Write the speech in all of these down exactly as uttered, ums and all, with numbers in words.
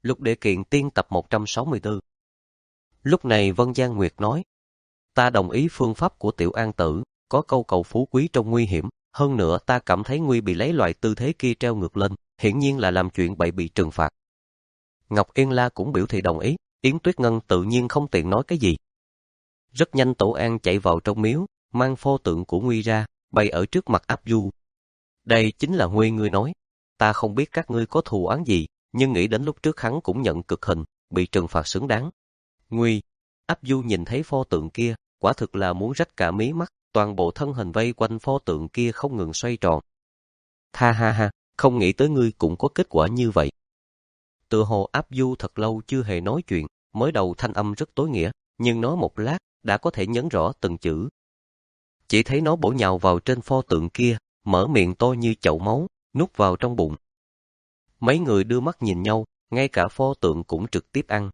Lục Địa Kiện Tiên tập một trăm sáu mươi tư. Lúc này Vân Giang Nguyệt nói, ta đồng ý phương pháp của Tiểu An Tử, có câu cầu phú quý trong nguy hiểm, hơn nữa ta cảm thấy Nguy bị lấy loại tư thế kia treo ngược lên, hiển nhiên là làm chuyện bậy bị trừng phạt. Ngọc Yên La cũng biểu thị đồng ý, Yến Tuyết Ngân tự nhiên không tiện nói cái gì. Rất nhanh Tổ An chạy vào trong miếu, mang pho tượng của Nguy ra, bày ở trước mặt Áp Du. Đây chính là Nguy ngươi nói, ta không biết các ngươi có thù oán gì, nhưng nghĩ đến lúc trước hắn cũng nhận cực hình, bị trừng phạt xứng đáng. Nguy, Áp Du nhìn thấy pho tượng kia, quả thực là muốn rách cả mí mắt, toàn bộ thân hình vây quanh pho tượng kia không ngừng xoay tròn. Ha ha ha, không nghĩ tới ngươi cũng có kết quả như vậy. Tựa hồ Áp Du thật lâu chưa hề nói chuyện, mới đầu thanh âm rất tối nghĩa, nhưng nói một lát, đã có thể nhấn rõ từng chữ. Chỉ thấy nó bổ nhào vào trên pho tượng kia, mở miệng to như chậu máu, nuốt vào trong bụng. Mấy người đưa mắt nhìn nhau, ngay cả pho tượng cũng trực tiếp ăn.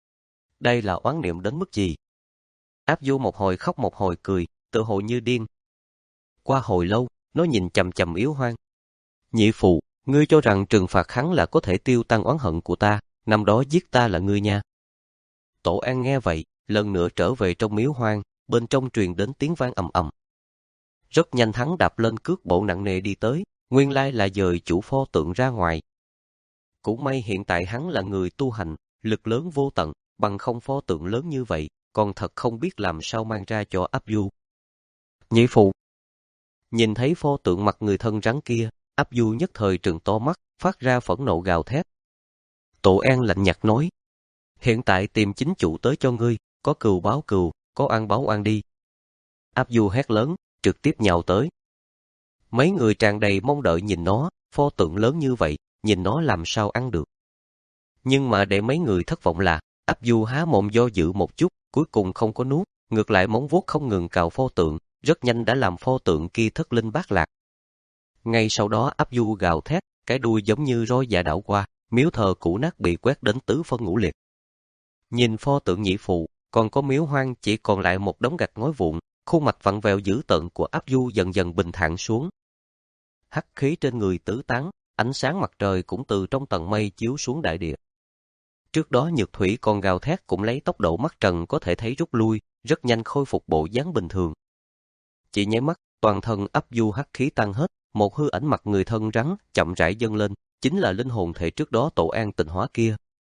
Đây là oán niệm đến mức gì? Áp Du một hồi khóc một hồi cười, tự hồ như điên. Qua hồi lâu, nó nhìn chằm chằm Yếu Hoang. Nhị phụ, ngươi cho rằng trừng phạt hắn là có thể tiêu tan oán hận của ta, năm đó giết ta là ngươi nha. Tổ An nghe vậy, lần nữa trở về trong miếu hoang, bên trong truyền đến tiếng vang ầm ầm. Rất nhanh hắn đạp lên cước bộ nặng nề đi tới, nguyên lai là dời chủ pho tượng ra ngoài. Cũng may hiện tại hắn là người tu hành, lực lớn vô tận, bằng không pho tượng lớn như vậy, còn thật không biết làm sao mang ra cho Áp Du. Nhị phụ. Nhìn thấy pho tượng mặt người thân rắn kia, Áp Du nhất thời trừng to mắt, phát ra phẫn nộ gào thét. Tổ An lạnh nhạt nói, hiện tại tìm chính chủ tới cho ngươi, có cừu báo cừu, có oan báo oan đi. Áp Du hét lớn, trực tiếp nhào tới. Mấy người tràn đầy mong đợi nhìn nó, pho tượng lớn như vậy, nhìn nó làm sao ăn được. Nhưng mà để mấy người thất vọng là, Áp Du há mồm do dự một chút, cuối cùng không có nuốt, ngược lại móng vuốt không ngừng cào pho tượng, rất nhanh đã làm pho tượng kia thất linh bát lạc. Ngay sau đó Áp Du gào thét, cái đuôi giống như roi dạ đảo qua, miếu thờ cũ nát bị quét đến tứ phân ngũ liệt. Nhìn pho tượng nhị phụ, còn có miếu hoang chỉ còn lại một đống gạch ngói vụn, khuôn mặt vặn vẹo dữ tợn của Áp Du dần dần bình thản xuống. Hắc khí trên người tứ tán, ánh sáng mặt trời cũng từ trong tầng mây chiếu xuống đại địa. Trước đó Nhược Thủy còn gào thét cũng lấy tốc độ mắt trần có thể thấy rút lui, rất nhanh khôi phục bộ dáng bình thường. Chỉ nháy mắt, toàn thân Áp Du hắc khí tan hết, một hư ảnh mặt người thân rắn chậm rãi dâng lên, chính là linh hồn thể trước đó Tổ An tịnh hóa kia.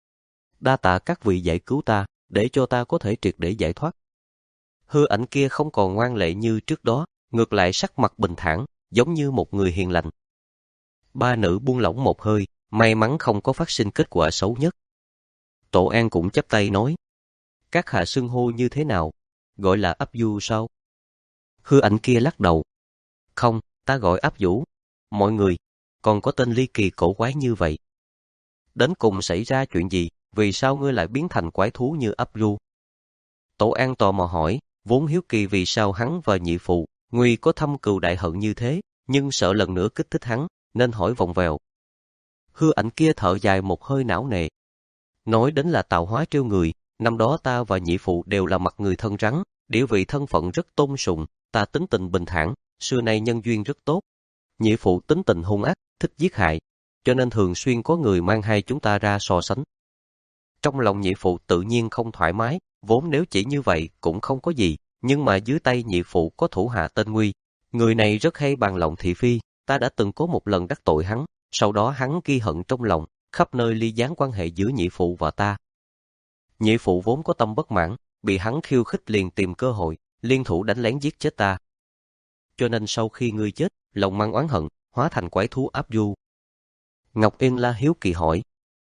Đa tạ các vị giải cứu ta, để cho ta có thể triệt để giải thoát. Hư ảnh kia không còn ngoan lệ như trước đó, ngược lại sắc mặt bình thản, giống như một người hiền lành. Ba nữ buông lỏng một hơi, may mắn không có phát sinh kết quả xấu nhất. Tổ An cũng chắp tay nói, các hạ xưng hô như thế nào, gọi là Áp Du sao? Hư ảnh kia lắc đầu, không, ta gọi Áp Vũ. Mọi người, còn có tên ly kỳ cổ quái như vậy. Đến cùng xảy ra chuyện gì, vì sao ngươi lại biến thành quái thú như Áp Du? Tổ An tò mò hỏi, vốn hiếu kỳ vì sao hắn và nhị phụ, Nguy có thâm cừu đại hận như thế, nhưng sợ lần nữa kích thích hắn, nên hỏi vòng vèo. Hư ảnh kia thở dài một hơi não nề. Nói đến là tạo hóa trêu người, năm đó ta và nhị phụ đều là mặt người thân rắn, địa vị thân phận rất tôn sùng, ta tính tình bình thản, xưa nay nhân duyên rất tốt. Nhị phụ tính tình hung ác, thích giết hại, cho nên thường xuyên có người mang hai chúng ta ra so sánh. Trong lòng nhị phụ tự nhiên không thoải mái, vốn nếu chỉ như vậy cũng không có gì, nhưng mà dưới tay nhị phụ có thủ hạ tên Nguy. Người này rất hay bàn lòng thị phi, ta đã từng có một lần đắc tội hắn, sau đó hắn ghi hận trong lòng, khắp nơi ly gián quan hệ giữa nhị phụ và ta. Nhị phụ vốn có tâm bất mãn, bị hắn khiêu khích liền tìm cơ hội, liên thủ đánh lén giết chết ta. Cho nên sau khi ngươi chết, lòng mang oán hận, hóa thành quái thú Áp Du. Ngọc Yên La hiếu kỳ hỏi.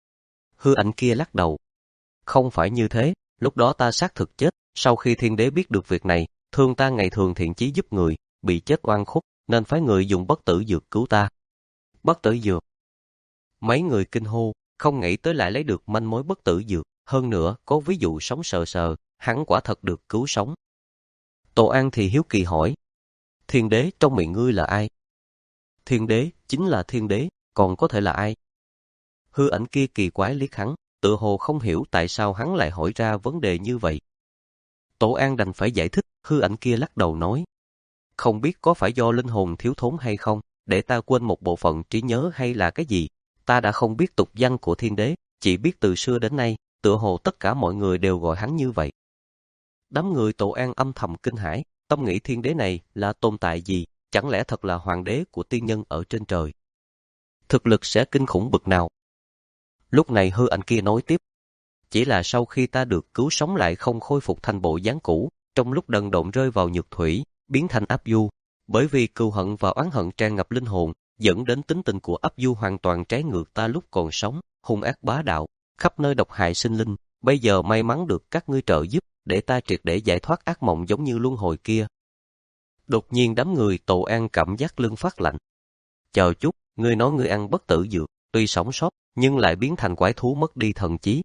Hư ảnh kia lắc đầu. Không phải như thế, lúc đó ta xác thực chết, sau khi thiên đế biết được việc này, thương ta ngày thường thiện chí giúp người, bị chết oan khúc, nên phái người dùng bất tử dược cứu ta. Bất tử dược. Mấy người kinh hô, không nghĩ tới lại lấy được manh mối bất tử dược, hơn nữa có ví dụ sống sờ sờ, hắn quả thật được cứu sống. Tổ An thì hiếu kỳ hỏi. Thiên đế trong miệng ngươi là ai? Thiên đế chính là thiên đế, còn có thể là ai? Hư ảnh kia kỳ quái liếc hắn, tự hồ không hiểu tại sao hắn lại hỏi ra vấn đề như vậy. Tổ An đành phải giải thích, hư ảnh kia lắc đầu nói. Không biết có phải do linh hồn thiếu thốn hay không, để ta quên một bộ phận trí nhớ hay là cái gì, ta đã không biết tục danh của thiên đế, chỉ biết từ xưa đến nay, tựa hồ tất cả mọi người đều gọi hắn như vậy. Đám người Tổ An âm thầm kinh hãi, tâm nghĩ thiên đế này là tồn tại gì, chẳng lẽ thật là hoàng đế của tiên nhân ở trên trời. Thực lực sẽ kinh khủng bực nào. Lúc này hư ảnh kia nói tiếp, chỉ là sau khi ta được cứu sống lại không khôi phục thành bộ dáng cũ, trong lúc đần độn rơi vào nhược thủy, biến thành áp du, bởi vì cừu hận và oán hận tràn ngập linh hồn, dẫn đến tính tình của áp du hoàn toàn trái ngược ta lúc còn sống, hung ác bá đạo, khắp nơi độc hại sinh linh, bây giờ may mắn được các ngươi trợ giúp, để ta triệt để giải thoát ác mộng giống như luân hồi kia. Đột nhiên đám người Tổ An cảm giác lưng phát lạnh. Chờ chút, ngươi nói ngươi ăn bất tử dược, tuy sống sót, nhưng lại biến thành quái thú mất đi thần trí.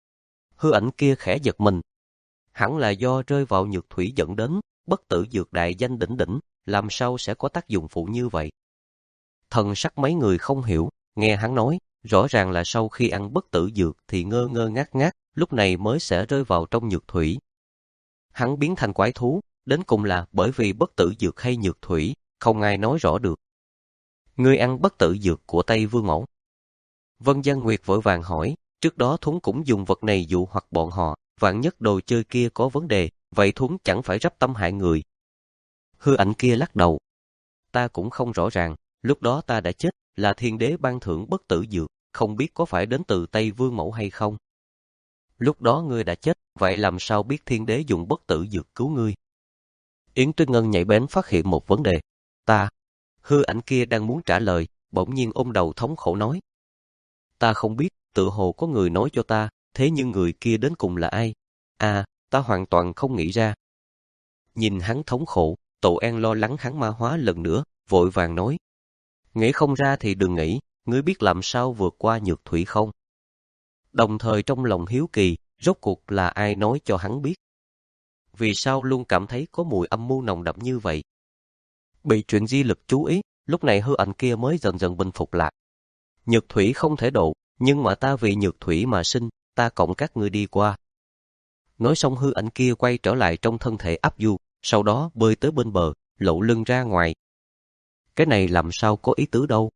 Hư ảnh kia khẽ giật mình. Hẳn là do rơi vào nhược thủy dẫn đến, bất tử dược đại danh đỉnh đỉnh, làm sao sẽ có tác dụng phụ như vậy? Thần sắc mấy người không hiểu, nghe hắn nói, rõ ràng là sau khi ăn bất tử dược thì ngơ ngơ ngác ngác, lúc này mới sẽ rơi vào trong nhược thủy. Hắn biến thành quái thú, đến cùng là bởi vì bất tử dược hay nhược thủy, không ai nói rõ được. Ngươi ăn bất tử dược của Tây Vương Mẫu. Vân Giang Nguyệt vội vàng hỏi, trước đó Thuấn cũng dùng vật này dụ hoặc bọn họ, vạn nhất đồ chơi kia có vấn đề, vậy Thuấn chẳng phải rắp tâm hại người. Hư ảnh kia lắc đầu. Ta cũng không rõ ràng, lúc đó ta đã chết, là thiên đế ban thưởng bất tử dược, không biết có phải đến từ Tây Vương Mẫu hay không. Lúc đó ngươi đã chết, vậy làm sao biết thiên đế dùng bất tử dược cứu ngươi? Yến Tuyết Ngân nhạy bén phát hiện một vấn đề. Ta, hư ảnh kia đang muốn trả lời, bỗng nhiên ôm đầu thống khổ nói. Ta không biết, tự hồ có người nói cho ta, thế nhưng người kia đến cùng là ai? À, ta hoàn toàn không nghĩ ra. Nhìn hắn thống khổ, Tổ An lo lắng hắn ma hóa lần nữa, vội vàng nói. Nghĩ không ra thì đừng nghĩ, ngươi biết làm sao vượt qua nhược thủy không? Đồng thời trong lòng hiếu kỳ, rốt cuộc là ai nói cho hắn biết? Vì sao luôn cảm thấy có mùi âm mưu nồng đậm như vậy? Bị chuyện di lực chú ý, lúc này hư ảnh kia mới dần dần bình phục lại. Nhược thủy không thể độ, nhưng mà ta vì nhược thủy mà sinh, ta cộng các ngươi đi qua. Nói xong hư ảnh kia quay trở lại trong thân thể áp du, sau đó bơi tới bên bờ, lộ lưng ra ngoài. Cái này làm sao có ý tứ đâu?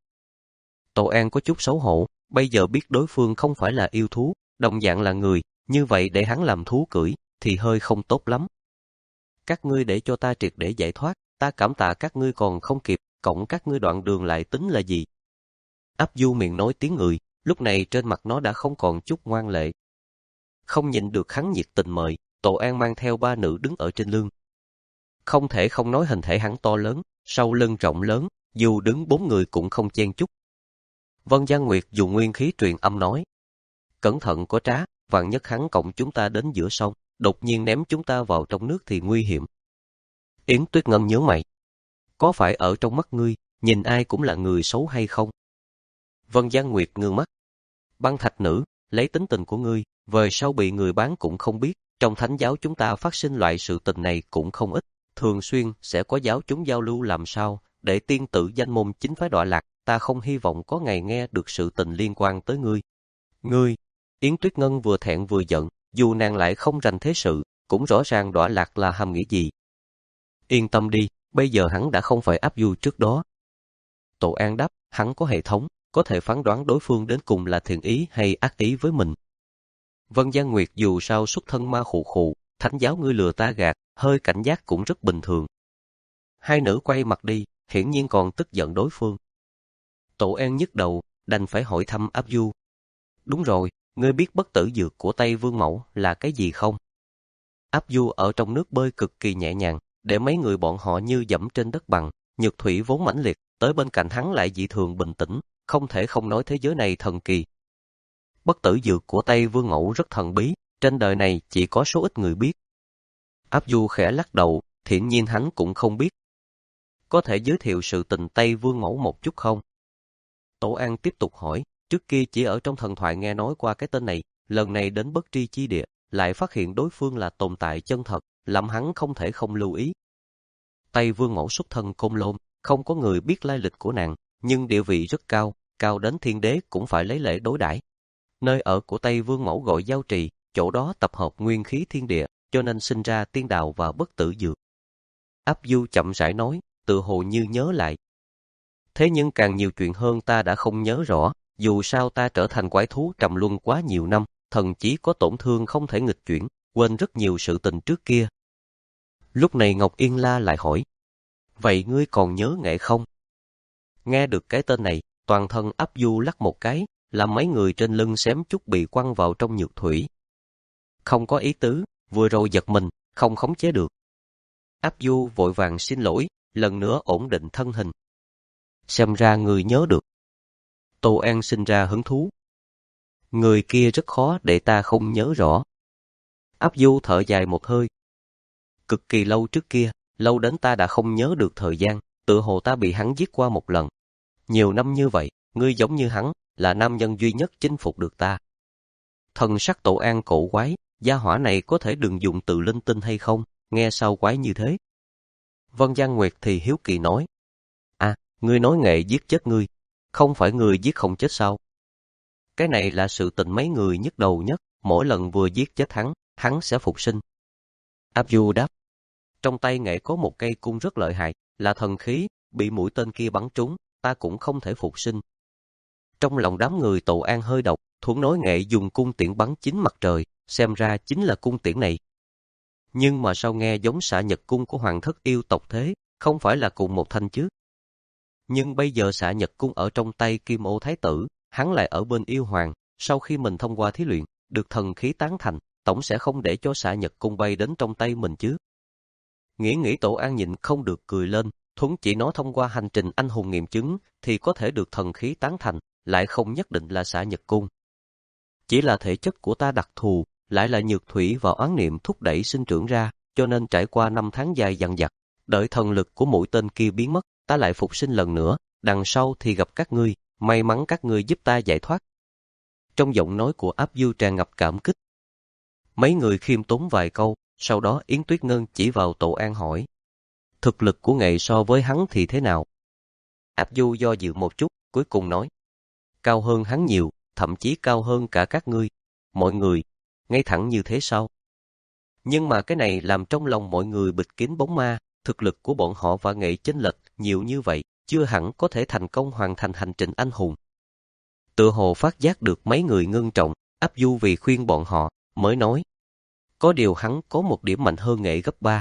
Tổ An có chút xấu hổ, bây giờ biết đối phương không phải là yêu thú, đồng dạng là người, như vậy để hắn làm thú cưỡi, thì hơi không tốt lắm. Các ngươi để cho ta triệt để giải thoát, ta cảm tạ các ngươi còn không kịp, cộng các ngươi đoạn đường lại tính là gì? Áp du miệng nói tiếng người, lúc này trên mặt nó đã không còn chút ngoan lệ. Không nhịn được hắn nhiệt tình mời, Tổ An mang theo ba nữ đứng ở trên lưng. Không thể không nói hình thể hắn to lớn, sau lưng rộng lớn, dù đứng bốn người cũng không chen chúc. Vân Giang Nguyệt dùng nguyên khí truyền âm nói. Cẩn thận có trá, vạn nhất hắn cộng chúng ta đến giữa sông, đột nhiên ném chúng ta vào trong nước thì nguy hiểm. Yến Tuyết Ngân nhớ mày. Có phải ở trong mắt ngươi, nhìn ai cũng là người xấu hay không? Vân Giang Nguyệt ngưng mắt. Băng thạch nữ, lấy tính tình của ngươi, về sau bị người bán cũng không biết, trong thánh giáo chúng ta phát sinh loại sự tình này cũng không ít, thường xuyên sẽ có giáo chúng giao lưu làm sao, để tiên tử danh môn chính phái đọa lạc, ta không hy vọng có ngày nghe được sự tình liên quan tới ngươi. Ngươi, Yến Tuyết Ngân vừa thẹn vừa giận, dù nàng lại không rành thế sự, cũng rõ ràng đọa lạc là hàm nghĩa gì. Yên tâm đi, bây giờ hắn đã không phải áp du trước đó. Tổ An đáp, hắn có hệ thống, có thể phán đoán đối phương đến cùng là thiện ý hay ác ý với mình. Vân Giang Nguyệt dù sao xuất thân ma khụ khụ, thánh giáo ngươi lừa ta gạt, hơi cảnh giác cũng rất bình thường. Hai nữ quay mặt đi, hiển nhiên còn tức giận đối phương. Tổ An nhức đầu, đành phải hỏi thăm áp du. Đúng rồi, ngươi biết bất tử dược của Tây Vương Mẫu là cái gì không? Áp du ở trong nước bơi cực kỳ nhẹ nhàng, để mấy người bọn họ như dẫm trên đất bằng, nhược thủy vốn mãnh liệt, tới bên cạnh hắn lại dị thường bình tĩnh, không thể không nói thế giới này thần kỳ. Bất tử dược của Tây Vương Mẫu rất thần bí, trên đời này chỉ có số ít người biết. Áp du khẽ lắc đầu, thiện nhiên hắn cũng không biết. Có thể giới thiệu sự tình Tây Vương Mẫu một chút không? Tổ An tiếp tục hỏi, trước kia chỉ ở trong thần thoại nghe nói qua cái tên này, lần này đến bất tri chi địa, lại phát hiện đối phương là tồn tại chân thật, làm hắn không thể không lưu ý. Tây Vương Mẫu xuất thân Côn Lôn, không có người biết lai lịch của nàng, nhưng địa vị rất cao, cao đến thiên đế cũng phải lấy lễ đối đãi. Nơi ở của Tây Vương Mẫu gọi Giao Trì, chỗ đó tập hợp nguyên khí thiên địa, cho nên sinh ra tiên đạo và bất tử dược. Áp du chậm rãi nói, tự hồ như nhớ lại. Thế nhưng càng nhiều chuyện hơn ta đã không nhớ rõ, dù sao ta trở thành quái thú trầm luân quá nhiều năm, thần chí có tổn thương không thể nghịch chuyển, quên rất nhiều sự tình trước kia. Lúc này Ngọc Yên La lại hỏi, vậy ngươi còn nhớ nghệ không? Nghe được cái tên này, toàn thân Áp Du lắc một cái, làm mấy người trên lưng xém chút bị quăng vào trong nhược thủy. Không có ý tứ, vừa rồi giật mình, không khống chế được. Áp Du vội vàng xin lỗi, lần nữa ổn định thân hình. Xem ra người nhớ được. Tô An sinh ra hứng thú. Người kia rất khó để ta không nhớ rõ. Áp Du thở dài một hơi. Cực kỳ lâu trước kia, lâu đến ta đã không nhớ được thời gian, tựa hồ ta bị hắn giết qua một lần. Nhiều năm như vậy, ngươi giống như hắn, là nam nhân duy nhất chinh phục được ta. Thần sắc Tổ An cổ quái, gia hỏa này có thể đừng dùng từ linh tinh hay không, nghe sao quái như thế. Vân Giang Nguyệt thì hiếu kỳ nói, à, ngươi nói nghệ giết chết ngươi, không phải ngươi giết không chết sao? Cái này là sự tình mấy người nhức đầu nhất, mỗi lần vừa giết chết hắn, hắn sẽ phục sinh. Áp Du đáp, trong tay nghệ có một cây cung rất lợi hại, là thần khí, bị mũi tên kia bắn trúng, ta cũng không thể phục sinh. Trong lòng đám người Tổ An hơi độc, thuẫn nói nghệ dùng cung tiễn bắn chính mặt trời, xem ra chính là cung tiễn này. Nhưng mà sao nghe giống xạ nhật cung của hoàng thất yêu tộc thế, không phải là cùng một thanh chứ? Nhưng bây giờ xạ nhật cung ở trong tay Kim Ô Thái tử, hắn lại ở bên yêu hoàng, sau khi mình thông qua thí luyện, được thần khí tán thành, tổng sẽ không để cho xạ nhật cung bay đến trong tay mình chứ. Nghĩ nghĩ Tổ An nhịn không được cười lên, thuẫn chỉ nó thông qua hành trình anh hùng nghiệm chứng, thì có thể được thần khí tán thành, lại không nhất định là xạ nhật cung. Chỉ là thể chất của ta đặc thù, lại là nhược thủy và oán niệm thúc đẩy sinh trưởng ra, cho nên trải qua năm tháng dài dằng dặc, đợi thần lực của mũi tên kia biến mất, ta lại phục sinh lần nữa, đằng sau thì gặp các ngươi, may mắn các ngươi giúp ta giải thoát. Trong giọng nói của Áp Du tràn ngập cảm kích. Mấy người khiêm tốn vài câu, sau đó Yến Tuyết Ngân chỉ vào Tổ An hỏi, thực lực của nghệ so với hắn thì thế nào? Áp Du do dự một chút, cuối cùng nói, cao hơn hắn nhiều, thậm chí cao hơn cả các ngươi. Mọi người, ngay thẳng như thế sao? Nhưng mà cái này làm trong lòng mọi người bịt kín bóng ma, thực lực của bọn họ và nghệ chênh lệch nhiều như vậy, chưa hẳn có thể thành công hoàn thành hành trình anh hùng. Tựa hồ phát giác được mấy người ngưng trọng, Áp Du vì khuyên bọn họ, mới nói, có điều hắn có một điểm mạnh hơn nghệ gấp ba.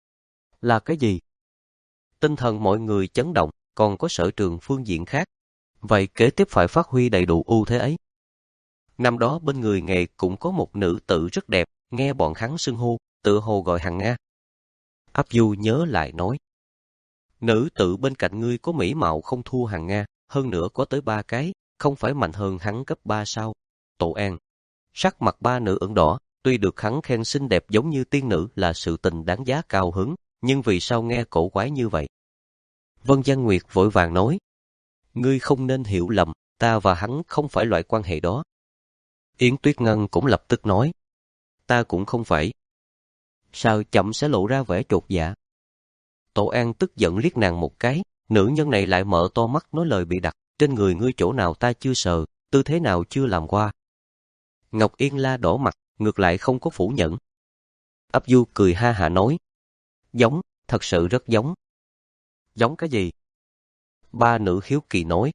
Là cái gì? Tinh thần mọi người chấn động, còn có sở trường phương diện khác. Vậy kế tiếp phải phát huy đầy đủ ưu thế ấy. Năm đó bên người nghệ cũng có một nữ tử rất đẹp, nghe bọn hắn xưng hô, tựa hồ gọi Hằng Nga. Áp Du nhớ lại nói, nữ tử bên cạnh ngươi có mỹ mạo không thua Hằng Nga, hơn nữa có tới ba cái, không phải mạnh hơn hắn gấp ba sao? Tổ An, sắc mặt ba nữ ửng đỏ, tuy được hắn khen xinh đẹp giống như tiên nữ là sự tình đáng giá cao hứng, nhưng vì sao nghe cổ quái như vậy? Vân Giang Nguyệt vội vàng nói, ngươi không nên hiểu lầm, ta và hắn không phải loại quan hệ đó. Yến Tuyết Ngân cũng lập tức nói, ta cũng không phải. Sao chậm sẽ lộ ra vẻ chột dạ? Tổ An tức giận liếc nàng một cái, nữ nhân này lại mở to mắt nói lời bị đặt, trên người ngươi chỗ nào ta chưa sờ, tư thế nào chưa làm qua. Ngọc Yên La đỏ mặt, ngược lại không có phủ nhận. Áp Du cười ha hả nói, giống, thật sự rất giống. Giống cái gì? Ba nữ hiếu kỳ nói.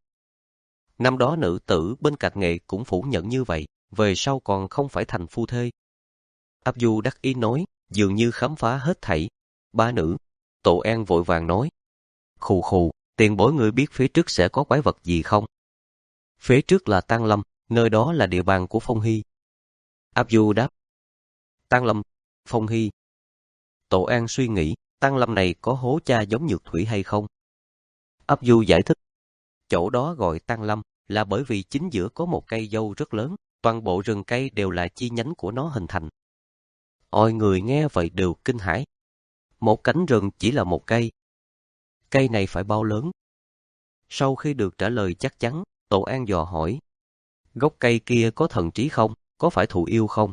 Năm đó nữ tử bên cạnh nghệ cũng phủ nhận như vậy, về sau còn không phải thành phu thê. Áp Du đắc ý nói, dường như khám phá hết thảy. Ba nữ. Tổ An vội vàng nói, khù khù, tiền bối người biết phía trước sẽ có quái vật gì không? Phía trước là Tang Lâm, nơi đó là địa bàn của Phong Hy. Áp Du đáp, Tang Lâm, Phong Hy. Tổ An suy nghĩ, Tang Lâm này có hố cha giống Nhược Thủy hay không? Áp Du giải thích, chỗ đó gọi Tang Lâm là bởi vì chính giữa có một cây dâu rất lớn, toàn bộ rừng cây đều là chi nhánh của nó hình thành. Mọi người nghe vậy đều kinh hãi. Một cánh rừng chỉ là một cây. Cây này phải bao lớn? Sau khi được trả lời chắc chắn, Tổ An dò hỏi, gốc cây kia có thần trí không? Có phải thụ yêu không?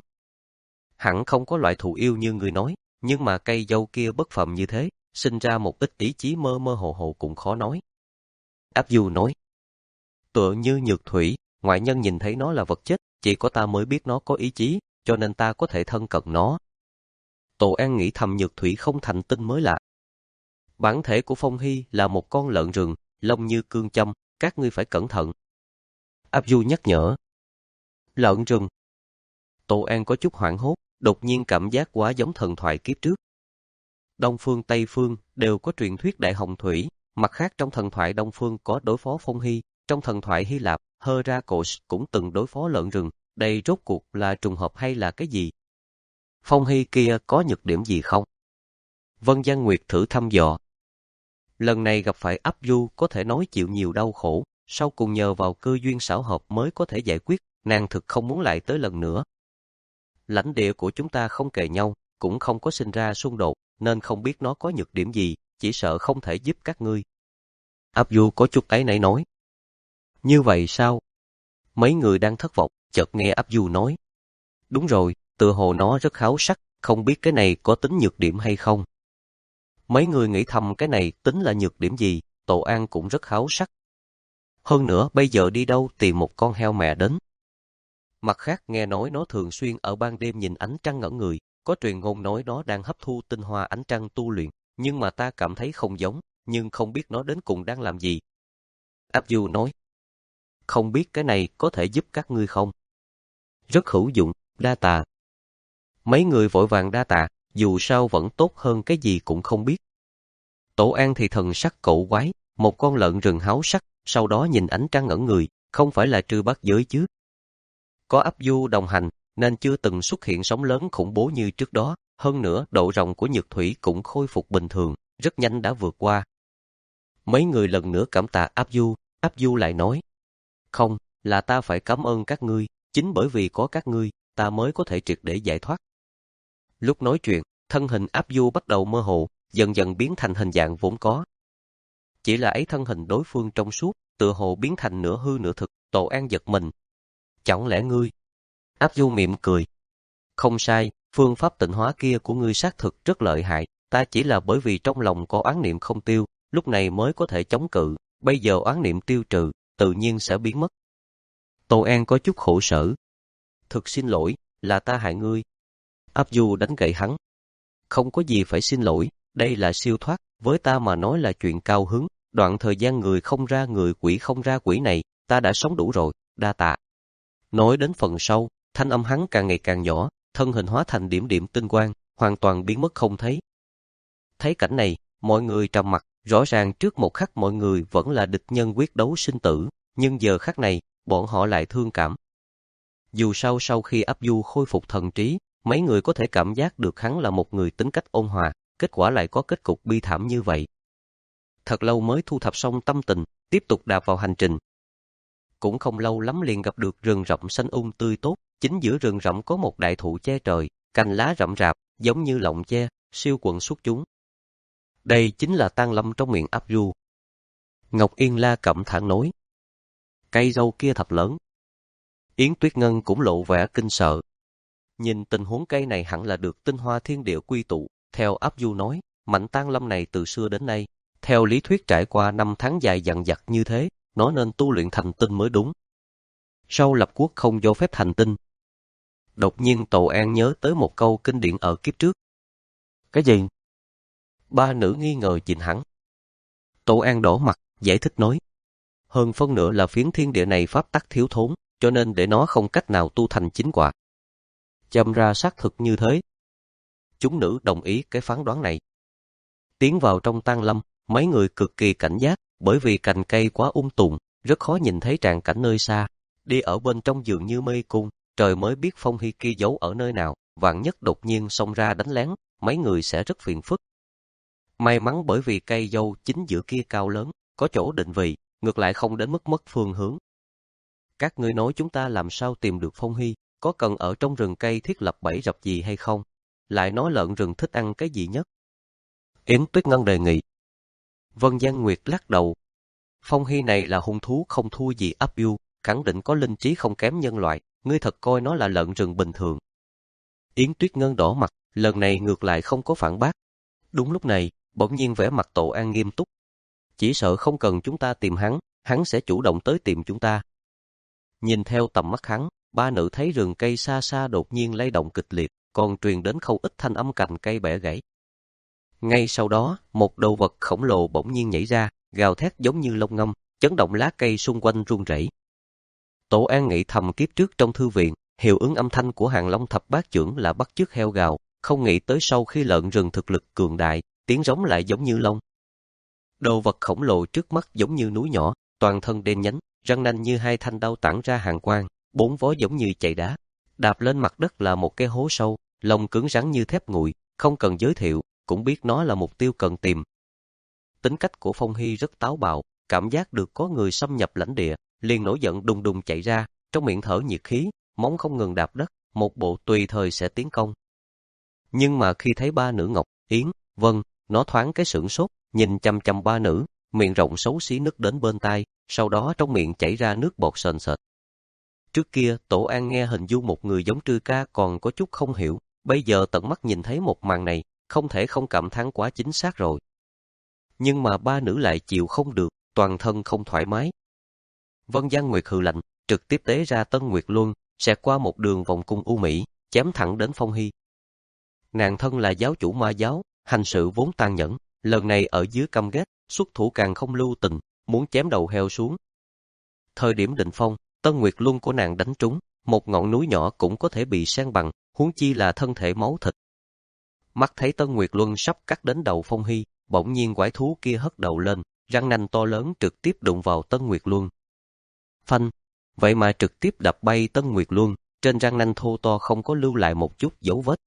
Hẳn không có loại thụ yêu như người nói, nhưng mà cây dâu kia bất phàm như thế, sinh ra một ít ý chí mơ mơ hồ hồ cũng khó nói. Áp Du nói, tựa như Nhược Thủy, ngoại nhân nhìn thấy nó là vật chết, chỉ có ta mới biết nó có ý chí, cho nên ta có thể thân cận nó. Tổ An nghĩ thầm Nhược Thủy không thành tinh mới lạ. Bản thể của Phong Hy là một con lợn rừng, lông như cương châm, các ngươi phải cẩn thận. Áp Du nhắc nhở. Lợn rừng. Tô An có chút hoảng hốt, đột nhiên cảm giác quá giống thần thoại kiếp trước. Đông phương Tây phương đều có truyền thuyết đại hồng thủy, mặt khác trong thần thoại Đông phương có đối phó phong hy, trong thần thoại Hy Lạp, Heracles cũng từng đối phó lợn rừng, đây rốt cuộc là trùng hợp hay là cái gì? Phong hy kia có nhược điểm gì không? Vân Giang Nguyệt thử thăm dò. Lần này gặp phải Áp Du có thể nói chịu nhiều đau khổ, sau cùng nhờ vào cơ duyên xảo hợp mới có thể giải quyết, nàng thực không muốn lại tới lần nữa. Lãnh địa của chúng ta không kề nhau, cũng không có sinh ra xung đột, nên không biết nó có nhược điểm gì, chỉ sợ không thể giúp các ngươi. Áp Du có chút áy náy nói. Như vậy sao? Mấy người đang thất vọng, chợt nghe Áp Du nói. Đúng rồi, tựa hồ nó rất háo sắc, không biết cái này có tính nhược điểm hay không. Mấy người nghĩ thầm cái này tính là nhược điểm gì, Tô An cũng rất háo sắc. Hơn nữa bây giờ đi đâu tìm một con heo mẹ đến. Mặt khác nghe nói nó thường xuyên ở ban đêm nhìn ánh trăng ngẩn người, có truyền ngôn nói nó đang hấp thu tinh hoa ánh trăng tu luyện, nhưng mà ta cảm thấy không giống, nhưng không biết nó đến cùng đang làm gì. Áp Du nói, không biết cái này có thể giúp các ngươi không? Rất hữu dụng, đa tạ. Mấy người vội vàng đa tạ, dù sao vẫn tốt hơn cái gì cũng không biết. Tổ An thì thần sắc cổ quái, một con lợn rừng háo sắc, sau đó nhìn ánh trăng ngẩn người, không phải là trư bát giới chứ. Có Áp Du đồng hành, nên chưa từng xuất hiện sóng lớn khủng bố như trước đó, hơn nữa độ rộng của nhược thủy cũng khôi phục bình thường, rất nhanh đã vượt qua. Mấy người lần nữa cảm tạ Áp Du, Áp Du lại nói, không, là ta phải cảm ơn các ngươi, chính bởi vì có các ngươi, ta mới có thể triệt để giải thoát. Lúc nói chuyện, thân hình Áp Du bắt đầu mơ hồ, dần dần biến thành hình dạng vốn có. Chỉ là ấy thân hình đối phương trong suốt, tựa hồ biến thành nửa hư nửa thực, Tô An giật mình. Chẳng lẽ ngươi? Áp Du mỉm cười. Không sai, phương pháp tịnh hóa kia của ngươi xác thực rất lợi hại, ta chỉ là bởi vì trong lòng có oán niệm không tiêu, lúc này mới có thể chống cự, bây giờ oán niệm tiêu trừ, tự nhiên sẽ biến mất. Tô An có chút khổ sở. Thực xin lỗi, là ta hại ngươi. Áp Du đánh gậy hắn. Không có gì phải xin lỗi, đây là siêu thoát, với ta mà nói là chuyện cao hứng, đoạn thời gian người không ra người quỷ không ra quỷ này, ta đã sống đủ rồi, đa tạ. Nói đến phần sau, thanh âm hắn càng ngày càng nhỏ, thân hình hóa thành điểm điểm tinh quang, hoàn toàn biến mất không thấy. Thấy cảnh này, mọi người trầm mặc, rõ ràng trước một khắc mọi người vẫn là địch nhân quyết đấu sinh tử, nhưng giờ khắc này, bọn họ lại thương cảm. Dù sao sau khi Áp Du khôi phục thần trí, mấy người có thể cảm giác được hắn là một người tính cách ôn hòa, kết quả lại có kết cục bi thảm như vậy. Thật lâu mới thu thập xong tâm tình, tiếp tục đạp vào hành trình. Cũng không lâu lắm liền gặp được rừng rậm xanh um tươi tốt, chính giữa rừng rậm có một đại thụ che trời, cành lá rậm rạp, giống như lọng che, siêu quần xuất chúng. Đây chính là Tang Lâm trong miệng Áp Du. Ngọc Yên La cẩm thản nói. Cây dâu kia thật lớn. Yến Tuyết Ngân cũng lộ vẻ kinh sợ. Nhìn tình huống cây này hẳn là được tinh hoa thiên địa quy tụ, theo Áp Du nói, mảnh Tang Lâm này từ xưa đến nay, theo lý thuyết trải qua năm tháng dài dằng dặc như thế, nó nên tu luyện thành tinh mới đúng. Sau lập quốc không cho phép thành tinh. Đột nhiên Tô An nhớ tới một câu kinh điển ở kiếp trước. Cái gì? Ba nữ nghi ngờ nhìn hắn. Tô An đỏ mặt, giải thích nói. Hơn phân nửa là phiến thiên địa này pháp tắc thiếu thốn, cho nên để nó không cách nào tu thành chính quả. Châm ra xác thực như thế. Chúng nữ đồng ý cái phán đoán này. Tiến vào trong Tang Lâm, mấy người cực kỳ cảnh giác, bởi vì cành cây quá um tùm, rất khó nhìn thấy tràng cảnh nơi xa. Đi ở bên trong dường như mê cung, trời mới biết Phong Hy kia giấu ở nơi nào, vạn nhất đột nhiên xông ra đánh lén, mấy người sẽ rất phiền phức. May mắn bởi vì cây dâu chính giữa kia cao lớn, có chỗ định vị, ngược lại không đến mức mất phương hướng. Các ngươi nói chúng ta làm sao tìm được Phong Hy, có cần ở trong rừng cây thiết lập bẫy rập gì hay không? Lại nói lợn rừng thích ăn cái gì nhất? Yến Tuyết Ngân đề nghị. Vân Giang Nguyệt lắc đầu. Phong Hy này là hung thú không thua gì Áp Du, khẳng định có linh trí không kém nhân loại, ngươi thật coi nó là lợn rừng bình thường. Yến Tuyết Ngân đỏ mặt, lần này ngược lại không có phản bác. Đúng lúc này, bỗng nhiên vẻ mặt Tô An nghiêm túc. Chỉ sợ không cần chúng ta tìm hắn, hắn sẽ chủ động tới tìm chúng ta. Nhìn theo tầm mắt hắn, ba nữ thấy rừng cây xa xa đột nhiên lay động kịch liệt, còn truyền đến không ít thanh âm cành cây bẻ gãy. Ngay sau đó, một đầu vật khổng lồ bỗng nhiên nhảy ra, gào thét giống như lông ngâm, chấn động lá cây xung quanh rung rẩy. Tổ An nghĩ thầm kiếp trước trong thư viện, hiệu ứng âm thanh của Hàng Long thập bát chưởng là bắt chước heo gào, không nghĩ tới sau khi lợn rừng thực lực cường đại, tiếng rống lại giống như long. Đồ vật khổng lồ trước mắt giống như núi nhỏ, toàn thân đen nhánh, răng nanh như hai thanh đao tản ra hàn quang, bốn vó giống như chày đá. Đạp lên mặt đất là một cái hố sâu, lông cứng rắn như thép nguội, không cần giới thiệu, cũng biết nó là mục tiêu cần tìm. Tính cách của Phong Hy rất táo bạo, cảm giác được có người xâm nhập lãnh địa, liền nổi giận đùng đùng chạy ra, trong miệng thở nhiệt khí, móng không ngừng đạp đất, một bộ tùy thời sẽ tiến công. Nhưng mà khi thấy ba nữ Ngọc, Yến, Vân, nó thoáng cái sửng sốt, nhìn chăm chăm ba nữ, miệng rộng xấu xí nứt đến bên tai, sau đó trong miệng chảy ra nước bọt sền sệt. Trước kia, Tổ An nghe hình dung một người giống Trư Ca còn có chút không hiểu, bây giờ tận mắt nhìn thấy một màn này, không thể không cảm thán quá chính xác rồi. Nhưng mà ba nữ lại chịu không được, toàn thân không thoải mái. Vân Giang Nguyệt hừ lạnh, trực tiếp tế ra Tân Nguyệt Luân, xẹt qua một đường vòng cung u mỹ, chém thẳng đến Phong Hy. Nàng thân là giáo chủ ma giáo, hành sự vốn tàn nhẫn, lần này ở dưới căm ghét, xuất thủ càng không lưu tình, muốn chém đầu heo xuống. Thời điểm định phong, Tân Nguyệt Luân của nàng đánh trúng, một ngọn núi nhỏ cũng có thể bị san bằng, huống chi là thân thể máu thịt. Mắt thấy Tân Nguyệt Luân sắp cắt đến đầu Phong Hy, bỗng nhiên quái thú kia hất đầu lên, răng nanh to lớn trực tiếp đụng vào Tân Nguyệt Luân. Phanh, vậy mà trực tiếp đập bay Tân Nguyệt Luân, trên răng nanh thô to không có lưu lại một chút dấu vết.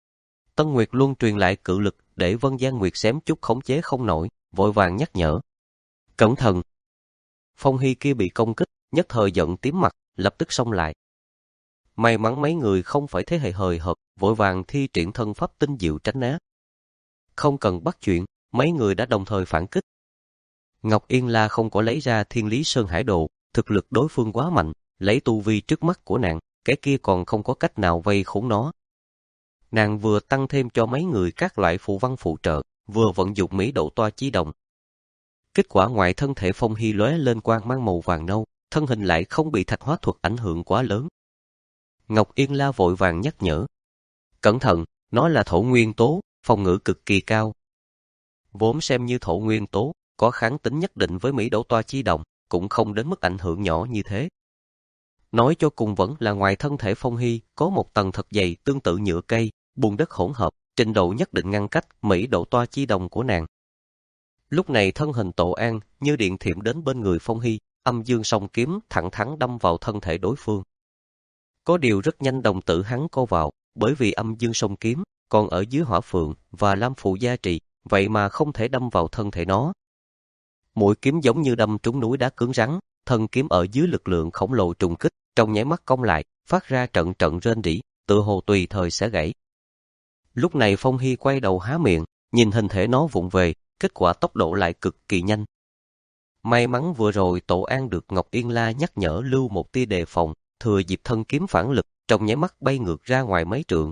Tân Nguyệt Luân truyền lại cự lực để Vân Giang Nguyệt xém chút khống chế không nổi, vội vàng nhắc nhở. Cẩn thận! Phong Hy kia bị công kích, nhất thời giận tím mặt, lập tức xông lại. May mắn mấy người không phải thế hệ hời hợt, vội vàng thi triển thân pháp tinh diệu tránh né. Không cần bắt chuyện, mấy người đã đồng thời phản kích. Ngọc Yên La không có lấy ra Thiên Lý Sơn Hải Đồ, thực lực đối phương quá mạnh, lấy tu vi trước mắt của nàng, cái kia còn không có cách nào vây khốn nó. Nàng vừa tăng thêm cho mấy người các loại phù văn phụ trợ, vừa vận dụng mỹ độ toa chí đồng. Kết quả ngoài thân thể Phong Hy lóe lên quang mang màu vàng nâu, thân hình lại không bị thạch hóa thuật ảnh hưởng quá lớn. Ngọc Yên La vội vàng nhắc nhở. Cẩn thận, nó là thổ nguyên tố, phòng ngự cực kỳ cao. Vốn xem như thổ nguyên tố, có kháng tính nhất định với mỹ độ toa chí đồng, cũng không đến mức ảnh hưởng nhỏ như thế. Nói cho cùng vẫn là ngoài thân thể Phong Hy có một tầng thật dày tương tự nhựa cây, bùn đất hỗn hợp, trình độ nhất định ngăn cách mỹ độ toa chí đồng của nàng. Lúc này thân hình Tổ An như điện thiểm đến bên người Phong Hy, âm dương song kiếm thẳng thắn đâm vào thân thể đối phương. Có điều rất nhanh đồng tử hắn co vào, bởi vì âm dương song kiếm còn ở dưới hỏa phượng và lam phụ gia trì, vậy mà không thể đâm vào thân thể nó. Mũi kiếm giống như đâm trúng núi đá cứng rắn, thân kiếm ở dưới lực lượng khổng lồ trùng kích, trong nháy mắt cong lại, phát ra trận trận rên rỉ, tựa hồ tùy thời sẽ gãy. Lúc này Phong Hy quay đầu há miệng, nhìn hình thể nó vụng về, kết quả tốc độ lại cực kỳ nhanh. May mắn vừa rồi Tổ An được Ngọc Yên La nhắc nhở lưu một tia đề phòng, thừa dịp thân kiếm phản lực, trong nháy mắt bay ngược ra ngoài mấy trượng.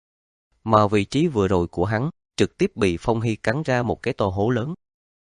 Mà vị trí vừa rồi của hắn, trực tiếp bị Phong Hy cắn ra một cái to hố lớn.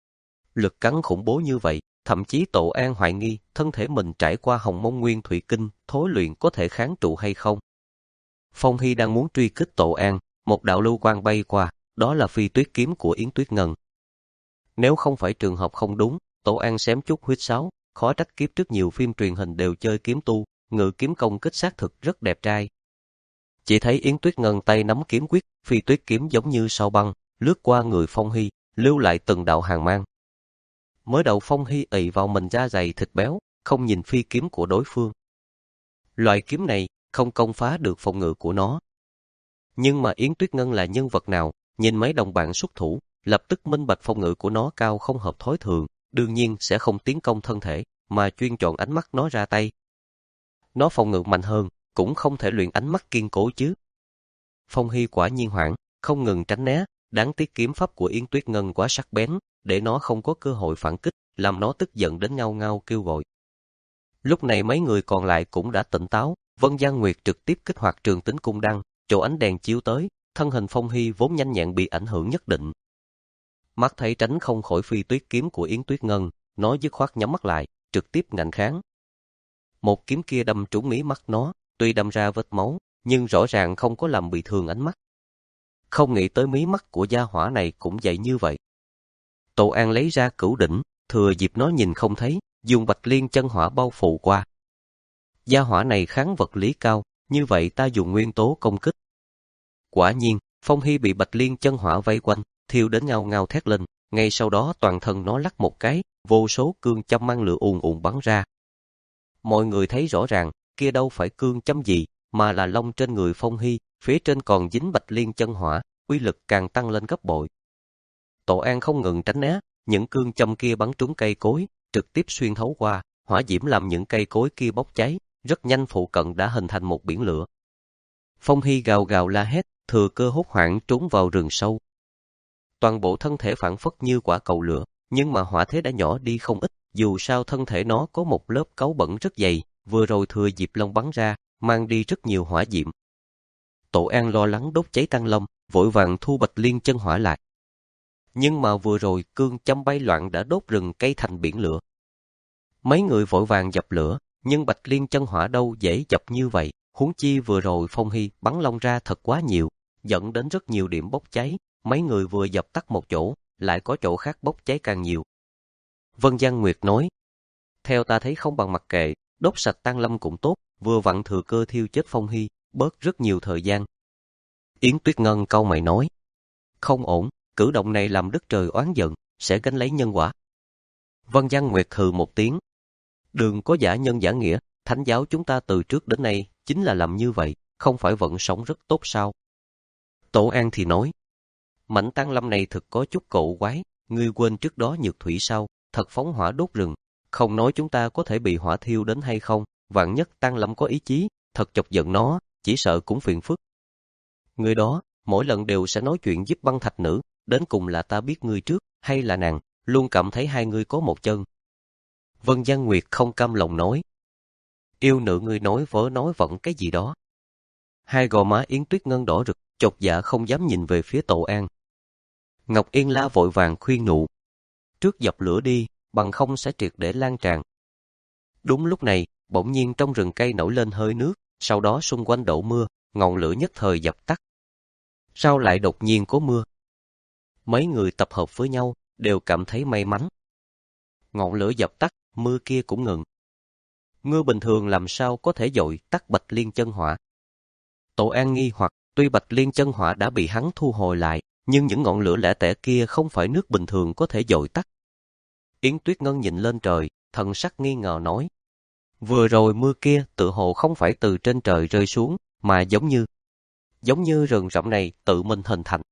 Lực cắn khủng bố như vậy, thậm chí Tổ An hoài nghi thân thể mình trải qua Hồng Mông Nguyên Thủy Kinh, thối luyện có thể kháng trụ hay không. Phong Hy đang muốn truy kích Tổ An, một đạo lưu quang bay qua, đó là phi tuyết kiếm của Yến Tuyết Ngân. Nếu không phải trường hợp không đúng, Tổ An xém chút huyết sáo, khó trách kiếp trước nhiều phim truyền hình đều chơi kiếm tu, ngự kiếm công kích xác thực rất đẹp trai. Chỉ thấy Yến Tuyết Ngân tay nắm kiếm quyết, phi tuyết kiếm giống như sao băng, lướt qua người Phong Hy, lưu lại từng đạo hàn mang. Mới đầu Phong Hy ỷ vào mình da dày thịt béo, không nhìn phi kiếm của đối phương. Loại kiếm này không công phá được phòng ngự của nó. Nhưng mà Yến Tuyết Ngân là nhân vật nào, nhìn mấy đồng bạn xuất thủ, lập tức minh bạch phòng ngự của nó cao không hợp thói thường, đương nhiên sẽ không tiến công thân thể, mà chuyên chọn ánh mắt nó ra tay. Nó phòng ngự mạnh hơn, cũng không thể luyện ánh mắt kiên cố chứ. Phong Hy quả nhiên hoảng, không ngừng tránh né, đáng tiếc kiếm pháp của Yến Tuyết Ngân quá sắc bén, để nó không có cơ hội phản kích, làm nó tức giận đến ngao ngao kêu gọi. Lúc này mấy người còn lại cũng đã tỉnh táo, Vân Giang Nguyệt trực tiếp kích hoạt trường tính cung đăng, chỗ ánh đèn chiếu tới, thân hình Phong Hy vốn nhanh nhẹn bị ảnh hưởng nhất định. Mắt thấy tránh không khỏi phi tuyết kiếm của Yến Tuyết Ngân, nó dứt khoát nhắm mắt lại, trực tiếp ngạnh kháng. Một kiếm kia đâm trúng mí mắt nó, tuy đâm ra vết máu, nhưng rõ ràng không có làm bị thương ánh mắt. Không nghĩ tới mí mắt của gia hỏa này cũng vậy như vậy. Tổ An lấy ra cửu đỉnh, thừa dịp nó nhìn không thấy, dùng bạch liên chân hỏa bao phủ qua. Gia hỏa này kháng vật lý cao, như vậy ta dùng nguyên tố công kích. Quả nhiên, Phong Hy bị Bạch Liên chân hỏa vây quanh, thiêu đến ngao ngao thét lên, ngay sau đó toàn thân nó lắc một cái, vô số cương châm mang lửa ùn ùn bắn ra. Mọi người thấy rõ ràng, kia đâu phải cương châm gì, mà là lông trên người Phong Hy, phía trên còn dính Bạch Liên chân hỏa, uy lực càng tăng lên gấp bội. Tổ An không ngừng tránh né, những cương châm kia bắn trúng cây cối, trực tiếp xuyên thấu qua, hỏa diễm làm những cây cối kia bốc cháy, rất nhanh phụ cận đã hình thành một biển lửa. Phong Hy gào gào la hét, thừa cơ hốt hoảng trốn vào rừng sâu. Toàn bộ thân thể phảng phất như quả cầu lửa, nhưng mà hỏa thế đã nhỏ đi không ít, dù sao thân thể nó có một lớp cáu bẩn rất dày, vừa rồi thừa dịp lông bắn ra, mang đi rất nhiều hỏa diệm. Tổ An lo lắng đốt cháy Tăng Lâm, vội vàng thu Bạch Liên chân hỏa lại. Nhưng mà vừa rồi cương châm bay loạn đã đốt rừng cây thành biển lửa. Mấy người vội vàng dập lửa, nhưng Bạch Liên chân hỏa đâu dễ dập như vậy, huống chi vừa rồi Phong Hy bắn lông ra thật quá nhiều, dẫn đến rất nhiều điểm bốc cháy, mấy người vừa dập tắt một chỗ, lại có chỗ khác bốc cháy càng nhiều. Vân Giang Nguyệt nói, theo ta thấy không bằng mặc kệ, đốt sạch Tăng Lâm cũng tốt, vừa vặn thừa cơ thiêu chết Phong Hy, bớt rất nhiều thời gian. Yến Tuyết Ngân cau mày nói, không ổn, cử động này làm đất trời oán giận, sẽ gánh lấy nhân quả. Vân Giang Nguyệt hừ một tiếng, đừng có giả nhân giả nghĩa, thánh giáo chúng ta từ trước đến nay chính là làm như vậy, không phải vẫn sống rất tốt sao? Tổ An thì nói, mảnh Tăng Lâm này thực có chút cổ quái, ngươi quên trước đó Nhược Thủy sao, thật phóng hỏa đốt rừng, không nói chúng ta có thể bị hỏa thiêu đến hay không, vạn nhất Tăng Lâm có ý chí, thật chọc giận nó, chỉ sợ cũng phiền phức. Người đó, mỗi lần đều sẽ nói chuyện giúp băng thạch nữ, đến cùng là ta biết ngươi trước, hay là nàng, luôn cảm thấy hai ngươi có một chân. Vân Giang Nguyệt không cam lòng nói, yêu nữ ngươi nói vớ nói vẫn cái gì đó. Hai gò má Yến Tuyết Ngân đỏ rực, chột dạ không dám nhìn về phía Tổ An. Ngọc Yên La vội vàng khuyên nhủ, trước dập lửa đi, bằng không sẽ triệt để lan tràn. Đúng lúc này, bỗng nhiên trong rừng cây nổi lên hơi nước, sau đó xung quanh đổ mưa, ngọn lửa nhất thời dập tắt. Sao lại đột nhiên có mưa? Mấy người tập hợp với nhau, đều cảm thấy may mắn. Ngọn lửa dập tắt, mưa kia cũng ngừng. Mưa bình thường làm sao có thể dội tắt Bạch Liên chân hỏa? Tổ An nghi hoặc, tuy Bạch Liên chân hỏa đã bị hắn thu hồi lại, nhưng những ngọn lửa lẻ tẻ kia không phải nước bình thường có thể dội tắt. Yến Tuyết Ngân nhìn lên trời, thần sắc nghi ngờ nói, vừa rồi mưa kia tự hồ không phải từ trên trời rơi xuống, mà giống như, giống như rừng rậm này tự mình hình thành.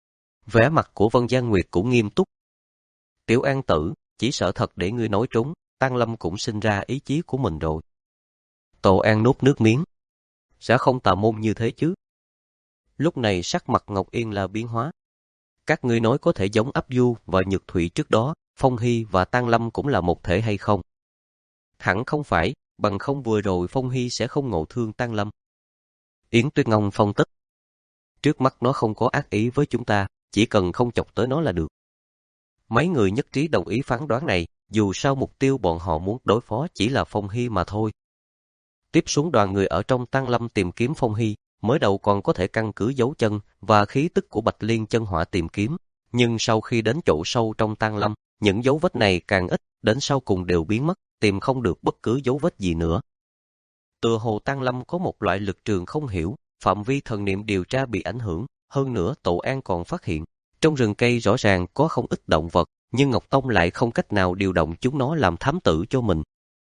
Vẻ mặt của Vân Giang Nguyệt cũng nghiêm túc. Tiểu An tử, chỉ sợ thật để ngươi nói trúng, Tăng Lâm cũng sinh ra ý chí của mình rồi. Tổ An nuốt nước miếng. Sẽ không tà môn như thế chứ. Lúc này sắc mặt Ngọc Yên là biến hóa. Các ngươi nói có thể giống Áp Du và Nhược Thủy trước đó, Phong Hy và Tăng Lâm cũng là một thể hay không? Hẳn không phải, bằng không vừa rồi Phong Hy sẽ không ngộ thương Tăng Lâm. Yến Tuyết Ngân phân tích. Trước mắt nó không có ác ý với chúng ta, chỉ cần không chọc tới nó là được. Mấy người nhất trí đồng ý phán đoán này, dù sao mục tiêu bọn họ muốn đối phó chỉ là Phong Hy mà thôi. Tiếp xuống đoàn người ở trong Tăng Lâm tìm kiếm Phong Hy, mới đầu còn có thể căn cứ dấu chân và khí tức của Bạch Liên chân hỏa tìm kiếm, nhưng sau khi đến chỗ sâu trong Tăng Lâm, những dấu vết này càng ít, đến sau cùng đều biến mất, tìm không được bất cứ dấu vết gì nữa. Tựa hồ Tăng Lâm có một loại lực trường không hiểu, phạm vi thần niệm điều tra bị ảnh hưởng, hơn nữa Tổ An còn phát hiện, trong rừng cây rõ ràng có không ít động vật, nhưng Ngọc Tông lại không cách nào điều động chúng nó làm thám tử cho mình.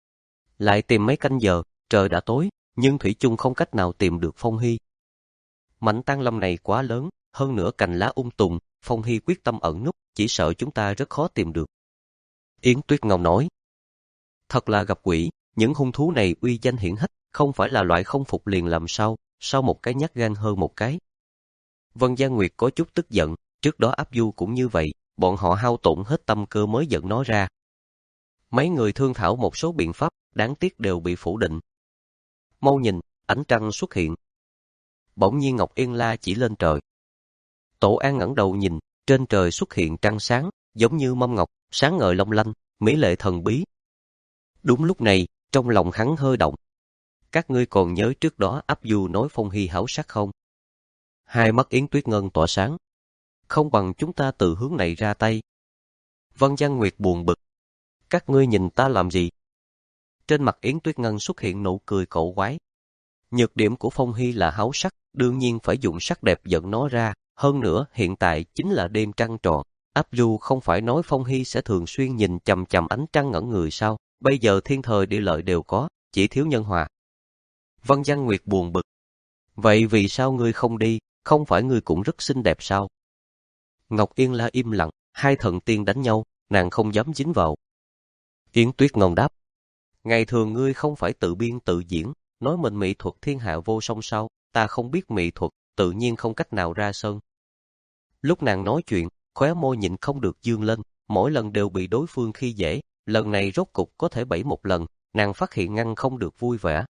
Lại tìm mấy canh giờ, trời đã tối, nhưng thủy chung không cách nào tìm được Phong Hy. Mảnh Tăng Lâm này quá lớn, hơn nữa cành lá um tùm, Phong Hy quyết tâm ẩn núp, chỉ sợ chúng ta rất khó tìm được. Yến Tuyết Ngọc nói, thật là gặp quỷ, những hung thú này uy danh hiển hách, không phải là loại không phục liền làm sao, sao một cái nhát gan hơn một cái. Vân Giang Nguyệt có chút tức giận, trước đó Áp Du cũng như vậy, bọn họ hao tổn hết tâm cơ mới dẫn nó ra. Mấy người thương thảo một số biện pháp, đáng tiếc đều bị phủ định. Mau nhìn, ánh trăng xuất hiện. Bỗng nhiên Ngọc Yên La chỉ lên trời. Tổ An ngẩng đầu nhìn, trên trời xuất hiện trăng sáng, giống như mâm ngọc, sáng ngời long lanh, mỹ lệ thần bí. Đúng lúc này, trong lòng hắn hơi động. Các ngươi còn nhớ trước đó Áp Du nói Phong Hy háo sắc không? Hai mắt Yến Tuyết Ngân tỏa sáng. Không bằng chúng ta từ hướng này ra tay. Vân Giang Nguyệt buồn bực. Các ngươi nhìn ta làm gì? Trên mặt Yến Tuyết Ngân xuất hiện nụ cười cổ quái. Nhược điểm của Phong Hy là háo sắc, đương nhiên phải dùng sắc đẹp dẫn nó ra. Hơn nữa, hiện tại chính là đêm trăng tròn. Áp Du không phải nói Phong Hy sẽ thường xuyên nhìn chằm chằm ánh trăng ngẩn người sao? Bây giờ thiên thời địa lợi đều có, chỉ thiếu nhân hòa. Vân Giang Nguyệt buồn bực. Vậy vì sao ngươi không đi, không phải ngươi cũng rất xinh đẹp sao? Ngọc Yên La im lặng, hai thần tiên đánh nhau, nàng không dám dính vào. Yến Tuyết Ngân đáp. Ngày thường ngươi không phải tự biên tự diễn, nói mình mỹ thuật thiên hạ vô song sao, ta không biết mỹ thuật, tự nhiên không cách nào ra sân. Lúc nàng nói chuyện, khóe môi nhịn không được dương lên, mỗi lần đều bị đối phương khi dễ, lần này rốt cục có thể bẫy một lần, nàng phát hiện ngăn không được vui vẻ.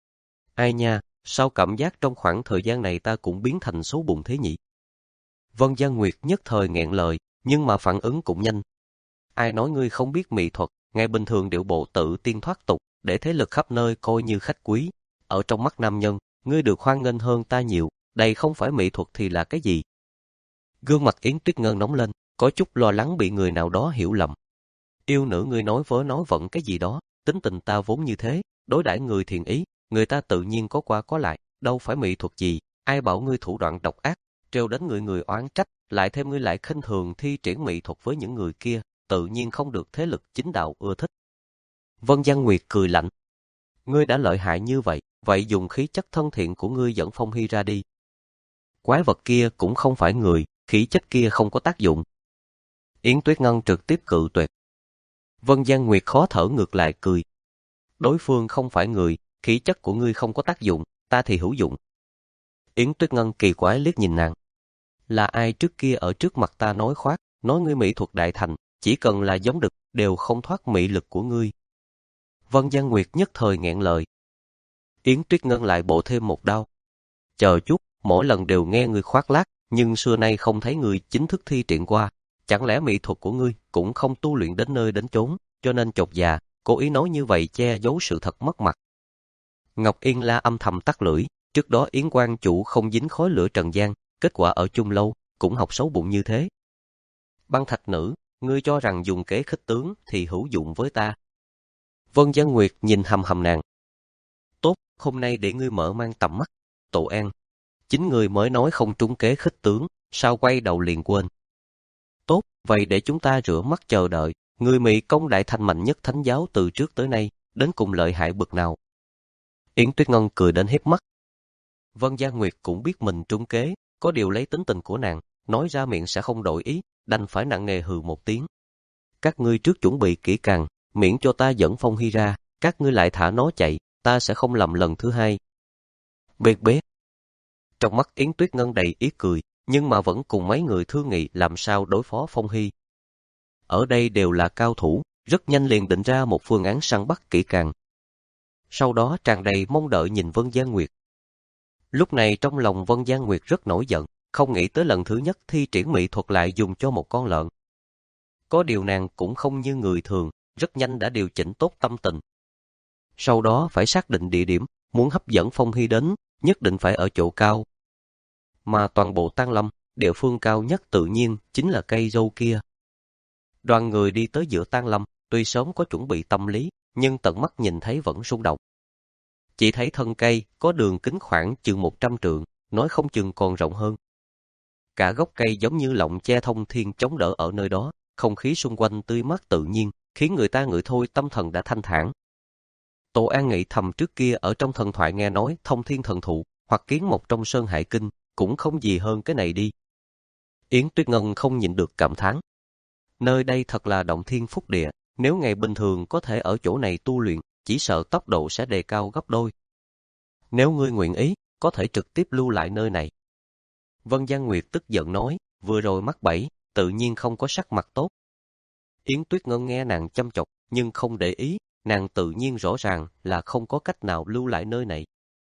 Ai nha, sao cảm giác trong khoảng thời gian này ta cũng biến thành xấu bụng thế nhỉ? Vân Giang Nguyệt nhất thời nghẹn lời, nhưng mà phản ứng cũng nhanh. Ai nói ngươi không biết mỹ thuật, ngày bình thường điệu bộ tự tiên thoát tục, để thế lực khắp nơi coi như khách quý. Ở trong mắt nam nhân, ngươi được hoan nghênh hơn ta nhiều, đây không phải mỹ thuật thì là cái gì? Gương mặt Yến Tuyết Ngân nóng lên, có chút lo lắng bị người nào đó hiểu lầm. Yêu nữ ngươi nói vớ nói vận cái gì đó, tính tình ta vốn như thế, đối đãi người thiện ý, người ta tự nhiên có qua có lại, đâu phải mỹ thuật gì, ai bảo ngươi thủ đoạn độc ác, trêu đến người người oán trách, lại thêm ngươi lại khinh thường thi triển mỹ thuật với những người kia, tự nhiên không được thế lực chính đạo ưa thích. Vân Giang Nguyệt cười lạnh. Ngươi đã lợi hại như vậy, vậy dùng khí chất thân thiện của ngươi dẫn Phong Hy ra đi. Quái vật kia cũng không phải người, khí chất kia không có tác dụng. Yến Tuyết Ngân trực tiếp cự tuyệt. Vân Giang Nguyệt khó thở ngược lại cười. Đối phương không phải người, khí chất của ngươi không có tác dụng, ta thì hữu dụng. Yến Tuyết Ngân kỳ quái liếc nhìn nàng. Là ai trước kia ở trước mặt ta nói khoác, nói ngươi mỹ thuật đại thành, chỉ cần là giống đực, đều không thoát mỹ lực của ngươi. Vân Giang Nguyệt nhất thời nghẹn lời. Yến Tuyết Ngân lại bổ thêm một đao. Chờ chút, mỗi lần đều nghe ngươi khoác lác, nhưng xưa nay không thấy ngươi chính thức thi triển qua. Chẳng lẽ mỹ thuật của ngươi cũng không tu luyện đến nơi đến chốn, cho nên chột dạ, cố ý nói như vậy che giấu sự thật mất mặt. Ngọc Yên La âm thầm tắt lưỡi, trước đó Yến Quan chủ không dính khói lửa trần gian, kết quả ở chung lâu, cũng học xấu bụng như thế. Băng Thạch Nữ, ngươi cho rằng dùng kế khích tướng thì hữu dụng với ta. Vân Giang Nguyệt nhìn hầm hầm nàng. Tốt, hôm nay để ngươi mở mang tầm mắt. Tổ An, chính ngươi mới nói không trúng kế khích tướng, sao quay đầu liền quên. Tốt, vậy để chúng ta rửa mắt chờ đợi, người Mỹ công đại thành mạnh nhất thánh giáo từ trước tới nay, đến cùng lợi hại bực nào. Yến Tuyết Ngân cười đến hiếp mắt. Vân Giang Nguyệt cũng biết mình trúng kế, có điều lấy tính tình của nàng, nói ra miệng sẽ không đổi ý, đành phải nặng nề hừ một tiếng. Các ngươi trước chuẩn bị kỹ càng, miễn cho ta dẫn Phong Hy ra, các ngươi lại thả nó chạy, ta sẽ không làm lần thứ hai. Bệt bế. Trong mắt Yến Tuyết Ngân đầy ý cười, nhưng mà vẫn cùng mấy người thương nghị làm sao đối phó Phong Hy. Ở đây đều là cao thủ, rất nhanh liền định ra một phương án săn bắt kỹ càng. Sau đó tràn đầy mong đợi nhìn Vân Giang Nguyệt. Lúc này trong lòng Vân Giang Nguyệt rất nổi giận, không nghĩ tới lần thứ nhất thi triển mỹ thuật lại dùng cho một con lợn. Có điều nàng cũng không như người thường, rất nhanh đã điều chỉnh tốt tâm tình. Sau đó phải xác định địa điểm, muốn hấp dẫn Phong Hy đến, nhất định phải ở chỗ cao. Mà toàn bộ Tang Lâm, địa phương cao nhất tự nhiên chính là cây dâu kia. Đoàn người đi tới giữa Tang Lâm, tuy sớm có chuẩn bị tâm lý, nhưng tận mắt nhìn thấy vẫn rung động. Chỉ thấy thân cây có đường kính khoảng chừng một trăm trượng, nói không chừng còn rộng hơn. Cả gốc cây giống như lọng che thông thiên chống đỡ ở nơi đó, không khí xung quanh tươi mát tự nhiên, khiến người ta ngửi thôi tâm thần đã thanh thản. Tổ An nghĩ thầm trước kia ở trong thần thoại nghe nói thông thiên thần thụ, hoặc kiến một trong sơn hải kinh, cũng không gì hơn cái này đi. Yến Tuyết Ngân không nhịn được cảm thán. Nơi đây thật là động thiên phúc địa, nếu ngày bình thường có thể ở chỗ này tu luyện, chỉ sợ tốc độ sẽ đề cao gấp đôi. Nếu ngươi nguyện ý, có thể trực tiếp lưu lại nơi này. Vân Giang Nguyệt tức giận nói, vừa rồi mắc bẫy, tự nhiên không có sắc mặt tốt. Yến Tuyết Ngân nghe nàng chăm chọc, nhưng không để ý, nàng tự nhiên rõ ràng là không có cách nào lưu lại nơi này.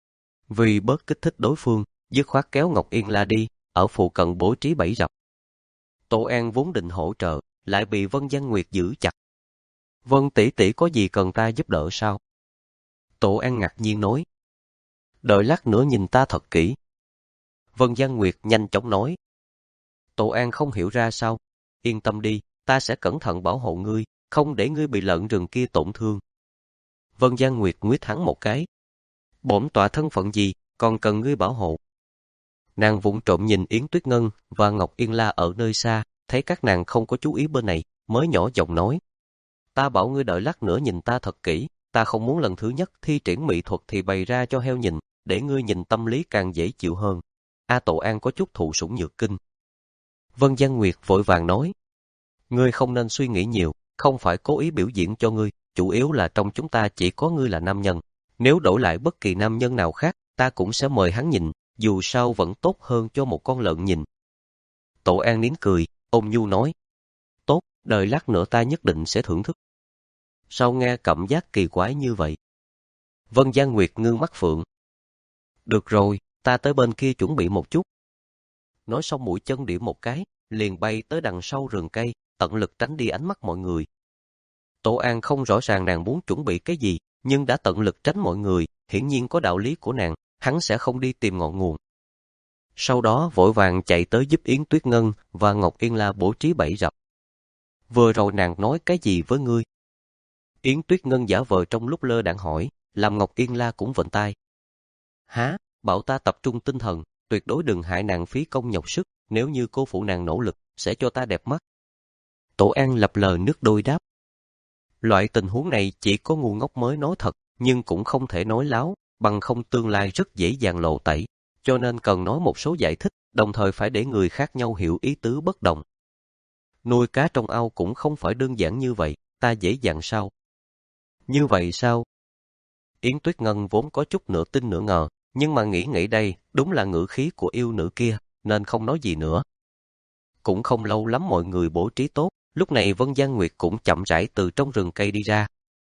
Vì bớt kích thích đối phương, dứt khoát kéo Ngọc Yên La đi, ở phụ cận bố trí bẫy rập. Tổ An vốn định hỗ trợ, lại bị Vân Giang Nguyệt giữ chặt. Vân tỷ tỷ có gì cần ta giúp đỡ sao? Tổ An ngạc nhiên nói. Đợi lát nữa nhìn ta thật kỹ. Vân Giang Nguyệt nhanh chóng nói. Tổ An không hiểu ra sao. Yên tâm đi, ta sẽ cẩn thận bảo hộ ngươi, không để ngươi bị lợn rừng kia tổn thương. Vân Giang Nguyệt nguyết hắn một cái. Bổn tọa thân phận gì, còn cần ngươi bảo hộ. Nàng vụng trộm nhìn Yến Tuyết Ngân và Ngọc Yên La ở nơi xa, thấy các nàng không có chú ý bên này, mới nhỏ giọng nói. Ta bảo ngươi đợi lát nữa nhìn ta thật kỹ, ta không muốn lần thứ nhất thi triển mỹ thuật thì bày ra cho heo nhìn, để ngươi nhìn tâm lý càng dễ chịu hơn. A Tổ An có chút thụ sủng nhược kinh. Vân Giang Nguyệt vội vàng nói. Ngươi không nên suy nghĩ nhiều, không phải cố ý biểu diễn cho ngươi, chủ yếu là trong chúng ta chỉ có ngươi là nam nhân. Nếu đổi lại bất kỳ nam nhân nào khác, ta cũng sẽ mời hắn nhìn, dù sao vẫn tốt hơn cho một con lợn nhìn. Tổ An nín cười, ôn nhu nói. Tốt, đợi lát nữa ta nhất định sẽ thưởng thức. Sao nghe cảm giác kỳ quái như vậy? Vân Giang Nguyệt ngưng mắt phượng. Được rồi, ta tới bên kia chuẩn bị một chút. Nói xong mũi chân điểm một cái, liền bay tới đằng sau rừng cây, tận lực tránh đi ánh mắt mọi người. Tổ An không rõ ràng nàng muốn chuẩn bị cái gì, nhưng đã tận lực tránh mọi người, hiển nhiên có đạo lý của nàng, hắn sẽ không đi tìm ngọn nguồn. Sau đó vội vàng chạy tới giúp Yến Tuyết Ngân và Ngọc Yên La bố trí bẫy rập. Vừa rồi nàng nói cái gì với ngươi? Yến Tuyết Ngân giả vờ trong lúc lơ đãng hỏi, làm Ngọc Yên La cũng vịnh tai. Há, bảo ta tập trung tinh thần, tuyệt đối đừng hại nàng phí công nhọc sức, nếu như cô phụ nàng nỗ lực, sẽ cho ta đẹp mắt. Tổ An lập lờ nước đôi đáp. Loại tình huống này chỉ có ngu ngốc mới nói thật, nhưng cũng không thể nói láo, bằng không tương lai rất dễ dàng lộ tẩy, cho nên cần nói một số giải thích, đồng thời phải để người khác nhau hiểu ý tứ bất đồng. Nuôi cá trong ao cũng không phải đơn giản như vậy, ta dễ dàng sao? Như vậy sao? Yến Tuyết Ngân vốn có chút nửa tin nửa ngờ, nhưng mà nghĩ nghĩ đây, đúng là ngữ khí của yêu nữ kia, nên không nói gì nữa. Cũng không lâu lắm mọi người bố trí tốt, lúc này Vân Giang Nguyệt cũng chậm rãi từ trong rừng cây đi ra.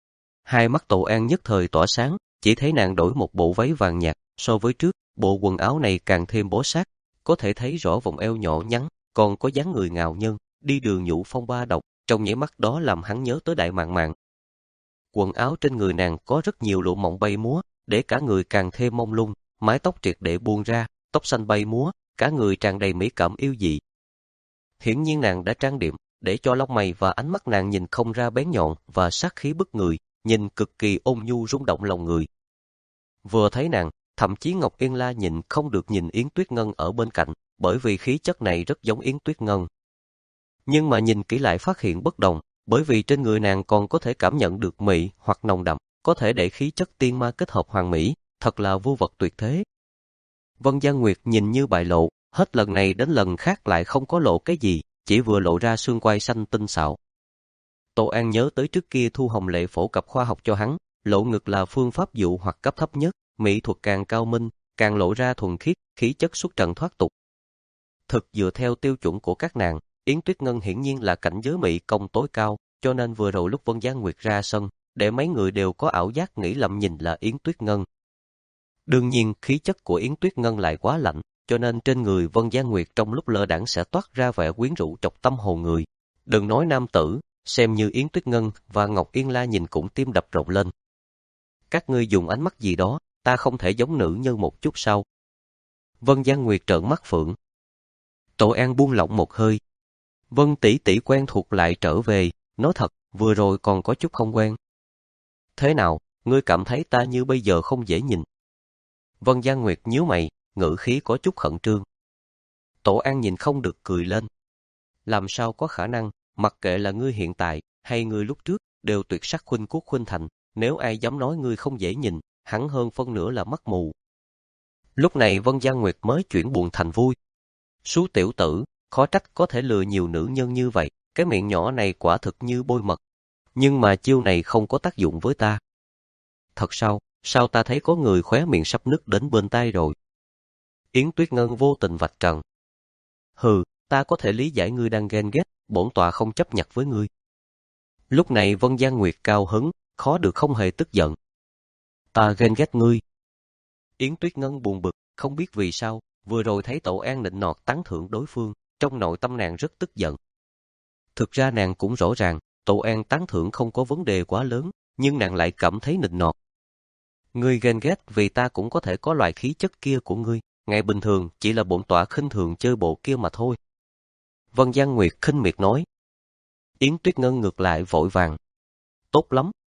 Hai mắt Tổ An nhất thời tỏa sáng, chỉ thấy nàng đổi một bộ váy vàng nhạt, so với trước, bộ quần áo này càng thêm bó sát, có thể thấy rõ vòng eo nhỏ nhắn, còn có dáng người ngạo nhân, đi đường nhũ phong ba độc, trong nháy mắt đó làm hắn nhớ tới Đại Mạn Mạn. Quần áo trên người nàng có rất nhiều lụa mỏng bay múa, để cả người càng thêm mông lung, mái tóc triệt để buông ra, tóc xanh bay múa, cả người tràn đầy mỹ cảm yêu dị. Hiển nhiên nàng đã trang điểm, để cho lông mày và ánh mắt nàng nhìn không ra bén nhọn và sát khí bức người, nhìn cực kỳ ôn nhu rung động lòng người. Vừa thấy nàng, thậm chí Ngọc Yên La nhìn không được nhìn Yến Tuyết Ngân ở bên cạnh, bởi vì khí chất này rất giống Yến Tuyết Ngân. Nhưng mà nhìn kỹ lại phát hiện bất đồng, bởi vì trên người nàng còn có thể cảm nhận được mị hoặc nồng đậm, có thể để khí chất tiên ma kết hợp hoàn mỹ, thật là vô vật tuyệt thế. Vân Giang Nguyệt nhìn như bại lộ, hết lần này đến lần khác lại không có lộ cái gì, chỉ vừa lộ ra xương quai xanh tinh xảo. Tô An nhớ tới trước kia Thu Hồng Lệ phổ cập khoa học cho hắn, lộ ngực là phương pháp dụ hoặc cấp thấp nhất, mỹ thuật càng cao minh, càng lộ ra thuần khiết, khí chất xuất trần thoát tục. Thực dựa theo tiêu chuẩn của các nàng, Yến Tuyết Ngân hiển nhiên là cảnh giới mỹ công tối cao, cho nên vừa rồi lúc Vân Giang Nguyệt ra sân, để mấy người đều có ảo giác nghĩ lầm nhìn là Yến Tuyết Ngân. Đương nhiên, khí chất của Yến Tuyết Ngân lại quá lạnh, cho nên trên người Vân Giang Nguyệt trong lúc lơ đãng sẽ toát ra vẻ quyến rũ chọc tâm hồn người. Đừng nói nam tử, xem như Yến Tuyết Ngân và Ngọc Yên La nhìn cũng tim đập rộn lên. Các ngươi dùng ánh mắt gì đó, ta không thể giống nữ nhân một chút sao? Vân Giang Nguyệt trợn mắt phượng. Tổ An buông lỏng một hơi. Vân tỷ tỷ quen thuộc lại trở về, nói thật, vừa rồi còn có chút không quen. Thế nào, ngươi cảm thấy ta như bây giờ không dễ nhìn? Vân Giang Nguyệt nhíu mày, ngữ khí có chút khẩn trương. Tổ An nhìn không được cười lên. Làm sao có khả năng, mặc kệ là ngươi hiện tại hay ngươi lúc trước, đều tuyệt sắc khuynh quốc khuynh thành, nếu ai dám nói ngươi không dễ nhìn, hắn hơn phân nửa là mắt mù. Lúc này Vân Giang Nguyệt mới chuyển buồn thành vui. Sú tiểu tử, khó trách có thể lừa nhiều nữ nhân như vậy, cái miệng nhỏ này quả thực như bôi mật. Nhưng mà chiêu này không có tác dụng với ta. Thật sao, sao ta thấy có người khóe miệng sắp nứt đến bên tai rồi? Yến Tuyết Ngân vô tình vạch trần. Hừ, ta có thể lý giải ngươi đang ghen ghét, bổn tọa không chấp nhặt với ngươi. Lúc này Vân Giang Nguyệt cao hứng, khó được không hề tức giận. Ta ghen ghét ngươi. Yến Tuyết Ngân buồn bực, không biết vì sao, vừa rồi thấy Tổ An nịnh nọt tán thưởng đối phương, trong nội tâm nàng rất tức giận. Thực ra nàng cũng rõ ràng, Tổ An tán thưởng không có vấn đề quá lớn, nhưng nàng lại cảm thấy nịnh nọt. Ngươi ghen ghét vì ta cũng có thể có loại khí chất kia của ngươi, ngày bình thường chỉ là bổn tọa khinh thường chơi bộ kia mà thôi. Vân Giang Nguyệt khinh miệt nói. Yến Tuyết Ngân ngược lại vội vàng. Tốt lắm,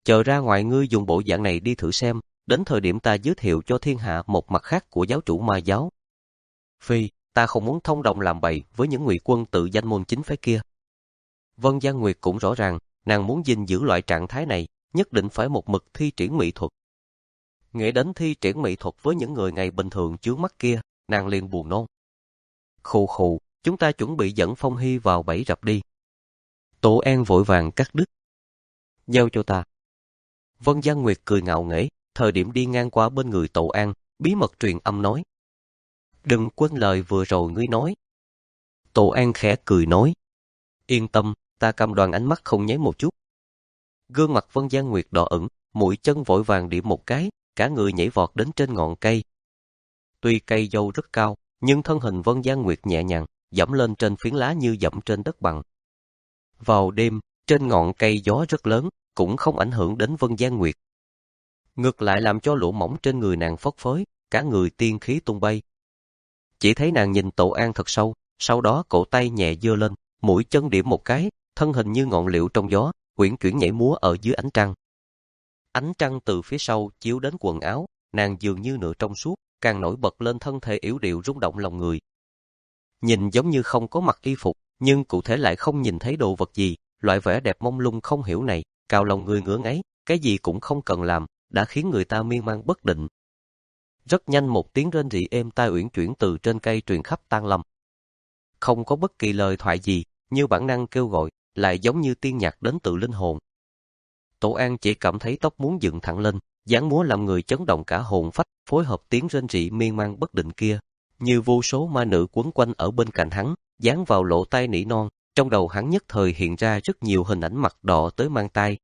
chờ ra ngoài ngươi dùng bộ dạng này đi thử xem, đến thời điểm ta giới thiệu cho thiên hạ một mặt khác của giáo chủ Ma giáo. Phi, ta không muốn thông đồng làm bậy với những ngụy quân tự danh môn chính phái kia. Vân Gian Nguyệt cũng rõ ràng, nàng muốn gìn giữ loại trạng thái này, nhất định phải một mực thi triển mỹ thuật. Nghĩ đến thi triển mỹ thuật với những người ngày bình thường chướng mắt kia, nàng liền buồn nôn. Khù khù, chúng ta chuẩn bị dẫn Phong Hy vào bẫy rập đi. Tổ An vội vàng cắt đứt. Giao cho ta. Vân Gian Nguyệt cười ngạo nghễ, thời điểm đi ngang qua bên người Tổ An, bí mật truyền âm nói. Đừng quên lời vừa rồi ngươi nói. Tổ An khẽ cười nói. Yên tâm, ta cam đoan ánh mắt không nháy một chút. Gương mặt Vân Gian Nguyệt đỏ ửng, mũi chân vội vàng điểm một cái, cả người nhảy vọt đến trên ngọn cây. Tuy cây dâu rất cao, nhưng thân hình Vân Gian Nguyệt nhẹ nhàng, dẫm lên trên phiến lá như dẫm trên đất bằng. Vào đêm, trên ngọn cây gió rất lớn, cũng không ảnh hưởng đến Vân Gian Nguyệt. Ngược lại làm cho lỗ mỏng trên người nàng phất phới, cả người tiên khí tung bay. Chỉ thấy nàng nhìn Tổ An thật sâu, sau đó cổ tay nhẹ giơ lên, mũi chân điểm một cái, thân hình như ngọn liễu trong gió, uyển chuyển nhảy múa ở dưới ánh trăng. Ánh trăng từ phía sau chiếu đến quần áo, nàng dường như nửa trong suốt, càng nổi bật lên thân thể yếu điệu rung động lòng người. Nhìn giống như không có mặc y phục, nhưng cụ thể lại không nhìn thấy đồ vật gì, loại vẻ đẹp mông lung không hiểu này, cào lòng người ngưỡng ấy, cái gì cũng không cần làm, đã khiến người ta miên man bất định. Rất nhanh một tiếng rên rỉ êm tai uyển chuyển từ trên cây truyền khắp Tang Lâm. Không có bất kỳ lời thoại gì, như bản năng kêu gọi, lại giống như tiên nhạc đến từ linh hồn. Tổ An chỉ cảm thấy tóc muốn dựng thẳng lên, dáng múa làm người chấn động cả hồn phách, phối hợp tiếng rên rỉ miên man bất định kia, như vô số ma nữ quấn quanh ở bên cạnh hắn, dán vào lỗ tai nỉ non, trong đầu hắn nhất thời hiện ra rất nhiều hình ảnh mặt đỏ tới mang tai.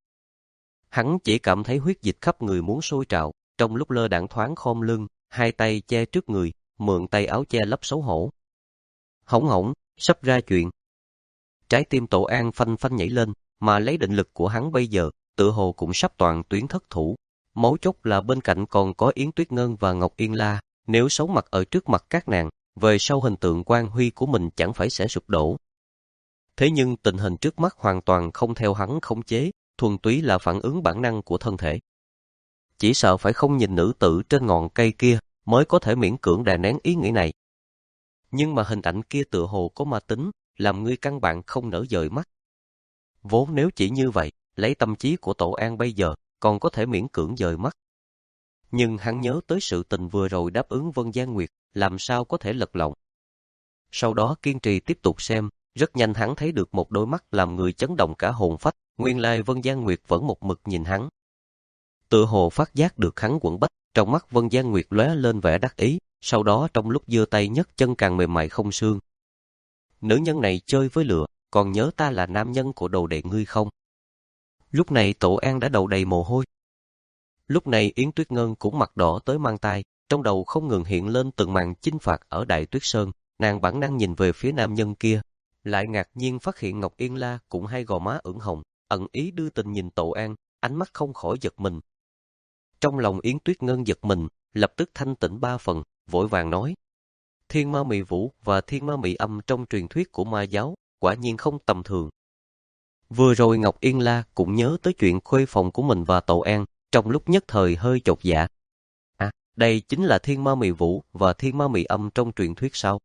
Hắn chỉ cảm thấy huyết dịch khắp người muốn sôi trào, trong lúc lơ đãng thoáng khom lưng, hai tay che trước người, mượn tay áo che lấp xấu hổ. Hỏng hỏng, sắp ra chuyện. Trái tim Tổ An phanh phanh nhảy lên, mà lấy định lực của hắn bây giờ, tự hồ cũng sắp toàn tuyến thất thủ. Mấu chốt là bên cạnh còn có Yến Tuyết Ngân và Ngọc Yên La, nếu xấu mặt ở trước mặt các nàng, về sau hình tượng quan huy của mình chẳng phải sẽ sụp đổ. Thế nhưng tình hình trước mắt hoàn toàn không theo hắn khống chế, thuần túy là phản ứng bản năng của thân thể. Chỉ sợ phải không nhìn nữ tử trên ngọn cây kia, mới có thể miễn cưỡng đè nén ý nghĩ này. Nhưng mà hình ảnh kia tựa hồ có ma tính, làm ngươi căn bản không nỡ dời mắt. Vốn nếu chỉ như vậy, lấy tâm trí của Tổ An bây giờ, còn có thể miễn cưỡng dời mắt. Nhưng hắn nhớ tới sự tình vừa rồi đáp ứng Vân Gian Nguyệt, làm sao có thể lật lọng. Sau đó kiên trì tiếp tục xem, rất nhanh hắn thấy được một đôi mắt làm người chấn động cả hồn phách, nguyên lai Vân Gian Nguyệt vẫn một mực nhìn hắn. Tựa hồ phát giác được hắn quẫn bách, trong mắt Vân Gian Nguyệt lóe lên vẻ đắc ý, sau đó trong lúc giơ tay nhấc chân càng mềm mại không xương. Nữ nhân này chơi với lửa, còn nhớ ta là nam nhân của đồ đệ ngươi không? Lúc này Tổ An đã đầu đầy mồ hôi. Lúc này Yến Tuyết Ngân cũng mặt đỏ tới mang tai, trong đầu không ngừng hiện lên từng màn chinh phạt ở Đại Tuyết Sơn, nàng bản năng nhìn về phía nam nhân kia, lại ngạc nhiên phát hiện Ngọc Yên La cũng hai gò má ửng hồng, ẩn ý đưa tình nhìn Tổ An, ánh mắt không khỏi giật mình. Trong lòng Yến Tuyết Ngân giật mình, lập tức thanh tĩnh ba phần, vội vàng nói: Thiên Ma Mị Vũ và Thiên Ma Mị Âm trong truyền thuyết của Ma giáo, quả nhiên không tầm thường. Vừa rồi Ngọc Yên La cũng nhớ tới chuyện khuê phòng của mình và Tổ An, trong lúc nhất thời hơi chột dạ. À, đây chính là Thiên Ma Mị Vũ và Thiên Ma Mị Âm trong truyền thuyết sao?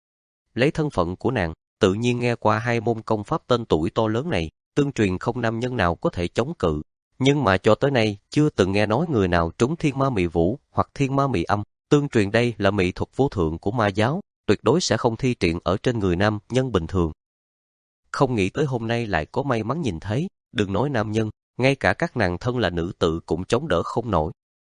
Lấy thân phận của nàng, tự nhiên nghe qua hai môn công pháp tên tuổi to lớn này, tương truyền không nam nhân nào có thể chống cự. Nhưng mà cho tới nay, chưa từng nghe nói người nào trúng Thiên Ma Mị Vũ hoặc Thiên Ma Mị Âm. Tương truyền đây là mỹ thuật vô thượng của Ma giáo, tuyệt đối sẽ không thi triển ở trên người nam nhân bình thường. Không nghĩ tới hôm nay lại có may mắn nhìn thấy, đừng nói nam nhân, ngay cả các nàng thân là nữ tử cũng chống đỡ không nổi.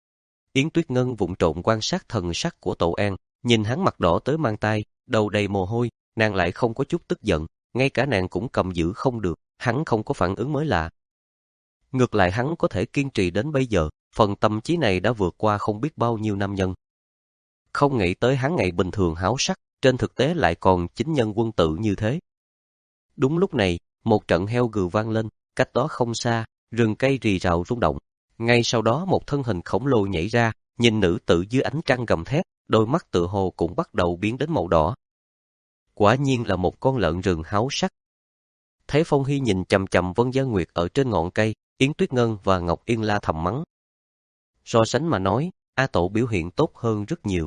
Yến Tuyết Ngân vụng trộn quan sát thần sắc của Tổ An, nhìn hắn mặt đỏ tới mang tai, đầu đầy mồ hôi, nàng lại không có chút tức giận, ngay cả nàng cũng cầm giữ không được, hắn không có phản ứng mới lạ. Ngược lại hắn có thể kiên trì đến bây giờ, phần tâm trí này đã vượt qua không biết bao nhiêu nam nhân. Không nghĩ tới hắn ngày bình thường háo sắc, trên thực tế lại còn chính nhân quân tử như thế. Đúng lúc này, một trận heo gừ vang lên, cách đó không xa, rừng cây rì rào rung động. Ngay sau đó một thân hình khổng lồ nhảy ra, nhìn nữ tử dưới ánh trăng gầm thét, đôi mắt tựa hồ cũng bắt đầu biến đến màu đỏ. Quả nhiên là một con lợn rừng háo sắc. Thấy Phong Hy nhìn chằm chằm Vân Gian Nguyệt ở trên ngọn cây, Yến Tuyết Ngân và Ngọc Yên La thầm mắng. So sánh mà nói, A Tổ biểu hiện tốt hơn rất nhiều.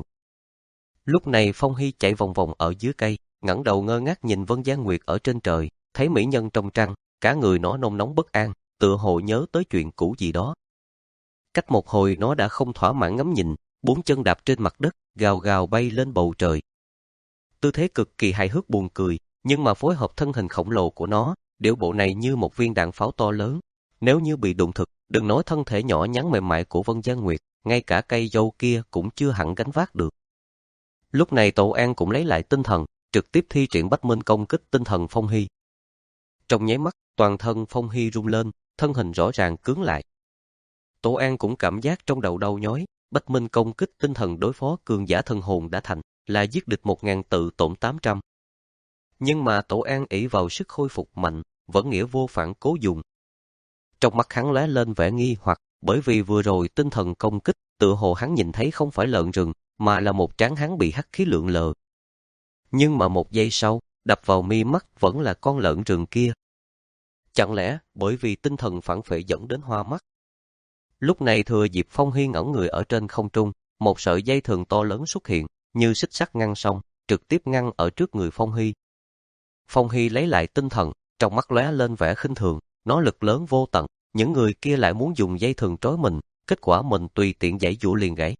Lúc này Phong Hy chạy vòng vòng ở dưới cây, ngẩng đầu ngơ ngác nhìn Vân Gian Nguyệt ở trên trời, thấy mỹ nhân trong trăng, cả người nó nôn nóng bất an, tựa hồ nhớ tới chuyện cũ gì đó. Cách một hồi nó đã không thỏa mãn ngắm nhìn, bốn chân đạp trên mặt đất, gào gào bay lên bầu trời. Tư thế cực kỳ hài hước buồn cười, nhưng mà phối hợp thân hình khổng lồ của nó, điệu bộ này như một viên đạn pháo to lớn. Nếu như bị đụng thực, đừng nói thân thể nhỏ nhắn mềm mại của Vân Gian Nguyệt, ngay cả cây dâu kia cũng chưa hẳn gánh vác được. Lúc này Tổ An cũng lấy lại tinh thần, trực tiếp thi triển Bách Minh công kích tinh thần Phong Hy. Trong nháy mắt, toàn thân Phong Hy rung lên, thân hình rõ ràng cứng lại. Tổ An cũng cảm giác trong đầu đau nhói, Bách Minh công kích tinh thần đối phó cường giả thần hồn đã thành, là giết địch một ngàn tự tổn tám trăm. Nhưng mà Tổ An ỷ vào sức khôi phục mạnh, vẫn nghĩa vô phản cố dùng. Trong mắt hắn lóe lên vẻ nghi hoặc, bởi vì vừa rồi tinh thần công kích, tựa hồ hắn nhìn thấy không phải lợn rừng, mà là một trán hắn bị hắc khí lượn lờ. Nhưng mà một giây sau, đập vào mi mắt vẫn là con lợn rừng kia. Chẳng lẽ bởi vì tinh thần phản phệ dẫn đến hoa mắt? Lúc này thừa dịp Phong Hy ngẩng người ở trên không trung, một sợi dây thừng to lớn xuất hiện, như xích sắt ngăn sông, trực tiếp ngăn ở trước người Phong Hy. Phong Hy lấy lại tinh thần, trong mắt lóe lên vẻ khinh thường, nó lực lớn vô tận, những người kia lại muốn dùng dây thừng trói mình, kết quả mình tùy tiện giãy giụa liền gãy.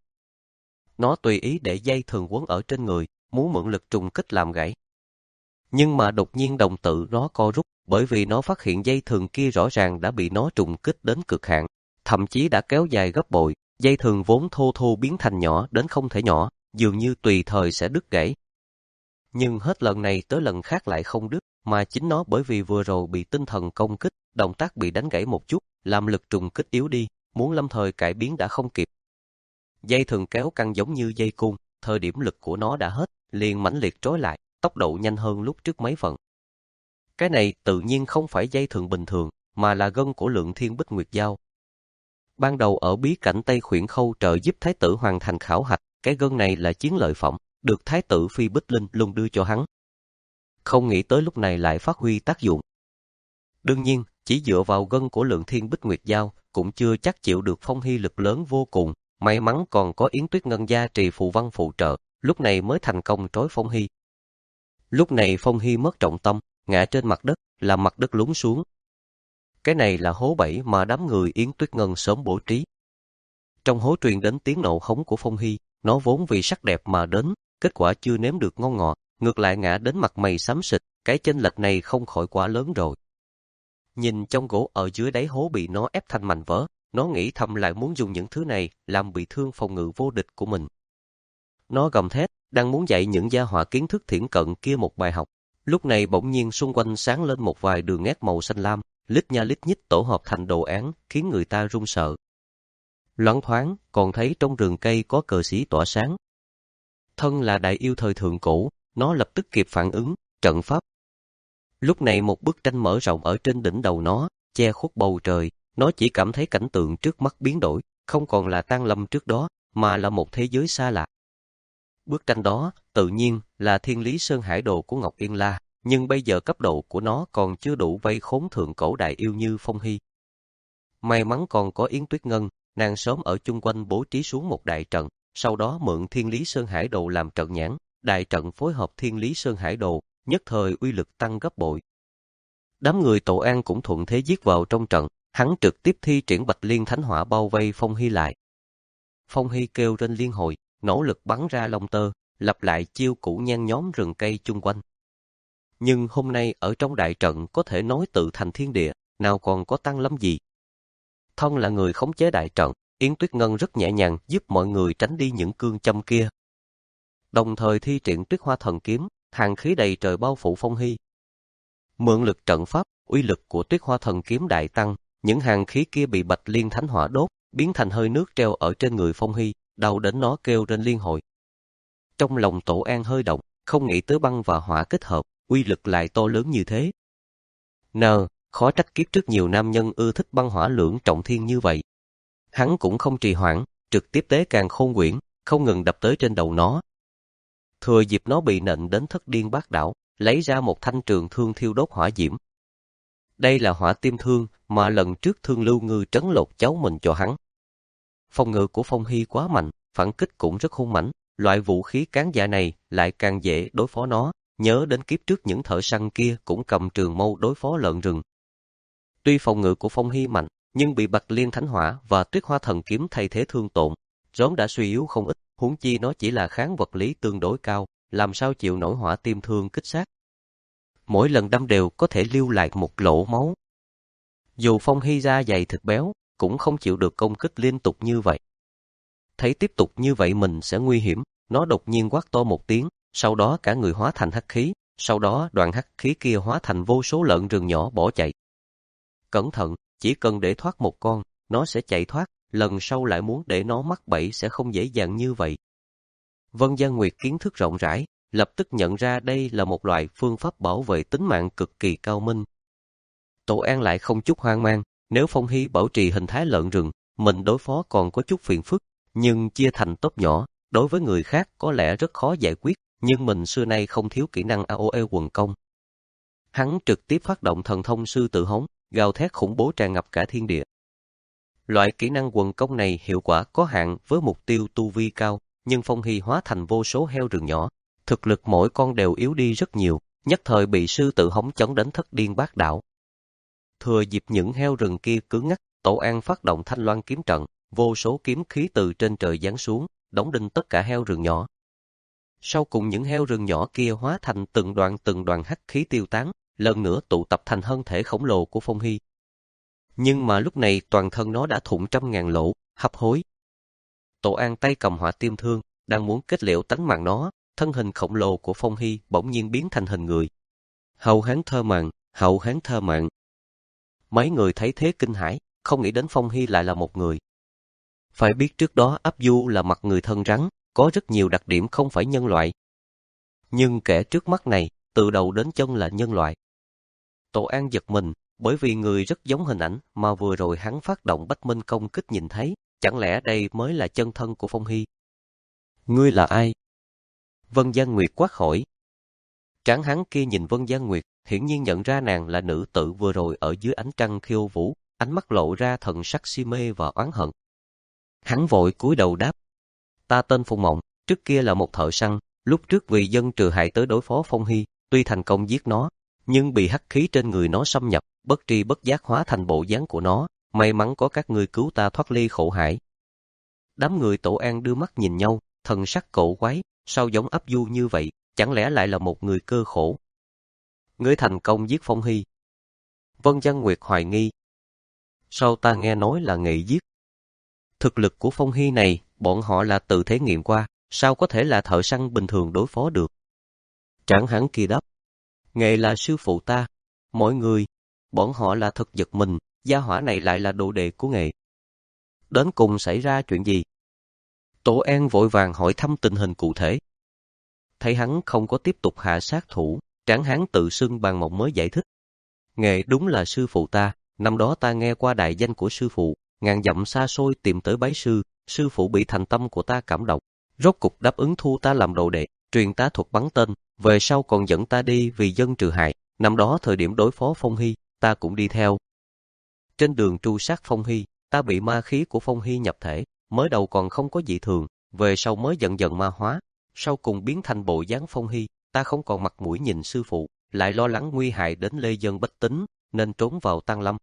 Nó tùy ý để dây thừng quấn ở trên người, muốn mượn lực trùng kích làm gãy. Nhưng mà đột nhiên đồng tử nó co rút, bởi vì nó phát hiện dây thừng kia rõ ràng đã bị nó trùng kích đến cực hạn, thậm chí đã kéo dài gấp bội, dây thừng vốn thô thô biến thành nhỏ đến không thể nhỏ, dường như tùy thời sẽ đứt gãy. Nhưng hết lần này tới lần khác lại không đứt, mà chính nó bởi vì vừa rồi bị tinh thần công kích, động tác bị đánh gãy một chút, làm lực trùng kích yếu đi, muốn lâm thời cải biến đã không kịp. Dây thừng kéo căng giống như dây cung, thời điểm lực của nó đã hết, liền mãnh liệt trói lại, tốc độ nhanh hơn lúc trước mấy phần. Cái này tự nhiên không phải dây thừng bình thường, mà là gân của Lượng Thiên Bích Nguyệt Dao. Ban đầu ở bí cảnh Tây Khuyển Khâu trợ giúp Thái tử hoàn thành khảo hạch, cái gân này là chiến lợi phẩm, được Thái tử Phi Bích Linh luôn đưa cho hắn. Không nghĩ tới lúc này lại phát huy tác dụng. Đương nhiên, chỉ dựa vào gân của Lượng Thiên Bích Nguyệt Dao cũng chưa chắc chịu được Phong Hy lực lớn vô cùng, may mắn còn có Yến Tuyết Ngân gia trì phù văn phụ trợ, lúc này mới thành công trói Phong Hy. Lúc này Phong Hy mất trọng tâm, ngã trên mặt đất, làm mặt đất lún xuống. Cái này là hố bẫy mà đám người Yến Tuyết Ngân sớm bố trí. Trong hố truyền đến tiếng nộ hống của Phong Hy, nó vốn vì sắc đẹp mà đến, kết quả chưa nếm được ngon ngọt, ngược lại ngã đến mặt mày xám xịt, cái chênh lệch này không khỏi quá lớn rồi. Nhìn trong gỗ ở dưới đáy hố bị nó ép thành mảnh vỡ, nó nghĩ thầm lại muốn dùng những thứ này làm bị thương phòng ngự vô địch của mình. Nó gầm thét, đang muốn dạy những gia hỏa kiến thức thiển cận kia một bài học. Lúc này bỗng nhiên xung quanh sáng lên một vài đường nét màu xanh lam, lít nha lít nhít tổ hợp thành đồ án, khiến người ta run sợ. Loáng thoáng, còn thấy trong rừng cây có cờ xí tỏa sáng. Thân là đại yêu thời thượng cổ, nó lập tức kịp phản ứng, trận pháp. Lúc này một bức tranh mở rộng ở trên đỉnh đầu nó, che khuất bầu trời, nó chỉ cảm thấy cảnh tượng trước mắt biến đổi, không còn là Tang Lâm trước đó, mà là một thế giới xa lạ. Bức tranh đó, tự nhiên, là Thiên Lý Sơn Hải Đồ của Ngọc Yên La, nhưng bây giờ cấp độ của nó còn chưa đủ vây khốn thượng cổ đại yêu như Phong Hy. May mắn còn có Yến Tuyết Ngân, nàng sớm ở chung quanh bố trí xuống một đại trận, sau đó mượn Thiên Lý Sơn Hải Đồ làm trận nhãn, đại trận phối hợp Thiên Lý Sơn Hải Đồ, nhất thời uy lực tăng gấp bội. Đám người Tổ An cũng thuận thế giết vào trong trận, hắn trực tiếp thi triển Bạch Liên Thánh Hỏa bao vây Phong Hy lại. Phong Hy kêu trên liên hồi, nỗ lực bắn ra lông tơ, lặp lại chiêu cũ nhen nhóm rừng cây chung quanh. Nhưng hôm nay ở trong đại trận có thể nói tự thành thiên địa, nào còn có Tang Lâm gì. Thân là người khống chế đại trận, Yến Tuyết Ngân rất nhẹ nhàng giúp mọi người tránh đi những cương châm kia. Đồng thời thi triển Tuyết Hoa Thần Kiếm, hàn khí đầy trời bao phủ Phong Hy. Mượn lực trận pháp, uy lực của Tuyết Hoa Thần Kiếm đại tăng, những hàn khí kia bị Bạch Liên Thánh Hỏa đốt, biến thành hơi nước treo ở trên người Phong Hy, đau đến nó kêu trên liên hồi. Trong lòng Tổ An hơi động, không nghĩ tới băng và hỏa kết hợp, uy lực lại to lớn như thế. Nờ, khó trách kiếp trước nhiều nam nhân ưa thích băng hỏa lưỡng trọng thiên như vậy. Hắn cũng không trì hoãn, trực tiếp tế càn khôn quyển, không ngừng đập tới trên đầu nó. Thừa dịp nó bị nện đến thất điên bát đảo, lấy ra một thanh trường thương thiêu đốt hỏa diễm. Đây là hỏa tiêm thương mà lần trước Thương Lưu Ngư trấn lột cháu mình cho hắn. Phòng ngự của Phong Hy quá mạnh, phản kích cũng rất hung mãnh, loại vũ khí cán dạ này lại càng dễ đối phó nó, nhớ đến kiếp trước những thợ săn kia cũng cầm trường mâu đối phó lợn rừng. Tuy phòng ngự của Phong Hy mạnh, nhưng bị Bạch Liên Thánh Hỏa và Tuyết Hoa Thần Kiếm thay thế thương tổn, rốn đã suy yếu không ít, huống chi nó chỉ là kháng vật lý tương đối cao, làm sao chịu nổi hỏa tiêm thương kích sát. Mỗi lần đâm đều có thể lưu lại một lỗ máu. Dù Phong Hy da dày thịt béo, cũng không chịu được công kích liên tục như vậy. Thấy tiếp tục như vậy mình sẽ nguy hiểm, nó đột nhiên quát to một tiếng, sau đó cả người hóa thành hắc khí, sau đó đoàn hắc khí kia hóa thành vô số lợn rừng nhỏ bỏ chạy. Cẩn thận, chỉ cần để thoát một con, nó sẽ chạy thoát, lần sau lại muốn để nó mắc bẫy sẽ không dễ dàng như vậy. Vân Gia Nguyệt kiến thức rộng rãi, lập tức nhận ra đây là một loại phương pháp bảo vệ tính mạng cực kỳ cao minh. Tổ An lại không chút hoang mang, nếu Phong Hy bảo trì hình thái lợn rừng, mình đối phó còn có chút phiền phức, nhưng chia thành tốp nhỏ, đối với người khác có lẽ rất khó giải quyết, nhưng mình xưa nay không thiếu kỹ năng a o e quần công. Hắn trực tiếp phát động thần thông sư tử hống, gào thét khủng bố tràn ngập cả thiên địa. Loại kỹ năng quần công này hiệu quả có hạn với mục tiêu tu vi cao, nhưng Phong Hy hóa thành vô số heo rừng nhỏ, thực lực mỗi con đều yếu đi rất nhiều, nhất thời bị sư tử hống chấn đến thất điên bát đảo. Thừa dịp những heo rừng kia cứng ngắc, Tổ An phát động Thanh Loan kiếm trận, vô số kiếm khí từ trên trời giáng xuống, đóng đinh tất cả heo rừng nhỏ. Sau cùng những heo rừng nhỏ kia hóa thành từng đoàn từng đoàn hắc khí tiêu tán, lần nữa tụ tập thành thân thể khổng lồ của Phong Hy. Nhưng mà lúc này toàn thân nó đã thủng trăm ngàn lỗ, hấp hối. Tổ An tay cầm hỏa tiêm thương, đang muốn kết liễu tánh mạng nó, thân hình khổng lồ của Phong Hy bỗng nhiên biến thành hình người. Hậu hán thơ mạng, hậu hán thơ mạng. Mấy người thấy thế kinh hãi, không nghĩ đến Phong Hy lại là một người. Phải biết trước đó Áp Du là mặt người thân rắn, có rất nhiều đặc điểm không phải nhân loại. Nhưng kẻ trước mắt này, từ đầu đến chân là nhân loại. Tổ An giật mình, bởi vì người rất giống hình ảnh mà vừa rồi hắn phát động Bách Minh công kích nhìn thấy, chẳng lẽ đây mới là chân thân của Phong Hy? Ngươi là ai? Vân Gia Nguyệt quát hỏi. Tráng hắn kia nhìn Vân Gia Nguyệt, hiển nhiên nhận ra nàng là nữ tử vừa rồi ở dưới ánh trăng khiêu vũ, ánh mắt lộ ra thần sắc si mê và oán hận. Hắn vội cúi đầu đáp. Ta tên Phùng Mộng, trước kia là một thợ săn, lúc trước vì dân trừ hại tới đối phó Phong Hy, tuy thành công giết nó, nhưng bị hắc khí trên người nó xâm nhập, bất tri bất giác hóa thành bộ dáng của nó, may mắn có các ngươi cứu ta thoát ly khổ hải. Đám người Tổ An đưa mắt nhìn nhau, thần sắc cổ quái, sao giống Áp Du như vậy, chẳng lẽ lại là một người cơ khổ? Ngươi thành công giết Phong Hy. Vân Gia Nguyệt hoài nghi. Sao ta nghe nói là nghệ giết? Thực lực của Phong Hy này, bọn họ là tự thể nghiệm qua, sao có thể là thợ săn bình thường đối phó được? Tráng hán kia đáp. Nghệ là sư phụ ta, mọi người, bọn họ là thật giật mình, gia hỏa này lại là đồ đệ của Nghệ. Đến cùng xảy ra chuyện gì? Tổ An vội vàng hỏi thăm tình hình cụ thể. Thấy hắn không có tiếp tục hạ sát thủ, Tráng hán tự xưng Bàn Mộng mới giải thích. Nghệ đúng là sư phụ ta, năm đó ta nghe qua đại danh của sư phụ, ngàn dặm xa xôi tìm tới bái sư, sư phụ bị thành tâm của ta cảm động, rốt cục đáp ứng thu ta làm đồ đệ, truyền ta thuật bắn tên, về sau còn dẫn ta đi vì dân trừ hại, năm đó thời điểm đối phó Phong Hy, ta cũng đi theo. Trên đường tru sát Phong Hy, ta bị ma khí của Phong Hy nhập thể, mới đầu còn không có dị thường, về sau mới dần dần ma hóa, sau cùng biến thành bộ dáng Phong Hy, ta không còn mặt mũi nhìn sư phụ, lại lo lắng nguy hại đến lê dân bách tính, nên trốn vào Tăng Lâm.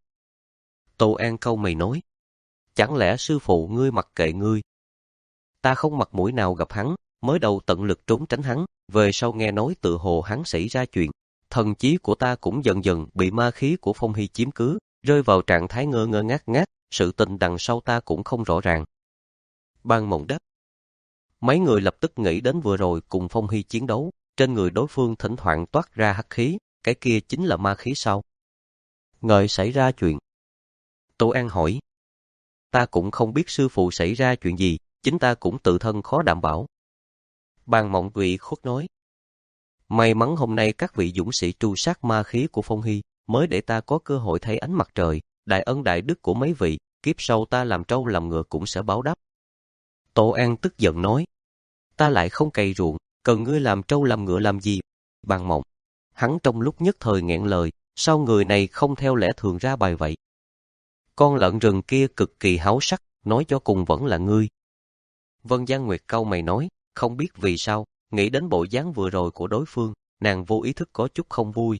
Tô An câu mày nói, chẳng lẽ sư phụ ngươi mặc kệ ngươi? Ta không mặt mũi nào gặp hắn, mới đầu tận lực trốn tránh hắn, về sau nghe nói tự hồ hắn xảy ra chuyện, thần trí của ta cũng dần dần bị ma khí của Phong Hy chiếm cứ, rơi vào trạng thái ngơ ngơ ngác ngác, sự tình đằng sau ta cũng không rõ ràng. Ban Mộng đáp. Mấy người lập tức nghĩ đến vừa rồi cùng Phong Hy chiến đấu, trên người đối phương thỉnh thoảng toát ra hắc khí, cái kia chính là ma khí sao? Ngợi xảy ra chuyện. Tô An hỏi. Ta cũng không biết sư phụ xảy ra chuyện gì, chính ta cũng tự thân khó đảm bảo. Bàn Mộng ủy khuất nói. May mắn hôm nay các vị dũng sĩ tru sát ma khí của Phong Hy, mới để ta có cơ hội thấy ánh mặt trời, đại ân đại đức của mấy vị, kiếp sau ta làm trâu làm ngựa cũng sẽ báo đáp. Tô An tức giận nói. Ta lại không cày ruộng, cần ngươi làm trâu làm ngựa làm gì? Bàn Mộng. Hắn trong lúc nhất thời nghẹn lời, sao người này không theo lẽ thường ra bài vậy? Con lợn rừng kia cực kỳ háo sắc, nói cho cùng vẫn là ngươi. Vân Giang Nguyệt cau mày nói, không biết vì sao, nghĩ đến bộ dáng vừa rồi của đối phương, nàng vô ý thức có chút không vui.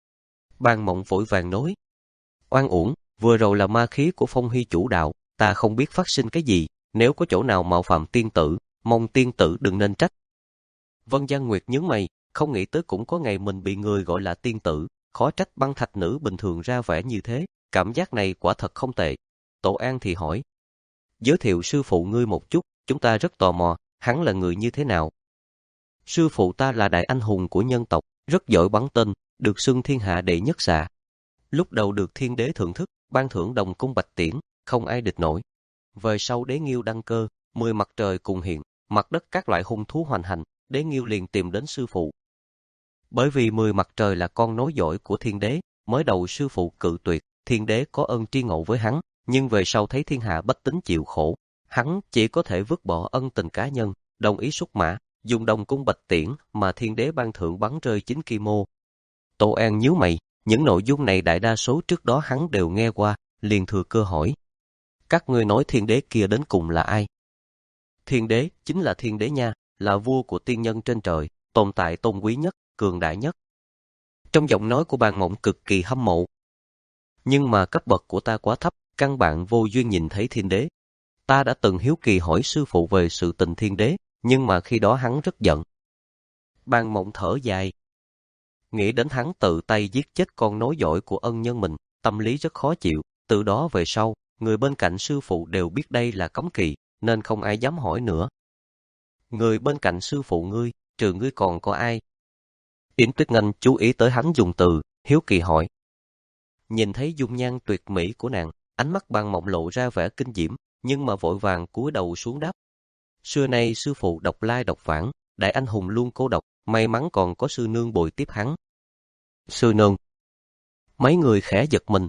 Ban Mộng vội vàng nói, oan uổng, vừa rồi là ma khí của Phong Hy chủ đạo, ta không biết phát sinh cái gì, nếu có chỗ nào mạo phạm tiên tử, mong tiên tử đừng nên trách. Vân Giang Nguyệt nhướng mày, không nghĩ tới cũng có ngày mình bị người gọi là tiên tử, khó trách băng thạch nữ bình thường ra vẻ như thế, cảm giác này quả thật không tệ. Tổ An thì hỏi, giới thiệu sư phụ ngươi một chút, chúng ta rất tò mò, hắn là người như thế nào? Sư phụ ta là đại anh hùng của nhân tộc, rất giỏi bắn tên, được xưng thiên hạ đệ nhất xạ. Lúc đầu được thiên đế thưởng thức, ban thưởng đồng cung bạch tiễn, không ai địch nổi. Về sau đế nghiêu đăng cơ, mười mặt trời cùng hiện, mặt đất các loại hung thú hoành hành, đế nghiêu liền tìm đến sư phụ. Bởi vì mười mặt trời là con nối dõi của thiên đế, mới đầu sư phụ cự tuyệt, thiên đế có ơn tri ngộ với hắn, nhưng về sau thấy thiên hạ bách tính chịu khổ, hắn chỉ có thể vứt bỏ ân tình cá nhân, đồng ý xuất mã, dùng đồng cung bạch tiễn mà thiên đế ban thưởng bắn rơi chín kim mô. Tô An nhíu mày, những nội dung này đại đa số trước đó hắn đều nghe qua, liền thừa cơ hỏi. Các ngươi nói thiên đế kia đến cùng là ai? Thiên đế chính là thiên đế nha, là vua của tiên nhân trên trời, tồn tại tôn quý nhất, cường đại nhất. Trong giọng nói của Bàn Mộng cực kỳ hâm mộ. Nhưng mà cấp bậc của ta quá thấp, căn bản vô duyên nhìn thấy thiên đế. Ta đã từng hiếu kỳ hỏi sư phụ về sự tình thiên đế, nhưng mà khi đó hắn rất giận. Bàn Mộng thở dài. Nghĩ đến hắn tự tay giết chết con nối dõi của ân nhân mình, tâm lý rất khó chịu. Từ đó về sau, người bên cạnh sư phụ đều biết đây là cấm kỵ, nên không ai dám hỏi nữa. Người bên cạnh sư phụ ngươi, trừ ngươi còn có ai? Yến Tuyết Ngân chú ý tới hắn dùng từ, hiếu kỳ hỏi. Nhìn thấy dung nhan tuyệt mỹ của nàng, ánh mắt Bàn Mộng lộ ra vẻ kinh diễm, nhưng mà vội vàng cúi đầu xuống đáp. Xưa nay sư phụ độc lai độc vãng, đại anh hùng luôn cô độc, may mắn còn có sư nương bồi tiếp hắn. Sư nương. Mấy người khẽ giật mình.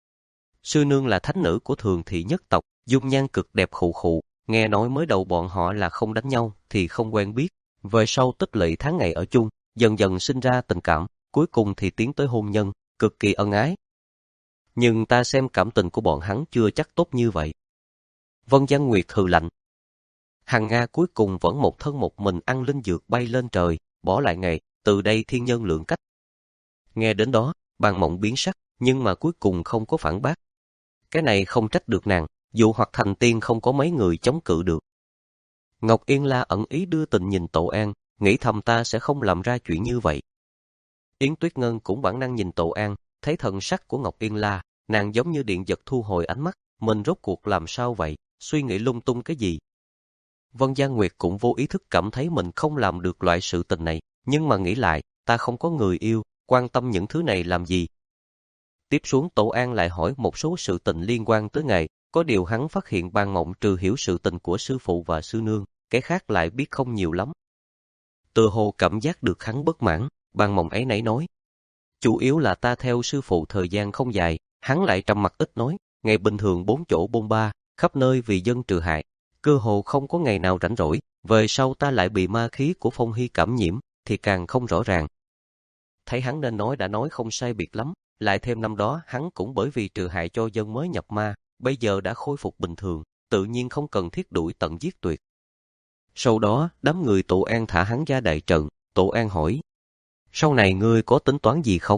Sư nương là thánh nữ của Thường Thị nhất tộc, dung nhan cực đẹp khụ khụ, nghe nói mới đầu bọn họ là không đánh nhau thì không quen biết, về sau tích lũy tháng ngày ở chung, dần dần sinh ra tình cảm, cuối cùng thì tiến tới hôn nhân, cực kỳ ân ái. Nhưng ta xem cảm tình của bọn hắn chưa chắc tốt như vậy. Vân Giang Nguyệt hừ lạnh. Hằng Nga cuối cùng vẫn một thân một mình ăn linh dược bay lên trời, bỏ lại nghề, từ đây thiên nhân lượng cách. Nghe đến đó, Bàn Mộng biến sắc, nhưng mà cuối cùng không có phản bác. Cái này không trách được nàng, dù hoặc thành tiên không có mấy người chống cự được. Ngọc Yên La ẩn ý đưa tình nhìn Tổ An, nghĩ thầm ta sẽ không làm ra chuyện như vậy. Yến Tuyết Ngân cũng bản năng nhìn Tổ An, thấy thần sắc của Ngọc Yên La, nàng giống như điện giật thu hồi ánh mắt, mình rốt cuộc làm sao vậy, suy nghĩ lung tung cái gì. Vân Giang Nguyệt cũng vô ý thức cảm thấy mình không làm được loại sự tình này, nhưng mà nghĩ lại, ta không có người yêu, quan tâm những thứ này làm gì. Tiếp xuống Tổ An lại hỏi một số sự tình liên quan tới ngày, có điều hắn phát hiện Bàn Mộng trừ hiểu sự tình của sư phụ và sư nương, cái khác lại biết không nhiều lắm. Từ hồ cảm giác được hắn bất mãn, Bàn Mộng ấy nấy nói. Chủ yếu là ta theo sư phụ thời gian không dài, hắn lại trầm mặc ít nói, ngày bình thường bốn chỗ bôn ba, khắp nơi vì dân trừ hại, cơ hồ không có ngày nào rảnh rỗi, về sau ta lại bị ma khí của Phong Hy cảm nhiễm, thì càng không rõ ràng. Thấy hắn nên nói đã nói không sai biệt lắm, lại thêm năm đó hắn cũng bởi vì trừ hại cho dân mới nhập ma, bây giờ đã khôi phục bình thường, tự nhiên không cần thiết đuổi tận giết tuyệt. Sau đó, đám người Tổ An thả hắn ra đại trận, Tổ An hỏi. Sau này ngươi có tính toán gì không?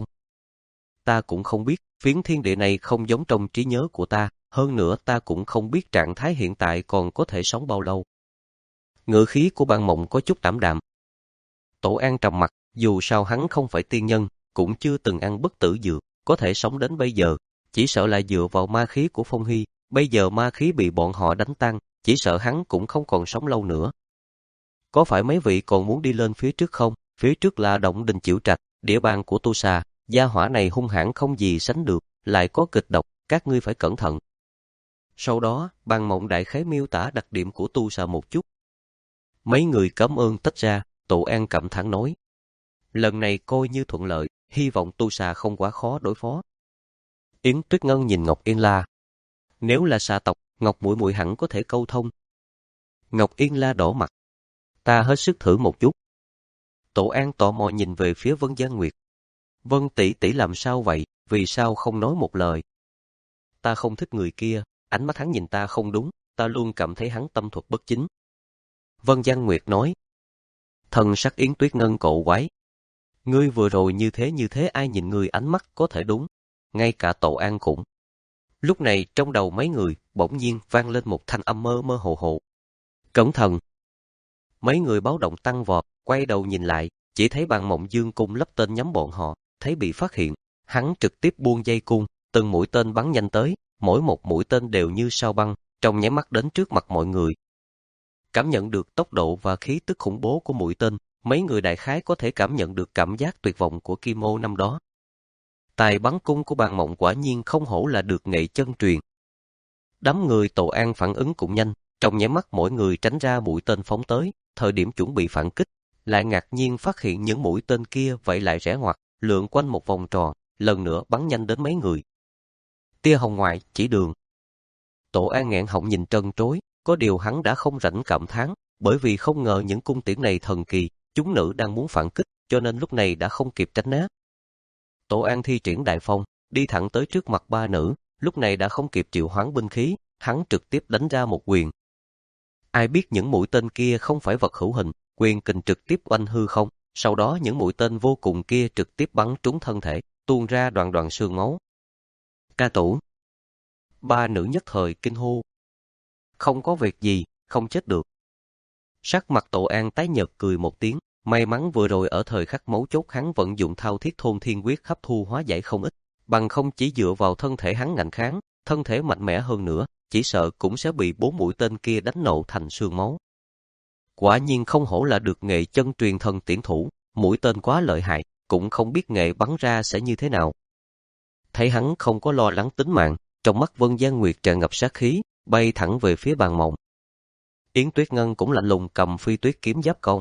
Ta cũng không biết, phiến thiên địa này không giống trong trí nhớ của ta, hơn nữa ta cũng không biết trạng thái hiện tại còn có thể sống bao lâu. Ngữ khí của Bàn Mộng có chút ảm đạm. Tổ An trầm mặt, dù sao hắn không phải tiên nhân, cũng chưa từng ăn bất tử dược, có thể sống đến bây giờ, chỉ sợ là dựa vào ma khí của Phong Hy, bây giờ ma khí bị bọn họ đánh tan, chỉ sợ hắn cũng không còn sống lâu nữa. Có phải mấy vị còn muốn đi lên phía trước không? Phía trước là Động Đình Chiểu Trạch, địa bàn của Tu Xà, gia hỏa này hung hãn không gì sánh được, lại có kịch độc, các ngươi phải cẩn thận. Sau đó, Bàn Mộng đại khái miêu tả đặc điểm của Tu Xà một chút. Mấy người cảm ơn tách ra, Tổ An cảm thán nói. Lần này coi như thuận lợi, hy vọng Tu Xà không quá khó đối phó. Yến Tuyết Ngân nhìn Ngọc Yên La. Nếu là xà tộc, Ngọc muội muội hẳn có thể câu thông. Ngọc Yên La đỏ mặt. Ta hết sức thử một chút. Tổ An tò mò nhìn về phía Vân Giang Nguyệt. Vân tỷ tỷ làm sao vậy, vì sao không nói một lời? ta không thích người kia, ánh mắt hắn nhìn ta không đúng, ta luôn cảm thấy hắn tâm thuật bất chính. Vân Giang Nguyệt nói. Thần sắc Yến Tuyết Ngân cộ quái. Ngươi vừa rồi như thế như thế ai nhìn ngươi ánh mắt có thể đúng, ngay cả Tổ An cũng. Lúc này trong đầu mấy người bỗng nhiên vang lên một thanh âm mơ mơ hồ hồ. Cẩn thận! Mấy người báo động tăng vọt, quay đầu nhìn lại, chỉ thấy Bàn Mộng Dương cung lắp tên nhắm bọn họ, thấy bị phát hiện, hắn trực tiếp buông dây cung, từng mũi tên bắn nhanh tới, mỗi một mũi tên đều như sao băng, trong nháy mắt đến trước mặt mọi người. Cảm nhận được tốc độ và khí tức khủng bố của mũi tên, mấy người đại khái có thể cảm nhận được cảm giác tuyệt vọng của Kim Ô năm đó. Tài bắn cung của Bàn Mộng quả nhiên không hổ là được nghệ chân truyền. Đám người Tổ An phản ứng cũng nhanh, trong nháy mắt mỗi người tránh ra mũi tên phóng tới, thời điểm chuẩn bị phản kích, lại ngạc nhiên phát hiện những mũi tên kia vậy lại rẽ ngoặt, lượn quanh một vòng tròn, lần nữa bắn nhanh đến mấy người. Tia hồng ngoại, chỉ đường. Tổ An nghẹn họng nhìn trân trối, có điều hắn đã không rảnh cảm thán, bởi vì không ngờ những cung tiễn này thần kỳ, chúng nữ đang muốn phản kích, cho nên lúc này đã không kịp tránh né. Tổ An thi triển đại phong, đi thẳng tới trước mặt ba nữ, lúc này đã không kịp triệu hoán binh khí, hắn trực tiếp đánh ra một quyền. Ai biết những mũi tên kia không phải vật hữu hình, quyền kình trực tiếp oanh hư không, sau đó những mũi tên vô cùng kia trực tiếp bắn trúng thân thể, tuôn ra đoạn đoạn xương máu. Ca tủ. Ba nữ nhất thời kinh hô. Không có việc gì, không chết được. Sắc mặt Tổ An tái nhợt cười một tiếng, may mắn vừa rồi ở thời khắc mấu chốt hắn vận dụng thao thiết thôn thiên quyết hấp thu hóa giải không ít, bằng không chỉ dựa vào thân thể hắn ngạnh kháng, thân thể mạnh mẽ hơn nữa, chỉ sợ cũng sẽ bị bốn mũi tên kia đánh nổ thành xương máu. Quả nhiên không hổ là được nghệ chân truyền thần tiễn thủ, mũi tên quá lợi hại, cũng không biết nghệ bắn ra sẽ như thế nào. Thấy hắn không có lo lắng tính mạng, trong mắt Vân Giang Nguyệt tràn ngập sát khí, bay thẳng về phía Bàn Mộng. Yến Tuyết Ngân cũng lạnh lùng cầm phi tuyết kiếm giáp công.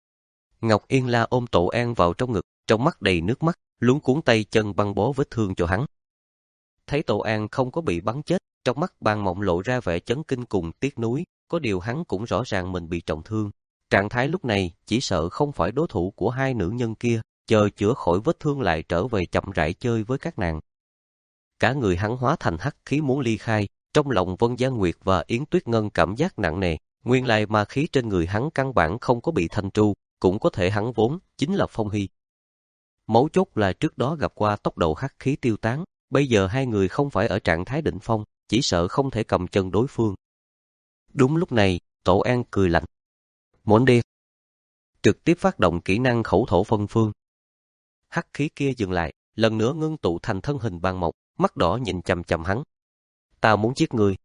Ngọc Yên La ôm Tổ An vào trong ngực, trong mắt đầy nước mắt, luống cuốn tay chân băng bó vết thương cho hắn. Thấy Tổ An không có bị bắn chết, trong mắt Bàn Mộng lộ ra vẻ chấn kinh cùng tiếc nuối, có điều hắn cũng rõ ràng mình bị trọng thương. Trạng thái lúc này chỉ sợ không phải đối thủ của hai nữ nhân kia, chờ chữa khỏi vết thương lại trở về chậm rãi chơi với các nàng. Cả người hắn hóa thành hắc khí muốn ly khai, trong lòng Vân Giang Nguyệt và Yến Tuyết Ngân cảm giác nặng nề, nguyên lai ma khí trên người hắn căn bản không có bị thanh tru, cũng có thể hắn vốn chính là Phong Hy. Mấu chốt là trước đó gặp qua tốc độ hắc khí tiêu tán, bây giờ hai người không phải ở trạng thái đỉnh phong, chỉ sợ không thể cầm chân đối phương. Đúng lúc này, Tổ An cười lạnh. Muốn đi. Trực tiếp phát động kỹ năng khẩu thổ phân phương. Hắc khí kia dừng lại, lần nữa ngưng tụ thành thân hình Bàn Mộng, mắt đỏ nhìn chằm chằm hắn. Tao muốn giết người.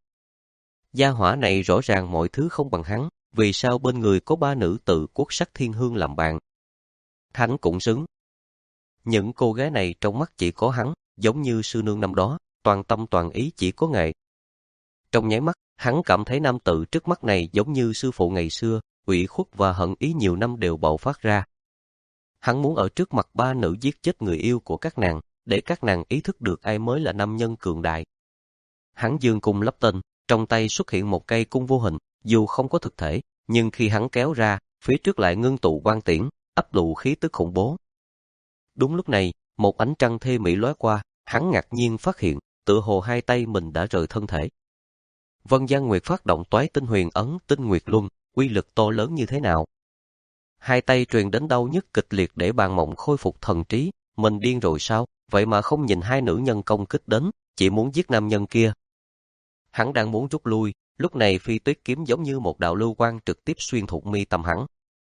Gia hỏa này rõ ràng mọi thứ không bằng hắn, vì sao bên người có ba nữ tự quốc sắc thiên hương làm bạn. Hắn cũng xứng. Những cô gái này trong mắt chỉ có hắn, giống như sư nương năm đó, toàn tâm toàn ý chỉ có nghệ. Trong nháy mắt, hắn cảm thấy nam tự trước mắt này giống như sư phụ ngày xưa, ủy khuất và hận ý nhiều năm đều bạo phát ra. Hắn muốn ở trước mặt ba nữ giết chết người yêu của các nàng, để các nàng ý thức được ai mới là nam nhân cường đại. Hắn dương cung lắp tên, trong tay xuất hiện một cây cung vô hình, dù không có thực thể, nhưng khi hắn kéo ra, phía trước lại ngưng tụ quang tiễn, ấp đủ khí tức khủng bố. Đúng lúc này, một ánh trăng thê mỹ lóe qua, hắn ngạc nhiên phát hiện, tựa hồ hai tay mình đã rời thân thể. Vân Giang Nguyệt phát động toái tinh huyền ấn tinh nguyệt luân, uy lực to lớn như thế nào? Hai tay truyền đến đau nhức kịch liệt để Bàn Mộng khôi phục thần trí, mình điên rồi sao? Vậy mà không nhìn hai nữ nhân công kích đến, chỉ muốn giết nam nhân kia. Hắn đang muốn rút lui, lúc này phi tuyết kiếm giống như một đạo lưu quang trực tiếp xuyên thủng mi tâm hắn.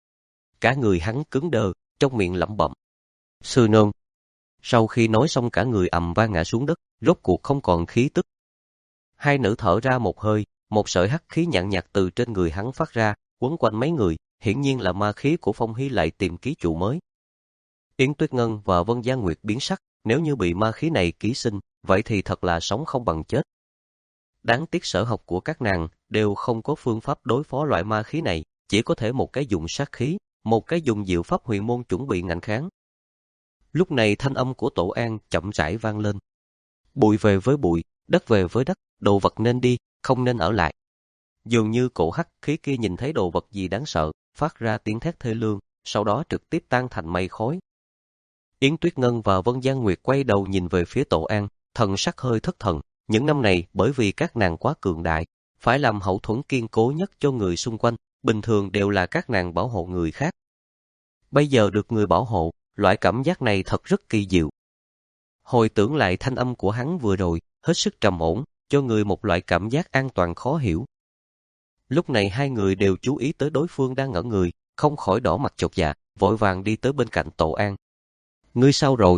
Cả người hắn cứng đờ, trong miệng lẩm bẩm. Sư nương. Sau khi nói xong cả người ầm vang ngã xuống đất, rốt cuộc không còn khí tức. Hai nữ thở ra một hơi, một sợi hắc khí nhàn nhạt từ trên người hắn phát ra, quấn quanh mấy người, hiển nhiên là ma khí của Phong Hy lại tìm ký chủ mới. Yến Tuyết Ngân và Vân Giang Nguyệt biến sắc, nếu như bị ma khí này ký sinh, vậy thì thật là sống không bằng chết. Đáng tiếc sở học của các nàng đều không có phương pháp đối phó loại ma khí này, chỉ có thể một cái dùng sát khí, một cái dùng diệu pháp huyền môn chuẩn bị ngạnh kháng. Lúc này thanh âm của Tổ An chậm rãi vang lên. Bụi về với bụi, đất về với đất, đồ vật nên đi, không nên ở lại. Dường như cổ hắc khí kia nhìn thấy đồ vật gì đáng sợ, phát ra tiếng thét thê lương, sau đó trực tiếp tan thành mây khói. Yến Tuyết Ngân và Vân Giang Nguyệt quay đầu nhìn về phía Tổ An, thần sắc hơi thất thần, Những năm này bởi vì các nàng quá cường đại, phải làm hậu thuẫn kiên cố nhất cho người xung quanh, bình thường đều là các nàng bảo hộ người khác. Bây giờ được người bảo hộ, loại cảm giác này thật rất kỳ diệu. Hồi tưởng lại thanh âm của hắn vừa rồi, hết sức trầm ổn, cho người một loại cảm giác an toàn khó hiểu. Lúc này hai người đều chú ý tới đối phương đang ngẩn người, không khỏi đỏ mặt chột dạ, vội vàng đi tới bên cạnh Tổ An. Ngươi sao rồi?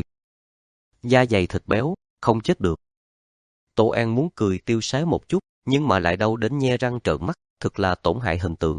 Da dày thịt béo, không chết được. Tổ An muốn cười tiêu sái một chút, nhưng mà lại đau đến nhe răng trợn mắt, thực là tổn hại hình tượng.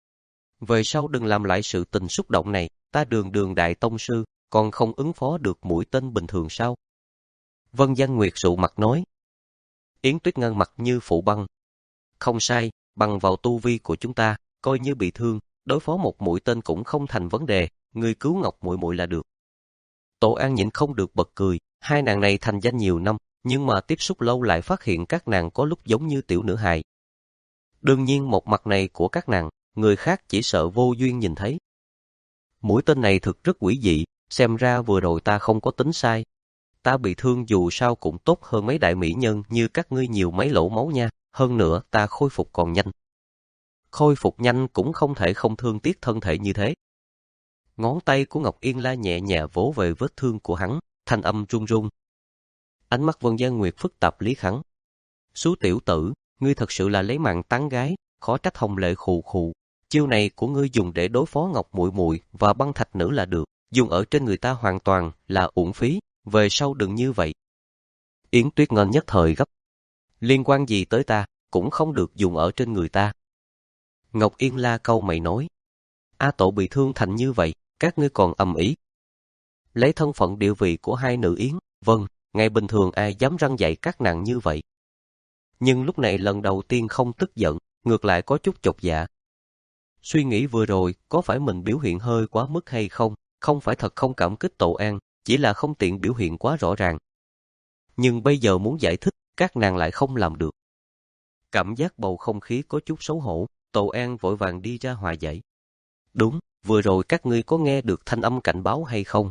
Về sau đừng làm lại sự tình xúc động này, ta Đường Đường đại tông sư, còn không ứng phó được mũi tên bình thường sao? Vân Danh Nguyệt sụ mặt nói. Yến Tuyết Ngân mặt như phủ băng. Không sai, bằng vào tu vi của chúng ta, coi như bị thương, đối phó một mũi tên cũng không thành vấn đề, người cứu Ngọc muội muội là được. Tổ An nhịn không được bật cười, hai nàng này thành danh nhiều năm, nhưng mà tiếp xúc lâu lại phát hiện các nàng có lúc giống như tiểu nữ hài. Đương nhiên một mặt này của các nàng, người khác chỉ sợ vô duyên nhìn thấy. Mũi tên này thực rất quỷ dị, xem ra vừa rồi ta không có tính sai. Ta bị thương dù sao cũng tốt hơn mấy đại mỹ nhân như các ngươi nhiều mấy lỗ máu nha, hơn nữa ta khôi phục còn nhanh. Khôi phục nhanh cũng không thể không thương tiếc thân thể như thế. Ngón tay của Ngọc Yên La nhẹ nhẹ vỗ về vết thương của hắn, thanh âm run run. Ánh mắt Vân Gian Nguyệt phức tạp lý khẳng. Xú tiểu tử, ngươi thật sự là lấy mạng tán gái, khó trách Hồng Lệ khù khù. Chiêu này của ngươi dùng để đối phó Ngọc muội muội và băng thạch nữ là được, dùng ở trên người ta hoàn toàn là uổng phí, về sau đừng như vậy. Yến Tuyết Ngân nhất thời gấp. Liên quan gì tới ta, cũng không được dùng ở trên người ta. Ngọc Yên La câu mày nói. A Tổ bị thương thành như vậy, các ngươi còn ầm ĩ. Lấy thân phận địa vị của hai nữ Yến, vâng, ngày bình thường ai dám răn dạy các nàng như vậy. Nhưng lúc này lần đầu tiên không tức giận, ngược lại có chút chột dạ. Suy nghĩ vừa rồi, có phải mình biểu hiện hơi quá mức hay không, không phải thật không cảm kích Tổ An, chỉ là không tiện biểu hiện quá rõ ràng. Nhưng bây giờ muốn giải thích, các nàng lại không làm được. Cảm giác bầu không khí có chút xấu hổ, Tổ An vội vàng đi ra hòa giải. Đúng, vừa rồi các ngươi có nghe được thanh âm cảnh báo hay không?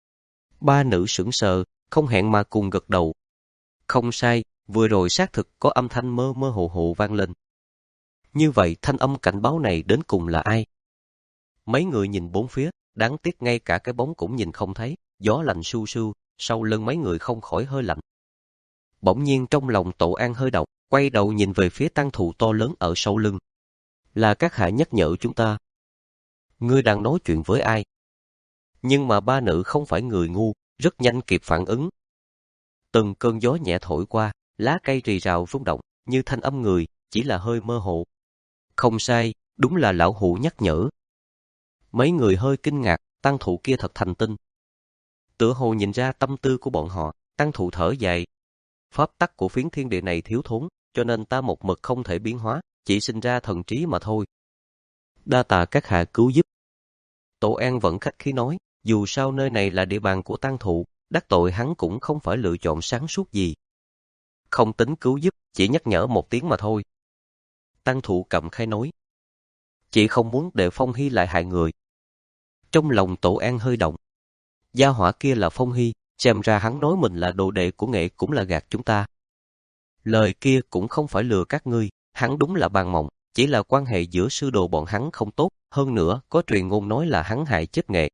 Ba nữ sững sờ, không hẹn mà cùng gật đầu. Không sai, vừa rồi xác thực có âm thanh mơ mơ hồ hồ vang lên. Như vậy thanh âm cảnh báo này đến cùng là ai? Mấy người nhìn bốn phía, đáng tiếc ngay cả cái bóng cũng nhìn không thấy, gió lạnh su su, sau lưng mấy người không khỏi hơi lạnh. Bỗng nhiên trong lòng Tổ An hơi động, quay đầu nhìn về phía tăng thụ to lớn ở sau lưng. Là các hạ nhắc nhở chúng ta. Ngươi đang nói chuyện với ai? Nhưng mà ba nữ không phải người ngu, rất nhanh kịp phản ứng. Từng cơn gió nhẹ thổi qua, lá cây rì rào rung động, như thanh âm người, chỉ là hơi mơ hồ. Không sai, đúng là lão hủ nhắc nhở. Mấy người hơi kinh ngạc, tăng thụ kia thật thành tinh. Tựa hồ nhìn ra tâm tư của bọn họ, tăng thụ thở dài. Pháp tắc của phiến thiên địa này thiếu thốn, cho nên ta một mực không thể biến hóa, chỉ sinh ra thần trí mà thôi. Đa tạ các hạ cứu giúp. Tổ An vẫn khách khí nói, dù sao nơi này là địa bàn của tăng thụ, đắc tội hắn cũng không phải lựa chọn sáng suốt gì. Không tính cứu giúp, chỉ nhắc nhở một tiếng mà thôi. Tăng thụ cậm khai nói. Chị không muốn để Phong Hy lại hại người. Trong lòng Tổ An hơi động. Gia hỏa kia là Phong Hy, xem ra hắn nói mình là đồ đệ của nghệ cũng là gạt chúng ta. Lời kia cũng không phải lừa các ngươi, hắn đúng là bàn mộng, chỉ là quan hệ giữa sư đồ bọn hắn không tốt, hơn nữa có truyền ngôn nói là hắn hại chết nghệ.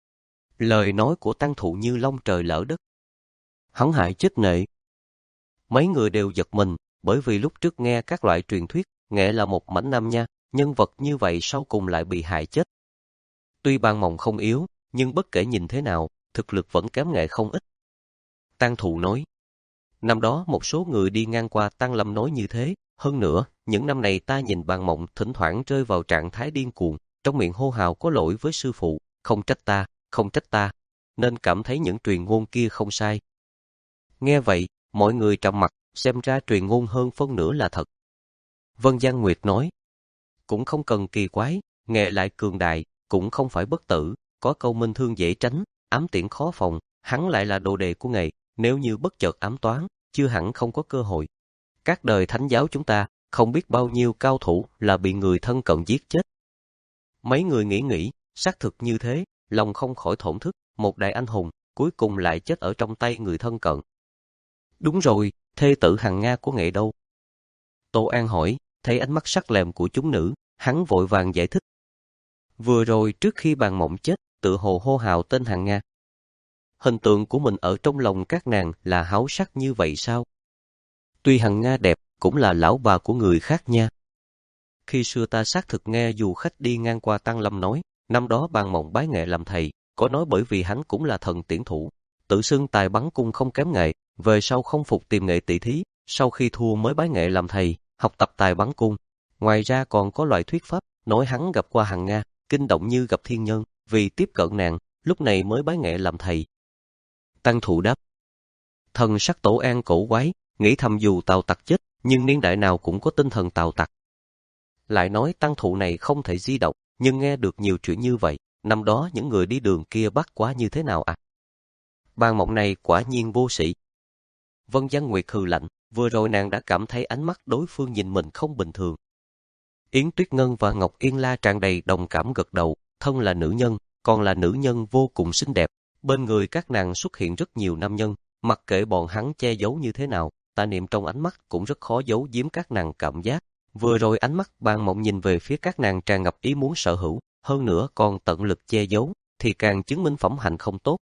Lời nói của tăng thụ như long trời lỡ đất. Hắn hại chết nghệ. Mấy người đều giật mình, bởi vì lúc trước nghe các loại truyền thuyết, nghệ là một mảnh nam nha, nhân vật như vậy sau cùng lại bị hại chết. Tuy bàn mộng không yếu, nhưng bất kể nhìn thế nào, thực lực vẫn kém nghệ không ít. Tăng thụ nói. Năm đó một số người đi ngang qua Tăng Lâm nói như thế, hơn nữa, những năm này ta nhìn bàn mộng thỉnh thoảng rơi vào trạng thái điên cuồng, trong miệng hô hào có lỗi với sư phụ, không trách ta, không trách ta, nên cảm thấy những truyền ngôn kia không sai. Nghe vậy, mọi người trầm mặt, xem ra truyền ngôn hơn phân nửa là thật. Vân Gian Nguyệt nói, cũng không cần kỳ quái, nghệ lại cường đại, cũng không phải bất tử, có câu minh thương dễ tránh, ám tiễn khó phòng, hắn lại là đồ đệ của nghệ, nếu như bất chợt ám toán, chưa hẳn không có cơ hội. Các đời thánh giáo chúng ta, không biết bao nhiêu cao thủ là bị người thân cận giết chết. Mấy người nghĩ nghĩ, xác thực như thế, lòng không khỏi thổn thức, một đại anh hùng, cuối cùng lại chết ở trong tay người thân cận. Đúng rồi, thê tử Hằng Nga của nghệ đâu? Tô An hỏi, thấy ánh mắt sắc lẹm của chúng nữ, hắn vội vàng giải thích. Vừa rồi trước khi Bàn Mộng chết, tự hồ hô hào tên Hằng Nga. Hình tượng của mình ở trong lòng các nàng là háo sắc như vậy sao? Tuy Hằng Nga đẹp, cũng là lão bà của người khác nha. Khi xưa ta xác thực nghe dù khách đi ngang qua Tăng Lâm nói, năm đó Bàn Mộng bái nghệ làm thầy, có nói bởi vì hắn cũng là thần tiễn thủ, tự xưng tài bắn cung không kém nghệ, về sau không phục tìm nghệ tỷ thí, sau khi thua mới bái nghệ làm thầy, học tập tài bắn cung. Ngoài ra còn có loại thuyết pháp, nói hắn gặp qua Hằng Nga, kinh động như gặp thiên nhân, vì tiếp cận nàng, lúc này mới bái nghệ làm thầy. Tăng Thụ đáp. Thần sắc Tổ An cổ quái, nghĩ thầm dù Tào Tặc chết, nhưng niên đại nào cũng có tinh thần Tào Tặc. Lại nói Tăng Thụ này không thể di động, nhưng nghe được nhiều chuyện như vậy, năm đó những người đi đường kia bắt quá như thế nào à? Bàn Mộng này quả nhiên vô sĩ. Vân Giang Nguyệt hừ lạnh, vừa rồi nàng đã cảm thấy ánh mắt đối phương nhìn mình không bình thường. Yến Tuyết Ngân và Ngọc Yên La tràn đầy đồng cảm gật đầu, thân là nữ nhân, còn là nữ nhân vô cùng xinh đẹp. Bên người các nàng xuất hiện rất nhiều nam nhân, mặc kệ bọn hắn che giấu như thế nào, tà niệm trong ánh mắt cũng rất khó giấu giếm các nàng cảm giác. Vừa rồi ánh mắt Bàn Mộng nhìn về phía các nàng tràn ngập ý muốn sở hữu, hơn nữa còn tận lực che giấu, thì càng chứng minh phẩm hạnh không tốt.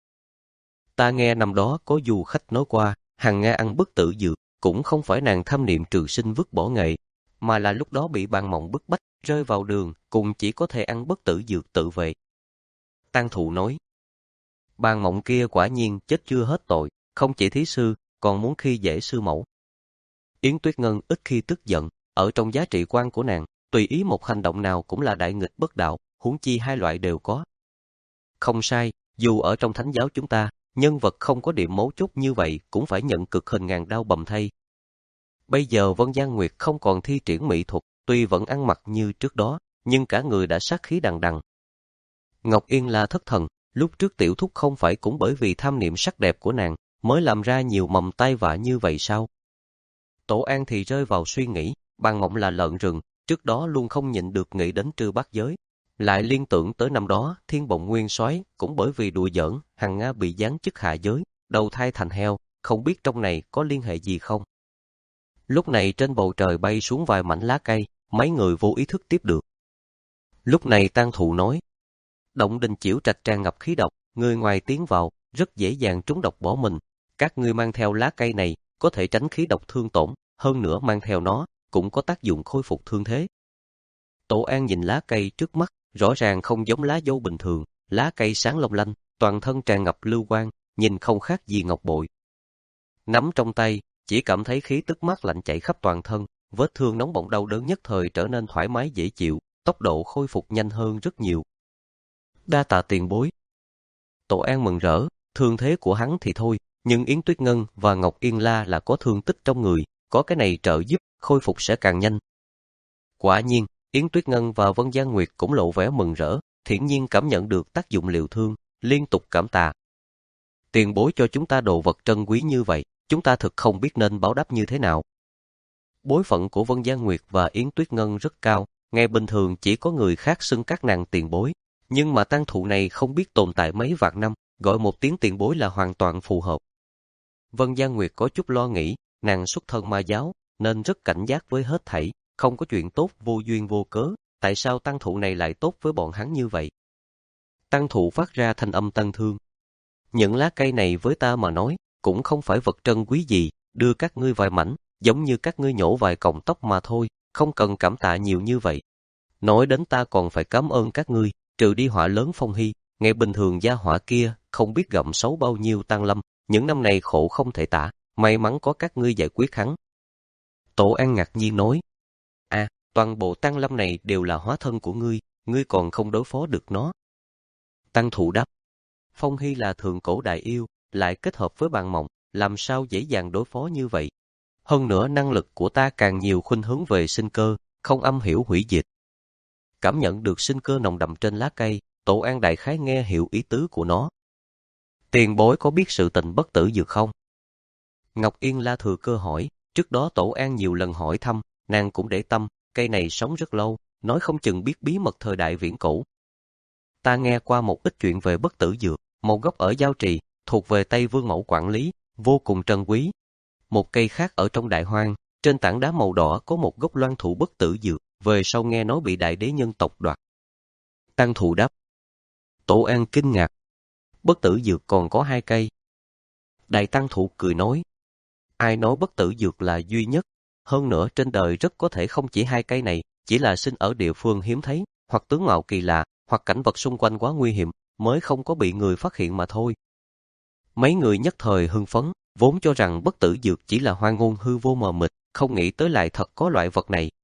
Ta nghe năm đó có du khách nói qua, Hằng Nga ăn bất tử dược, cũng không phải nàng tham niệm trường sinh vứt bỏ nghệ, mà là lúc đó bị Bàn Mộng bức bách, rơi vào đường, cùng chỉ có thể ăn bất tử dược tự vệ. Tăng Thụ nói, Bàn Mộng kia quả nhiên chết chưa hết tội, không chỉ thí sư, còn muốn khi dễ sư mẫu. Yến Tuyết Ngân ít khi tức giận, ở trong giá trị quan của nàng, tùy ý một hành động nào cũng là đại nghịch bất đạo, huống chi hai loại đều có. Không sai, dù ở trong thánh giáo chúng ta, nhân vật không có điểm mấu chốt như vậy cũng phải nhận cực hình ngàn đao bầm thây. Bây giờ Vân Giang Nguyệt không còn thi triển mỹ thuật, tuy vẫn ăn mặc như trước đó, nhưng cả người đã sát khí đằng đằng. Ngọc Yên là thất thần, lúc trước tiểu thúc không phải cũng bởi vì tham niệm sắc đẹp của nàng, mới làm ra nhiều mầm tai vạ như vậy sao? Tổ An thì rơi vào suy nghĩ, Bàn Mộng là lợn rừng, trước đó luôn không nhịn được nghĩ đến Trư Bát Giới. Lại liên tưởng tới năm đó, Thiên Bồng Nguyên Soái cũng bởi vì đùa giỡn, Hằng Nga bị giáng chức hạ giới, đầu thai thành heo, không biết trong này có liên hệ gì không. Lúc này trên bầu trời bay xuống vài mảnh lá cây, mấy người vô ý thức tiếp được. Lúc này Tăng Thụ nói, động đình chiểu trạch tràn ngập khí độc, người ngoài tiến vào, rất dễ dàng trúng độc bỏ mình. Các ngươi mang theo lá cây này, có thể tránh khí độc thương tổn, hơn nữa mang theo nó, cũng có tác dụng khôi phục thương thế. Tổ An nhìn lá cây trước mắt, rõ ràng không giống lá dâu bình thường, lá cây sáng long lanh, toàn thân tràn ngập lưu quang, nhìn không khác gì ngọc bội. Nắm trong tay, chỉ cảm thấy khí tức mát lạnh chảy khắp toàn thân, vết thương nóng bỏng đau đớn nhất thời trở nên thoải mái dễ chịu, tốc độ khôi phục nhanh hơn rất nhiều. Đa tạ tiền bối. Tổ An mừng rỡ, thương thế của hắn thì thôi, nhưng Yến Tuyết Ngân và Ngọc Yên La là có thương tích trong người, có cái này trợ giúp, khôi phục sẽ càng nhanh. Quả nhiên, Yến Tuyết Ngân và Vân Giang Nguyệt cũng lộ vẻ mừng rỡ, thiển nhiên cảm nhận được tác dụng liệu thương, liên tục cảm tạ. Tiền bối cho chúng ta đồ vật trân quý như vậy, chúng ta thực không biết nên báo đáp như thế nào. Bối phận của Vân Giang Nguyệt và Yến Tuyết Ngân rất cao, ngày bình thường chỉ có người khác xưng các nàng tiền bối, nhưng mà Tăng Thụ này không biết tồn tại mấy vạn năm, gọi một tiếng tiền bối là hoàn toàn phù hợp. Vân Giang Nguyệt có chút lo nghĩ, nàng xuất thân ma giáo, nên rất cảnh giác với hết thảy, không có chuyện tốt vô duyên vô cớ, tại sao Tăng Thụ này lại tốt với bọn hắn như vậy? Tăng Thụ phát ra thanh âm tân thương. Những lá cây này với ta mà nói, cũng không phải vật trân quý gì, đưa các ngươi vài mảnh, giống như các ngươi nhổ vài cọng tóc mà thôi, không cần cảm tạ nhiều như vậy. Nói đến ta còn phải cảm ơn các ngươi, trừ đi họa lớn Phong Hy, ngày bình thường gia họa kia, không biết gặm xấu bao nhiêu Tăng Lâm, những năm này khổ không thể tả, may mắn có các ngươi giải quyết hắn. Tổ An ngạc nhiên nói, à, toàn bộ Tăng Lâm này đều là hóa thân của ngươi, ngươi còn không đối phó được nó. Tăng Thụ đáp, Phong Hy là thượng cổ đại yêu, lại kết hợp với Bàn Mộng, làm sao dễ dàng đối phó như vậy. Hơn nữa năng lực của ta càng nhiều khuynh hướng về sinh cơ, không âm hiểu hủy diệt. Cảm nhận được sinh cơ nồng đậm trên lá cây, Tổ An đại khái nghe hiểu ý tứ của nó. Tiền bối có biết sự tình bất tử dược không? Ngọc Yên La thừa cơ hỏi, trước đó Tổ An nhiều lần hỏi thăm, nàng cũng để tâm, cây này sống rất lâu, nói không chừng biết bí mật thời đại viễn cổ. Ta nghe qua một ít chuyện về bất tử dược, một gốc ở Giao Trì, thuộc về Tây Vương Mẫu quản lý, vô cùng trân quý. một cây khác ở trong đại hoang, trên tảng đá màu đỏ có một gốc loan thụ bất tử dược, về sau nghe nói bị đại đế nhân tộc đoạt. Tăng thụ đáp. Tổ An kinh ngạc. Bất tử dược còn có hai cây. Đại tăng thụ cười nói. Ai nói bất tử dược là duy nhất, hơn nữa trên đời rất có thể không chỉ hai cây này, chỉ là sinh ở địa phương hiếm thấy, hoặc tướng mạo kỳ lạ, hoặc cảnh vật xung quanh quá nguy hiểm, mới không có bị người phát hiện mà thôi. Mấy người nhất thời hưng phấn, vốn cho rằng bất tử dược chỉ là hoang ngôn hư vô mờ mịt, không nghĩ tới lại thật có loại vật này.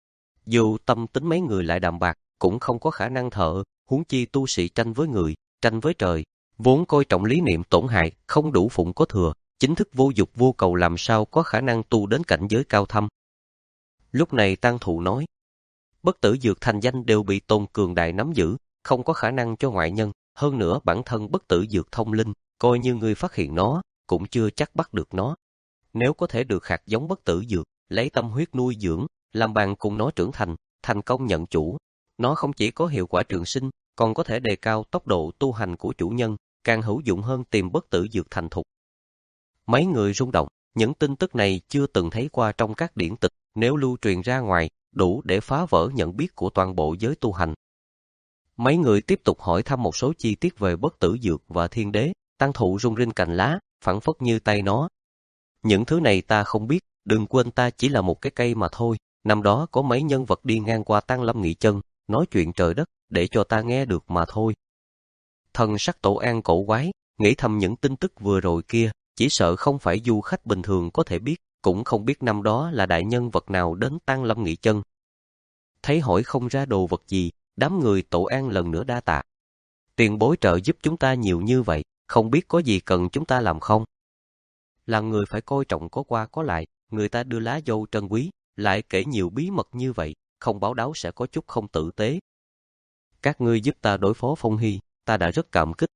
Dù tâm tính mấy người lại đạm bạc, cũng không có khả năng thợ, huống chi tu sĩ tranh với người, tranh với trời, vốn coi trọng lý niệm tổn hại, không đủ phụng có thừa, chính thức vô dục vô cầu làm sao có khả năng tu đến cảnh giới cao thâm. Lúc này Tăng Thụ nói, bất tử dược thành danh đều bị Tôn cường đại nắm giữ, không có khả năng cho ngoại nhân, hơn nữa bản thân bất tử dược thông linh, coi như người phát hiện nó, cũng chưa chắc bắt được nó. Nếu có thể được hạt giống bất tử dược, lấy tâm huyết nuôi dưỡng, làm bạn cùng nó trưởng thành, thành công nhận chủ, nó không chỉ có hiệu quả trường sinh, còn có thể đề cao tốc độ tu hành của chủ nhân, càng hữu dụng hơn tìm bất tử dược thành thục. Mấy người rung động, những tin tức này chưa từng thấy qua trong các điển tịch, nếu lưu truyền ra ngoài, đủ để phá vỡ nhận biết của toàn bộ giới tu hành. Mấy người tiếp tục hỏi thăm một số chi tiết về bất tử dược và thiên đế, Tăng Thụ rung rinh cành lá, phảng phất như tay nó. Những thứ này ta không biết, đừng quên ta chỉ là một cái cây mà thôi, năm đó có mấy nhân vật đi ngang qua Tăng Lâm nghỉ chân, nói chuyện trời đất, để cho ta nghe được mà thôi. Thần sắc Tổ An cổ quái, nghĩ thầm những tin tức vừa rồi kia, chỉ sợ không phải du khách bình thường có thể biết, cũng không biết năm đó là đại nhân vật nào đến Tăng Lâm nghỉ chân. Thấy hỏi không ra đồ vật gì, đám người Tổ An lần nữa đa tạ. Tiền bối trợ giúp chúng ta nhiều như vậy, không biết có gì cần chúng ta làm không? Là người phải coi trọng có qua có lại, người ta đưa lá dâu trân quý, lại kể nhiều bí mật như vậy, không báo đáo sẽ có chút không tử tế. Các ngươi giúp ta đối phó Phong Hy, ta đã rất cảm kích.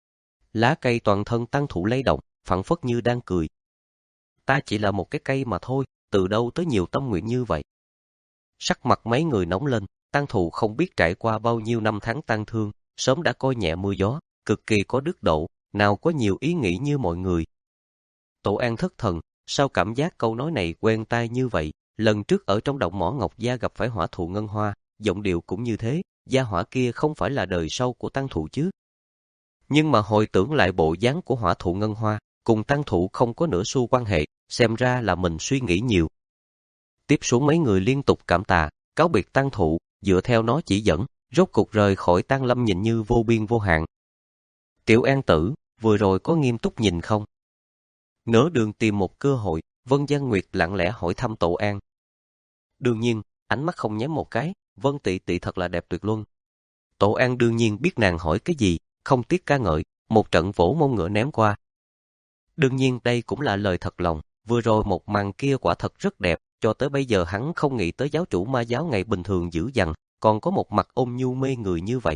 Lá cây toàn thân Tăng Thụ lay động, phảng phất như đang cười. Ta chỉ là một cái cây mà thôi, từ đâu tới nhiều tâm nguyện như vậy? Sắc mặt mấy người nóng lên, Tăng Thụ không biết trải qua bao nhiêu năm tháng tang thương, sớm đã coi nhẹ mưa gió, cực kỳ có đức độ, nào có nhiều ý nghĩ như mọi người. Tổ An thất thần, sao cảm giác câu nói này quen tai như vậy? Lần trước ở trong động mỏ Ngọc Gia gặp phải hỏa thụ ngân hoa, giọng điệu cũng như thế, gia hỏa kia không phải là đời sau của Tăng Thụ chứ? Nhưng mà hồi tưởng lại bộ dáng của hỏa thụ ngân hoa, cùng Tăng Thụ không có nửa xu quan hệ, xem ra là mình suy nghĩ nhiều. Tiếp xuống mấy người liên tục cảm tạ, cáo biệt Tăng Thụ, dựa theo nó chỉ dẫn, rốt cục rời khỏi Tăng Lâm nhìn như vô biên vô hạn. Tiểu An tử, vừa rồi có nghiêm túc nhìn không? Nửa đường tìm một cơ hội, Vân Giang Nguyệt lặng lẽ hỏi thăm Tổ An. Đương nhiên, ánh mắt không nhém một cái, Vân tỷ tỷ thật là đẹp tuyệt luân. Tổ An đương nhiên biết nàng hỏi cái gì, không tiếc ca ngợi, một trận vỗ mông ngựa ném qua. Đương nhiên đây cũng là lời thật lòng, vừa rồi một màn kia quả thật rất đẹp, cho tới bây giờ hắn không nghĩ tới giáo chủ ma giáo ngày bình thường dữ dằn, còn có một mặt ôn nhu mê người như vậy.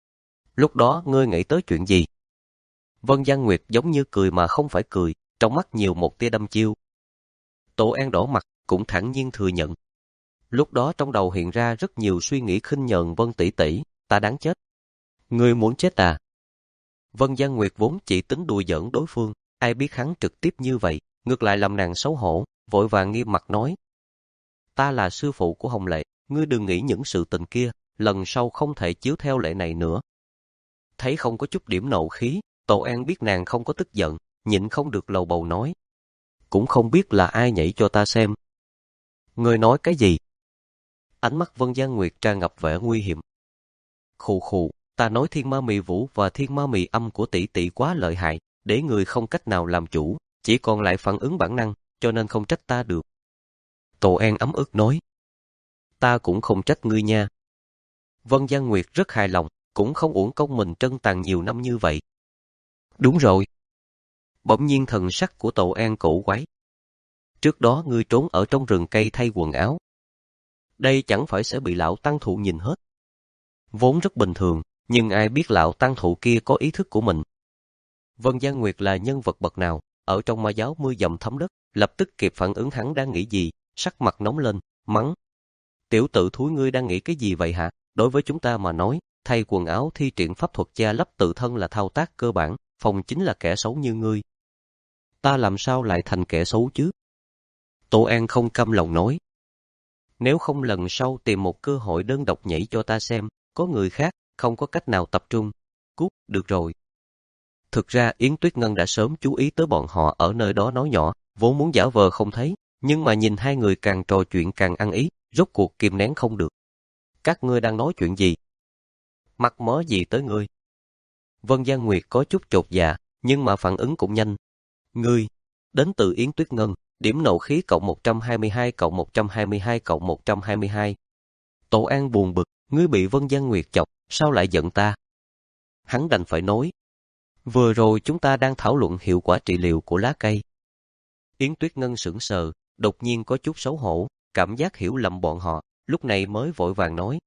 Lúc đó ngươi nghĩ tới chuyện gì? Vân Giang Nguyệt giống như cười mà không phải cười, trong mắt nhiều một tia đăm chiêu. Tổ An đỏ mặt, cũng thản nhiên thừa nhận. Lúc đó trong đầu hiện ra rất nhiều suy nghĩ khinh nhờn Vân tỷ tỷ, ta đáng chết. Ngươi muốn chết à? Vân Giang Nguyệt vốn chỉ tính đùa giỡn đối phương, ai biết hắn trực tiếp như vậy, ngược lại làm nàng xấu hổ, vội vàng nghiêm mặt nói. Ta là sư phụ của Hồng Lệ, ngươi đừng nghĩ những sự tình kia, lần sau không thể chiếu theo lệ này nữa. Thấy không có chút điểm nộ khí, Tổ An biết nàng không có tức giận, nhịn không được lầu bầu nói. Cũng không biết là ai nhảy cho ta xem. Ngươi nói cái gì? Ánh mắt Vân Giang Nguyệt tràn ngập vẻ nguy hiểm. Khù khù, ta nói thiên ma mị vũ và thiên ma mị âm của tỷ tỷ quá lợi hại, để người không cách nào làm chủ, chỉ còn lại phản ứng bản năng, cho nên không trách ta được. Tổ An ấm ức nói. Ta cũng không trách ngươi nha. Vân Giang Nguyệt rất hài lòng, cũng không uổng công mình trân tàn nhiều năm như vậy. Đúng rồi. Bỗng nhiên thần sắc của Tổ An cổ quái. Trước đó ngươi trốn ở trong rừng cây thay quần áo. Đây chẳng phải sẽ bị lão tăng thụ nhìn hết. Vốn rất bình thường, nhưng ai biết lão tăng thụ kia có ý thức của mình. Vân Giang Nguyệt là nhân vật bậc nào, ở trong ma giáo mưa dầm thấm đất, lập tức kịp phản ứng hắn đang nghĩ gì, sắc mặt nóng lên, mắng. Tiểu tử thúi ngươi đang nghĩ cái gì vậy hả? Đối với chúng ta mà nói, thay quần áo thi triển pháp thuật che lấp tự thân là thao tác cơ bản, phòng chính là kẻ xấu như ngươi. ta làm sao lại thành kẻ xấu chứ? Tô An không cam lòng nói. Nếu không lần sau tìm một cơ hội đơn độc nhảy cho ta xem, có người khác, không có cách nào tập trung. Cút, được rồi. Thực ra Yến Tuyết Ngân đã sớm chú ý tới bọn họ ở nơi đó nói nhỏ, vốn muốn giả vờ không thấy, nhưng mà nhìn hai người càng trò chuyện càng ăn ý, rốt cuộc kìm nén không được. Các ngươi đang nói chuyện gì? Mắc mớ gì tới ngươi? Vân Giang Nguyệt có chút chột dạ, nhưng mà phản ứng cũng nhanh. Ngươi, đến từ Yến Tuyết Ngân, điểm nộ khí cộng một trăm hai mươi hai cộng một trăm hai mươi hai cộng một trăm hai mươi hai. Tổ An buồn bực, ngươi bị Vân Giang Nguyệt chọc, sao lại giận ta? Hắn đành phải nói. Vừa rồi chúng ta đang thảo luận hiệu quả trị liệu của lá cây. Yến Tuyết Ngân sững sờ, đột nhiên có chút xấu hổ, cảm giác hiểu lầm bọn họ, lúc này mới vội vàng nói.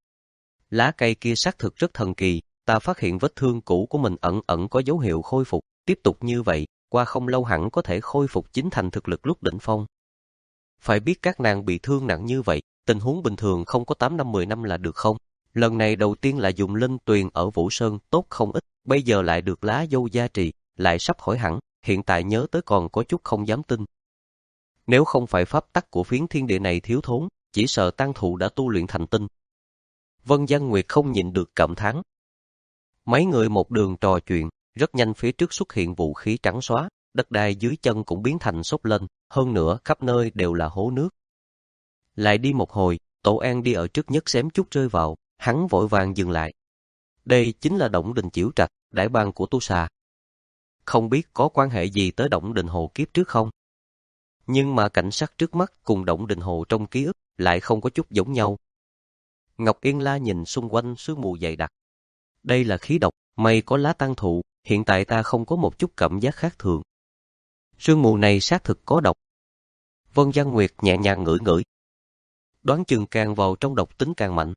Lá cây kia xác thực rất thần kỳ, ta phát hiện vết thương cũ của mình ẩn ẩn có dấu hiệu khôi phục, tiếp tục như vậy, qua không lâu hẳn có thể khôi phục chính thành thực lực lúc đỉnh phong. Phải biết các nàng bị thương nặng như vậy, tình huống bình thường không có tám năm mười năm là được không? Lần này đầu tiên là dùng linh tuyền ở Vũ Sơn tốt không ít, bây giờ lại được lá dâu gia trì, lại sắp khỏi hẳn, hiện tại nhớ tới còn có chút không dám tin. Nếu không phải pháp tắc của phiến thiên địa này thiếu thốn, chỉ sợ tăng thụ đã tu luyện thành tinh. Vân Giang Nguyệt không nhịn được cảm thán. Mấy người một đường trò chuyện, rất nhanh phía trước xuất hiện vũ khí trắng xóa, đất đai dưới chân cũng biến thành sốt lên, hơn nữa khắp nơi đều là hố nước. Lại đi một hồi, Tổ An đi ở trước nhất xém chút rơi vào, hắn vội vàng dừng lại. Đây chính là Động Đình Chiểu Trạch, đại bang của Tu Xà. Không biết có quan hệ gì tới Động Đình Hồ kiếp trước không? Nhưng mà cảnh sắc trước mắt cùng Động Đình Hồ trong ký ức lại không có chút giống nhau. Ngọc Yên La nhìn xung quanh sương mù dày đặc. Đây là khí độc, may có lá tăng thụ, hiện tại ta không có một chút cảm giác khác thường. Sương mù này xác thực có độc. Vân Giang Nguyệt nhẹ nhàng ngửi ngửi. Đoán chừng càng vào trong độc tính càng mạnh.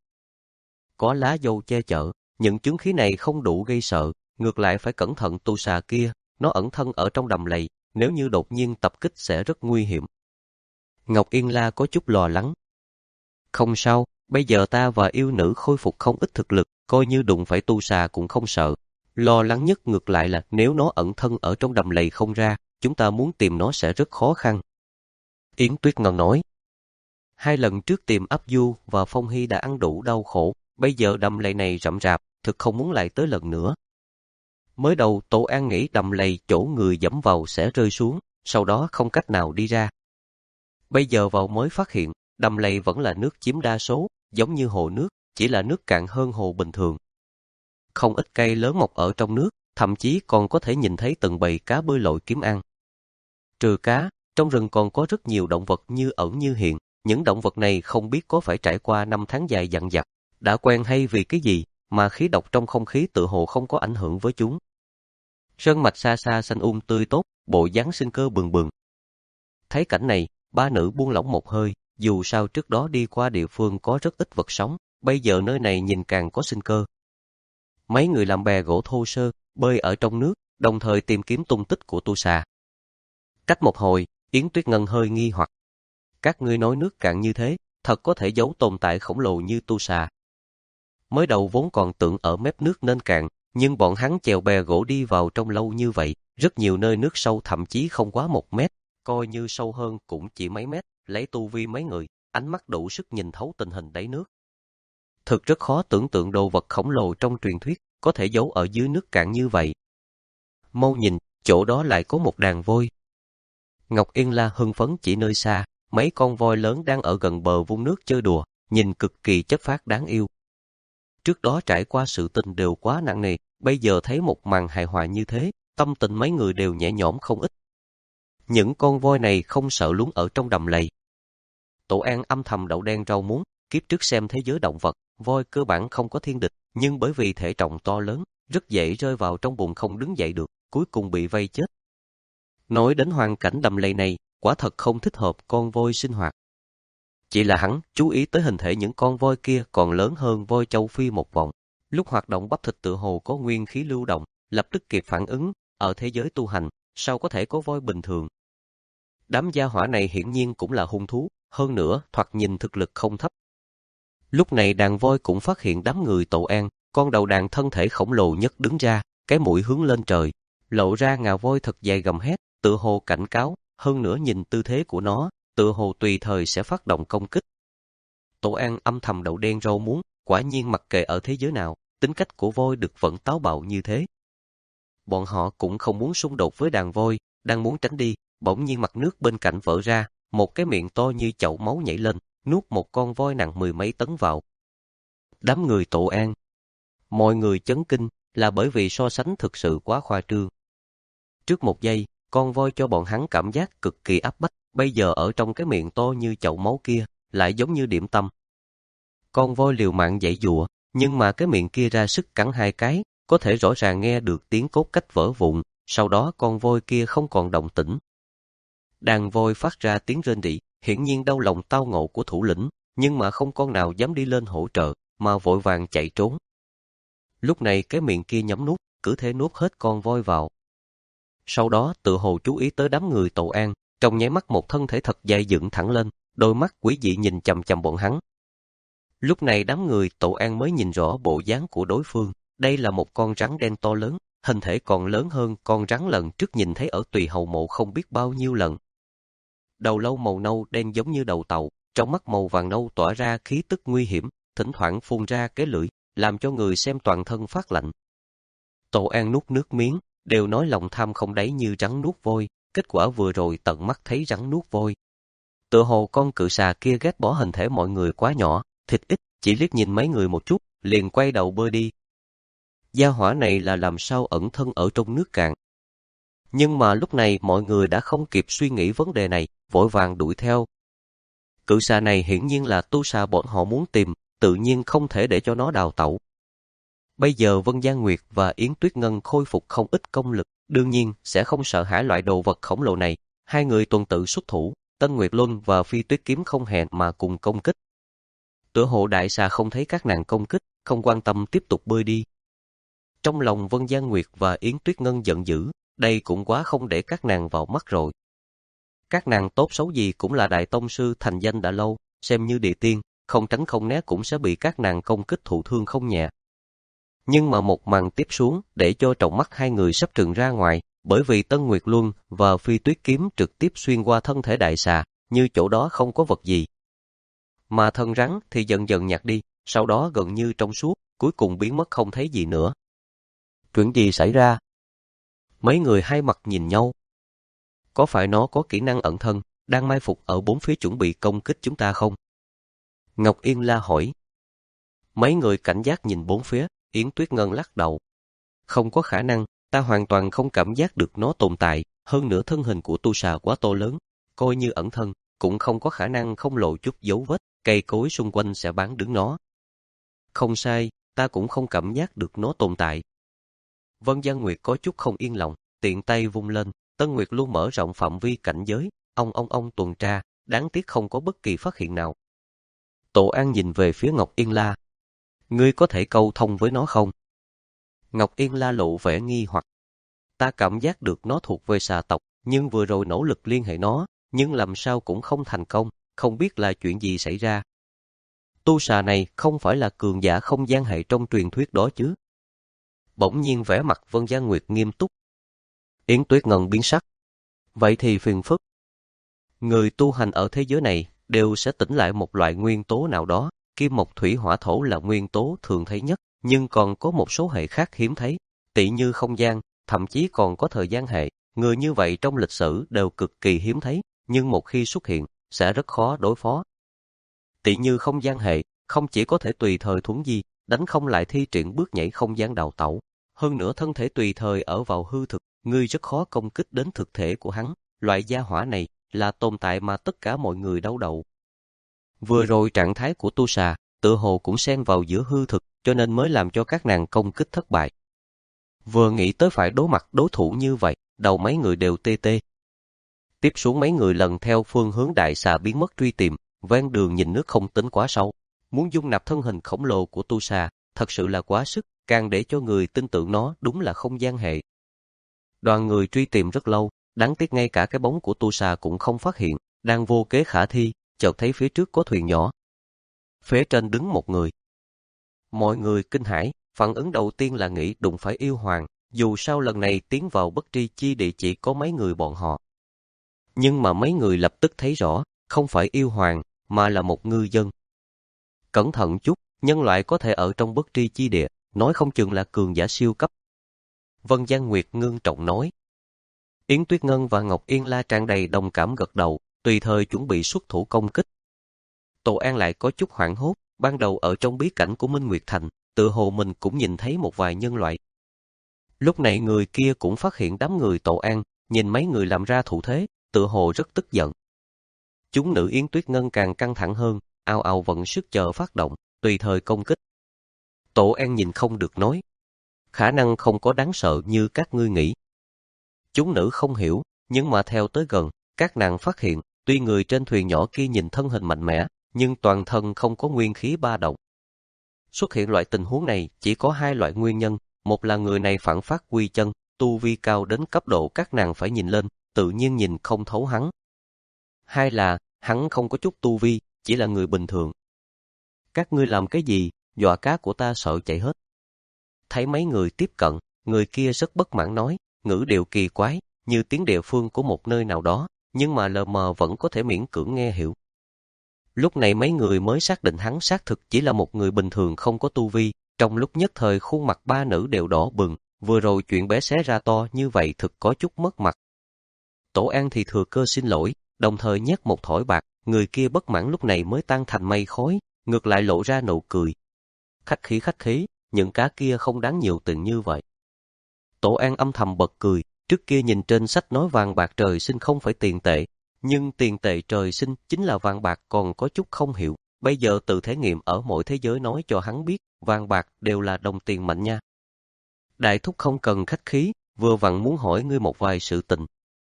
Có lá dâu che chở, những chứng khí này không đủ gây sợ, ngược lại phải cẩn thận tu xà kia, nó ẩn thân ở trong đầm lầy, nếu như đột nhiên tập kích sẽ rất nguy hiểm. Ngọc Yên La có chút lo lắng. Không sao, bây giờ ta và yêu nữ khôi phục không ít thực lực, coi như đụng phải tu xà cũng không sợ. Lo lắng nhất ngược lại là nếu nó ẩn thân ở trong đầm lầy không ra, chúng ta muốn tìm nó sẽ rất khó khăn. Yến Tuyết Ngân nói. Hai lần trước tìm Áp Du và Phong Hy đã ăn đủ đau khổ, bây giờ đầm lầy này rậm rạp, thực không muốn lại tới lần nữa. Mới đầu Tổ An nghĩ đầm lầy chỗ người dẫm vào sẽ rơi xuống, sau đó không cách nào đi ra. Bây giờ vào mới phát hiện, đầm lầy vẫn là nước chiếm đa số, giống như hồ nước, chỉ là nước cạn hơn hồ bình thường. Không ít cây lớn mọc ở trong nước, thậm chí còn có thể nhìn thấy từng bầy cá bơi lội kiếm ăn. Trừ cá, trong rừng còn có rất nhiều động vật như ẩn như hiện, những động vật này không biết có phải trải qua năm tháng dài dằng dặc, đã quen hay vì cái gì, mà khí độc trong không khí tự hồ không có ảnh hưởng với chúng. Sơn mạch xa xa xanh um tươi tốt, bộ dáng sinh cơ bừng bừng. Thấy cảnh này, ba nữ buông lỏng một hơi, dù sao trước đó đi qua địa phương có rất ít vật sống, bây giờ nơi này nhìn càng có sinh cơ. Mấy người làm bè gỗ thô sơ, bơi ở trong nước, đồng thời tìm kiếm tung tích của tu xà. Cách một hồi, Yến Tuyết Ngân hơi nghi hoặc. Các ngươi nói nước cạn như thế, thật có thể giấu tồn tại khổng lồ như tu xà. Mới đầu vốn còn tưởng ở mép nước nên cạn, nhưng bọn hắn chèo bè gỗ đi vào trong lâu như vậy, rất nhiều nơi nước sâu thậm chí không quá một mét, coi như sâu hơn cũng chỉ mấy mét, lấy tu vi mấy người, ánh mắt đủ sức nhìn thấu tình hình đáy nước. Thực rất khó tưởng tượng đồ vật khổng lồ trong truyền thuyết, có thể giấu ở dưới nước cạn như vậy. Mau nhìn, chỗ đó lại có một đàn voi. Ngọc Yên La hưng phấn chỉ nơi xa, mấy con voi lớn đang ở gần bờ vũng nước chơi đùa, nhìn cực kỳ chất phác đáng yêu. Trước đó trải qua sự tình đều quá nặng nề, bây giờ thấy một màn hài hòa như thế, tâm tình mấy người đều nhẹ nhõm không ít. Những con voi này không sợ lún ở trong đầm lầy. Tổ An âm thầm đậu đen rau muống, kiếp trước xem thế giới động vật, voi cơ bản không có thiên địch, nhưng bởi vì thể trọng to lớn, rất dễ rơi vào trong bùn không đứng dậy được, cuối cùng bị vây chết. Nói đến hoàn cảnh đầm lầy này, quả thật không thích hợp con voi sinh hoạt. Chỉ là hắn chú ý tới hình thể những con voi kia còn lớn hơn voi châu Phi một vòng. Lúc hoạt động bắp thịt tựa hồ có nguyên khí lưu động, lập tức kịp phản ứng, ở thế giới tu hành, sao có thể có voi bình thường. Đám gia hỏa này hiển nhiên cũng là hung thú, hơn nữa thoạt nhìn thực lực không thấp. Lúc này đàn voi cũng phát hiện đám người Tổ An, con đầu đàn thân thể khổng lồ nhất đứng ra, cái mũi hướng lên trời, lộ ra ngà voi thật dài gầm hét, tự hồ cảnh cáo, hơn nữa nhìn tư thế của nó, tự hồ tùy thời sẽ phát động công kích. Tổ An âm thầm đậu đen rau muống, quả nhiên mặc kệ ở thế giới nào, tính cách của voi đực vẫn táo bạo như thế. Bọn họ cũng không muốn xung đột với đàn voi, đang muốn tránh đi, bỗng nhiên mặt nước bên cạnh vỡ ra, một cái miệng to như chậu máu nhảy lên, nuốt một con voi nặng mười mấy tấn vào. Đám người Tổ An, mọi người chấn kinh là bởi vì so sánh thực sự quá khoa trương. Trước một giây, con voi cho bọn hắn cảm giác cực kỳ áp bách, bây giờ ở trong cái miệng to như chậu máu kia, lại giống như điểm tâm. Con voi liều mạng giãy giụa, nhưng mà cái miệng kia ra sức cắn hai cái, có thể rõ ràng nghe được tiếng cốt cách vỡ vụn, sau đó con voi kia không còn động tĩnh. Đàn voi phát ra tiếng rên rỉ, hiển nhiên đau lòng tao ngộ của thủ lĩnh, nhưng mà không con nào dám đi lên hỗ trợ, mà vội vàng chạy trốn. Lúc này cái miệng kia nhắm nuốt, cứ thế nuốt hết con voi vào. Sau đó tự hồ chú ý tới đám người Tổ An, trong nháy mắt một thân thể thật dài dựng thẳng lên, đôi mắt quỷ dị nhìn chằm chằm bọn hắn. Lúc này đám người Tổ An mới nhìn rõ bộ dáng của đối phương, đây là một con rắn đen to lớn, hình thể còn lớn hơn con rắn lần trước nhìn thấy ở Tùy Hầu Mộ không biết bao nhiêu lần. Đầu lâu màu nâu đen giống như đầu tàu, trong mắt màu vàng nâu tỏa ra khí tức nguy hiểm, thỉnh thoảng phun ra cái lưỡi, làm cho người xem toàn thân phát lạnh. Tổ An nuốt nước miếng, đều nói lòng tham không đáy như rắn nuốt voi, kết quả vừa rồi tận mắt thấy rắn nuốt voi. Tựa hồ con cự xà kia ghét bỏ hình thể mọi người quá nhỏ, thịt ít, chỉ liếc nhìn mấy người một chút, liền quay đầu bơi đi. Gia hỏa này là làm sao ẩn thân ở trong nước cạn. Nhưng mà lúc này mọi người đã không kịp suy nghĩ vấn đề này, vội vàng đuổi theo. Cự xà này hiển nhiên là tu xà bọn họ muốn tìm, tự nhiên không thể để cho nó đào tẩu. Bây giờ Vân Giang Nguyệt và Yến Tuyết Ngân khôi phục không ít công lực, đương nhiên sẽ không sợ hãi loại đồ vật khổng lồ này. Hai người tuần tự xuất thủ, Tân Nguyệt Luân và Phi Tuyết Kiếm không hẹn mà cùng công kích. Tựa hồ đại xà không thấy các nàng công kích, không quan tâm tiếp tục bơi đi. Trong lòng Vân Giang Nguyệt và Yến Tuyết Ngân giận dữ, đây cũng quá không để các nàng vào mắt rồi. Các nàng tốt xấu gì cũng là đại tông sư thành danh đã lâu, xem như địa tiên, không tránh không né cũng sẽ bị các nàng công kích thụ thương không nhẹ. Nhưng mà một màn tiếp xuống để cho trọng mắt hai người sắp trừng ra ngoài, bởi vì Tân Nguyệt Luân và Phi Tuyết Kiếm trực tiếp xuyên qua thân thể đại xà, như chỗ đó không có vật gì. Mà thân rắn thì dần dần nhạt đi, sau đó gần như trong suốt, cuối cùng biến mất không thấy gì nữa. Chuyện gì xảy ra? Mấy người hai mặt nhìn nhau. Có phải nó có kỹ năng ẩn thân, đang mai phục ở bốn phía chuẩn bị công kích chúng ta không? Ngọc Yên La hỏi. Mấy người cảnh giác nhìn bốn phía, Yến Tuyết Ngân lắc đầu. Không có khả năng, ta hoàn toàn không cảm giác được nó tồn tại, hơn nữa thân hình của tu xà quá to lớn, coi như ẩn thân, cũng không có khả năng không lộ chút dấu vết, cây cối xung quanh sẽ bán đứng nó. Không sai, ta cũng không cảm giác được nó tồn tại. Vân Giang Nguyệt có chút không yên lòng, tiện tay vung lên, Tân Nguyệt luôn mở rộng phạm vi cảnh giới, ông ông ông tuần tra, đáng tiếc không có bất kỳ phát hiện nào. Tổ An nhìn về phía Ngọc Yên La. Ngươi có thể câu thông với nó không? Ngọc Yên La lộ vẻ nghi hoặc. Ta cảm giác được nó thuộc về xà tộc, nhưng vừa rồi nỗ lực liên hệ nó, nhưng làm sao cũng không thành công, không biết là chuyện gì xảy ra. Tu xà này không phải là cường giả không gian hệ trong truyền thuyết đó chứ? Bỗng nhiên vẻ mặt Vân Giang Nguyệt nghiêm túc. Yến Tuyết Ngân biến sắc. Vậy thì phiền phức. Người tu hành ở thế giới này đều sẽ tỉnh lại một loại nguyên tố nào đó, kim mộc thủy hỏa thổ là nguyên tố thường thấy nhất, nhưng còn có một số hệ khác hiếm thấy, tỉ như không gian, thậm chí còn có thời gian hệ. Người như vậy trong lịch sử đều cực kỳ hiếm thấy, nhưng một khi xuất hiện, sẽ rất khó đối phó. Tỉ như không gian hệ, không chỉ có thể tùy thời thuấn di, đánh không lại thi triển bước nhảy không gian đào tẩu, hơn nữa thân thể tùy thời ở vào hư thực, ngươi rất khó công kích đến thực thể của hắn. Loại gia hỏa này là tồn tại mà tất cả mọi người đau đầu. Vừa rồi trạng thái của tu xà, tự hồ cũng xen vào giữa hư thực, cho nên mới làm cho các nàng công kích thất bại. Vừa nghĩ tới phải đối mặt đối thủ như vậy, đầu mấy người đều tê tê. Tiếp xuống mấy người lần theo phương hướng đại xà biến mất truy tìm, ven đường nhìn nước không tính quá sâu. Muốn dung nạp thân hình khổng lồ của tu xà, thật sự là quá sức, càng để cho người tin tưởng nó đúng là không gian hệ. Đoàn người truy tìm rất lâu, đáng tiếc ngay cả cái bóng của tu xà cũng không phát hiện, đang vô kế khả thi, chợt thấy phía trước có thuyền nhỏ. Phía trên đứng một người. Mọi người kinh hãi, phản ứng đầu tiên là nghĩ đụng phải yêu hoàng, Dù sao lần này tiến vào bất tri chi địa chỉ có mấy người bọn họ. Nhưng mà mấy người lập tức thấy rõ, không phải yêu hoàng, mà là một ngư dân. Cẩn thận chút, nhân loại có thể ở trong bất tri chi địa, nói không chừng là cường giả siêu cấp. Vân Giang Nguyệt ngưng trọng nói. Yến Tuyết Ngân và Ngọc Yên La tràn đầy đồng cảm gật đầu, tùy thời chuẩn bị xuất thủ công kích. Tổ An lại có chút hoảng hốt, ban đầu ở trong bí cảnh của Minh Nguyệt Thành, tự hồ mình cũng nhìn thấy một vài nhân loại. Lúc này người kia cũng phát hiện đám người Tổ An, nhìn mấy người làm ra thủ thế, tự hồ rất tức giận. Chúng nữ Yến Tuyết Ngân càng căng thẳng hơn, ào ào vận sức chờ phát động, tùy thời công kích. Tổ An nhìn không được nói. Khả năng không có đáng sợ như các ngươi nghĩ. Chúng nữ không hiểu, nhưng mà theo tới gần, các nàng phát hiện, tuy người trên thuyền nhỏ kia nhìn thân hình mạnh mẽ, nhưng toàn thân không có nguyên khí ba động. Xuất hiện loại tình huống này chỉ có hai loại nguyên nhân, một là người này phản phát quy chân, tu vi cao đến cấp độ các nàng phải nhìn lên, tự nhiên nhìn không thấu hắn. Hai là, hắn không có chút tu vi, chỉ là người bình thường. Các ngươi làm cái gì, dọa cá của ta sợ chạy hết. Thấy mấy người tiếp cận, người kia rất bất mãn nói, ngữ điệu kỳ quái, như tiếng địa phương của một nơi nào đó, nhưng mà lờ mờ vẫn có thể miễn cưỡng nghe hiểu. Lúc này mấy người mới xác định hắn xác thực chỉ là một người bình thường không có tu vi, trong lúc nhất thời khuôn mặt ba nữ đều đỏ bừng, vừa rồi chuyện bé xé ra to như vậy thực có chút mất mặt. Tổ An thì thừa cơ xin lỗi, đồng thời nhét một thỏi bạc, người kia bất mãn lúc này mới tan thành mây khói, ngược lại lộ ra nụ cười. Khách khí khách khí, những cá kia không đáng nhiều tiền như vậy. Tổ An âm thầm bật cười, trước kia nhìn trên sách nói vàng bạc trời sinh không phải tiền tệ, nhưng tiền tệ trời sinh chính là vàng bạc còn có chút không hiểu, bây giờ tự thể nghiệm ở mỗi thế giới nói cho hắn biết, vàng bạc đều là đồng tiền mạnh nha. Đại thúc không cần khách khí, vừa vặn muốn hỏi ngươi một vài sự tình.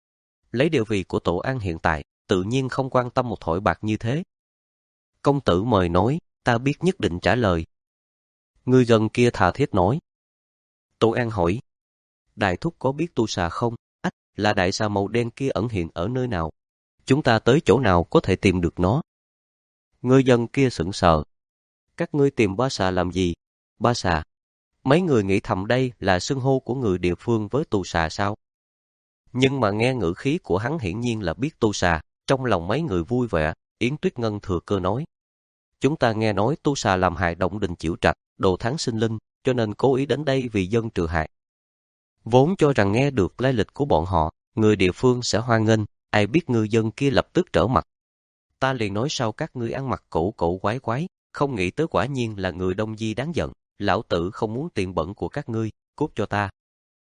Lấy địa vị của Tổ An hiện tại, tự nhiên không quan tâm một thỏi bạc như thế. Công tử mời nói, ta biết nhất định trả lời. Ngư dân kia thà thiết nói. Tổ An hỏi, đại thúc có biết tu xà không? Ách, là đại xà màu đen kia ẩn hiện ở nơi nào? Chúng ta tới chỗ nào có thể tìm được nó? Ngư dân kia sững sờ. Các ngươi tìm ba xà làm gì? Ba xà? Mấy người nghĩ thầm đây là xưng hô của người địa phương với tu xà sao? Nhưng mà nghe ngữ khí của hắn hiển nhiên là biết tu xà, trong lòng mấy người vui vẻ, Yến Tuyết Ngân thừa cơ nói. Chúng ta nghe nói tu xà làm hại động đình Chiểu Trạch, đồ thắng sinh linh, cho nên cố ý đến đây vì dân trừ hại. Vốn cho rằng nghe được lai lịch của bọn họ, người địa phương sẽ hoan nghênh, ai biết ngư dân kia lập tức trở mặt. Ta liền nói sao các ngươi ăn mặc cổ cổ quái quái, không nghĩ tới quả nhiên là người Đông Di đáng giận, lão tử không muốn tiền bẩn của các ngươi, cút cho ta.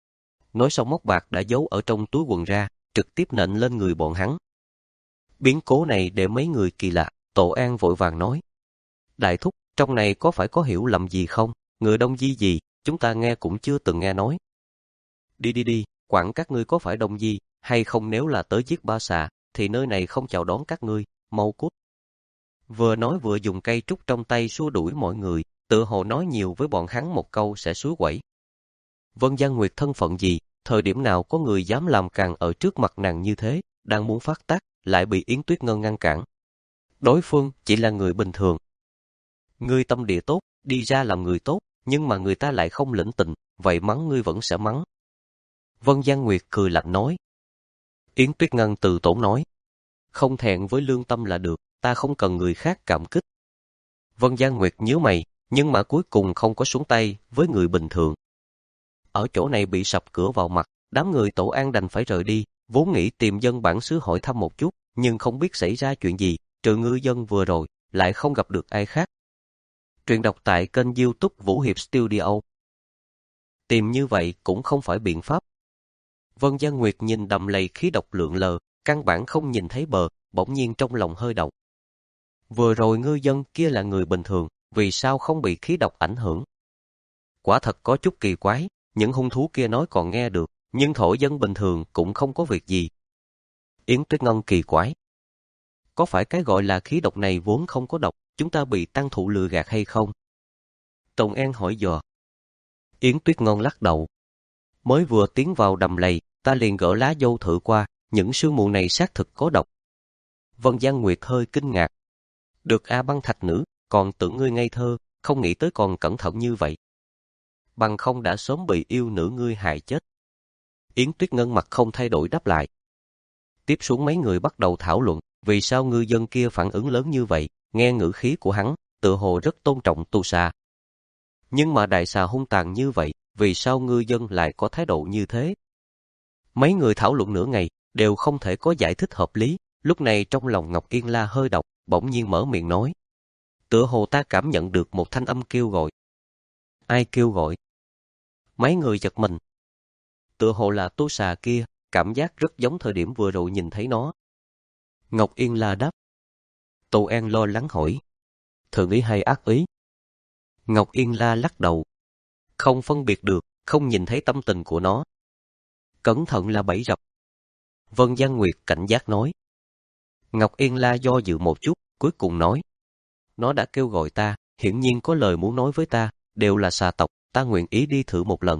Nói xong móc bạc đã giấu ở trong túi quần ra, trực tiếp nện lên người bọn hắn. Biến cố này để mấy người kỳ lạ, Tổ An vội vàng nói. Đại thúc, trong này có phải có hiểu lầm gì không? Người Đông Di gì, chúng ta nghe cũng chưa từng nghe nói. Đi đi đi, quản các ngươi có phải Đông Di, hay không nếu là tới giết ba xà, thì nơi này không chào đón các ngươi, mau cút. Vừa nói vừa dùng cây trúc trong tay xua đuổi mọi người, tự hồ nói nhiều với bọn hắn một câu sẽ suối quẩy. Vân Giang Nguyệt thân phận gì, thời điểm nào có người dám làm càng ở trước mặt nàng như thế, đang muốn phát tác, lại bị Yến Tuyết Ngân ngăn cản. Đối phương chỉ là người bình thường. Ngươi tâm địa tốt, đi ra làm người tốt, nhưng mà người ta lại không lĩnh tình, vậy mắng ngươi vẫn sẽ mắng. Vân Giang Nguyệt cười lạnh nói. Yến Tuyết Ngân từ tốn nói. Không thẹn với lương tâm là được, ta không cần người khác cảm kích. Vân Giang Nguyệt nhíu mày, nhưng mà cuối cùng không có xuống tay với người bình thường. Ở chỗ này bị sập cửa vào mặt, đám người Tổ An đành phải rời đi, vốn nghĩ tìm dân bản xứ hỏi thăm một chút, nhưng không biết xảy ra chuyện gì, trừ ngư dân vừa rồi, lại không gặp được ai khác. Truyện đọc tại kênh YouTube Vũ Hiệp Studio. Tìm như vậy cũng không phải biện pháp. Vân Giang Nguyệt nhìn đầm lầy khí độc lượn lờ, căn bản không nhìn thấy bờ, bỗng nhiên trong lòng hơi động. Vừa rồi ngư dân kia là người bình thường, vì sao không bị khí độc ảnh hưởng? Quả thật có chút kỳ quái, những hung thú kia nói còn nghe được, nhưng thổ dân bình thường cũng không có việc gì. Yến Tuyết Ngân kỳ quái. Có phải cái gọi là khí độc này vốn không có độc, chúng ta bị tăng thụ lừa gạt hay không? Tùng An hỏi dò. Yến Tuyết Ngân lắc đầu. Mới vừa tiến vào đầm lầy, ta liền gỡ lá dâu thử qua, những sương mù này xác thực có độc. Vân Giang Nguyệt hơi kinh ngạc. Được A Băng Thạch nữ, còn tưởng ngươi ngây thơ, không nghĩ tới còn cẩn thận như vậy. bằng không đã sớm bị yêu nữ ngươi hại chết. Yến Tuyết Ngân mặt không thay đổi đáp lại. Tiếp xuống mấy người bắt đầu thảo luận, vì sao ngư dân kia phản ứng lớn như vậy, nghe ngữ khí của hắn, tựa hồ rất tôn trọng tu xà. Nhưng mà đại xà hung tàn như vậy, vì sao ngư dân lại có thái độ như thế? Mấy người thảo luận nửa ngày, đều không thể có giải thích hợp lý, lúc này trong lòng Ngọc Yên La hơi động, bỗng nhiên mở miệng nói. Tựa hồ ta cảm nhận được một thanh âm kêu gọi. Ai kêu gọi? Mấy người giật mình. Tựa hồ là tu xà kia, cảm giác rất giống thời điểm vừa rồi nhìn thấy nó. Ngọc Yên La đáp. Tô An lo lắng hỏi. Thượng ý hay ác ý? Ngọc Yên La lắc đầu. Không phân biệt được, không nhìn thấy tâm tình của nó. Cẩn thận là bẫy rập. Vân Giang Nguyệt cảnh giác nói. Ngọc Yên La do dự một chút, cuối cùng nói. Nó đã kêu gọi ta, hiển nhiên có lời muốn nói với ta, đều là xà tộc, ta nguyện ý đi thử một lần.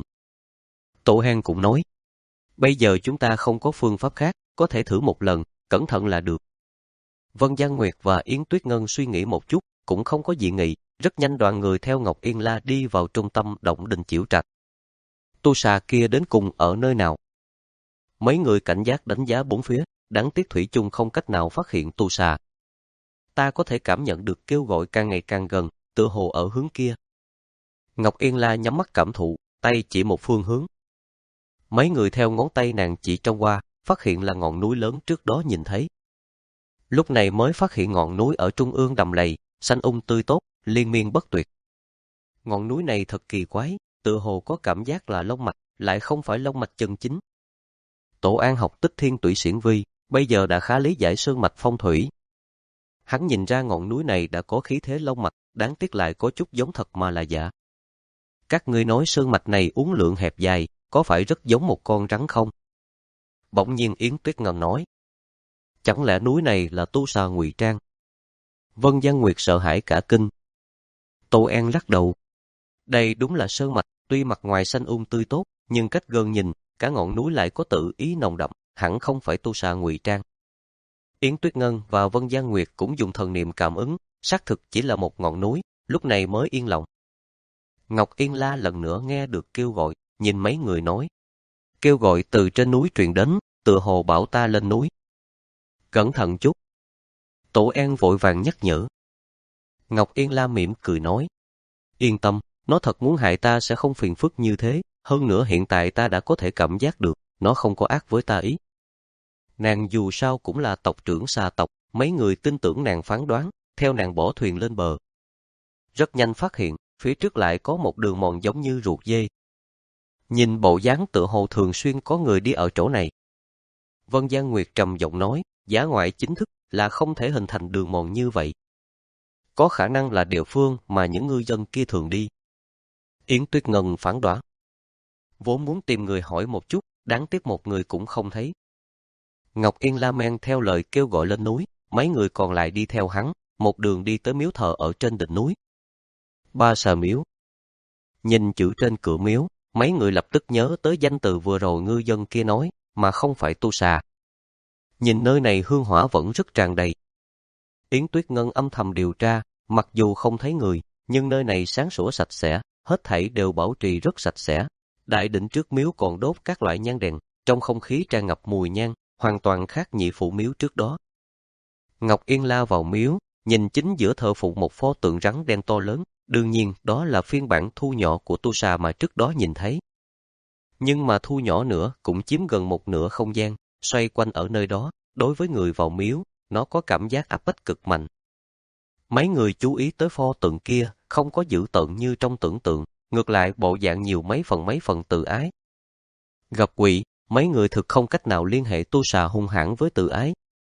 Tổ Hàn cũng nói. Bây giờ chúng ta không có phương pháp khác, có thể thử một lần, cẩn thận là được. Vân Giang Nguyệt và Yến Tuyết Ngân suy nghĩ một chút, cũng không có dị nghị, rất nhanh đoàn người theo Ngọc Yên La đi vào trung tâm động đình Chiểu Trạch. Tu xà kia đến cùng ở nơi nào? Mấy người cảnh giác đánh giá bốn phía, đáng tiếc thủy chung không cách nào phát hiện tu xà. Ta có thể cảm nhận được kêu gọi càng ngày càng gần, tựa hồ ở hướng kia. Ngọc Yên La nhắm mắt cảm thụ, tay chỉ một phương hướng. Mấy người theo ngón tay nàng chỉ trong qua, phát hiện là ngọn núi lớn trước đó nhìn thấy. Lúc này mới phát hiện ngọn núi ở trung ương đầm lầy, xanh um tươi tốt, liên miên bất tuyệt. Ngọn núi này thật kỳ quái, tựa hồ có cảm giác là lông mạch, lại không phải lông mạch chân chính. Tổ An học Tích Thiên Tụy Xiển Vi, bây giờ đã khá lý giải sơn mạch phong thủy. Hắn nhìn ra ngọn núi này đã có khí thế lông mạch, đáng tiếc lại có chút giống thật mà là giả. Các ngươi nói sơn mạch này uốn lượn hẹp dài, có phải rất giống một con rắn không? Bỗng nhiên Yến Tuyết Ngân nói. Chẳng lẽ núi này là tu xà ngụy trang? Vân Giang Nguyệt sợ hãi cả kinh. Tô An lắc đầu. Đây đúng là sơn mạch, tuy mặt ngoài xanh um tươi tốt, nhưng cách gần nhìn, cả ngọn núi lại có tự ý nồng đậm, hẳn không phải tu xà ngụy trang. Yến Tuyết Ngân và Vân Giang Nguyệt cũng dùng thần niệm cảm ứng, xác thực chỉ là một ngọn núi, lúc này mới yên lòng. Ngọc Yên La lần nữa nghe được kêu gọi, nhìn mấy người nói. Kêu gọi từ trên núi truyền đến, tựa hồ bảo ta lên núi. Cẩn thận chút. Tổ An vội vàng nhắc nhở. Ngọc Yên La mỉm cười nói. Yên tâm, nó thật muốn hại ta sẽ không phiền phức như thế, hơn nữa hiện tại ta đã có thể cảm giác được, nó không có ác với ta ý. Nàng dù sao cũng là tộc trưởng xà tộc, mấy người tin tưởng nàng phán đoán, theo nàng bỏ thuyền lên bờ. Rất nhanh phát hiện, phía trước lại có một đường mòn giống như ruột dê. Nhìn bộ dáng tựa hồ thường xuyên có người đi ở chỗ này. Vân Giang Nguyệt trầm giọng nói, giả ngoại chính thức là không thể hình thành đường mòn như vậy. Có khả năng là địa phương mà những ngư dân kia thường đi. Yến Tuyết Ngân phán đoán. Vốn muốn tìm người hỏi một chút, đáng tiếc một người cũng không thấy. Ngọc Yên La men theo lời kêu gọi lên núi, mấy người còn lại đi theo hắn, một đường đi tới miếu thờ ở trên đỉnh núi. Ba Xà Miếu. Nhìn chữ trên cửa miếu, mấy người lập tức nhớ tới danh từ vừa rồi ngư dân kia nói, mà không phải tu xà. Nhìn nơi này hương hỏa vẫn rất tràn đầy. Yến Tuyết Ngân âm thầm điều tra, mặc dù không thấy người, nhưng nơi này sáng sủa sạch sẽ, hết thảy đều bảo trì rất sạch sẽ. Đại đỉnh trước miếu còn đốt các loại nhang đèn, trong không khí tràn ngập mùi nhang, hoàn toàn khác nhị phụ miếu trước đó. Ngọc Yên La vào miếu, nhìn chính giữa thờ phụng một pho tượng rắn đen to lớn, đương nhiên đó là phiên bản thu nhỏ của tu xà mà trước đó nhìn thấy. Nhưng mà thu nhỏ nữa cũng chiếm gần một nửa không gian, xoay quanh ở nơi đó, đối với người vào miếu, nó có cảm giác áp bách cực mạnh. Mấy người chú ý tới pho tượng kia, không có dữ tợn như trong tưởng tượng, ngược lại bộ dạng nhiều mấy phần mấy phần tự ái. Gặp quỷ, mấy người thực không cách nào liên hệ tu xà hung hãn với tự ái.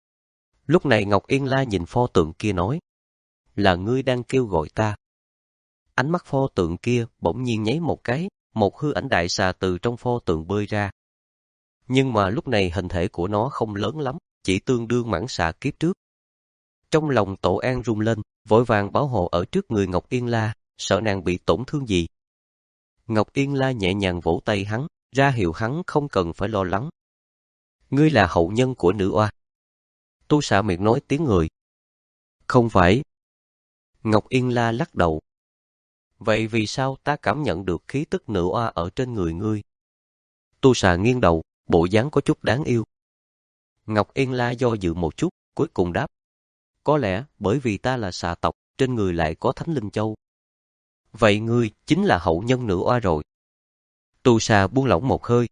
Lúc này Ngọc Yên La nhìn pho tượng kia nói, là ngươi đang kêu gọi ta. Ánh mắt pho tượng kia bỗng nhiên nháy một cái, một hư ảnh đại xà từ trong pho tượng bơi ra. Nhưng mà lúc này hình thể của nó không lớn lắm, chỉ tương đương mãng xà kiếp trước. Trong lòng Tổ An rung lên, vội vàng bảo hộ ở trước người Ngọc Yên La, sợ nàng bị tổn thương gì. Ngọc Yên La nhẹ nhàng vỗ tay hắn, ra hiệu hắn không cần phải lo lắng. Ngươi là hậu nhân của nữ oa. Tu xà miệng nói tiếng người. Không phải. Ngọc Yên La lắc đầu. Vậy vì sao ta cảm nhận được khí tức nữ oa ở trên người ngươi? Tu Xà nghiêng đầu, bộ dáng có chút đáng yêu. Ngọc Yên La do dự một chút, cuối cùng đáp. Có lẽ bởi vì ta là xà tộc, trên người lại có Thánh Linh Châu. Vậy ngươi chính là hậu nhân nữ oa rồi. Tu Xà buông lỏng một hơi.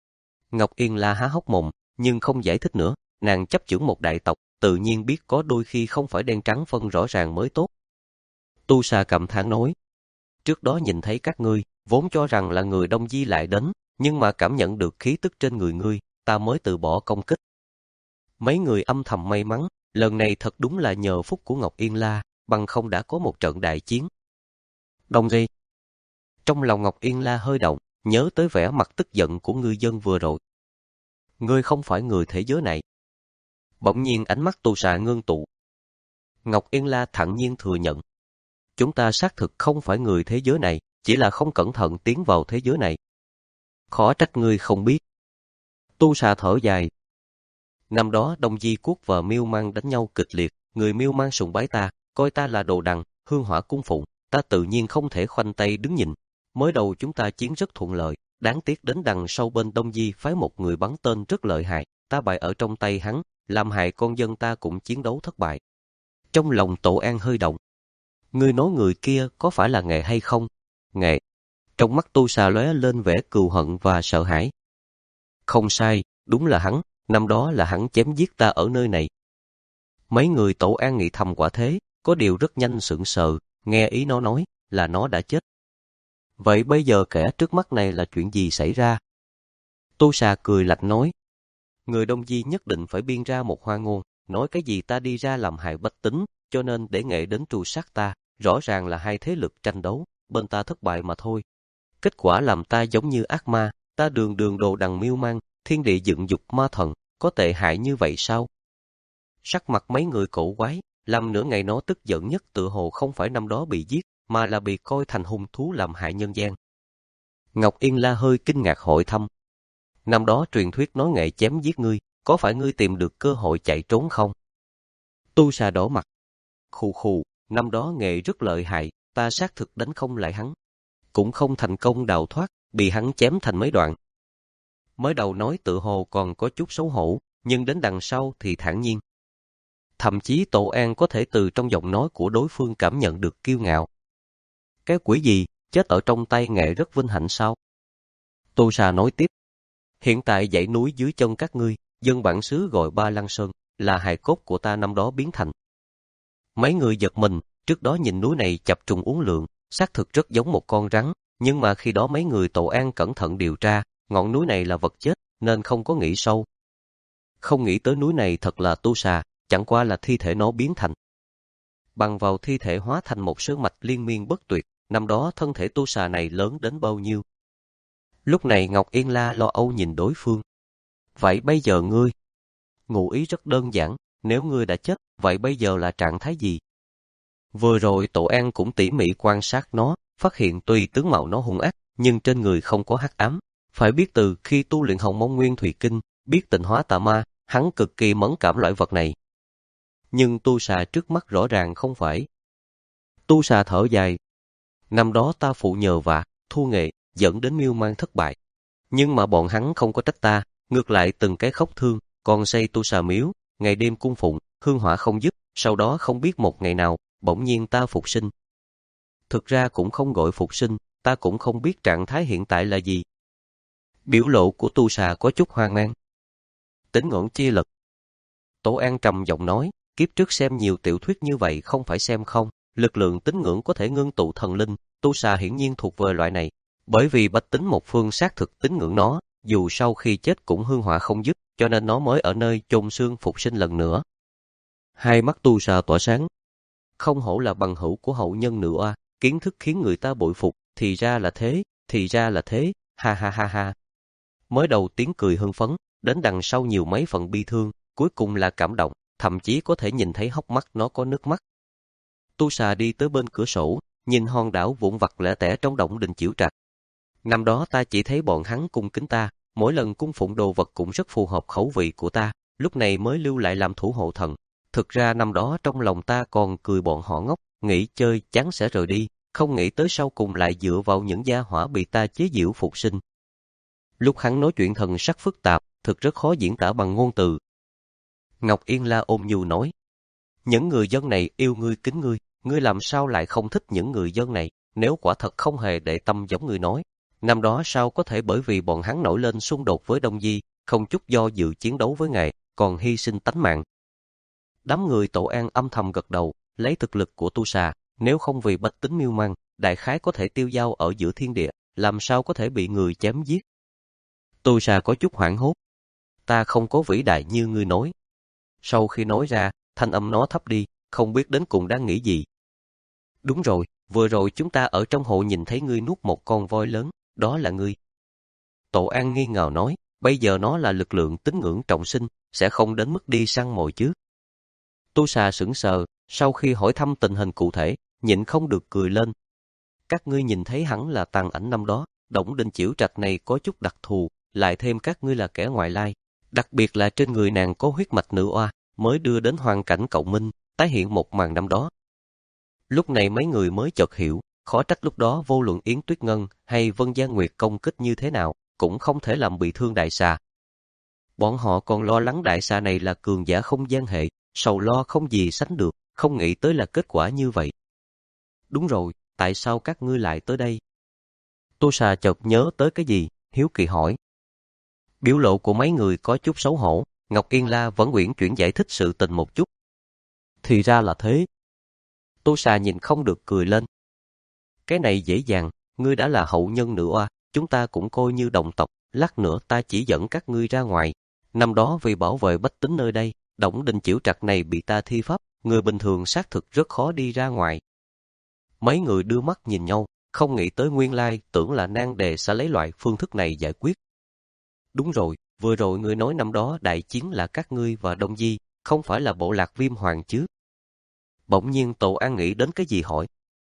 Ngọc Yên La há hốc mồm, nhưng không giải thích nữa. Nàng chấp chưởng một đại tộc, tự nhiên biết có đôi khi không phải đen trắng phân rõ ràng mới tốt. Tu Xà cảm thán nói. Trước đó nhìn thấy các ngươi, vốn cho rằng là người Đông Di lại đến, nhưng mà cảm nhận được khí tức trên người ngươi, ta mới từ bỏ công kích. Mấy người âm thầm may mắn, lần này thật đúng là nhờ phúc của Ngọc Yên La, bằng không đã có một trận đại chiến. Đông Di. Trong lòng Ngọc Yên La hơi động, nhớ tới vẻ mặt tức giận của ngư dân vừa rồi. Ngươi không phải người thế giới này. Bỗng nhiên ánh mắt Tu Xà ngưng tụ. Ngọc Yên La thản nhiên thừa nhận. Chúng ta xác thực không phải người thế giới này, chỉ là không cẩn thận tiến vào thế giới này. Khó trách ngươi không biết. Tu Xà thở dài. Năm đó Đông Di Quốc và Miêu Mang đánh nhau kịch liệt, người Miêu Mang sùng bái ta, coi ta là đồ đằng, hương hỏa cung phụng, ta tự nhiên không thể khoanh tay đứng nhìn. Mới đầu chúng ta chiến rất thuận lợi, đáng tiếc đến đằng sau bên Đông Di phái một người bắn tên rất lợi hại, ta bại ở trong tay hắn, làm hại con dân ta cũng chiến đấu thất bại. Trong lòng Tổ An hơi động. Ngươi nói người kia có phải là Nghệ hay không? Nghệ. Trong mắt Tu Xà lóe lên vẻ cừu hận và sợ hãi. Không sai, đúng là hắn, năm đó là hắn chém giết ta ở nơi này. Mấy người Tổ An nghĩ thầm quả thế, có điều rất nhanh sững sờ, nghe ý nó nói là nó đã chết. Vậy bây giờ kẻ trước mắt này là chuyện gì xảy ra? Tu Xà cười lạnh nói. Người Đông Di nhất định phải biên ra một hoa ngôn, nói cái gì ta đi ra làm hại bách tính, cho nên để Nghệ đến tru sát ta, rõ ràng là hai thế lực tranh đấu, bên ta thất bại mà thôi. Kết quả làm ta giống như ác ma, ta đường đường đồ đằng miêu mang, thiên địa dựng dục ma thần, có tệ hại như vậy sao? Sắc mặt mấy người cổ quái, làm nửa ngày nó tức giận nhất tự hồ không phải năm đó bị giết, mà là bị coi thành hung thú làm hại nhân gian. Ngọc Yên La hơi kinh ngạc hỏi thăm. Năm đó truyền thuyết nói Nghệ chém giết ngươi, có phải ngươi tìm được cơ hội chạy trốn không? Tu Xà đỏ mặt. Khù khù, năm đó Nghệ rất lợi hại, ta xác thực đánh không lại hắn. Cũng không thành công đào thoát, bị hắn chém thành mấy đoạn. Mới đầu nói tự hồ còn có chút xấu hổ, nhưng đến đằng sau thì thản nhiên. Thậm chí Tổ An có thể từ trong giọng nói của đối phương cảm nhận được kiêu ngạo. Cái quỷ gì, chết ở trong tay Nghệ rất vinh hạnh sao? Tu Xà nói tiếp. Hiện tại dãy núi dưới chân các ngươi, dân bản xứ gọi Ba Lăng Sơn, là hài cốt của ta năm đó biến thành. Mấy người giật mình, trước đó nhìn núi này chập trùng uốn lượn, xác thực rất giống một con rắn, nhưng mà khi đó mấy người Tổ An cẩn thận điều tra, ngọn núi này là vật chết, nên không có nghĩ sâu. Không nghĩ tới núi này thật là Tu Xà, chẳng qua là thi thể nó biến thành. Bằng vào thi thể hóa thành một sơn mạch liên miên bất tuyệt, năm đó thân thể Tu Xà này lớn đến bao nhiêu. Lúc này Ngọc Yên La lo âu nhìn đối phương. Vậy bây giờ ngươi? Ngụ ý rất đơn giản, nếu ngươi đã chết, vậy bây giờ là trạng thái gì? Vừa rồi Tổ An cũng tỉ mỉ quan sát nó, phát hiện tuy tướng mạo nó hung ác, nhưng trên người không có hắc ám. Phải biết từ khi tu luyện Hồng Mông Nguyên Thủy Kinh, biết tịnh hóa tà ma, hắn cực kỳ mẫn cảm loại vật này. Nhưng Tu Xà trước mắt rõ ràng không phải. Tu Xà thở dài. Năm đó ta phụ nhờ vạ, thu Nghệ, dẫn đến Miêu Mang thất bại. Nhưng mà bọn hắn không có trách ta, ngược lại từng cái khóc thương, còn xây Tu Xà miếu, ngày đêm cung phụng, hương hỏa không dứt, sau đó không biết một ngày nào, bỗng nhiên ta phục sinh. Thực ra cũng không gọi phục sinh, ta cũng không biết trạng thái hiện tại là gì. Biểu lộ của Tu Xà có chút hoang mang. Tính ngưỡng chi lực. Tổ An trầm giọng nói, kiếp trước xem nhiều tiểu thuyết như vậy không phải xem không, lực lượng tín ngưỡng có thể ngưng tụ thần linh, Tu Xà hiển nhiên thuộc về loại này, bởi vì bách tính một phương xác thực tín ngưỡng nó, dù sau khi chết cũng hương hỏa không dứt, cho nên nó mới ở nơi chôn xương phục sinh lần nữa. Hai mắt Tu Xà tỏa sáng. Không hổ là bằng hữu của hậu nhân nữ oa, kiến thức khiến người ta bội phục, thì ra là thế, thì ra là thế, ha ha ha ha. Mới đầu tiếng cười hưng phấn, đến đằng sau nhiều mấy phần bi thương, cuối cùng là cảm động, thậm chí có thể nhìn thấy hốc mắt nó có nước mắt. Tu Xà đi tới bên cửa sổ, nhìn hòn đảo vụn vặt lẻ tẻ trong động Đình Chiểu Trạch. Năm đó ta chỉ thấy bọn hắn cung kính ta, mỗi lần cung phụng đồ vật cũng rất phù hợp khẩu vị của ta, lúc này mới lưu lại làm thủ hộ thần. Thực ra năm đó trong lòng ta còn cười bọn họ ngốc, nghĩ chơi chán sẽ rời đi, không nghĩ tới sau cùng lại dựa vào những gia hỏa bị ta chế giễu phục sinh. Lúc hắn nói chuyện thần sắc phức tạp, thực rất khó diễn tả bằng ngôn từ. Ngọc Yên La ôm nhu nói, những người dân này yêu ngươi kính ngươi, ngươi làm sao lại không thích những người dân này, nếu quả thật không hề để tâm giống ngươi nói. Năm đó sao có thể bởi vì bọn hắn nổi lên xung đột với Đông Di, không chút do dự chiến đấu với ngài, còn hy sinh tánh mạng. Đám người Tổ An âm thầm gật đầu, lấy thực lực của Tu Xà, nếu không vì bách tính miêu mang, đại khái có thể tiêu dao ở giữa thiên địa, làm sao có thể bị người chém giết. Tu Xà có chút hoảng hốt. Ta không có vĩ đại như ngươi nói. Sau khi nói ra, thanh âm nó thấp đi, không biết đến cùng đang nghĩ gì. Đúng rồi, vừa rồi chúng ta ở trong hộ nhìn thấy ngươi nuốt một con voi lớn, đó là ngươi. Tổ An nghi ngờ nói, bây giờ nó là lực lượng tín ngưỡng trọng sinh, sẽ không đến mức đi săn mồi chứ. Tu Xà sững sờ, sau khi hỏi thăm tình hình cụ thể, nhịn không được cười lên. Các ngươi nhìn thấy hẳn là tàn ảnh năm đó, Đổng Đình Chiểu Trạch này có chút đặc thù, lại thêm các ngươi là kẻ ngoại lai, đặc biệt là trên người nàng có huyết mạch nữ oa, mới đưa đến hoàn cảnh cộng minh, tái hiện một màn năm đó. Lúc này mấy người mới chợt hiểu, khó trách lúc đó vô luận Yến Tuyết Ngân hay Vân Gia Nguyệt công kích như thế nào, cũng không thể làm bị thương đại xà. Bọn họ còn lo lắng đại xà này là cường giả không gian hệ, sầu lo không gì sánh được, không nghĩ tới là kết quả như vậy. Đúng rồi, tại sao các ngươi lại tới đây? Tu Xà chợt nhớ tới cái gì, hiếu kỳ hỏi. Biểu lộ của mấy người có chút xấu hổ, Ngọc Yên La vẫn uyển chuyển giải thích sự tình một chút. Thì ra là thế. Tu Xà nhìn không được cười lên. Cái này dễ dàng, ngươi đã là hậu nhân nữ oa, chúng ta cũng coi như đồng tộc, lát nữa ta chỉ dẫn các ngươi ra ngoài. Năm đó vì bảo vệ bách tính nơi đây, Đổng Đình Chiểu Trạch này bị ta thi pháp, người bình thường xác thực rất khó đi ra ngoài. Mấy người đưa mắt nhìn nhau, không nghĩ tới nguyên lai, tưởng là nan đề sẽ lấy loại phương thức này giải quyết. Đúng rồi, vừa rồi ngươi nói năm đó đại chiến là các ngươi và Đông Di, không phải là bộ lạc Viêm Hoàng chứ? Bỗng nhiên Tổ An nghĩ đến cái gì hỏi.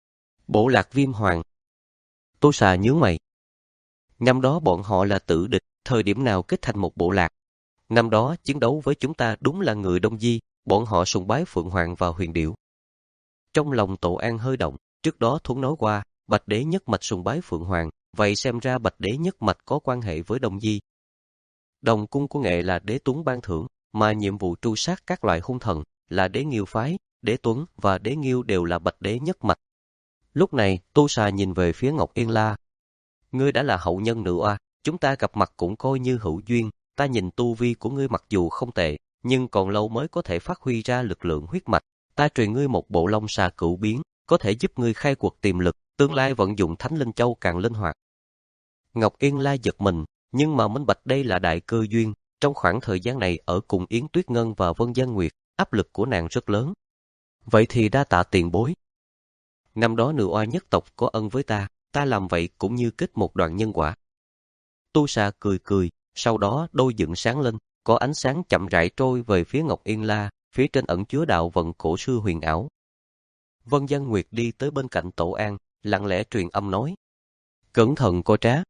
Bộ lạc Viêm Hoàng. Tu Xà nhướng mày. Năm đó bọn họ là tử địch, thời điểm nào kết thành một bộ lạc. Năm đó chiến đấu với chúng ta đúng là người Đông Di, bọn họ sùng bái Phượng Hoàng và Huyền Điểu. Trong lòng Tổ An hơi động, trước đó Thuấn nói qua, Bạch Đế nhất mạch sùng bái Phượng Hoàng, vậy xem ra Bạch Đế nhất mạch có quan hệ với Đông Di. Đồng cung của nghệ là Đế Tuấn ban thưởng, mà nhiệm vụ tru sát các loại hung thần là Đế Nghiêu phái, Đế Tuấn và Đế Nghiêu đều là Bạch Đế nhất mạch. Lúc này, Tu Xà nhìn về phía Ngọc Yên La. Ngươi đã là hậu nhân nữ oa, chúng ta gặp mặt cũng coi như hữu duyên, ta nhìn tu vi của ngươi mặc dù không tệ, nhưng còn lâu mới có thể phát huy ra lực lượng huyết mạch, ta truyền ngươi một bộ Long Xà cửu biến, có thể giúp ngươi khai cuộc tiềm lực, tương lai vận dụng Thánh Linh Châu càng linh hoạt. Ngọc Yên La giật mình, nhưng mà minh bạch đây là đại cơ duyên, trong khoảng thời gian này ở cùng Yến Tuyết Ngân và Vân Gia Nguyệt, áp lực của nàng rất lớn. Vậy thì đa tạ tiền bối. Năm đó nữ oa nhất tộc có ân với ta, ta làm vậy cũng như kết một đoạn nhân quả. Tu Xà cười cười, sau đó đôi dựng sáng lên, có ánh sáng chậm rãi trôi về phía Ngọc Yên La, phía trên ẩn chứa đạo vận cổ xưa huyền ảo. Vân Gia Nguyệt đi tới bên cạnh Tổ An, lặng lẽ truyền âm nói. Cẩn thận coi trá.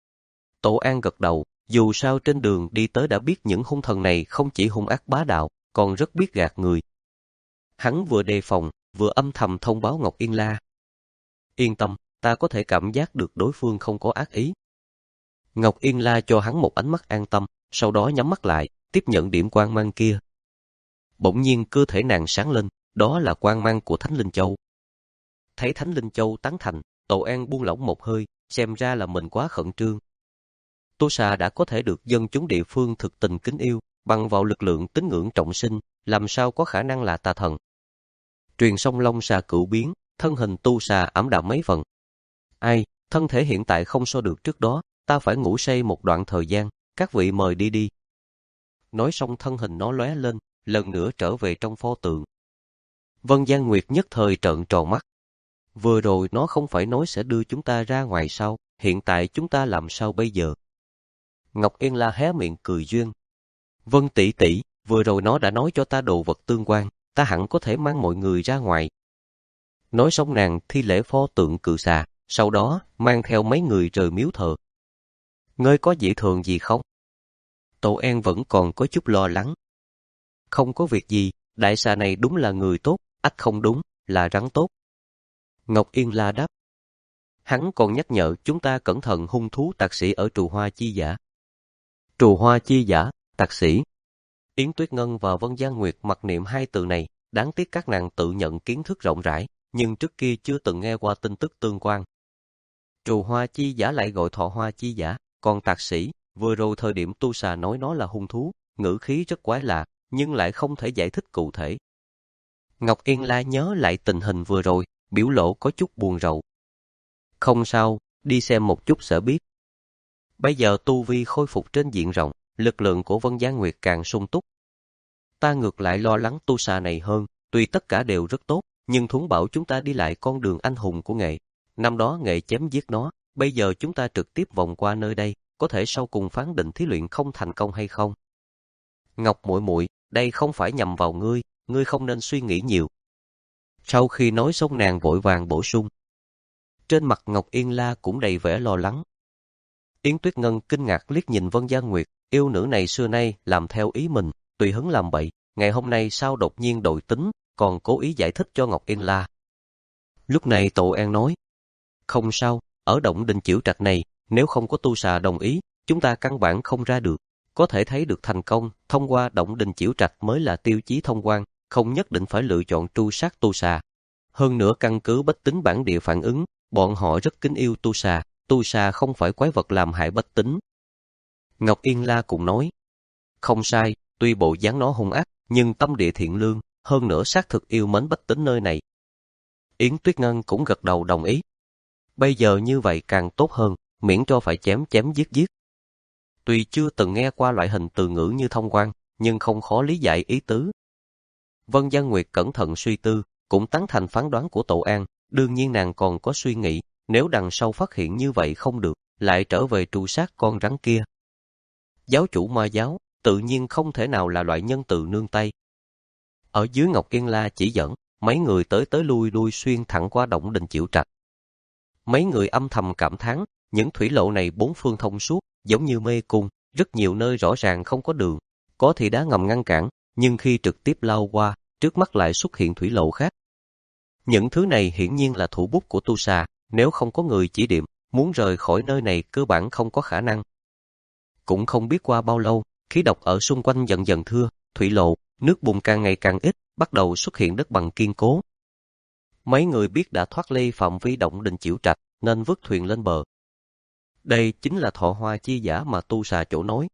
Tổ An gật đầu, dù sao trên đường đi tới đã biết những hung thần này không chỉ hung ác bá đạo, còn rất biết gạt người. Hắn vừa đề phòng, vừa âm thầm thông báo Ngọc Yên La. Yên tâm, ta có thể cảm giác được đối phương không có ác ý. Ngọc Yên La cho hắn một ánh mắt an tâm, sau đó nhắm mắt lại, tiếp nhận điểm quang mang kia. Bỗng nhiên cơ thể nàng sáng lên, đó là quang mang của Thánh Linh Châu. Thấy Thánh Linh Châu tán thành, Tổ An buông lỏng một hơi, xem ra là mình quá khẩn trương. Tu Xà đã có thể được dân chúng địa phương thực tình kính yêu, bằng vào lực lượng tín ngưỡng trọng sinh, làm sao có khả năng là tà thần. Truyền xong Long Xà cửu biến, thân hình Tu Xà ảm đạm mấy phần. Ai, thân thể hiện tại không so được trước đó, ta phải ngủ say một đoạn thời gian, các vị mời đi đi. Nói xong thân hình nó lóe lên, lần nữa trở về trong pho tượng. Vân Gia Nguyệt nhất thời trợn tròn mắt. Vừa rồi nó không phải nói sẽ đưa chúng ta ra ngoài sao, hiện tại chúng ta làm sao bây giờ? Ngọc Yên La hé miệng cười duyên. Vân tỷ tỷ, vừa rồi nó đã nói cho ta đồ vật tương quan, ta hẳn có thể mang mọi người ra ngoài. Nói xong nàng thi lễ pho tượng cự xà, sau đó mang theo mấy người rời miếu thờ. Ngươi có dị thường gì không? Tổ An vẫn còn có chút lo lắng. Không có việc gì, đại xà này đúng là người tốt, ắt không đúng, là rắn tốt. Ngọc Yên La đáp, Hắn còn nhắc nhở chúng ta cẩn thận hung thú tạc sĩ ở Trù Hoa Chi Giả. Trù Hoa Chi Giả, tạc sĩ. Yến Tuyết Ngân và Vân Gian Nguyệt mặc niệm hai từ này, đáng tiếc các nàng tự nhận kiến thức rộng rãi, nhưng trước kia chưa từng nghe qua tin tức tương quan. Trù Hoa Chi Giả lại gọi Thọ Hoa Chi Giả, còn tạc sĩ, vừa rồi thời điểm tu xà nói nó là hung thú, ngữ khí rất quái lạ, nhưng lại không thể giải thích cụ thể. Ngọc Yên La nhớ lại tình hình vừa rồi, biểu lộ có chút buồn rầu. Không sao, đi xem một chút sẽ biết. Bây giờ tu vi khôi phục trên diện rộng, lực lượng của Vân Gian Nguyệt càng sung túc. Ta ngược lại lo lắng tu xà này hơn, tuy tất cả đều rất tốt, nhưng Thuấn bảo chúng ta đi lại con đường anh hùng của nghệ. Năm đó nghệ chém giết nó, bây giờ chúng ta trực tiếp vòng qua nơi đây, có thể sau cùng phán định thí luyện không thành công hay không. Ngọc muội muội, đây không phải nhằm vào ngươi, ngươi không nên suy nghĩ nhiều. Sau khi nói xong nàng vội vàng bổ sung. Trên mặt Ngọc Yên La cũng đầy vẻ lo lắng. Yến Tuyết Ngân kinh ngạc liếc nhìn Vân Gian Nguyệt, yêu nữ này xưa nay làm theo ý mình, tùy hứng làm bậy, ngày hôm nay sao đột nhiên đổi tính, còn cố ý giải thích cho Ngọc Yên La. Lúc này Tổ An nói, không sao, ở động đình Chiểu Trạch này, nếu không có tu xà đồng ý, chúng ta căn bản không ra được. Có thể thấy được thành công, thông qua động đình Chiểu Trạch mới là tiêu chí thông quan, không nhất định phải lựa chọn tru sát tu xà. Hơn nữa căn cứ bách tính bản địa phản ứng, bọn họ rất kính yêu tu xà, tu xà không phải quái vật làm hại bách tính. Ngọc Yên La cũng nói, không sai, tuy bộ dáng nó hung ác, nhưng tâm địa thiện lương, hơn nữa xác thực yêu mến bách tính nơi này. Yến Tuyết Ngân cũng gật đầu đồng ý. Bây giờ như vậy càng tốt hơn, miễn cho phải chém chém giết giết. Tuy chưa từng nghe qua loại hình từ ngữ như thông quan, nhưng không khó lý giải ý tứ. Vân Gian Nguyệt cẩn thận suy tư, cũng tán thành phán đoán của Tổ An, đương nhiên nàng còn có suy nghĩ, nếu đằng sau phát hiện như vậy không được, lại trở về tru sát con rắn kia. Giáo chủ Ma giáo, tự nhiên không thể nào là loại nhân từ nương tay. Ở dưới Ngọc Yên La chỉ dẫn, mấy người tới tới lui lui xuyên thẳng qua động đình Chiểu Trạch. Mấy người âm thầm cảm thán, những thủy lộ này bốn phương thông suốt, giống như mê cung, rất nhiều nơi rõ ràng không có đường, có thì đá ngầm ngăn cản, nhưng khi trực tiếp lao qua, trước mắt lại xuất hiện thủy lộ khác. Những thứ này hiển nhiên là thủ bút của tu xà, nếu không có người chỉ điểm, muốn rời khỏi nơi này cơ bản không có khả năng. Cũng không biết qua bao lâu, khí độc ở xung quanh dần dần thưa, thủy lộ, nước bùn càng ngày càng ít, bắt đầu xuất hiện đất bằng kiên cố. Mấy người biết đã thoát ly phạm vi động đình Chiểu Trạch, nên vứt thuyền lên bờ. Đây chính là Thọ Hoa Chi Giả mà tu xà chỗ nói.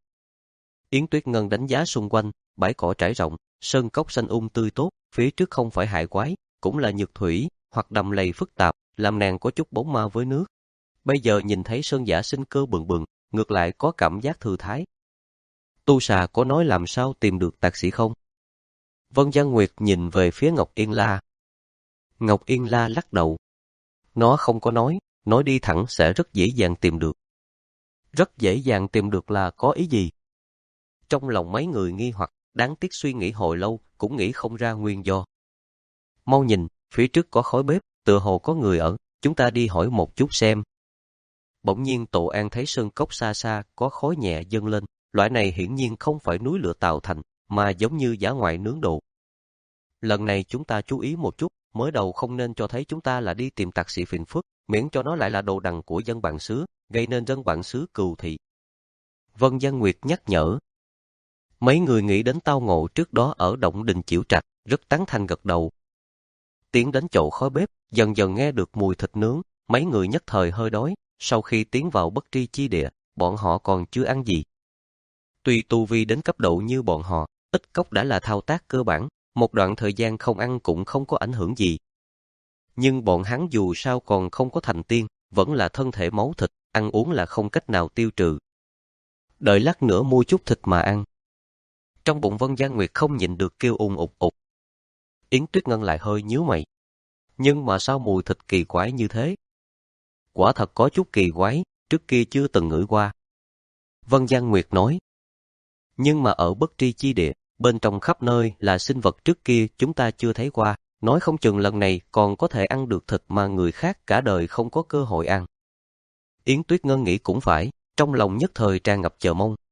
Yến Tuyết Ngân đánh giá xung quanh, bãi cỏ trải rộng, sơn cốc xanh um tươi tốt, phía trước không phải hải quái, cũng là nhược thủy, hoặc đầm lầy phức tạp, làm nàng có chút bóng ma với nước. Bây giờ nhìn thấy sơn giả sinh cơ bừng bừng, ngược lại có cảm giác thư thái. Tu xà có nói làm sao tìm được tạc sĩ không? Vân Gian Nguyệt nhìn về phía Ngọc Yên La. Ngọc Yên La lắc đầu. Nó không có nói, nói đi thẳng sẽ rất dễ dàng tìm được. Rất dễ dàng tìm được là có ý gì? Trong lòng mấy người nghi hoặc, đáng tiếc suy nghĩ hồi lâu, cũng nghĩ không ra nguyên do. Mau nhìn, phía trước có khói bếp, tựa hồ có người ở, chúng ta đi hỏi một chút xem. Bỗng nhiên Tổ An thấy sơn cốc xa xa có khói nhẹ dâng lên, loại này hiển nhiên không phải núi lửa tạo thành, mà giống như dã ngoại nướng đồ. Lần này chúng ta chú ý một chút, mới đầu không nên cho thấy chúng ta là đi tìm tạc sĩ phiền phức, miễn cho nó lại là đồ đằng của dân bản xứ, gây nên dân bản xứ cừu thị. Vân Gian Nguyệt nhắc nhở. Mấy người nghĩ đến tao ngộ trước đó ở động đình Chiểu Trạch, rất tán thành gật đầu. Tiến đến chỗ khói bếp, dần dần nghe được mùi thịt nướng, mấy người nhất thời hơi đói, sau khi tiến vào bất tri chi địa, bọn họ còn chưa ăn gì. Tuy tu vi đến cấp độ như bọn họ, ít cốc đã là thao tác cơ bản, một đoạn thời gian không ăn cũng không có ảnh hưởng gì. Nhưng bọn hắn dù sao còn không có thành tiên, vẫn là thân thể máu thịt, ăn uống là không cách nào tiêu trừ. Đợi lát nữa mua chút thịt mà ăn. Trong bụng Vân Gian Nguyệt không nhịn được kêu ùng ục ục. Yến Tuyết Ngân lại hơi nhíu mày. Nhưng mà sao mùi thịt kỳ quái như thế? Quả thật có chút kỳ quái, trước kia chưa từng ngửi qua. Vân Gian Nguyệt nói. Nhưng mà ở bất tri chi địa, bên trong khắp nơi là sinh vật trước kia chúng ta chưa thấy qua, nói không chừng lần này còn có thể ăn được thịt mà người khác cả đời không có cơ hội ăn. Yến Tuyết Ngân nghĩ cũng phải, trong lòng nhất thời tràn ngập chờ mong.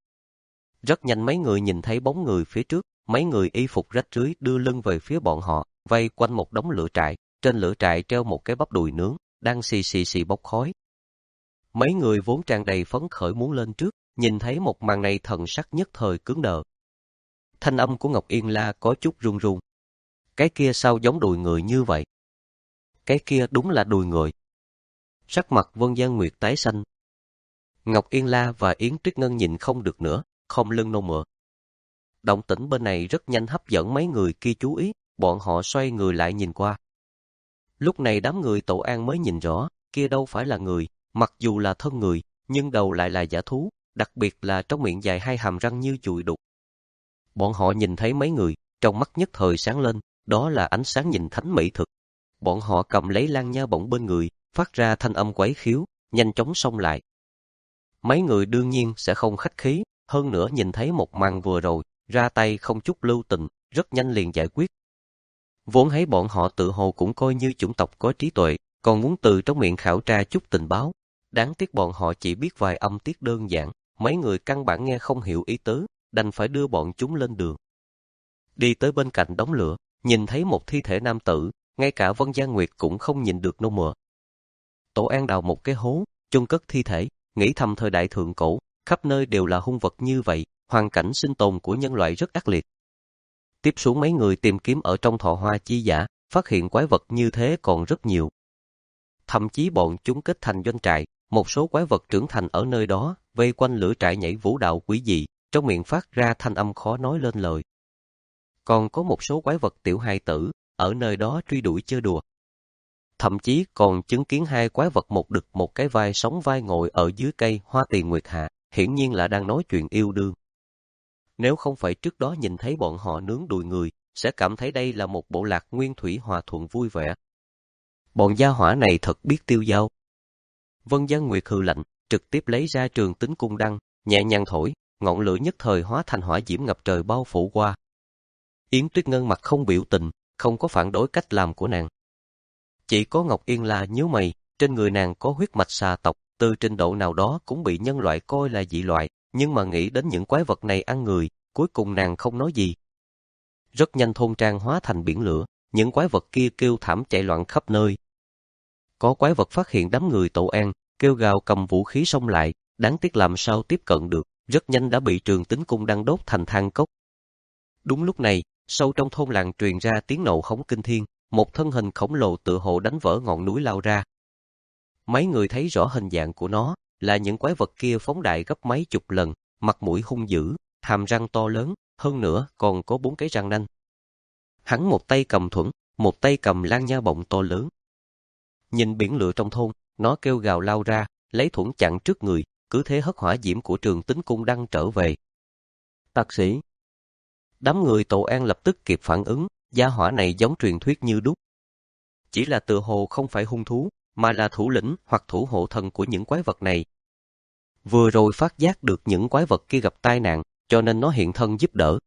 Rất nhanh mấy người nhìn thấy bóng người phía trước, mấy người y phục rách rưới đưa lưng về phía bọn họ, vây quanh một đống lửa trại, trên lửa trại treo một cái bắp đùi nướng, đang xì xì xì bốc khói. Mấy người vốn tràn đầy phấn khởi muốn lên trước, nhìn thấy một màn này thần sắc nhất thời cứng đờ. Thanh âm của Ngọc Yên La có chút run run. Cái kia sao giống đùi người như vậy? Cái kia đúng là đùi người. Sắc mặt Vân Gian Nguyệt tái xanh. Ngọc Yên La và Yến Tuyết Ngân nhìn không được nữa, không lưng nôn mửa. Động tĩnh bên này rất nhanh hấp dẫn mấy người kia chú ý, bọn họ xoay người lại nhìn qua. Lúc này đám người Tổ An mới nhìn rõ, kia đâu phải là người, mặc dù là thân người, nhưng đầu lại là giả thú, đặc biệt là trong miệng dài hai hàm răng như chùi đục. Bọn họ nhìn thấy mấy người, trong mắt nhất thời sáng lên, đó là ánh sáng nhìn thánh mỹ thực. Bọn họ cầm lấy lan nha bổng bên người, phát ra thanh âm quấy khiếu, nhanh chóng xông lại. Mấy người đương nhiên sẽ không khách khí, hơn nữa nhìn thấy một màn vừa rồi, ra tay không chút lưu tình, rất nhanh liền giải quyết. Vốn thấy bọn họ tự hồ cũng coi như chủng tộc có trí tuệ, còn muốn từ trong miệng khảo tra chút tình báo. Đáng tiếc bọn họ chỉ biết vài âm tiết đơn giản, mấy người căn bản nghe không hiểu ý tứ, đành phải đưa bọn chúng lên đường. Đi tới bên cạnh đống lửa, nhìn thấy một thi thể nam tử, ngay cả Vân Gian Nguyệt cũng không nhìn được nôn mửa. Tổ An đào một cái hố, chôn cất thi thể, nghĩ thầm thời đại thượng cổ, khắp nơi đều là hung vật như vậy, hoàn cảnh sinh tồn của nhân loại rất ác liệt. Tiếp xuống mấy người tìm kiếm ở trong thọ hoa chi giả, phát hiện quái vật như thế còn rất nhiều. Thậm chí bọn chúng kết thành doanh trại, một số quái vật trưởng thành ở nơi đó, vây quanh lửa trại nhảy vũ đạo quỷ dị, trong miệng phát ra thanh âm khó nói lên lời. Còn có một số quái vật tiểu hài tử, ở nơi đó truy đuổi chơi đùa. Thậm chí còn chứng kiến hai quái vật một đực một cái vai sống vai ngồi ở dưới cây hoa tiền nguyệt hạ, hiển nhiên là đang nói chuyện yêu đương. Nếu không phải trước đó nhìn thấy bọn họ nướng đùi người, sẽ cảm thấy đây là một bộ lạc nguyên thủy hòa thuận vui vẻ. Bọn gia hỏa này thật biết tiêu dao. Vân Gian Nguyệt hừ lạnh, trực tiếp lấy ra trường tính cung đăng, nhẹ nhàng thổi, ngọn lửa nhất thời hóa thành hỏa diễm ngập trời bao phủ qua. Yến Tuyết Ngân mặt không biểu tình, không có phản đối cách làm của nàng. Chỉ có Ngọc Yên La nhíu mày, trên người nàng có huyết mạch xà tộc, từ trình độ nào đó cũng bị nhân loại coi là dị loại, nhưng mà nghĩ đến những quái vật này ăn người, cuối cùng nàng không nói gì. Rất nhanh thôn trang hóa thành biển lửa, những quái vật kia kêu thảm chạy loạn khắp nơi. Có quái vật phát hiện đám người Tổ An, kêu gào cầm vũ khí xông lại, đáng tiếc làm sao tiếp cận được, rất nhanh đã bị trường tính cung đăng đốt thành than cốc. Đúng lúc này, sâu trong thôn làng truyền ra tiếng nộ hống kinh thiên, một thân hình khổng lồ tựa hồ đánh vỡ ngọn núi lao ra. Mấy người thấy rõ hình dạng của nó, là những quái vật kia phóng đại gấp mấy chục lần, mặt mũi hung dữ, hàm răng to lớn, hơn nữa còn có bốn cái răng nanh. Hắn một tay cầm thuẫn, một tay cầm lan nha bổng to lớn. Nhìn biển lửa trong thôn, nó kêu gào lao ra, lấy thuẫn chặn trước người, cứ thế hất hỏa diễm của trường tính cung đăng trở về. Tặc sĩ! Đám người Tổ An lập tức kịp phản ứng, gia hỏa này giống truyền thuyết như đúc. Chỉ là tựa hồ không phải hung thú, mà là thủ lĩnh hoặc thủ hộ thần của những quái vật này. Vừa rồi phát giác được những quái vật kia gặp tai nạn, cho nên nó hiện thân giúp đỡ.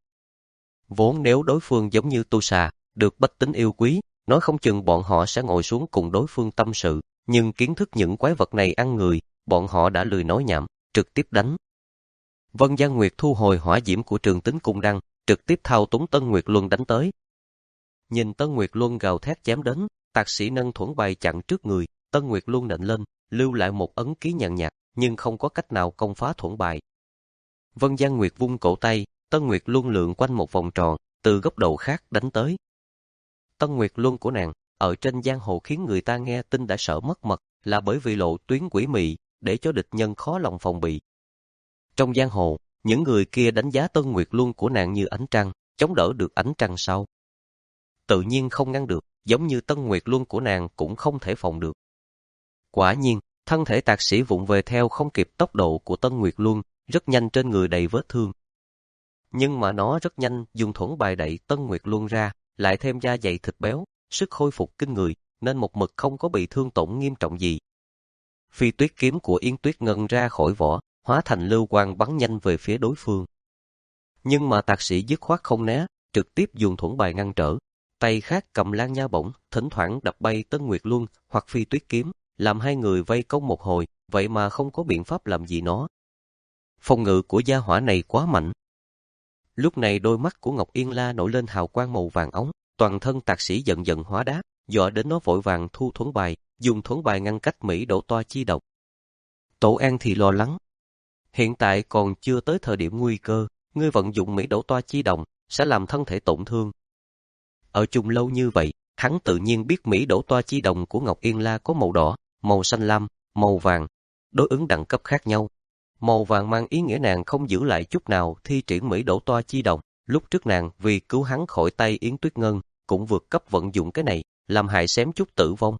Vốn nếu đối phương giống như tu xà, được bách tính yêu quý, nói không chừng bọn họ sẽ ngồi xuống cùng đối phương tâm sự, nhưng kiến thức những quái vật này ăn người, bọn họ đã lười nói nhảm, trực tiếp đánh. Vân Gian Nguyệt thu hồi hỏa diễm của trường tính cung đăng, trực tiếp thao túng Tân Nguyệt Luân đánh tới. Nhìn Tân Nguyệt Luân gào thét chém đến, tạc sĩ nâng thuẫn bài chặn trước người, Tân Nguyệt Luân nện lên, lưu lại một ấn ký nhàn nhạt, nhưng không có cách nào công phá thuẫn bài. Vân Gian Nguyệt vung cổ tay, Tân Nguyệt Luân lượn quanh một vòng tròn, từ góc độ khác đánh tới. Tân Nguyệt Luân của nàng, ở trên giang hồ khiến người ta nghe tin đã sợ mất mật, là bởi vì lộ tuyến quỷ mị, để cho địch nhân khó lòng phòng bị. Trong giang hồ, những người kia đánh giá Tân Nguyệt Luân của nàng như ánh trăng, chống đỡ được ánh trăng sau. Tự nhiên không ngăn được, giống như Tân Nguyệt Luân của nàng cũng không thể phòng được. Quả nhiên, thân thể tạc sĩ vụng về theo không kịp tốc độ của Tân Nguyệt Luân, rất nhanh trên người đầy vết thương. Nhưng mà nó rất nhanh dùng thuẫn bài đẩy Tân Nguyệt Luân ra, lại thêm da dày thịt béo, sức khôi phục kinh người, nên một mực không có bị thương tổn nghiêm trọng gì. Phi tuyết kiếm của Yến Tuyết Ngân ra khỏi vỏ, hóa thành lưu quang bắn nhanh về phía đối phương. Nhưng mà tạc sĩ dứt khoát không né, trực tiếp dùng thuẫn bài ngăn trở, tay khác cầm lan nha bổng, thỉnh thoảng đập bay Tân Nguyệt Luân hoặc phi tuyết kiếm, làm hai người vây công một hồi, vậy mà không có biện pháp làm gì nó. Phòng ngự của gia hỏa này quá mạnh. Lúc này đôi mắt của Ngọc Yên La nổi lên hào quang màu vàng óng, toàn thân tạc sĩ giận giận hóa đá, dọa đến nó vội vàng thu thuẫn bài, dùng thuẫn bài ngăn cách Mỹ đổ toa chi độc. Tổ An thì lo lắng. Hiện tại còn chưa tới thời điểm nguy cơ, ngươi vận dụng Mỹ đổ toa chi độc sẽ làm thân thể tổn thương. Ở chung lâu như vậy, hắn tự nhiên biết Mỹ đổ toa chi đồng của Ngọc Yên La có màu đỏ, màu xanh lam, màu vàng, đối ứng đẳng cấp khác nhau. Màu vàng mang ý nghĩa nàng không giữ lại chút nào thi triển Mỹ đổ toa chi đồng. Lúc trước nàng vì cứu hắn khỏi tay Yến Tuyết Ngân, cũng vượt cấp vận dụng cái này, làm hại xém chút tử vong.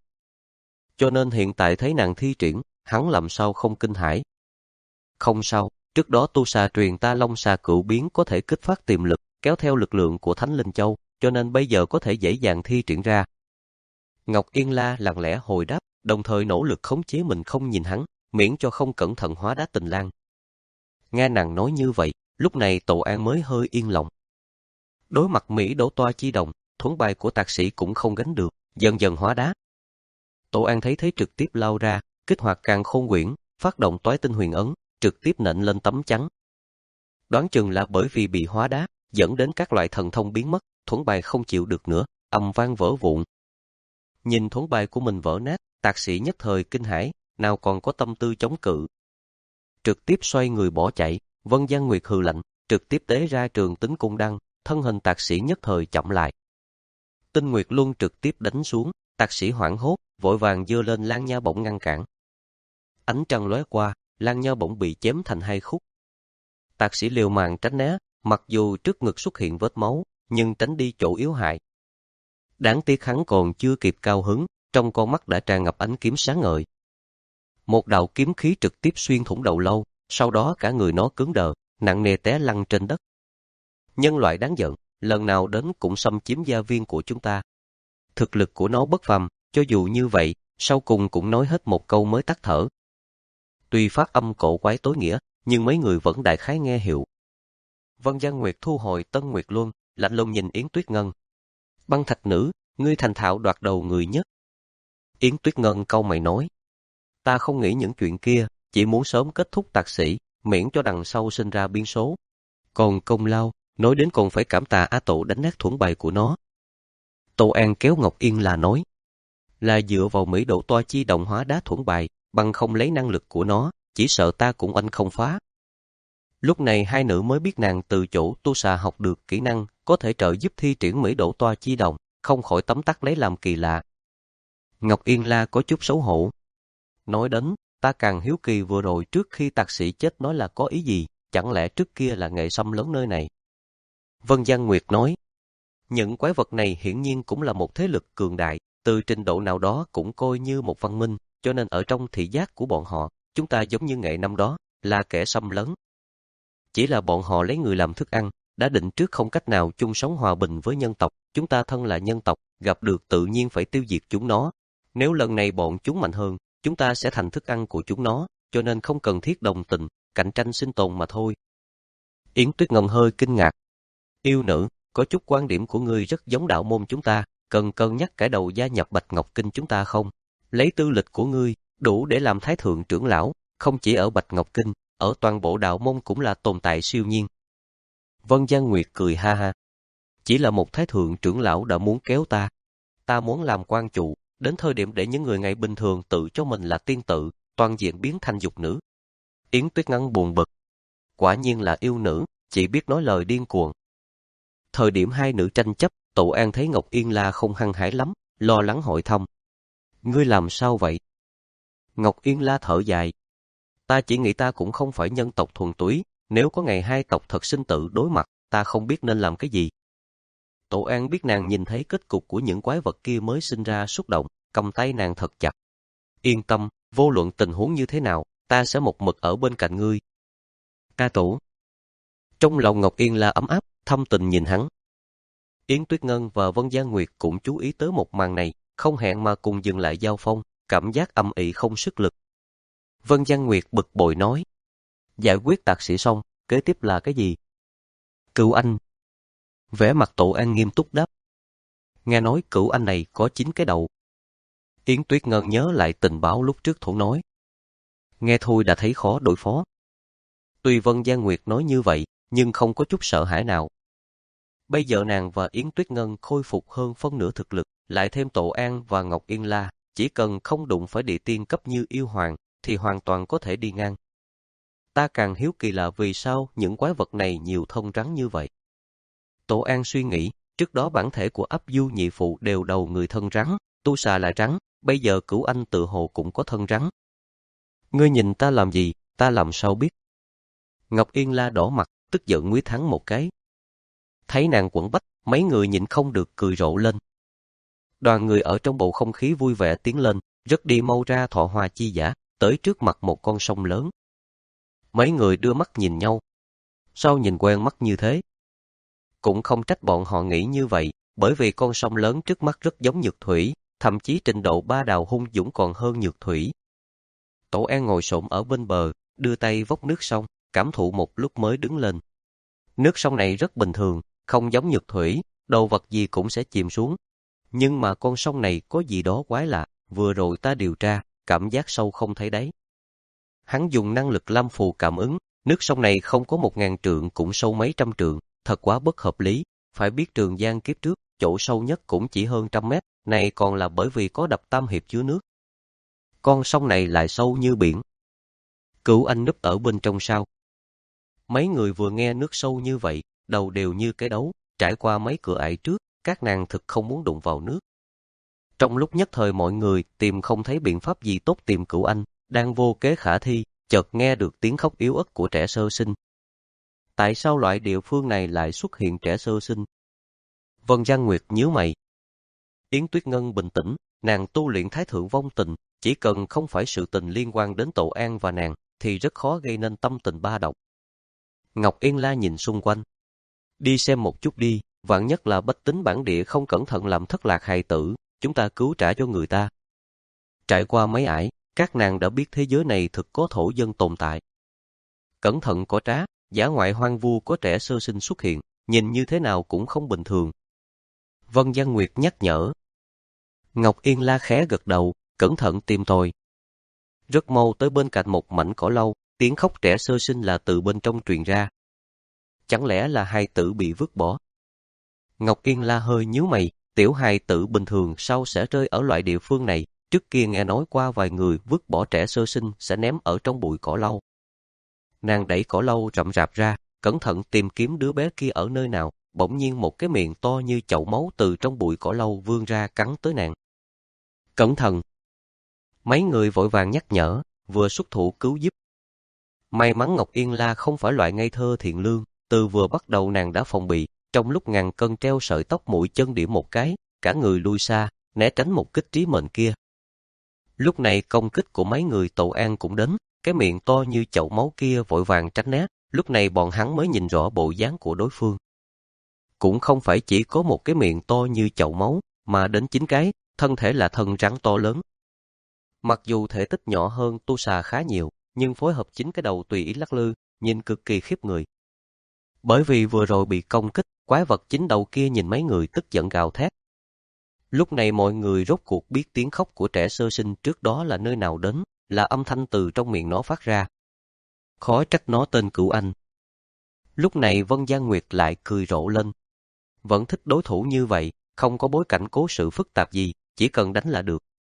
Cho nên hiện tại thấy nàng thi triển, hắn làm sao không kinh hãi. Không sao, trước đó tu xà truyền ta Long xà cựu biến có thể kích phát tiềm lực, kéo theo lực lượng của Thánh Linh Châu, cho nên bây giờ có thể dễ dàng thi triển ra. Ngọc Yên La lặng lẽ hồi đáp, đồng thời nỗ lực khống chế mình không nhìn hắn, miễn cho không cẩn thận hóa đá tình lang. Nghe nàng nói như vậy, lúc này Tổ An mới hơi yên lòng. Đối mặt Mỹ đổ toa chi đồng, thuẫn bài của tạc sĩ cũng không gánh được, dần dần hóa đá. Tổ An thấy thế trực tiếp lao ra, kích hoạt càn khôn quyển, phát động toái tinh huyền ấn, trực tiếp nện lên tấm trắng. Đoán chừng là bởi vì bị hóa đá, dẫn đến các loại thần thông biến mất, thuẫn bài không chịu được nữa, ầm vang vỡ vụn. Nhìn thuẫn bài của mình vỡ nát, tạc sĩ nhất thời kinh hãi, nào còn có tâm tư chống cự. Trực tiếp xoay người bỏ chạy, Vân Giang Nguyệt hừ lạnh, trực tiếp tế ra trường tính cung đăng, thân hình tạc sĩ nhất thời chậm lại. Tinh Nguyệt Luân trực tiếp đánh xuống, tạc sĩ hoảng hốt, vội vàng giơ lên Lan Nha bổng ngăn cản. Ánh trăng lóe qua, Lan Nha bổng bị chém thành hai khúc. Tạc sĩ liều mạng tránh né, mặc dù trước ngực xuất hiện vết máu, nhưng tránh đi chỗ yếu hại. Đáng tiếc hắn còn chưa kịp cao hứng, trong con mắt đã tràn ngập ánh kiếm sáng ngời. Một đạo kiếm khí trực tiếp xuyên thủng đầu lâu, sau đó cả người nó cứng đờ, nặng nề té lăn trên đất. Nhân loại đáng giận, lần nào đến cũng xâm chiếm gia viên của chúng ta. Thực lực của nó bất phàm, cho dù như vậy, sau cùng cũng nói hết một câu mới tắt thở. Tuy phát âm cổ quái tối nghĩa, nhưng mấy người vẫn đại khái nghe hiểu. Vân Giang Nguyệt thu hồi Tân Nguyệt Luân, lạnh lùng nhìn Yến Tuyết Ngân. Băng thạch nữ, ngươi thành thạo đoạt đầu người nhất. Yến Tuyết Ngân cau mày nói. Ta không nghĩ những chuyện kia, chỉ muốn sớm kết thúc tạc sĩ, miễn cho đằng sau sinh ra biến số. Còn công lao, nói đến còn phải cảm tạ A Tổ đánh nát thuẫn bài của nó. Tô An kéo Ngọc Yên là nói. Là dựa vào Mỹ độ toa chi động hóa đá thuẫn bài, bằng không lấy năng lực của nó, chỉ sợ ta cũng oanh không phá. Lúc này hai nữ mới biết nàng từ chỗ tu xà học được kỹ năng, có thể trợ giúp thi triển Mỹ độ toa chi đồng, không khỏi tấm tắc lấy làm kỳ lạ. Ngọc Yên La có chút xấu hổ. Nói đến, ta càng hiếu kỳ vừa rồi trước khi tạc sĩ chết nói là có ý gì, chẳng lẽ trước kia là nghệ xâm lớn nơi này. Vân Giang Nguyệt nói, những quái vật này hiển nhiên cũng là một thế lực cường đại, từ trình độ nào đó cũng coi như một văn minh, cho nên ở trong thị giác của bọn họ, chúng ta giống như nghệ năm đó, là kẻ xâm lấn. Chỉ là bọn họ lấy người làm thức ăn, đã định trước không cách nào chung sống hòa bình với nhân tộc, chúng ta thân là nhân tộc, gặp được tự nhiên phải tiêu diệt chúng nó. Nếu lần này bọn chúng mạnh hơn, chúng ta sẽ thành thức ăn của chúng nó, cho nên không cần thiết đồng tình, cạnh tranh sinh tồn mà thôi. Yến Tuyết Ngân hơi kinh ngạc. Yêu nữ, có chút quan điểm của ngươi rất giống đạo môn chúng ta, cần cân nhắc cải đầu gia nhập Bạch Ngọc Kinh chúng ta không? Lấy tư lịch của ngươi, đủ để làm thái thượng trưởng lão, không chỉ ở Bạch Ngọc Kinh, ở toàn bộ đạo môn cũng là tồn tại siêu nhiên. Vân Giang Nguyệt cười ha ha. Chỉ là một thái thượng trưởng lão đã muốn kéo ta. Ta muốn làm quan chủ, đến thời điểm để những người ngày bình thường tự cho mình là tiên tự, toàn diện biến thành dục nữ. Yến Tuyết Ngân buồn bực. Quả nhiên là yêu nữ, chỉ biết nói lời điên cuồng. Thời điểm hai nữ tranh chấp, Tổ An thấy Ngọc Yên La không hăng hái lắm, lo lắng hỏi thăm. Ngươi làm sao vậy? Ngọc Yên La thở dài. Ta chỉ nghĩ ta cũng không phải nhân tộc thuần túy, nếu có ngày hai tộc thật sinh tử đối mặt, ta không biết nên làm cái gì. Tổ An biết nàng nhìn thấy kết cục của những quái vật kia mới sinh ra xúc động, cầm tay nàng thật chặt. Yên tâm, vô luận tình huống như thế nào, ta sẽ một mực ở bên cạnh ngươi. A Tổ. Trong lòng Ngọc Yên La ấm áp, thâm tình nhìn hắn. Yến Tuyết Ngân và Vân Giang Nguyệt cũng chú ý tới một màn này, không hẹn mà cùng dừng lại giao phong, cảm giác âm ỉ không sức lực. Vân Giang Nguyệt bực bội nói, giải quyết tạc sĩ xong, kế tiếp là cái gì? Cửu anh. Vẻ mặt Tổ An nghiêm túc đáp. Nghe nói cửu anh này có chín cái đầu. Yến Tuyết Ngân nhớ lại tình báo lúc trước thủ nói. Nghe thôi đã thấy khó đối phó. Tuy Vân Giang Nguyệt nói như vậy, nhưng không có chút sợ hãi nào. Bây giờ nàng và Yến Tuyết Ngân khôi phục hơn phân nửa thực lực, lại thêm Tổ An và Ngọc Yên La, chỉ cần không đụng phải địa tiên cấp như yêu hoàng, thì hoàn toàn có thể đi ngang. Ta càng hiếu kỳ là vì sao những quái vật này nhiều thân rắn như vậy. Tổ An suy nghĩ, trước đó bản thể của Ấp Du nhị phụ đều đầu người thân rắn, tu xà là rắn, bây giờ Cửu Anh tự hồ cũng có thân rắn. Ngươi nhìn ta làm gì, ta làm sao biết? Ngọc Yên La đỏ mặt, tức giận nguyết thắng một cái. Thấy nàng quẫn bách, mấy người nhịn không được cười rộ lên. Đoàn người ở trong bầu không khí vui vẻ tiến lên, rất đi mau ra thọ hoa chi giả, tới trước mặt một con sông lớn. Mấy người đưa mắt nhìn nhau. Sao nhìn quen mắt như thế? Cũng không trách bọn họ nghĩ như vậy, bởi vì con sông lớn trước mắt rất giống Nhược Thủy, thậm chí trình độ ba đào hung dũng còn hơn Nhược Thủy. Tổ An ngồi xổm ở bên bờ, đưa tay vốc nước sông, cảm thụ một lúc mới đứng lên. Nước sông này rất bình thường, không giống Nhược Thủy, đồ vật gì cũng sẽ chìm xuống. Nhưng mà con sông này có gì đó quái lạ, vừa rồi ta điều tra, cảm giác sâu không thấy đáy. Hắn dùng năng lực Lam Phù cảm ứng, nước sông này không có một ngàn trượng cũng sâu mấy trăm trượng, thật quá bất hợp lý. Phải biết Trường Giang kiếp trước, chỗ sâu nhất cũng chỉ hơn trăm mét, này còn là bởi vì có đập Tam Hiệp chứa nước. Con sông này lại sâu như biển. Cửu Anh núp ở bên trong sao? Mấy người vừa nghe nước sâu như vậy, đầu đều như cái đấu, trải qua mấy cửa ải trước, các nàng thực không muốn đụng vào nước. Trong lúc nhất thời mọi người tìm không thấy biện pháp gì tốt tìm Cửu Anh, đang vô kế khả thi, chợt nghe được tiếng khóc yếu ớt của trẻ sơ sinh. Tại sao loại địa phương này lại xuất hiện trẻ sơ sinh? Vân Giang Nguyệt nhíu mày. Yến Tuyết Ngân bình tĩnh, nàng tu luyện Thái Thượng Vong Tình, chỉ cần không phải sự tình liên quan đến Tổ An và nàng, thì rất khó gây nên tâm tình ba động. Ngọc Yên La nhìn xung quanh. Đi xem một chút đi, vạn nhất là bách tính bản địa không cẩn thận làm thất lạc hài tử, chúng ta cứu trả cho người ta. Trải qua mấy ải, các nàng đã biết thế giới này thực có thổ dân tồn tại. Cẩn thận có trá, dã ngoại hoang vu có trẻ sơ sinh xuất hiện, nhìn như thế nào cũng không bình thường. Vân Giang Nguyệt nhắc nhở. Ngọc Yên La khẽ gật đầu, cẩn thận tìm tòi. Rất mau tới bên cạnh một mảnh cỏ lau, tiếng khóc trẻ sơ sinh là từ bên trong truyền ra. Chẳng lẽ là hài tử bị vứt bỏ? Ngọc Yên La hơi nhíu mày, tiểu hài tử bình thường sao sẽ rơi ở loại địa phương này, trước kia nghe nói qua vài người vứt bỏ trẻ sơ sinh sẽ ném ở trong bụi cỏ lau. Nàng đẩy cỏ lau rậm rạp ra, cẩn thận tìm kiếm đứa bé kia ở nơi nào, bỗng nhiên một cái miệng to như chậu máu từ trong bụi cỏ lau vươn ra cắn tới nàng. Cẩn thận! Mấy người vội vàng nhắc nhở, vừa xuất thủ cứu giúp. May mắn Ngọc Yên La không phải loại ngây thơ thiện lương, từ vừa bắt đầu nàng đã phòng bị, trong lúc ngàn cân treo sợi tóc mũi chân điểm một cái, cả người lui xa, né tránh một kích trí mệnh kia. Lúc này công kích của mấy người Tổ An cũng đến, cái miệng to như chậu máu kia vội vàng tránh né, lúc này bọn hắn mới nhìn rõ bộ dáng của đối phương. Cũng không phải chỉ có một cái miệng to như chậu máu, mà đến chín cái, thân thể là thân rắn to lớn. Mặc dù thể tích nhỏ hơn tu xà khá nhiều, nhưng phối hợp chín cái đầu tùy ý lắc lư, nhìn cực kỳ khiếp người. Bởi vì vừa rồi bị công kích, quái vật chín đầu kia nhìn mấy người tức giận gào thét. Lúc này mọi người rốt cuộc biết tiếng khóc của trẻ sơ sinh trước đó là nơi nào đến, là âm thanh từ trong miệng nó phát ra. Khó trách nó tên Cửu Anh. Lúc này Vân Giang Nguyệt lại cười rộ lên. Vẫn thích đối thủ như vậy, không có bối cảnh cố sự phức tạp gì, chỉ cần đánh là được.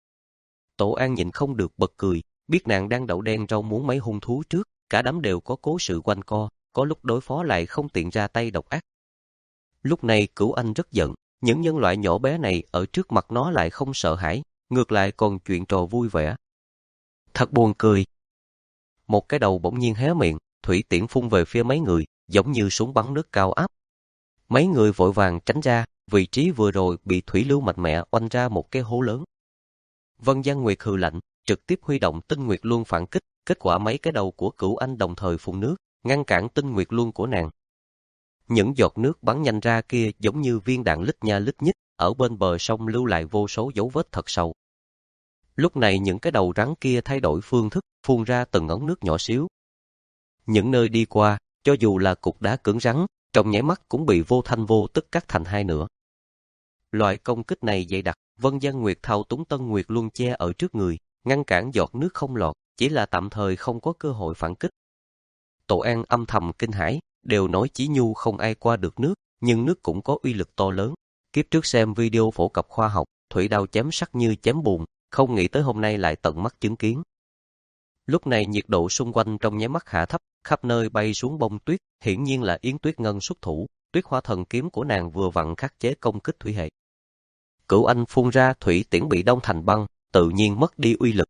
Tổ An nhịn không được bật cười, biết nàng đang đậu đen rau muốn mấy hung thú trước, cả đám đều có cố sự quanh co, có lúc đối phó lại không tiện ra tay độc ác. Lúc này Cửu Anh rất giận, những nhân loại nhỏ bé này ở trước mặt nó lại không sợ hãi, ngược lại còn chuyện trò vui vẻ. Thật buồn cười. Một cái đầu bỗng nhiên hé miệng, thủy tiễn phun về phía mấy người, giống như súng bắn nước cao áp. Mấy người vội vàng tránh ra, vị trí vừa rồi bị thủy lưu mạnh mẽ oanh ra một cái hố lớn. Vân Giang Nguyệt hừ lạnh, trực tiếp huy động Tinh Nguyệt Luân phản kích, kết quả mấy cái đầu của Cửu Anh đồng thời phun nước, ngăn cản Tinh Nguyệt Luân của nàng. Những giọt nước bắn nhanh ra kia giống như viên đạn lít nha lít nhít, ở bên bờ sông lưu lại vô số dấu vết thật sâu. Lúc này những cái đầu rắn kia thay đổi phương thức, phun ra từng ống nước nhỏ xíu. Những nơi đi qua, cho dù là cục đá cứng rắn, trong nháy mắt cũng bị vô thanh vô tức cắt thành hai nửa. Loại công kích này dày đặc, Vân Giang Nguyệt thao túng Tân Nguyệt Luân che ở trước người, ngăn cản giọt nước không lọt, chỉ là tạm thời không có cơ hội phản kích. Tổ An âm thầm kinh hãi, đều nói Chí Nhu không ai qua được nước, nhưng nước cũng có uy lực to lớn. Kiếp trước xem video phổ cập khoa học, thủy đao chém sắc như chém bùn, không nghĩ tới hôm nay lại tận mắt chứng kiến. Lúc này nhiệt độ xung quanh trong nháy mắt hạ thấp, khắp nơi bay xuống bông tuyết, hiển nhiên là Yến Tuyết Ngân xuất thủ, Tuyết Hoa Thần kiếm của nàng vừa vặn khắc chế công kích thủy hệ. Cửu Anh phun ra thủy tiễn bị đông thành băng, tự nhiên mất đi uy lực.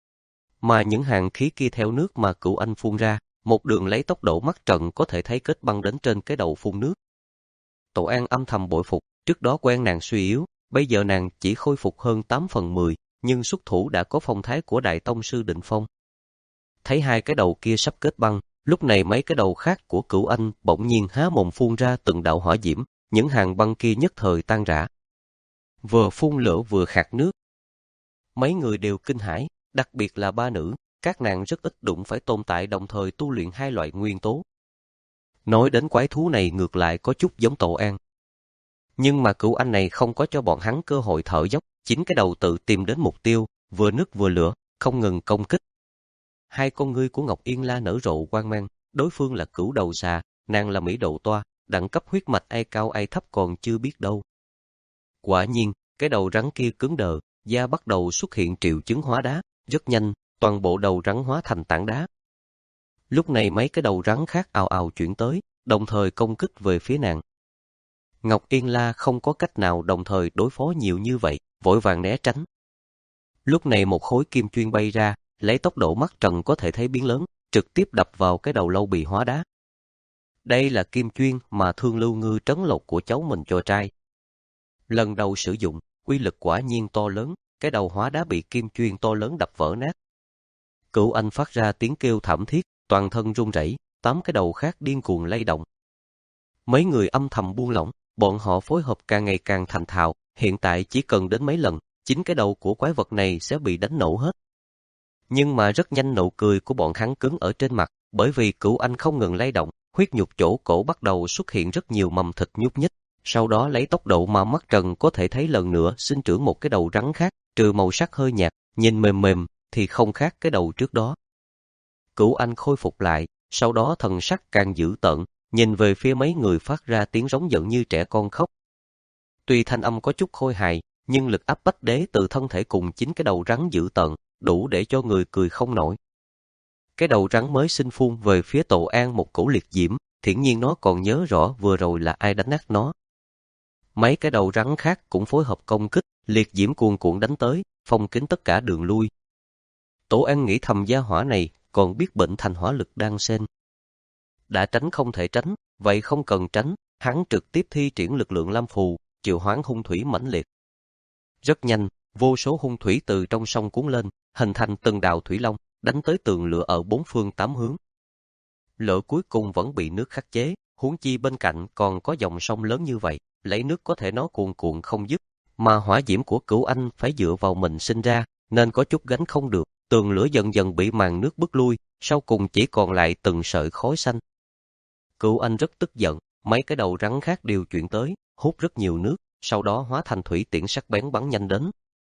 Mà những hàng khí kia theo nước mà Cửu Anh phun ra, một đường lấy tốc độ mắt trận có thể thấy kết băng đến trên cái đầu phun nước. Tổ An âm thầm bội phục, trước đó quen nàng suy yếu, bây giờ nàng chỉ khôi phục hơn tám phần mười, nhưng xuất thủ đã có phong thái của đại tông sư đỉnh phong. Thấy hai cái đầu kia sắp kết băng, lúc này mấy cái đầu khác của Cửu Anh bỗng nhiên há mồm phun ra từng đạo hỏa diễm, những hàng băng kia nhất thời tan rã. Vừa phun lửa vừa khạc nước. Mấy người đều kinh hãi, đặc biệt là ba nữ, các nàng rất ít đụng phải tồn tại đồng thời tu luyện hai loại nguyên tố. Nói đến quái thú này ngược lại có chút giống Tổ An. Nhưng mà Cửu Anh này không có cho bọn hắn cơ hội thở dốc, chính cái đầu tự tìm đến mục tiêu, vừa nước vừa lửa, không ngừng công kích. Hai con ngươi của Ngọc Yên La nở rộ quang mang, đối phương là Cửu Đầu Xà, nàng là Mỹ Độ Toa, đẳng cấp huyết mạch ai cao ai thấp còn chưa biết đâu. Quả nhiên, cái đầu rắn kia cứng đờ, da bắt đầu xuất hiện triệu chứng hóa đá, rất nhanh, toàn bộ đầu rắn hóa thành tảng đá. Lúc này mấy cái đầu rắn khác ào ào chuyển tới, đồng thời công kích về phía nàng. Ngọc Yên La không có cách nào đồng thời đối phó nhiều như vậy, vội vàng né tránh. Lúc này một khối kim chuyên bay ra, lấy tốc độ mắt trần có thể thấy biến lớn, trực tiếp đập vào cái đầu lâu bị hóa đá. Đây là kim chuyên mà Thương Lưu Ngư trấn lột của cháu mình cho trai. Lần đầu sử dụng, uy lực quả nhiên to lớn, cái đầu hóa đá bị kim chuyên to lớn đập vỡ nát. Cửu Anh phát ra tiếng kêu thảm thiết, toàn thân run rẩy, tám cái đầu khác điên cuồng lay động. Mấy người âm thầm buông lỏng, bọn họ phối hợp càng ngày càng thành thạo, hiện tại chỉ cần đến mấy lần, chính cái đầu của quái vật này sẽ bị đánh nổ hết. Nhưng mà rất nhanh nụ cười của bọn hắn cứng ở trên mặt, bởi vì Cửu Anh không ngừng lay động, huyết nhục chỗ cổ bắt đầu xuất hiện rất nhiều mầm thịt nhúc nhích, sau đó lấy tốc độ mà mắt trần có thể thấy lần nữa sinh trưởng một cái đầu rắn khác, trừ màu sắc hơi nhạt, nhìn mềm mềm thì không khác cái đầu trước đó. Cửu Anh khôi phục lại, sau đó thần sắc càng dữ tợn, nhìn về phía mấy người phát ra tiếng rống giận như trẻ con khóc. Tuy thanh âm có chút khôi hài, nhưng lực áp bách đế từ thân thể cùng chính cái đầu rắn dữ tợn, đủ để cho người cười không nổi. Cái đầu rắn mới sinh phun về phía Tổ An một cổ liệt diễm, hiển nhiên nó còn nhớ rõ vừa rồi là ai đánh nát nó. Mấy cái đầu rắn khác cũng phối hợp công kích, liệt diễm cuồn cuộn đánh tới, phong kín tất cả đường lui. Tổ An nghĩ thầm gia hỏa này còn biết bệnh thành hỏa lực đang xen. Đã tránh không thể tránh, vậy không cần tránh, hắn trực tiếp thi triển lực lượng lam phù, triệu hoán hung thủy mãnh liệt. Rất nhanh, vô số hung thủy từ trong sông cuốn lên, hình thành từng đạo thủy long, đánh tới tường lửa ở bốn phương tám hướng. Lửa cuối cùng vẫn bị nước khắc chế, huống chi bên cạnh còn có dòng sông lớn như vậy, lấy nước có thể nó cuồn cuộn không dứt, mà hỏa diễm của Cửu Anh phải dựa vào mình sinh ra, nên có chút gánh không được, tường lửa dần dần bị màn nước bức lui, sau cùng chỉ còn lại từng sợi khói xanh. Cửu Anh rất tức giận, mấy cái đầu rắn khác đều chuyển tới, hút rất nhiều nước, sau đó hóa thành thủy tiễn sắc bén bắn nhanh đến.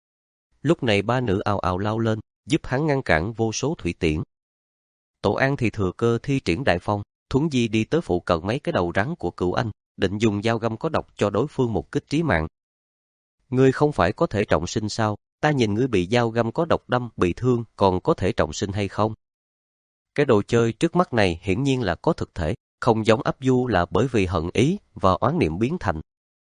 Lúc này ba nữ ào ào lao lên, giúp hắn ngăn cản vô số thủy tiễn. Tổ An thì thừa cơ thi triển đại phong, thuấn di đi tới phụ cận mấy cái đầu rắn của Cửu Anh, định dùng dao găm có độc cho đối phương một kích trí mạng. Ngươi không phải có thể trọng sinh sao? Ta nhìn ngươi bị dao găm có độc đâm bị thương, còn có thể trọng sinh hay không? Cái đồ chơi trước mắt này hiển nhiên là có thực thể, không giống Áp Du là bởi vì hận ý và oán niệm biến thành.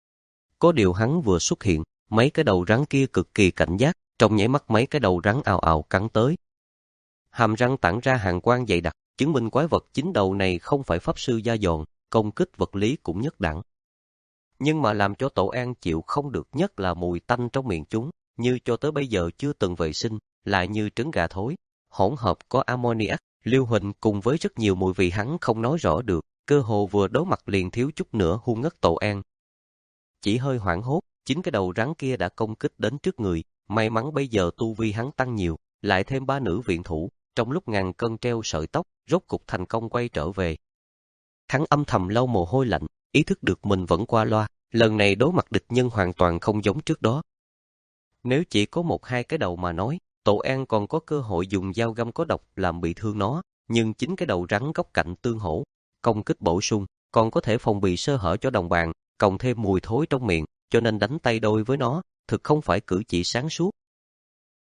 Có điều hắn vừa xuất hiện, mấy cái đầu rắn kia cực kỳ cảnh giác, trong nháy mắt mấy cái đầu rắn ào ào cắn tới. Hàm răng tản ra hàn quang dày đặc, chứng minh quái vật chính đầu này không phải pháp sư da giòn, công kích vật lý cũng nhất đẳng. Nhưng mà làm cho Tổ An chịu không được nhất là mùi tanh trong miệng chúng, như cho tới bây giờ chưa từng vệ sinh, lại như trứng gà thối, hỗn hợp có ammoniac, lưu huỳnh cùng với rất nhiều mùi vị hắn không nói rõ được, cơ hồ vừa đối mặt liền thiếu chút nữa hôn ngất Tổ An. Chỉ hơi hoảng hốt, chính cái đầu rắn kia đã công kích đến trước người, may mắn bây giờ tu vi hắn tăng nhiều, lại thêm ba nữ viện thủ, trong lúc ngàn cân treo sợi tóc, rốt cục thành công quay trở về. Hắn âm thầm lau mồ hôi lạnh, ý thức được mình vẫn qua loa, lần này đối mặt địch nhân hoàn toàn không giống trước đó. Nếu chỉ có một hai cái đầu mà nói, Tổ An còn có cơ hội dùng dao găm có độc làm bị thương nó, nhưng chính cái đầu rắn góc cạnh tương hỗ, công kích bổ sung, còn có thể phòng bị sơ hở cho đồng bạn, cộng thêm mùi thối trong miệng, cho nên đánh tay đôi với nó, thực không phải cử chỉ sáng suốt.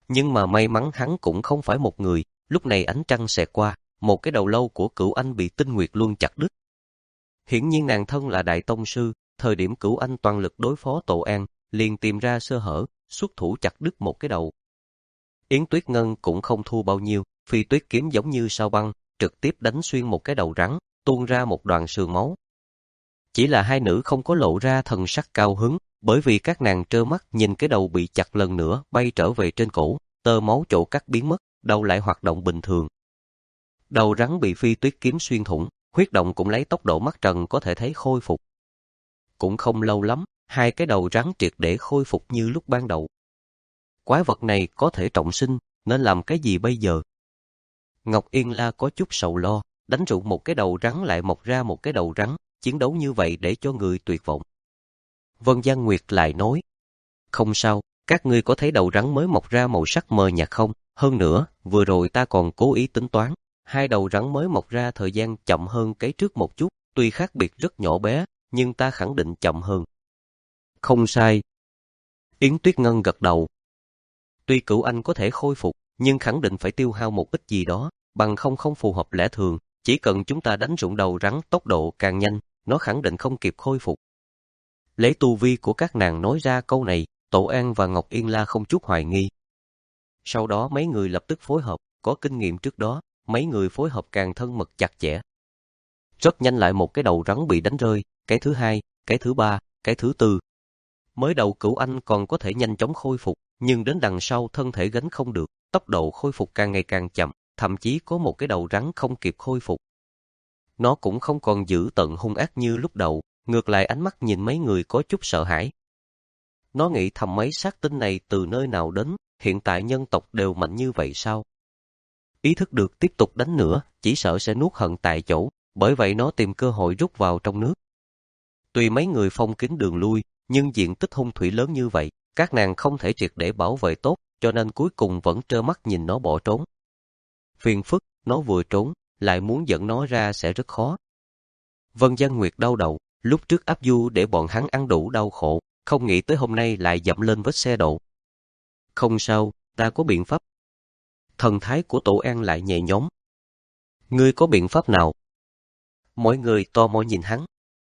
Nhưng mà may mắn hắn cũng không phải một người, lúc này ánh trăng xẹt qua, một cái đầu lâu của Cửu Anh bị Tinh Nguyệt Luân chặt đứt. Hiển nhiên nàng thân là đại tông sư, thời điểm Cửu Anh toàn lực đối phó Tổ An, liền tìm ra sơ hở, xuất thủ chặt đứt một cái đầu. Yến Tuyết Ngân cũng không thua bao nhiêu, phi tuyết kiếm giống như sao băng, trực tiếp đánh xuyên một cái đầu rắn, tuôn ra một đoàn sườn máu. Chỉ là hai nữ không có lộ ra thần sắc cao hứng, bởi vì các nàng trơ mắt nhìn cái đầu bị chặt lần nữa bay trở về trên cổ, tơ máu chỗ cắt biến mất, đầu lại hoạt động bình thường. Đầu rắn bị phi tuyết kiếm xuyên thủng, huyết động cũng lấy tốc độ mắt trần có thể thấy khôi phục. Cũng không lâu lắm, hai cái đầu rắn triệt để khôi phục như lúc ban đầu. Quái vật này có thể trọng sinh, nên làm cái gì bây giờ? Ngọc Yên La có chút sầu lo, đánh rụng một cái đầu rắn lại mọc ra một cái đầu rắn, chiến đấu như vậy để cho người tuyệt vọng. Vân Giang Nguyệt lại nói, không sao, các ngươi có thấy đầu rắn mới mọc ra màu sắc mờ nhạt không? Hơn nữa, vừa rồi ta còn cố ý tính toán, hai đầu rắn mới mọc ra thời gian chậm hơn cái trước một chút, tuy khác biệt rất nhỏ bé, nhưng ta khẳng định chậm hơn. Không sai. Yến Tuyết Ngân gật đầu. Tuy Cửu Anh có thể khôi phục, nhưng khẳng định phải tiêu hao một ít gì đó, bằng không không phù hợp lẽ thường, chỉ cần chúng ta đánh rụng đầu rắn tốc độ càng nhanh, nó khẳng định không kịp khôi phục. Lấy tu vi của các nàng nói ra câu này, Tổ An và Ngọc Yên La không chút hoài nghi. Sau đó mấy người lập tức phối hợp, có kinh nghiệm trước đó, mấy người phối hợp càng thân mật chặt chẽ. Rất nhanh lại một cái đầu rắn bị đánh rơi, cái thứ hai, cái thứ ba, cái thứ tư. Mới đầu Cửu Anh còn có thể nhanh chóng khôi phục, nhưng đến đằng sau thân thể gánh không được, tốc độ khôi phục càng ngày càng chậm, thậm chí có một cái đầu rắn không kịp khôi phục. Nó cũng không còn dữ tợn hung ác như lúc đầu, ngược lại ánh mắt nhìn mấy người có chút sợ hãi. Nó nghĩ thầm mấy sát tinh này từ nơi nào đến, hiện tại nhân tộc đều mạnh như vậy sao? Ý thức được tiếp tục đánh nữa, chỉ sợ sẽ nuốt hận tại chỗ, bởi vậy nó tìm cơ hội rút vào trong nước. Tuy mấy người phong kín đường lui, nhưng diện tích hung thủy lớn như vậy, các nàng không thể triệt để bảo vệ tốt, cho nên cuối cùng vẫn trơ mắt nhìn nó bỏ trốn. Phiền phức, nó vừa trốn, lại muốn dẫn nó ra sẽ rất khó. Vân Giang Nguyệt đau đầu, lúc trước áp du để bọn hắn ăn đủ đau khổ, không nghĩ tới hôm nay lại dậm lên vết xe đổ. Không sao, ta có biện pháp. Thần thái của Tổ An lại nhẹ nhõm. Ngươi có biện pháp nào? Mọi người to mò nhìn hắn.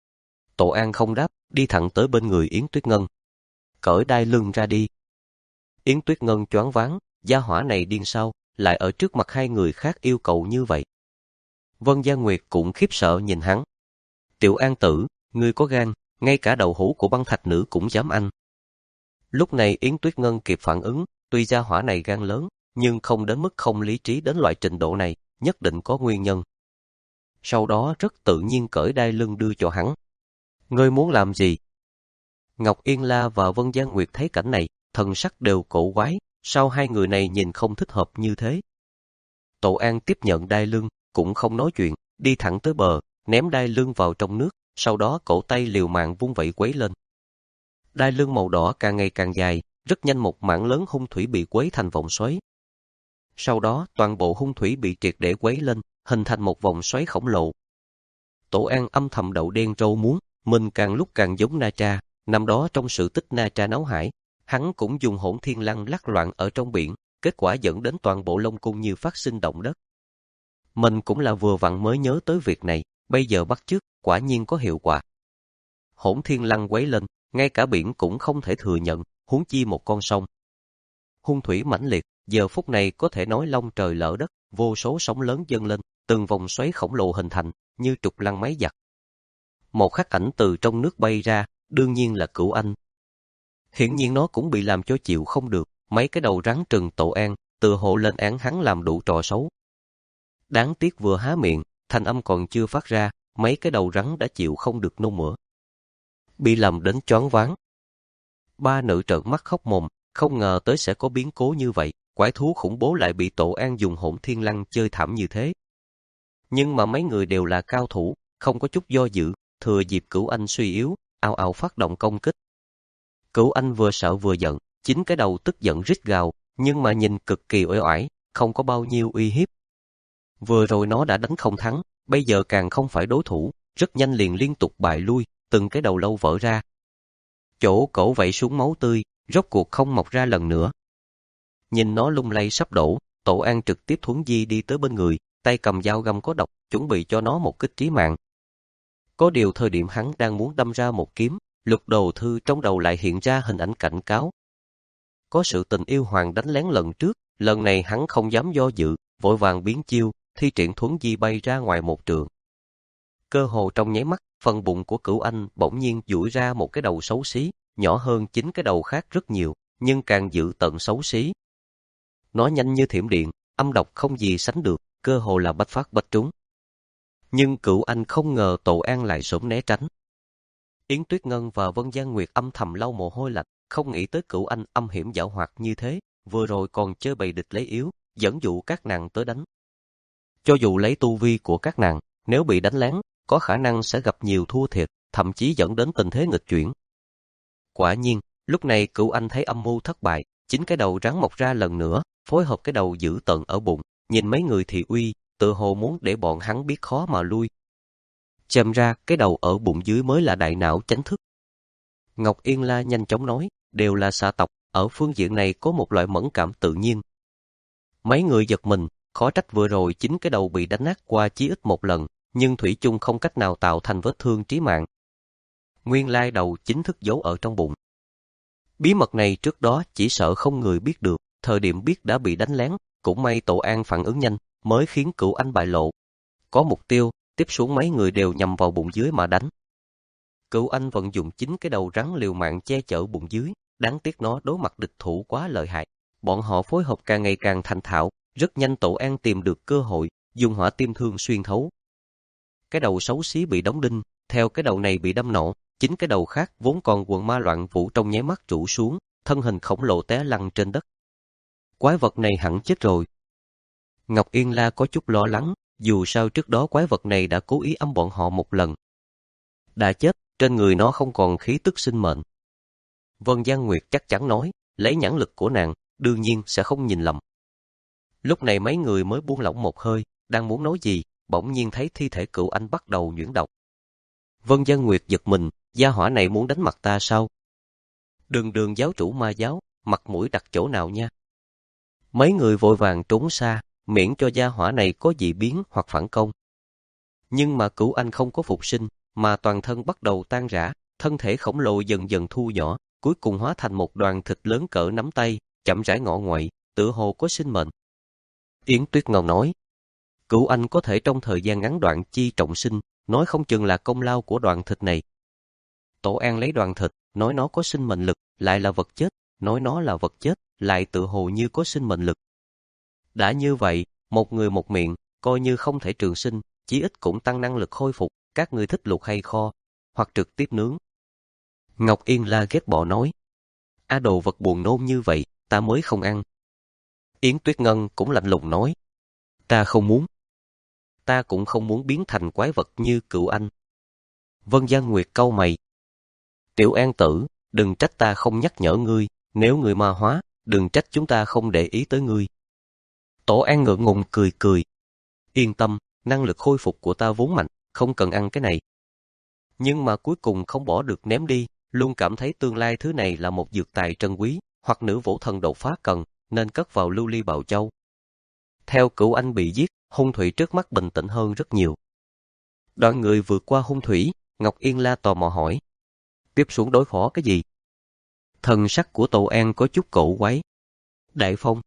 Tổ An không đáp, đi thẳng tới bên người Yến Tuyết Ngân. Cởi đai lưng ra đi. Yến Tuyết Ngân choáng váng, gia hỏa này điên sao, lại ở trước mặt hai người khác yêu cầu như vậy. Vân Giang Nguyệt cũng khiếp sợ nhìn hắn. Tiểu An tử, ngươi có gan, ngay cả đầu hũ của băng thạch nữ cũng dám ăn. Lúc này Yến Tuyết Ngân kịp phản ứng, tuy gia hỏa này gan lớn, nhưng không đến mức không lý trí đến loại trình độ này, nhất định có nguyên nhân. Sau đó rất tự nhiên cởi đai lưng đưa cho hắn. Ngươi muốn làm gì? Ngọc Yên La và Vân Giang Nguyệt thấy cảnh này, thần sắc đều cổ quái, sao hai người này nhìn không thích hợp như thế? Tổ An tiếp nhận đai lưng, cũng không nói chuyện, đi thẳng tới bờ, ném đai lưng vào trong nước, sau đó cổ tay liều mạng vung vẩy quấy lên. Đai lưng màu đỏ càng ngày càng dài, rất nhanh một mảng lớn hung thủy bị quấy thành vòng xoáy. Sau đó toàn bộ hung thủy bị triệt để quấy lên, hình thành một vòng xoáy khổng lồ. Tổ An âm thầm đậu đen rau muống, mình càng lúc càng giống Na Tra, năm đó trong sự tích Na Tra náo hải, hắn cũng dùng hỗn thiên lăng lắc loạn ở trong biển, kết quả dẫn đến toàn bộ Long Cung như phát sinh động đất. Mình cũng là vừa vặn mới nhớ tới việc này, bây giờ bắt chước, quả nhiên có hiệu quả. Hỗn thiên lăng quấy lên, ngay cả biển cũng không thể thừa nhận, huống chi một con sông. Hung thủy mãnh liệt, giờ phút này có thể nói long trời lở đất, vô số sóng lớn dâng lên, từng vòng xoáy khổng lồ hình thành, như trục lăng máy giặc. Một khắc ảnh từ trong nước bay ra, đương nhiên là Cửu Anh. Hiển nhiên nó cũng bị làm cho chịu không được, mấy cái đầu rắn trừng Tổ An, tựa hộ lên án hắn làm đủ trò xấu. Đáng tiếc vừa há miệng, thanh âm còn chưa phát ra, mấy cái đầu rắn đã chịu không được nôn mửa. Bị làm đến choáng váng. Ba nữ trợn mắt khóc mồm, không ngờ tới sẽ có biến cố như vậy, quái thú khủng bố lại bị Tổ An dùng hỗn thiên lăng chơi thảm như thế. Nhưng mà mấy người đều là cao thủ, không có chút do dự, thừa dịp Cửu Anh suy yếu, ào ào phát động công kích. Cửu Anh vừa sợ vừa giận, chính cái đầu tức giận rít gào, nhưng mà nhìn cực kỳ uể oải, không có bao nhiêu uy hiếp. Vừa rồi nó đã đánh không thắng, bây giờ càng không phải đối thủ, rất nhanh liền liên tục bại lui, từng cái đầu lâu vỡ ra. Chỗ cổ vảy xuống máu tươi, rốt cuộc không mọc ra lần nữa. nhìn nó lung lay sắp đổ, Tổ An trực tiếp thuấn di đi tới bên người, tay cầm dao găm có độc, chuẩn bị cho nó một kích trí mạng. Có điều thời điểm hắn đang muốn đâm ra một kiếm, Lục Đồ Thư trong đầu lại hiện ra hình ảnh cảnh cáo. Có sự tình yêu hoàng đánh lén lần trước, lần này hắn không dám do dự, vội vàng biến chiêu, thi triển thuấn di bay ra ngoài một trượng. Cơ hồ trong nháy mắt, phần bụng của Cửu Anh bỗng nhiên duỗi ra một cái đầu xấu xí, nhỏ hơn chính cái đầu khác rất nhiều, nhưng càng dữ tợn xấu xí. Nó nhanh như thiểm điện, âm độc không gì sánh được, cơ hồ là bách phát bách trúng. Nhưng Cửu Anh không ngờ Tổ An lại sớm né tránh. Yến Tuyết Ngân và Vân Giang Nguyệt âm thầm lau mồ hôi lạnh, không nghĩ tới Cửu Anh âm hiểm giảo hoạt như thế, vừa rồi còn chơi bày địch lấy yếu, dẫn dụ các nàng tới đánh. Cho dù lấy tu vi của các nàng, nếu bị đánh lén, có khả năng sẽ gặp nhiều thua thiệt, thậm chí dẫn đến tình thế nghịch chuyển. Quả nhiên, lúc này Cửu Anh thấy âm mưu thất bại, chính cái đầu rắn mọc ra lần nữa, phối hợp cái đầu dữ tợn ở bụng, nhìn mấy người thị uy, tự hồ muốn để bọn hắn biết khó mà lui. Xem ra cái đầu ở bụng dưới mới là đại não chánh thức. Ngọc Yên La nhanh chóng nói, đều là xà tộc, ở phương diện này có một loại mẫn cảm tự nhiên. Mấy người giật mình, khó trách vừa rồi chính cái đầu bị đánh nát qua chí ít một lần, nhưng thủy chung không cách nào tạo thành vết thương chí mạng. Nguyên lai đầu chính thức giấu ở trong bụng. Bí mật này trước đó chỉ sợ không người biết được, thời điểm biết đã bị đánh lén, cũng may Tổ An phản ứng nhanh, mới khiến Cửu Anh bại lộ. Có mục tiêu, tiếp xuống mấy người đều nhằm vào bụng dưới mà đánh. Cửu Anh vận dụng chính cái đầu rắn liều mạng che chở bụng dưới, đáng tiếc nó đối mặt địch thủ quá lợi hại. Bọn họ phối hợp càng ngày càng thành thạo, rất nhanh Tổ An tìm được cơ hội, dùng hỏa tiêm thương xuyên thấu. Cái đầu xấu xí bị đóng đinh, theo cái đầu này bị đâm nổ, chính cái đầu khác vốn còn quần ma loạn vũ trong nháy mắt trụ xuống, thân hình khổng lồ té lăn trên đất. Quái vật này hẳn chết rồi. Ngọc Yên La có chút lo lắng, dù sao trước đó quái vật này đã cố ý ấm bọn họ một lần. Đã chết, trên người nó không còn khí tức sinh mệnh. Vân Giang Nguyệt chắc chắn nói, lấy nhãn lực của nàng, đương nhiên sẽ không nhìn lầm. Lúc này mấy người mới buông lỏng một hơi, đang muốn nói gì, bỗng nhiên thấy thi thể Cửu Anh bắt đầu nhuyễn độc. Vân Giang Nguyệt giật mình, gia hỏa này muốn đánh mặt ta sao? Đường đường giáo chủ ma giáo, mặt mũi đặt chỗ nào nha? Mấy người vội vàng trốn xa, miễn cho gia hỏa này có dị biến hoặc phản công. Nhưng mà Cửu Anh không có phục sinh, mà toàn thân bắt đầu tan rã, thân thể khổng lồ dần dần thu nhỏ, cuối cùng hóa thành một đoàn thịt lớn cỡ nắm tay, chậm rãi ngọ nguậy, tựa hồ có sinh mệnh. Yến Tuyết Ngân nói, Cửu Anh có thể trong thời gian ngắn đoạn chi trọng sinh, nói không chừng là công lao của đoàn thịt này. Tổ An lấy đoàn thịt, nói nó có sinh mệnh lực, lại là vật chết, nói nó là vật chết, lại tựa hồ như có sinh mệnh lực. Đã như vậy, một người một miệng, coi như không thể trường sinh, chí ít cũng tăng năng lực khôi phục, các người thích luộc hay kho, hoặc trực tiếp nướng. Ngọc Yên La ghét bỏ nói, a đồ vật buồn nôn như vậy, ta mới không ăn. Yến Tuyết Ngân cũng lạnh lùng nói, ta không muốn. Ta cũng không muốn biến thành quái vật như Cửu Anh. Vân Giang Nguyệt cau mày. Tiểu An tử, đừng trách ta không nhắc nhở ngươi, nếu ngươi ma hóa, đừng trách chúng ta không để ý tới ngươi. Tổ An ngượng ngùng cười cười. Yên tâm, năng lực khôi phục của ta vốn mạnh, không cần ăn cái này. Nhưng mà cuối cùng không bỏ được ném đi, luôn cảm thấy tương lai thứ này là một dược tài trân quý, hoặc nữ vũ thần đột phá cần, nên cất vào lưu ly bào châu. Theo Cửu Anh bị giết, hung thủy trước mắt bình tĩnh hơn rất nhiều. Đoàn người vượt qua hung thủy, Ngọc Yên La tò mò hỏi. Tiếp xuống đối phó cái gì? Thần sắc của Tổ An có chút cổ quái. Đại phong.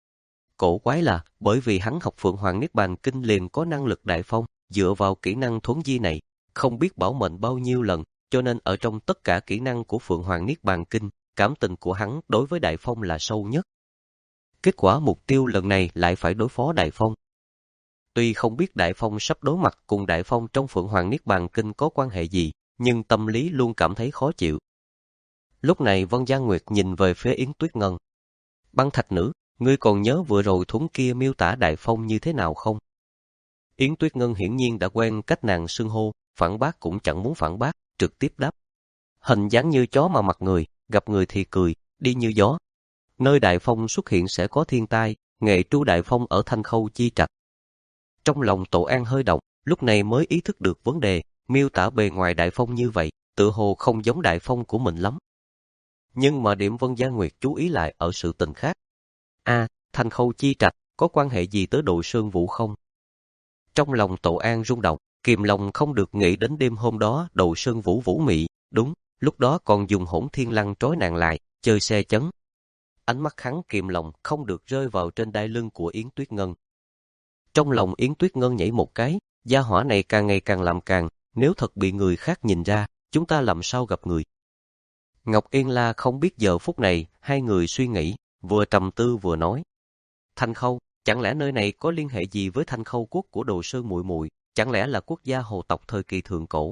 Cổ quái là bởi vì hắn học Phượng Hoàng Niết Bàn Kinh liền có năng lực đại phong, dựa vào kỹ năng thuấn di này, không biết bảo mệnh bao nhiêu lần, cho nên ở trong tất cả kỹ năng của Phượng Hoàng Niết Bàn Kinh, cảm tình của hắn đối với đại phong là sâu nhất. Kết quả mục tiêu lần này lại phải đối phó đại phong. Tuy không biết đại phong sắp đối mặt cùng đại phong trong Phượng Hoàng Niết Bàn Kinh có quan hệ gì, nhưng tâm lý luôn cảm thấy khó chịu. Lúc này Vân Giang Nguyệt nhìn về phía Yến Tuyết Ngân. Băng Thạch Nữ, ngươi còn nhớ vừa rồi thuấn kia miêu tả đại phong như thế nào không? Yến Tuyết Ngân hiển nhiên đã quen cách nàng xưng hô, phản bác cũng chẳng muốn phản bác, trực tiếp đáp. Hình dáng như chó mà mặt người, gặp người thì cười, đi như gió. Nơi đại phong xuất hiện sẽ có thiên tai, nghệ tru đại phong ở Thanh Khâu Chi Trạch. Trong lòng Tổ An hơi động, lúc này mới ý thức được vấn đề, miêu tả bề ngoài đại phong như vậy, tựa hồ không giống đại phong của mình lắm. Nhưng mà điểm Vân Giang Nguyệt chú ý lại ở sự tình khác. A, Thanh Khâu chi trạch, có quan hệ gì tới Đồ Sơn Vũ không? Trong lòng Tổ An rung động, kìm lòng không được nghĩ đến đêm hôm đó Đồ Sơn Vũ vũ mị, đúng, lúc đó còn dùng hỗn thiên lăng trói nàng lại, chơi xe chấn. Ánh mắt hắn kìm lòng không được rơi vào trên đai lưng của Yến Tuyết Ngân. Trong lòng Yến Tuyết Ngân nhảy một cái, gia hỏa này càng ngày càng làm càng, nếu thật bị người khác nhìn ra, chúng ta làm sao gặp người. Ngọc Yên La không biết giờ phút này, hai người suy nghĩ, vừa trầm tư vừa nói. Thanh Khâu, chẳng lẽ nơi này có liên hệ gì với Thanh Khâu quốc của Đồ Sơn muội muội, chẳng lẽ là quốc gia hồ tộc thời kỳ thượng cổ?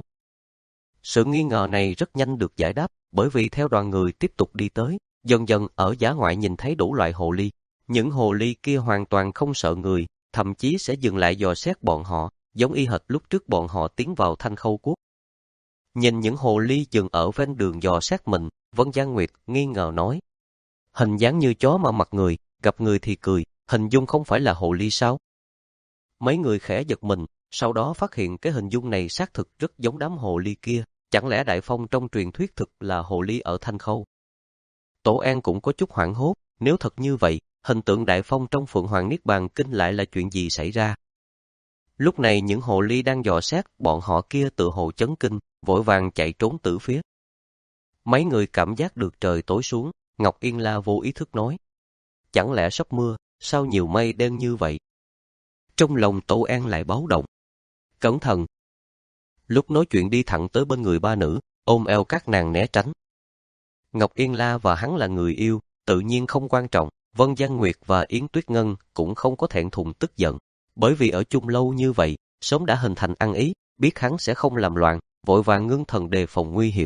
Sự nghi ngờ này rất nhanh được giải đáp, bởi vì theo đoàn người tiếp tục đi tới, dần dần ở dã ngoại nhìn thấy đủ loại hồ ly. Những hồ ly kia hoàn toàn không sợ người, thậm chí sẽ dừng lại dò xét bọn họ, giống y hệt lúc trước bọn họ tiến vào Thanh Khâu quốc. Nhìn những hồ ly dừng ở ven đường dò xét mình, Vân Giang Nguyệt nghi ngờ nói. Hình dáng như chó mà mặt người, gặp người thì cười, hình dung không phải là hồ ly sao? Mấy người khẽ giật mình, sau đó phát hiện cái hình dung này xác thực rất giống đám hồ ly kia, chẳng lẽ Đại Phong trong truyền thuyết thực là hồ ly ở Thanh Khâu? Tổ An cũng có chút hoảng hốt, nếu thật như vậy, hình tượng Đại Phong trong Phượng Hoàng Niết Bàn Kinh lại là chuyện gì xảy ra? Lúc này những hồ ly đang dò xét, bọn họ kia tự hồ chấn kinh, vội vàng chạy trốn tứ phía. Mấy người cảm giác được trời tối xuống, Ngọc Yên La vô ý thức nói. Chẳng lẽ sắp mưa, sao nhiều mây đen như vậy? Trong lòng Tổ An lại báo động. Cẩn thận! Lúc nói chuyện đi thẳng tới bên người ba nữ, ôm eo các nàng né tránh. Ngọc Yên La và hắn là người yêu, tự nhiên không quan trọng, Vân Giang Nguyệt và Yến Tuyết Ngân cũng không có thẹn thùng tức giận, bởi vì ở chung lâu như vậy, sớm đã hình thành ăn ý, biết hắn sẽ không làm loạn, vội vàng ngưng thần đề phòng nguy hiểm.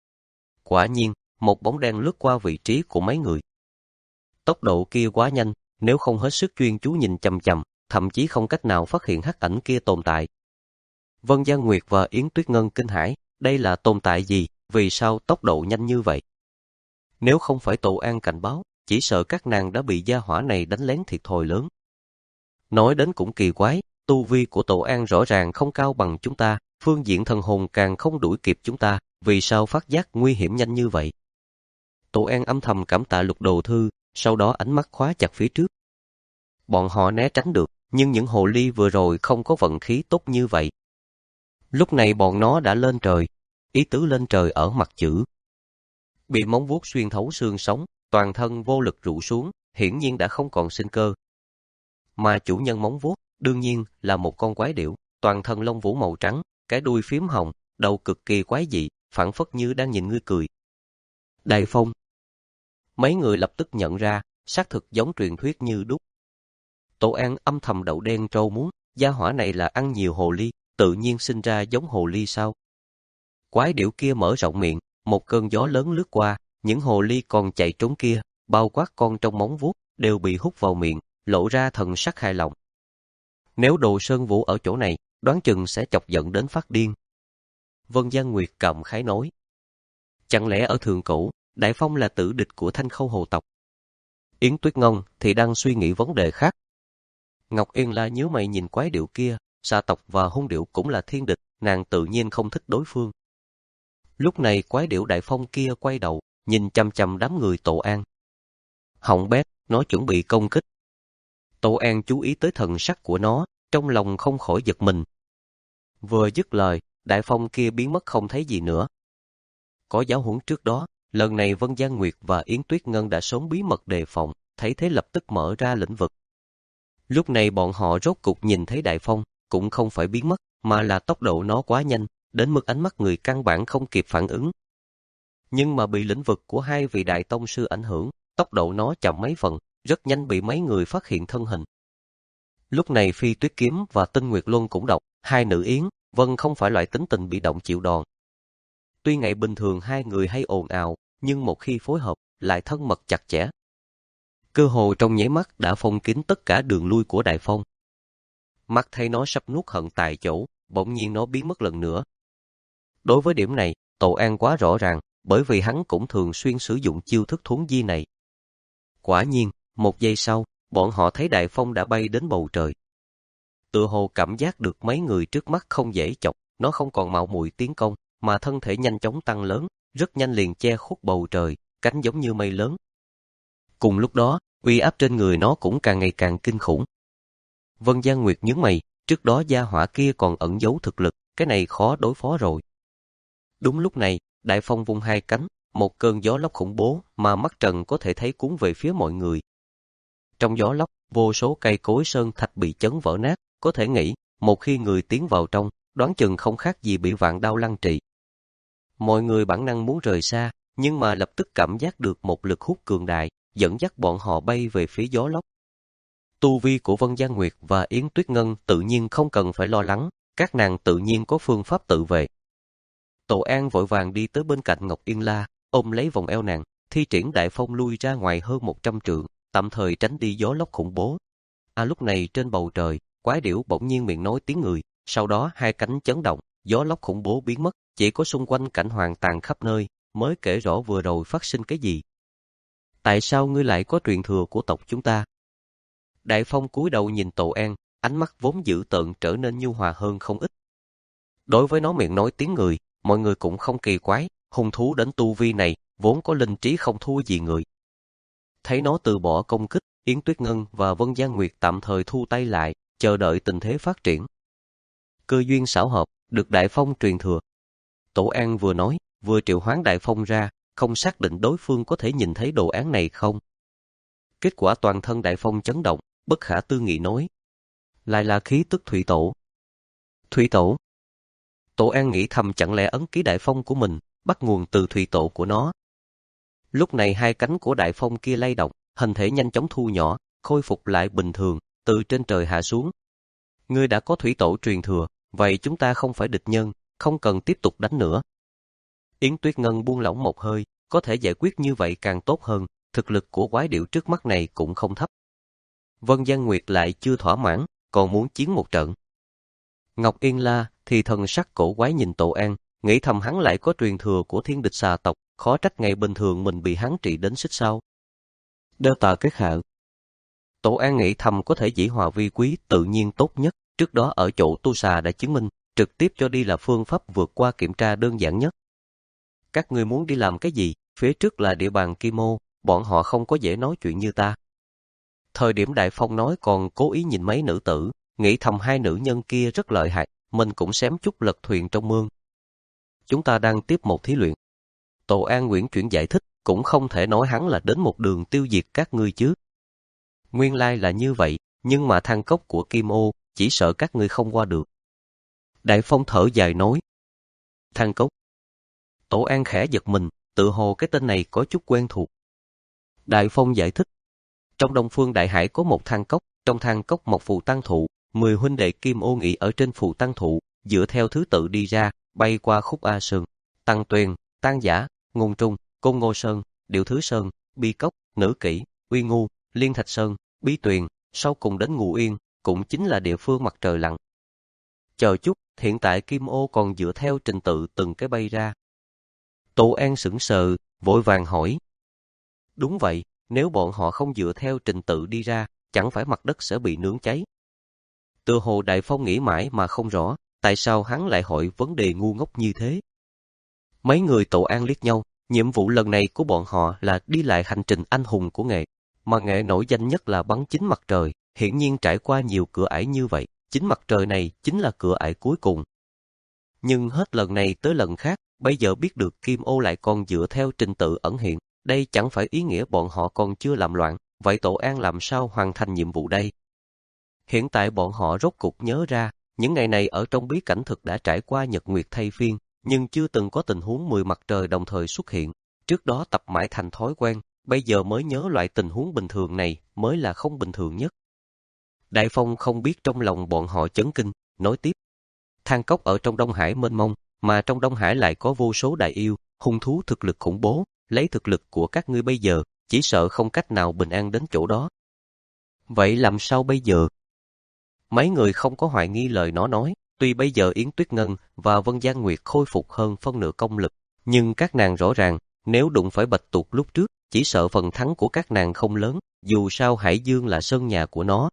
Quả nhiên, một bóng đen lướt qua vị trí của mấy người. Tốc độ kia quá nhanh, nếu không hết sức chuyên chú nhìn chằm chằm, thậm chí không cách nào phát hiện hắc ảnh kia tồn tại. Vân Giang Nguyệt và Yến Tuyết Ngân kinh hãi, đây là tồn tại gì, vì sao tốc độ nhanh như vậy? Nếu không phải Tổ An cảnh báo, chỉ sợ các nàng đã bị gia hỏa này đánh lén thiệt thòi lớn. Nói đến cũng kỳ quái, tu vi của Tổ An rõ ràng không cao bằng chúng ta, phương diện thần hồn càng không đuổi kịp chúng ta, vì sao phát giác nguy hiểm nhanh như vậy? Tổ An âm thầm cảm tạ Lục Đồ Thư, sau đó ánh mắt khóa chặt phía trước. Bọn họ né tránh được, nhưng những hồ ly vừa rồi không có vận khí tốt như vậy. Lúc này bọn nó đã lên trời, ý tứ lên trời ở mặt chữ. Bị móng vuốt xuyên thấu xương sống, toàn thân vô lực rũ xuống, hiển nhiên đã không còn sinh cơ. Mà chủ nhân móng vuốt, đương nhiên là một con quái điểu, toàn thân lông vũ màu trắng, cái đuôi phím hồng, đầu cực kỳ quái dị, phảng phất như đang nhìn ngươi cười. Đại Phong. Mấy người lập tức nhận ra, xác thực giống truyền thuyết như đúc. Tổ An âm thầm đậu đen trâu muống, gia hỏa này là ăn nhiều hồ ly, tự nhiên sinh ra giống hồ ly sao? Quái điểu kia mở rộng miệng, một cơn gió lớn lướt qua, những hồ ly còn chạy trốn kia, bao quát con trong móng vuốt, đều bị hút vào miệng, lộ ra thần sắc hài lòng. Nếu Đồ Sơn Vũ ở chỗ này, đoán chừng sẽ chọc giận đến phát điên. Vân Giang Nguyệt cảm khái nói. Chẳng lẽ ở thượng cổ, Đại Phong là tử địch của Thanh Khâu hồ tộc? Yến Tuyết Ngân thì đang suy nghĩ vấn đề khác. Ngọc Yên La nhíu mày nhìn quái điểu kia, xà tộc và hung điểu cũng là thiên địch, nàng tự nhiên không thích đối phương. Lúc này quái điểu Đại Phong kia quay đầu, nhìn chằm chằm đám người Tổ An. Họng bét, nó chuẩn bị công kích. Tổ An chú ý tới thần sắc của nó, trong lòng không khỏi giật mình. Vừa dứt lời, Đại Phong kia biến mất không thấy gì nữa. Có giáo huấn trước đó, lần này Vân Giang Nguyệt và Yến Tuyết Ngân đã sớm bí mật đề phòng, thấy thế lập tức mở ra lĩnh vực. Lúc này bọn họ rốt cục nhìn thấy Đại Phong, cũng không phải biến mất, mà là tốc độ nó quá nhanh, đến mức ánh mắt người căn bản không kịp phản ứng. Nhưng mà bị lĩnh vực của hai vị đại tông sư ảnh hưởng, tốc độ nó chậm mấy phần, rất nhanh bị mấy người phát hiện thân hình. Lúc này Phi Tuyết Kiếm và Tinh Nguyệt Luân cũng độc, hai nữ Yến, Vân không phải loại tính tình bị động chịu đòn. Tuy ngày bình thường hai người hay ồn ào, nhưng một khi phối hợp, lại thân mật chặt chẽ. Cơ hồ trong nháy mắt đã phong kín tất cả đường lui của Đại Phong. Mắt thấy nó sắp nuốt hận tại chỗ, bỗng nhiên nó biến mất lần nữa. Đối với điểm này, Tổ An quá rõ ràng, bởi vì hắn cũng thường xuyên sử dụng chiêu thức thuấn di này. Quả nhiên, một giây sau, bọn họ thấy Đại Phong đã bay đến bầu trời. Tựa hồ cảm giác được mấy người trước mắt không dễ chọc, nó không còn mạo muội tiến công, mà thân thể nhanh chóng tăng lớn, rất nhanh liền che khuất bầu trời, cánh giống như mây lớn. Cùng lúc đó, uy áp trên người nó cũng càng ngày càng kinh khủng. Vân Gian Nguyệt nhướng mày, trước đó gia hỏa kia còn ẩn giấu thực lực, cái này khó đối phó rồi. Đúng lúc này, đại phong vung hai cánh, một cơn gió lốc khủng bố mà mắt trần có thể thấy cuốn về phía mọi người. Trong gió lốc, vô số cây cối sơn thạch bị chấn vỡ nát, có thể nghĩ, một khi người tiến vào trong, đoán chừng không khác gì bị vạn đao lăng trị. Mọi người bản năng muốn rời xa, nhưng mà lập tức cảm giác được một lực hút cường đại, dẫn dắt bọn họ bay về phía gió lốc. Tu vi của Vân Gian Nguyệt và Yến Tuyết Ngân tự nhiên không cần phải lo lắng, các nàng tự nhiên có phương pháp tự vệ. Tổ An vội vàng đi tới bên cạnh Ngọc Yên La, ôm lấy vòng eo nàng, thi triển đại phong lui ra ngoài hơn một trăm trượng, tạm thời tránh đi gió lốc khủng bố. À lúc này trên bầu trời, quái điểu bỗng nhiên miệng nói tiếng người, sau đó hai cánh chấn động, gió lốc khủng bố biến mất, chỉ có xung quanh cảnh hoàng tàn khắp nơi, mới kể rõ vừa rồi phát sinh cái gì. Tại sao ngươi lại có truyền thừa của tộc chúng ta? Đại Phong cúi đầu nhìn Tổ An, ánh mắt vốn dữ tợn trở nên nhu hòa hơn không ít. Đối với nó miệng nói tiếng người, mọi người cũng không kỳ quái, hung thú đến tu vi này, vốn có linh trí không thua gì người. Thấy nó từ bỏ công kích, Yến Tuyết Ngân và Vân Gian Nguyệt tạm thời thu tay lại, chờ đợi tình thế phát triển. Cơ duyên xảo hợp, được Đại Phong truyền thừa. Tổ An vừa nói, vừa triệu hoán Đại Phong ra, không xác định đối phương có thể nhìn thấy đồ án này không. Kết quả toàn thân Đại Phong chấn động, bất khả tư nghị nói. Lại là khí tức Thủy Tổ. Thủy Tổ. Tổ An nghĩ thầm chẳng lẽ ấn ký Đại Phong của mình, bắt nguồn từ Thủy Tổ của nó. Lúc này hai cánh của Đại Phong kia lay động, hình thể nhanh chóng thu nhỏ, khôi phục lại bình thường, từ trên trời hạ xuống. Ngươi đã có Thủy Tổ truyền thừa, vậy chúng ta không phải địch nhân, không cần tiếp tục đánh nữa. Yến Tuyết Ngân buông lỏng một hơi, có thể giải quyết như vậy càng tốt hơn, thực lực của quái điểu trước mắt này cũng không thấp. Vân Gian Nguyệt lại chưa thỏa mãn, còn muốn chiến một trận. Ngọc Yên La thì thần sắc cổ quái nhìn Tổ An, nghĩ thầm hắn lại có truyền thừa của thiên địch xà tộc, khó trách ngày bình thường mình bị hắn trị đến xích sao. Đơ tà kết hạ. Tổ An nghĩ thầm có thể dĩ hòa vi quý tự nhiên tốt nhất, trước đó ở chỗ tu xà đã chứng minh, trực tiếp cho đi là phương pháp vượt qua kiểm tra đơn giản nhất. Các ngươi muốn đi làm cái gì, phía trước là địa bàn Kim Ô, bọn họ không có dễ nói chuyện như ta. Thời điểm Đại Phong nói còn cố ý nhìn mấy nữ tử, nghĩ thầm hai nữ nhân kia rất lợi hại, mình cũng xém chút lật thuyền trong mương. Chúng ta đang tiếp một thí luyện. Tổ An Nguyễn chuyển giải thích, cũng không thể nói hắn là đến một đường tiêu diệt các ngươi chứ. Nguyên lai là như vậy, nhưng mà thang cốc của Kim Ô, chỉ sợ các ngươi không qua được. Đại Phong thở dài nói. Thang cốc. Tổ An khẽ giật mình, tự hồ cái tên này có chút quen thuộc. Đại Phong giải thích. Trong Đông Phương Đại Hải có một thang cốc, trong thang cốc một phù tăng thụ, mười huynh đệ Kim Ô nghỉ ở trên phù tăng thụ, dựa theo thứ tự đi ra, bay qua Khúc A Sơn, Tăng Tuyền, Tăng Giả, Ngôn Trung, Côn Ngô Sơn, Điệu Thứ Sơn, Bi Cốc, Nữ Kỷ, Uy Ngu, Liên Thạch Sơn, Bi Tuyền, sau cùng đến Ngũ Yên, cũng chính là địa phương mặt trời lặn. Chờ chút, hiện tại Kim Ô còn dựa theo trình tự từng cái bay ra. Tổ An sững sờ, vội vàng hỏi. Đúng vậy, nếu bọn họ không dựa theo trình tự đi ra, chẳng phải mặt đất sẽ bị nướng cháy. Tựa hồ Đại Phong nghĩ mãi mà không rõ, tại sao hắn lại hỏi vấn đề ngu ngốc như thế. Mấy người Tổ An liếc nhau, nhiệm vụ lần này của bọn họ là đi lại hành trình anh hùng của nghệ, mà nghệ nổi danh nhất là bắn chính mặt trời, hiển nhiên trải qua nhiều cửa ải như vậy, chính mặt trời này chính là cửa ải cuối cùng. Nhưng hết lần này tới lần khác, bây giờ biết được Kim Ô lại còn dựa theo trình tự ẩn hiện, đây chẳng phải ý nghĩa bọn họ còn chưa làm loạn, vậy Tổ An làm sao hoàn thành nhiệm vụ đây? Hiện tại bọn họ rốt cục nhớ ra, những ngày này ở trong bí cảnh thực đã trải qua nhật nguyệt thay phiên, nhưng chưa từng có tình huống mười mặt trời đồng thời xuất hiện. Trước đó tập mãi thành thói quen, bây giờ mới nhớ loại tình huống bình thường này mới là không bình thường nhất. Đại Phong không biết trong lòng bọn họ chấn kinh, nói tiếp. Thang cốc ở trong Đông Hải mênh mông, mà trong Đông Hải lại có vô số đại yêu, hung thú thực lực khủng bố, lấy thực lực của các ngươi bây giờ, chỉ sợ không cách nào bình an đến chỗ đó. Vậy làm sao bây giờ? Mấy người không có hoài nghi lời nó nói, tuy bây giờ Yến Tuyết Ngân và Vân Gian Nguyệt khôi phục hơn phân nửa công lực, nhưng các nàng rõ ràng, nếu đụng phải Bạch Tuộc lúc trước, chỉ sợ phần thắng của các nàng không lớn, dù sao Hải Dương là sân nhà của nó.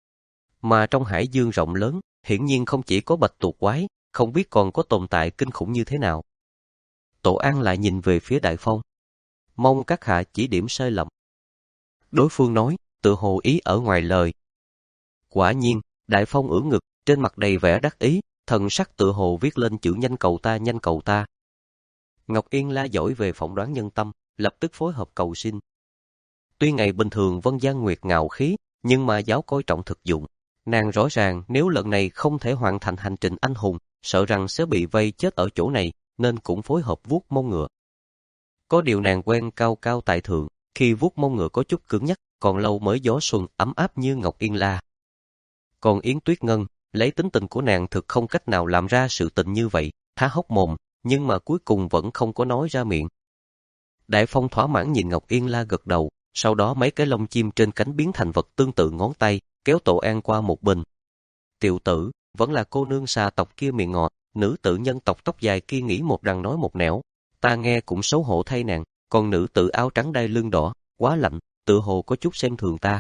Mà trong Hải Dương rộng lớn, hiển nhiên không chỉ có Bạch Tuộc quái, không biết còn có tồn tại kinh khủng như thế nào. Tổ An lại nhìn về phía Đại Phong. Mong các hạ chỉ điểm sai lầm. Đối phương nói, tự hồ ý ở ngoài lời. Quả nhiên, Đại Phong ưỡn ngực, trên mặt đầy vẻ đắc ý, thần sắc tự hồ viết lên chữ nhanh cầu ta nhanh cầu ta. Ngọc Yên La giỏi về phỏng đoán nhân tâm, lập tức phối hợp cầu xin. Tuy ngày bình thường Vân Gian Nguyệt ngạo khí, nhưng mà giáo coi trọng thực dụng. Nàng rõ ràng nếu lần này không thể hoàn thành hành trình anh hùng, sợ rằng sẽ bị vây chết ở chỗ này, nên cũng phối hợp vuốt mông ngựa. Có điều nàng quen cao cao tại thượng, khi vuốt mông ngựa có chút cứng nhắc, còn lâu mới gió xuân ấm áp như Ngọc Yên La. Còn Yến Tuyết Ngân, lấy tính tình của nàng thực không cách nào làm ra sự tình như vậy, há hốc mồm, nhưng mà cuối cùng vẫn không có nói ra miệng. Đại Phong thỏa mãn nhìn Ngọc Yên La gật đầu, sau đó mấy cái lông chim trên cánh biến thành vật tương tự ngón tay, kéo Tổ An qua một bên. Tiểu tử, vẫn là cô nương xà tộc kia miệng ngọt, nữ tử nhân tộc tóc dài kia nghĩ một đằng nói một nẻo, ta nghe cũng xấu hổ thay nàng, còn nữ tử áo trắng đai lưng đỏ, quá lạnh, tự hồ có chút xem thường ta.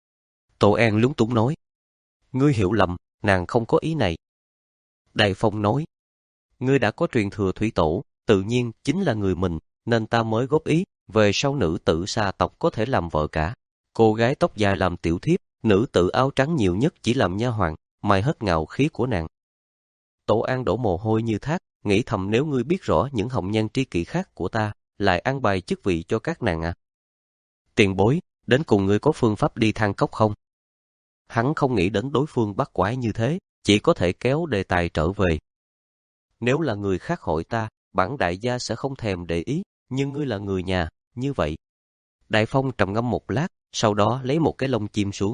Tổ An lúng túng nói, ngươi hiểu lầm, nàng không có ý này. Đại Phong nói, ngươi đã có truyền thừa thủy tổ, tự nhiên chính là người mình, nên ta mới góp ý, về sau nữ tử xà tộc có thể làm vợ cả. Cô gái tóc dài làm tiểu thiếp, nữ tử áo trắng nhiều nhất chỉ làm nha hoàn, mài hết ngạo khí của nàng. Tổ An đổ mồ hôi như thác, nghĩ thầm nếu ngươi biết rõ những hồng nhan tri kỷ khác của ta, lại an bài chức vị cho các nàng à. Tiền bối, đến cùng ngươi có phương pháp đi thang cốc không? Hắn không nghĩ đến đối phương bắt quái như thế, chỉ có thể kéo đề tài trở về. Nếu là người khác hỏi ta, bản đại gia sẽ không thèm để ý, nhưng ngươi là người nhà, như vậy. Đại Phong trầm ngâm một lát, sau đó lấy một cái lông chim xuống.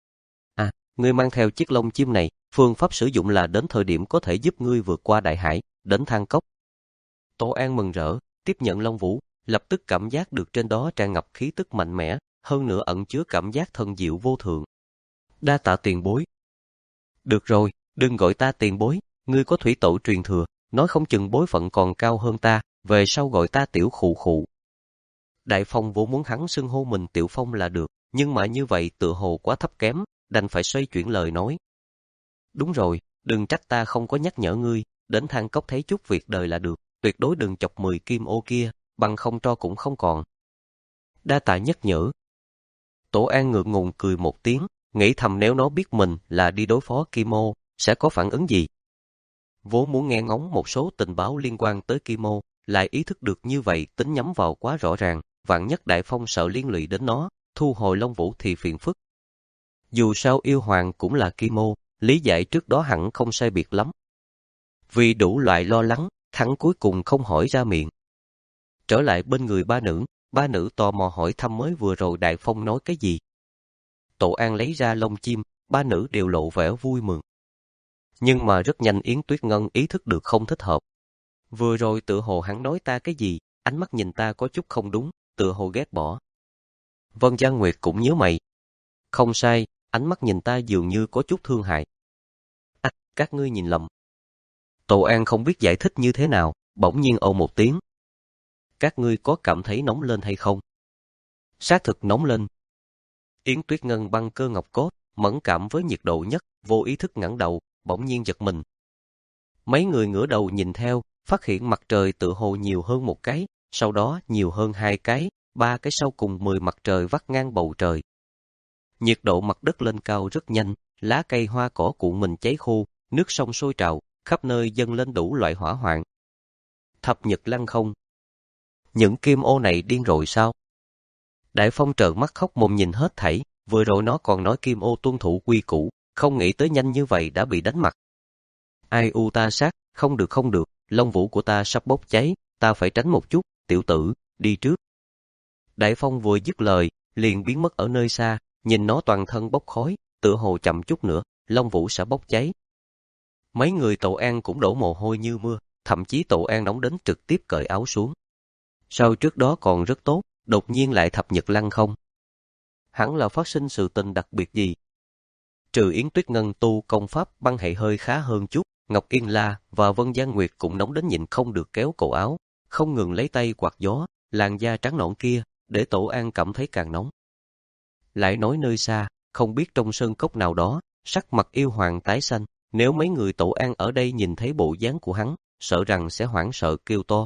À, ngươi mang theo chiếc lông chim này, phương pháp sử dụng là đến thời điểm có thể giúp ngươi vượt qua đại hải, đến thang cốc. Tổ An mừng rỡ, tiếp nhận lông vũ, lập tức cảm giác được trên đó tràn ngập khí tức mạnh mẽ, hơn nữa ẩn chứa cảm giác thần diệu vô thượng. Đa tạ tiền bối. Được rồi, đừng gọi ta tiền bối, ngươi có thủy tổ truyền thừa, nói không chừng bối phận còn cao hơn ta, về sau gọi ta tiểu khụ khụ. Đại Phong vốn muốn hắn xưng hô mình Tiểu Phong là được, nhưng mà như vậy tựa hồ quá thấp kém, đành phải xoay chuyển lời nói. Đúng rồi, đừng trách ta không có nhắc nhở ngươi, đến thang cốc thấy chút việc đời là được, tuyệt đối đừng chọc mười kim ô kia, bằng không tro cũng không còn. Đa tạ nhắc nhở. Tổ An ngượng ngùng cười một tiếng, nghĩ thầm nếu nó biết mình là đi đối phó Kim Ô, sẽ có phản ứng gì. Vốn muốn nghe ngóng một số tình báo liên quan tới Kim Ô, lại ý thức được như vậy tính nhắm vào quá rõ ràng, vạn nhất Đại Phong sợ liên lụy đến nó, thu hồi Long Vũ thì phiền phức. Dù sao yêu hoàng cũng là Kim Ô, lý giải trước đó hẳn không sai biệt lắm. Vì đủ loại lo lắng, hắn cuối cùng không hỏi ra miệng. Trở lại bên người ba nữ, ba nữ tò mò hỏi thăm mới vừa rồi Đại Phong nói cái gì. Tổ An lấy ra lông chim, ba nữ đều lộ vẻ vui mừng. Nhưng mà rất nhanh Yến Tuyết Ngân ý thức được không thích hợp. Vừa rồi tự hồ hắn nói ta cái gì, ánh mắt nhìn ta có chút không đúng, tự hồ ghét bỏ. Vân Gian Nguyệt cũng nhớ mày. Không sai, ánh mắt nhìn ta dường như có chút thương hại. À, các ngươi nhìn lầm. Tổ An không biết giải thích như thế nào, bỗng nhiên ồ một tiếng. Các ngươi có cảm thấy nóng lên hay không? Xác thực nóng lên. Yến Tuyết Ngân băng cơ ngọc cốt, mẫn cảm với nhiệt độ nhất, vô ý thức ngẩng đầu, bỗng nhiên giật mình. Mấy người ngửa đầu nhìn theo, phát hiện mặt trời tự hồ nhiều hơn một cái, sau đó nhiều hơn hai cái, ba cái sau cùng mười mặt trời vắt ngang bầu trời. Nhiệt độ mặt đất lên cao rất nhanh, lá cây hoa cỏ cuộn mình cháy khô, nước sông sôi trào, khắp nơi dâng lên đủ loại hỏa hoạn. Thập nhật lăng không. Những kim ô này điên rồi sao? Đại Phong trợn mắt khóc mồm nhìn hết thảy, vừa rồi nó còn nói kim ô tuân thủ quy củ, không nghĩ tới nhanh như vậy đã bị đánh mặt. Ai u ta sát, không được không được, lông vũ của ta sắp bốc cháy, ta phải tránh một chút, tiểu tử, đi trước. Đại Phong vừa dứt lời, liền biến mất ở nơi xa, nhìn nó toàn thân bốc khói, tựa hồ chậm chút nữa, lông vũ sẽ bốc cháy. Mấy người Tổ An cũng đổ mồ hôi như mưa, thậm chí Tổ An nóng đến trực tiếp cởi áo xuống. Sao trước đó còn rất tốt, đột nhiên lại thập nhật lăng không? Hẳn là phát sinh sự tình đặc biệt gì? Trừ Yến Tuyết Ngân tu công pháp băng hệ hơi khá hơn chút, Ngọc Yên La và Vân Gian Nguyệt cũng nóng đến nhịn không được kéo cổ áo, không ngừng lấy tay quạt gió, làn da trắng nõn kia, để Tổ An cảm thấy càng nóng. Lại nói nơi xa, không biết trong sơn cốc nào đó, sắc mặt yêu hoàng tái xanh, nếu mấy người Tổ An ở đây nhìn thấy bộ dáng của hắn, sợ rằng sẽ hoảng sợ kêu to.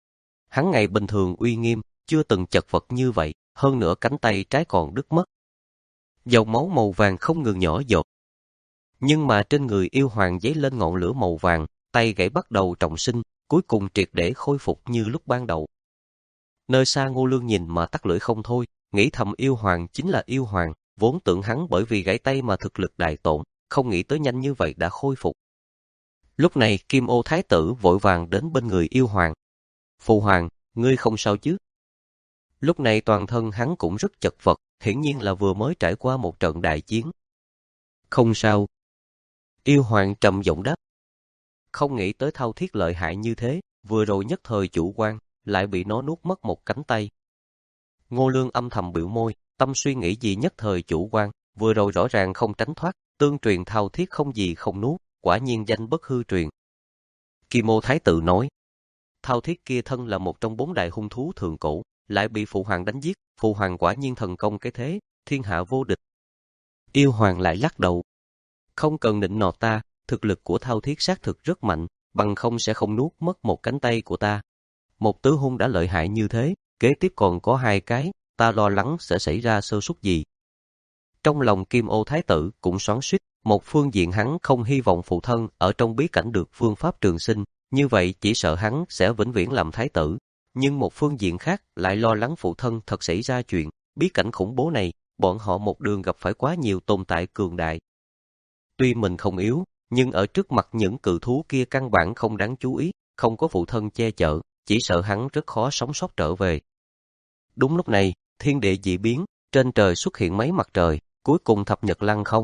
Hắn ngày bình thường uy nghiêm, chưa từng chật vật như vậy, hơn nữa cánh tay trái còn đứt mất. Dòng máu màu vàng không ngừng nhỏ giọt. Nhưng mà trên người yêu hoàng dấy lên ngọn lửa màu vàng, tay gãy bắt đầu trọng sinh, cuối cùng triệt để khôi phục như lúc ban đầu. Nơi xa Ngô Lương nhìn mà tắt lưỡi không thôi, nghĩ thầm yêu hoàng chính là yêu hoàng, vốn tưởng hắn bởi vì gãy tay mà thực lực đại tổn, không nghĩ tới nhanh như vậy đã khôi phục. Lúc này Kim Ô Thái tử vội vàng đến bên người yêu hoàng. Phụ hoàng, ngươi không sao chứ? Lúc này toàn thân hắn cũng rất chật vật, hiển nhiên là vừa mới trải qua một trận đại chiến. Không sao. Yêu hoàng trầm giọng đáp. Không nghĩ tới Thao Thiết lợi hại như thế, vừa rồi nhất thời chủ quan, lại bị nó nuốt mất một cánh tay. Ngô Lương âm thầm biểu môi, tâm suy nghĩ gì nhất thời chủ quan, vừa rồi rõ ràng không tránh thoát, tương truyền Thao Thiết không gì không nuốt, quả nhiên danh bất hư truyền. Kim Ô Thái tử nói, Thao Thiết kia thân là một trong bốn đại hung thú thượng cổ, lại bị phụ hoàng đánh giết, phụ hoàng quả nhiên thần công cái thế, thiên hạ vô địch. Yêu hoàng lại lắc đầu. Không cần nịnh nọt ta, thực lực của Thao Thiết xác thực rất mạnh, bằng không sẽ không nuốt mất một cánh tay của ta. Một tứ hung đã lợi hại như thế, kế tiếp còn có hai cái, ta lo lắng sẽ xảy ra sơ suất gì. Trong lòng Kim Ô Thái tử cũng xoắn xuýt, một phương diện hắn không hy vọng phụ thân ở trong bí cảnh được phương pháp trường sinh, như vậy chỉ sợ hắn sẽ vĩnh viễn làm thái tử. Nhưng một phương diện khác lại lo lắng phụ thân thật xảy ra chuyện, bí cảnh khủng bố này, bọn họ một đường gặp phải quá nhiều tồn tại cường đại. Tuy mình không yếu, nhưng ở trước mặt những cự thú kia căn bản không đáng chú ý, không có phụ thân che chở, chỉ sợ hắn rất khó sống sót trở về. Đúng lúc này, thiên địa dị biến, trên trời xuất hiện mấy mặt trời, cuối cùng thập nhật lăng không.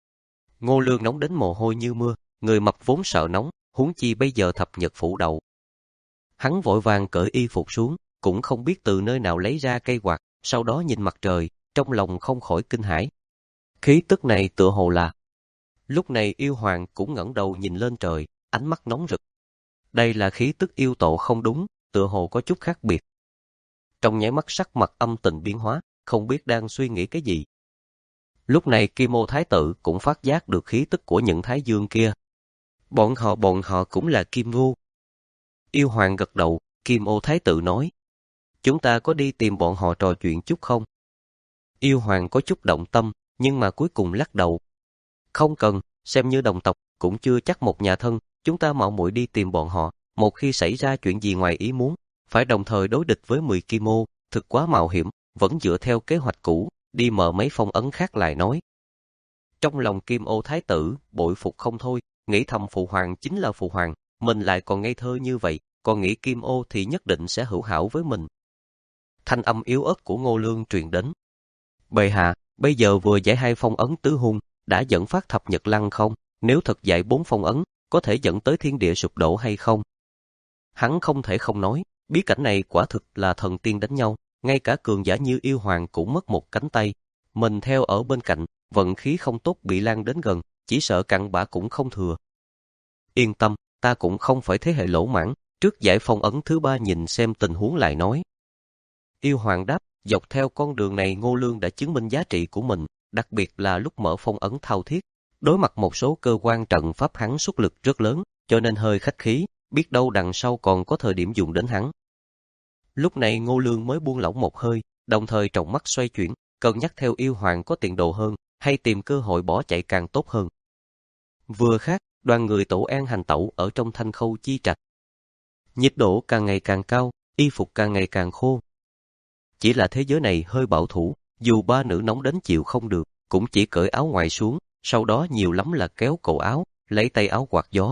Ngô Lương nóng đến mồ hôi như mưa, người mập vốn sợ nóng, huống chi bây giờ thập nhật phủ đầu. Hắn vội vàng cởi y phục xuống, cũng không biết từ nơi nào lấy ra cây quạt, sau đó nhìn mặt trời, trong lòng không khỏi kinh hãi. Khí tức này tựa hồ là... Lúc này yêu hoàng cũng ngẩng đầu nhìn lên trời, ánh mắt nóng rực. Đây là khí tức yêu tổ không đúng, tựa hồ có chút khác biệt. Trong nháy mắt sắc mặt âm tình biến hóa, không biết đang suy nghĩ cái gì. Lúc này Kim Ô Thái tử cũng phát giác được khí tức của những thái dương kia. Bọn họ bọn họ cũng là Kim Ngô. Yêu hoàng gật đầu, Kim Ô Thái tử nói. Chúng ta có đi tìm bọn họ trò chuyện chút không? Yêu hoàng có chút động tâm, nhưng mà cuối cùng lắc đầu. Không cần, xem như đồng tộc, cũng chưa chắc một nhà thân, chúng ta mạo muội đi tìm bọn họ, một khi xảy ra chuyện gì ngoài ý muốn, phải đồng thời đối địch với mười Kim Ô, thực quá mạo hiểm, vẫn dựa theo kế hoạch cũ, đi mở mấy phong ấn khác lại nói. Trong lòng Kim Ô Thái tử, bội phục không thôi, nghĩ thầm phụ hoàng chính là phụ hoàng, mình lại còn ngây thơ như vậy, còn nghĩ Kim Ô thì nhất định sẽ hữu hảo với mình. Thanh âm yếu ớt của Ngô Lương truyền đến. Bệ hạ, bây giờ vừa giải hai phong ấn tứ hung, đã dẫn phát thập nhật lăng không, nếu thật giải bốn phong ấn, có thể dẫn tới thiên địa sụp đổ hay không? Hắn không thể không nói, bí cảnh này quả thực là thần tiên đánh nhau, ngay cả cường giả như yêu hoàng cũng mất một cánh tay. Mình theo ở bên cạnh, vận khí không tốt bị lan đến gần, chỉ sợ cặn bã cũng không thừa. Yên tâm, ta cũng không phải thế hệ lỗ mãng, trước giải phong ấn thứ ba nhìn xem tình huống lại nói. Yêu hoàng đáp, dọc theo con đường này Ngô Lương đã chứng minh giá trị của mình, đặc biệt là lúc mở phong ấn Thao Thiết. Đối mặt một số cơ quan trận pháp hắn xuất lực rất lớn, cho nên hơi khách khí, biết đâu đằng sau còn có thời điểm dùng đến hắn. Lúc này Ngô Lương mới buông lỏng một hơi, đồng thời trọng mắt xoay chuyển, cân nhắc theo yêu hoàng có tiền đồ hơn, hay tìm cơ hội bỏ chạy càng tốt hơn. Vừa khác, đoàn người Tổ An hành tẩu ở trong Thanh Khâu chi trạch. Nhiệt độ càng ngày càng cao, y phục càng ngày càng khô. Chỉ là thế giới này hơi bảo thủ, dù ba nữ nóng đến chịu không được, cũng chỉ cởi áo ngoài xuống, sau đó nhiều lắm là kéo cổ áo, lấy tay áo quạt gió.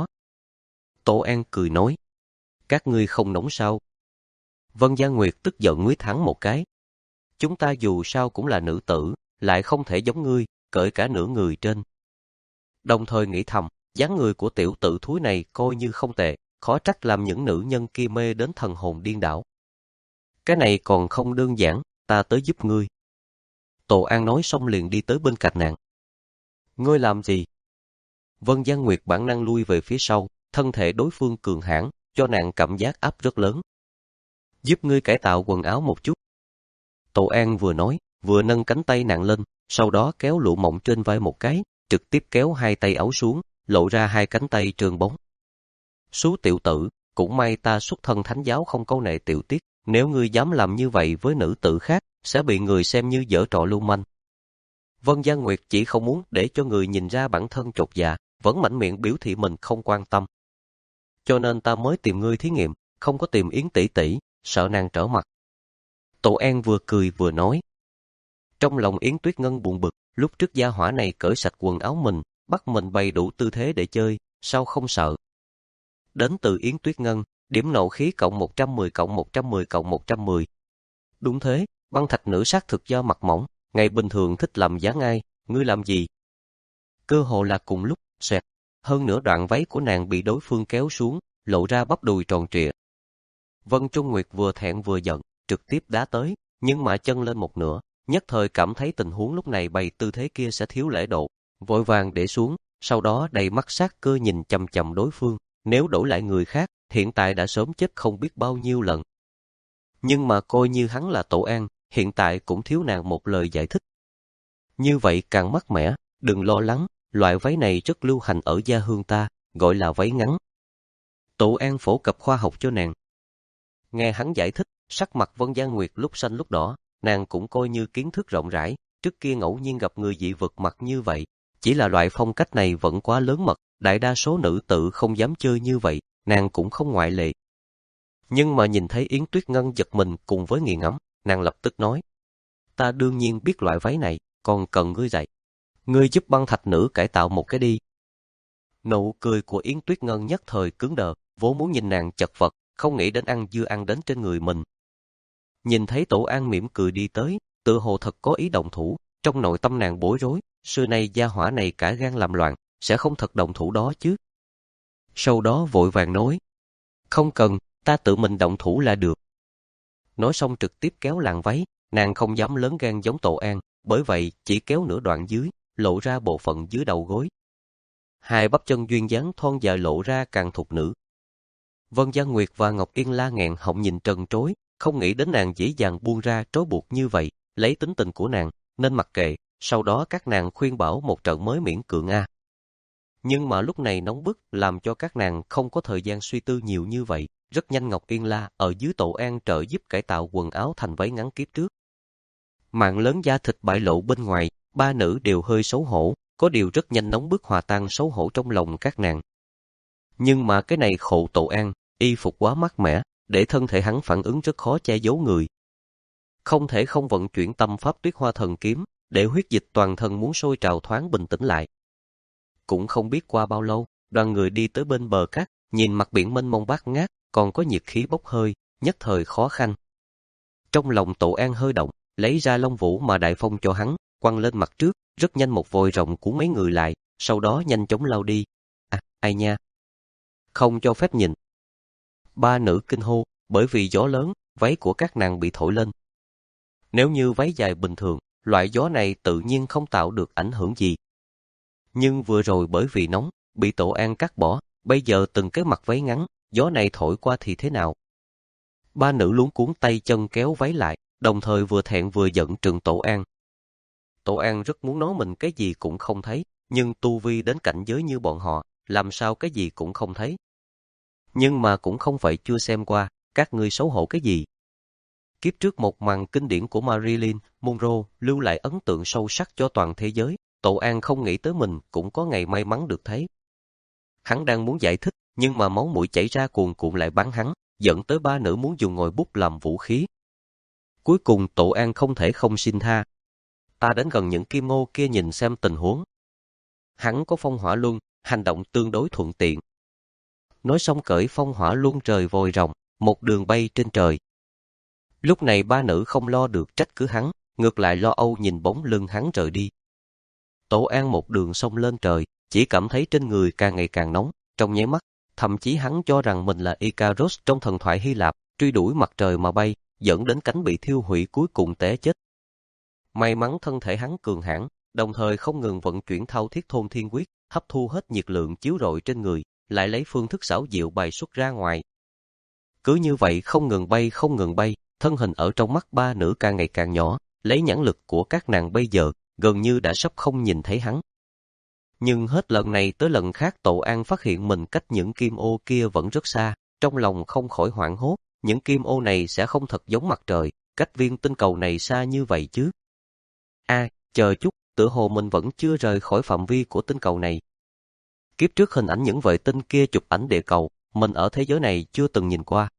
Tổ An cười nói, các ngươi không nóng sao? Vân Gia Nguyệt tức giận nguyết thắng một cái. Chúng ta dù sao cũng là nữ tử, lại không thể giống ngươi, cởi cả nửa người trên. Đồng thời nghĩ thầm, dáng người của tiểu tử thúi này coi như không tệ, khó trách làm những nữ nhân kia mê đến thần hồn điên đảo. Cái này còn không đơn giản, ta tới giúp ngươi. Tổ An nói xong liền đi tới bên cạnh nàng. Ngươi làm gì? Vân Gia Nguyệt bản năng lui về phía sau, thân thể đối phương cường hãn, cho nàng cảm giác áp rất lớn. Giúp ngươi cải tạo quần áo một chút. Tổ An vừa nói, vừa nâng cánh tay nàng lên, sau đó kéo lụa mỏng trên vai một cái, trực tiếp kéo hai tay áo xuống, lộ ra hai cánh tay trơn bóng. Số tiểu tử, cũng may ta xuất thân thánh giáo không câu nệ tiểu tiết, nếu ngươi dám làm như vậy với nữ tử khác, sẽ bị người xem như giở trò lưu manh. Vân Gia Nguyệt chỉ không muốn để cho người nhìn ra bản thân chột dạ, vẫn mạnh miệng biểu thị mình không quan tâm. Cho nên ta mới tìm ngươi thí nghiệm, không có tìm Yến tỷ tỷ, sợ nàng trở mặt. Tổ An vừa cười vừa nói. Trong lòng Yến Tuyết Ngân buồn bực, lúc trước gia hỏa này cởi sạch quần áo mình, bắt mình bày đủ tư thế để chơi, sao không sợ. Đến từ Yến Tuyết Ngân, điểm nộ khí cộng một trăm mười cộng một trăm mười cộng một trăm mười. Đúng thế, băng thạch nữ xác thực do mặt mỏng, ngày bình thường thích làm dáng ai, ngươi làm gì? Cơ hồ là cùng lúc, xoẹt, hơn nửa đoạn váy của nàng bị đối phương kéo xuống, lộ ra bắp đùi tròn trịa. Vân Trung Nguyệt vừa thẹn vừa giận, trực tiếp đá tới, nhưng mà chân lên một nửa, nhất thời cảm thấy tình huống lúc này bày tư thế kia sẽ thiếu lễ độ, vội vàng để xuống, sau đó đầy mắt sát cơ nhìn chằm chằm đối phương, nếu đổi lại người khác, hiện tại đã sớm chết không biết bao nhiêu lần. Nhưng mà coi như hắn là Tổ An, hiện tại cũng thiếu nàng một lời giải thích. Như vậy càng mắc mẻ, đừng lo lắng, loại váy này rất lưu hành ở gia hương ta, gọi là váy ngắn. Tổ An phổ cập khoa học cho nàng. Nghe hắn giải thích, sắc mặt Vân Gia Nguyệt lúc xanh lúc đỏ, nàng cũng coi như kiến thức rộng rãi, trước kia ngẫu nhiên gặp người dị vực mặt như vậy, chỉ là loại phong cách này vẫn quá lớn mật, đại đa số nữ tự không dám chơi như vậy, nàng cũng không ngoại lệ. Nhưng mà nhìn thấy Yến Tuyết Ngân giật mình cùng với nghiền ngẫm, nàng lập tức nói: "Ta đương nhiên biết loại váy này, còn cần ngươi dạy. Ngươi giúp băng thạch nữ cải tạo một cái đi." Nụ cười của Yến Tuyết Ngân nhất thời cứng đờ, vốn muốn nhìn nàng chật vật, không nghĩ đến ăn dưa ăn đến trên người mình. Nhìn thấy Tổ An mỉm cười đi tới, tự hồ thật có ý động thủ, trong nội tâm nàng bối rối, xưa nay gia hỏa này cả gan làm loạn, sẽ không thật động thủ đó chứ. Sau đó vội vàng nói: "Không cần, ta tự mình động thủ là được." Nói xong trực tiếp kéo làn váy, nàng không dám lớn gan giống Tổ An, bởi vậy chỉ kéo nửa đoạn dưới, lộ ra bộ phận dưới đầu gối. Hai bắp chân duyên dáng thon dài lộ ra càng thục nữ. Vân Gia Nguyệt và Ngọc Yên La nghẹn họng nhìn trần trối, không nghĩ đến nàng dễ dàng buông ra trói buộc như vậy, lấy tính tình của nàng, nên mặc kệ, sau đó các nàng khuyên bảo một trận mới miễn cưỡng a. Nhưng mà lúc này nóng bức làm cho các nàng không có thời gian suy tư nhiều như vậy, rất nhanh Ngọc Yên La ở dưới Tổ An trợ giúp cải tạo quần áo thành váy ngắn kiếp trước. Mạng lớn da thịt bại lộ bên ngoài, ba nữ đều hơi xấu hổ, có điều rất nhanh nóng bức hòa tan xấu hổ trong lòng các nàng. Nhưng mà cái này khổ Tổ An, y phục quá mát mẻ, để thân thể hắn phản ứng rất khó che giấu người. Không thể không vận chuyển tâm pháp Tuyết Hoa Thần Kiếm, để huyết dịch toàn thân muốn sôi trào thoáng bình tĩnh lại. Cũng không biết qua bao lâu, đoàn người đi tới bên bờ cát, nhìn mặt biển mênh mông bát ngát, còn có nhiệt khí bốc hơi, nhất thời khó khăn. Trong lòng Tổ An hơi động, lấy ra Long Vũ mà Đại Phong cho hắn, quăng lên mặt trước, rất nhanh một vòi rồng cuốn mấy người lại, sau đó nhanh chóng lao đi. À, ai nha? Không cho phép nhìn. Ba nữ kinh hô, bởi vì gió lớn, váy của các nàng bị thổi lên. Nếu như váy dài bình thường, loại gió này tự nhiên không tạo được ảnh hưởng gì. Nhưng vừa rồi bởi vì nóng, bị Tổ An cắt bỏ, bây giờ từng cái mặt váy ngắn, gió này thổi qua thì thế nào? Ba nữ luống cuống tay chân kéo váy lại, đồng thời vừa thẹn vừa giận trừng Tổ An. Tổ An rất muốn nói mình cái gì cũng không thấy, nhưng tu vi đến cảnh giới như bọn họ, làm sao cái gì cũng không thấy. Nhưng mà cũng không phải chưa xem qua, các ngươi xấu hổ cái gì. Kiếp trước một màn kinh điển của Marilyn Monroe lưu lại ấn tượng sâu sắc cho toàn thế giới, Tổ An không nghĩ tới mình cũng có ngày may mắn được thấy. Hắn đang muốn giải thích, nhưng mà máu mũi chảy ra cuồn cuộn lại bắn hắn, dẫn tới ba nữ muốn dùng ngòi bút làm vũ khí. Cuối cùng Tổ An không thể không xin tha. Ta đến gần những kim ô kia nhìn xem tình huống. Hắn có phong hỏa luân, hành động tương đối thuận tiện. Nói xong cởi phong hỏa luân trời vòi rồng, một đường bay trên trời. Lúc này ba nữ không lo được trách cứ hắn, ngược lại lo âu nhìn bóng lưng hắn rời đi. Tổ An một đường xông lên trời, chỉ cảm thấy trên người càng ngày càng nóng, trong nháy mắt, thậm chí hắn cho rằng mình là Icarus trong thần thoại Hy Lạp, truy đuổi mặt trời mà bay, dẫn đến cánh bị thiêu hủy cuối cùng té chết. May mắn thân thể hắn cường hãn, đồng thời không ngừng vận chuyển thao thiết thôn thiên quyết, hấp thu hết nhiệt lượng chiếu rọi trên người, lại lấy phương thức xảo diệu bài xuất ra ngoài. Cứ như vậy không ngừng bay không ngừng bay, thân hình ở trong mắt ba nữ càng ngày càng nhỏ, lấy nhãn lực của các nàng bây giờ, gần như đã sắp không nhìn thấy hắn. Nhưng hết lần này tới lần khác Tổ An phát hiện mình cách những kim ô kia vẫn rất xa, trong lòng không khỏi hoảng hốt, những kim ô này sẽ không thật giống mặt trời, cách viên tinh cầu này xa như vậy chứ. A, à, chờ chút, tựa hồ mình vẫn chưa rời khỏi phạm vi của tinh cầu này. Kiếp trước hình ảnh những vệ tinh kia chụp ảnh địa cầu, mình ở thế giới này chưa từng nhìn qua.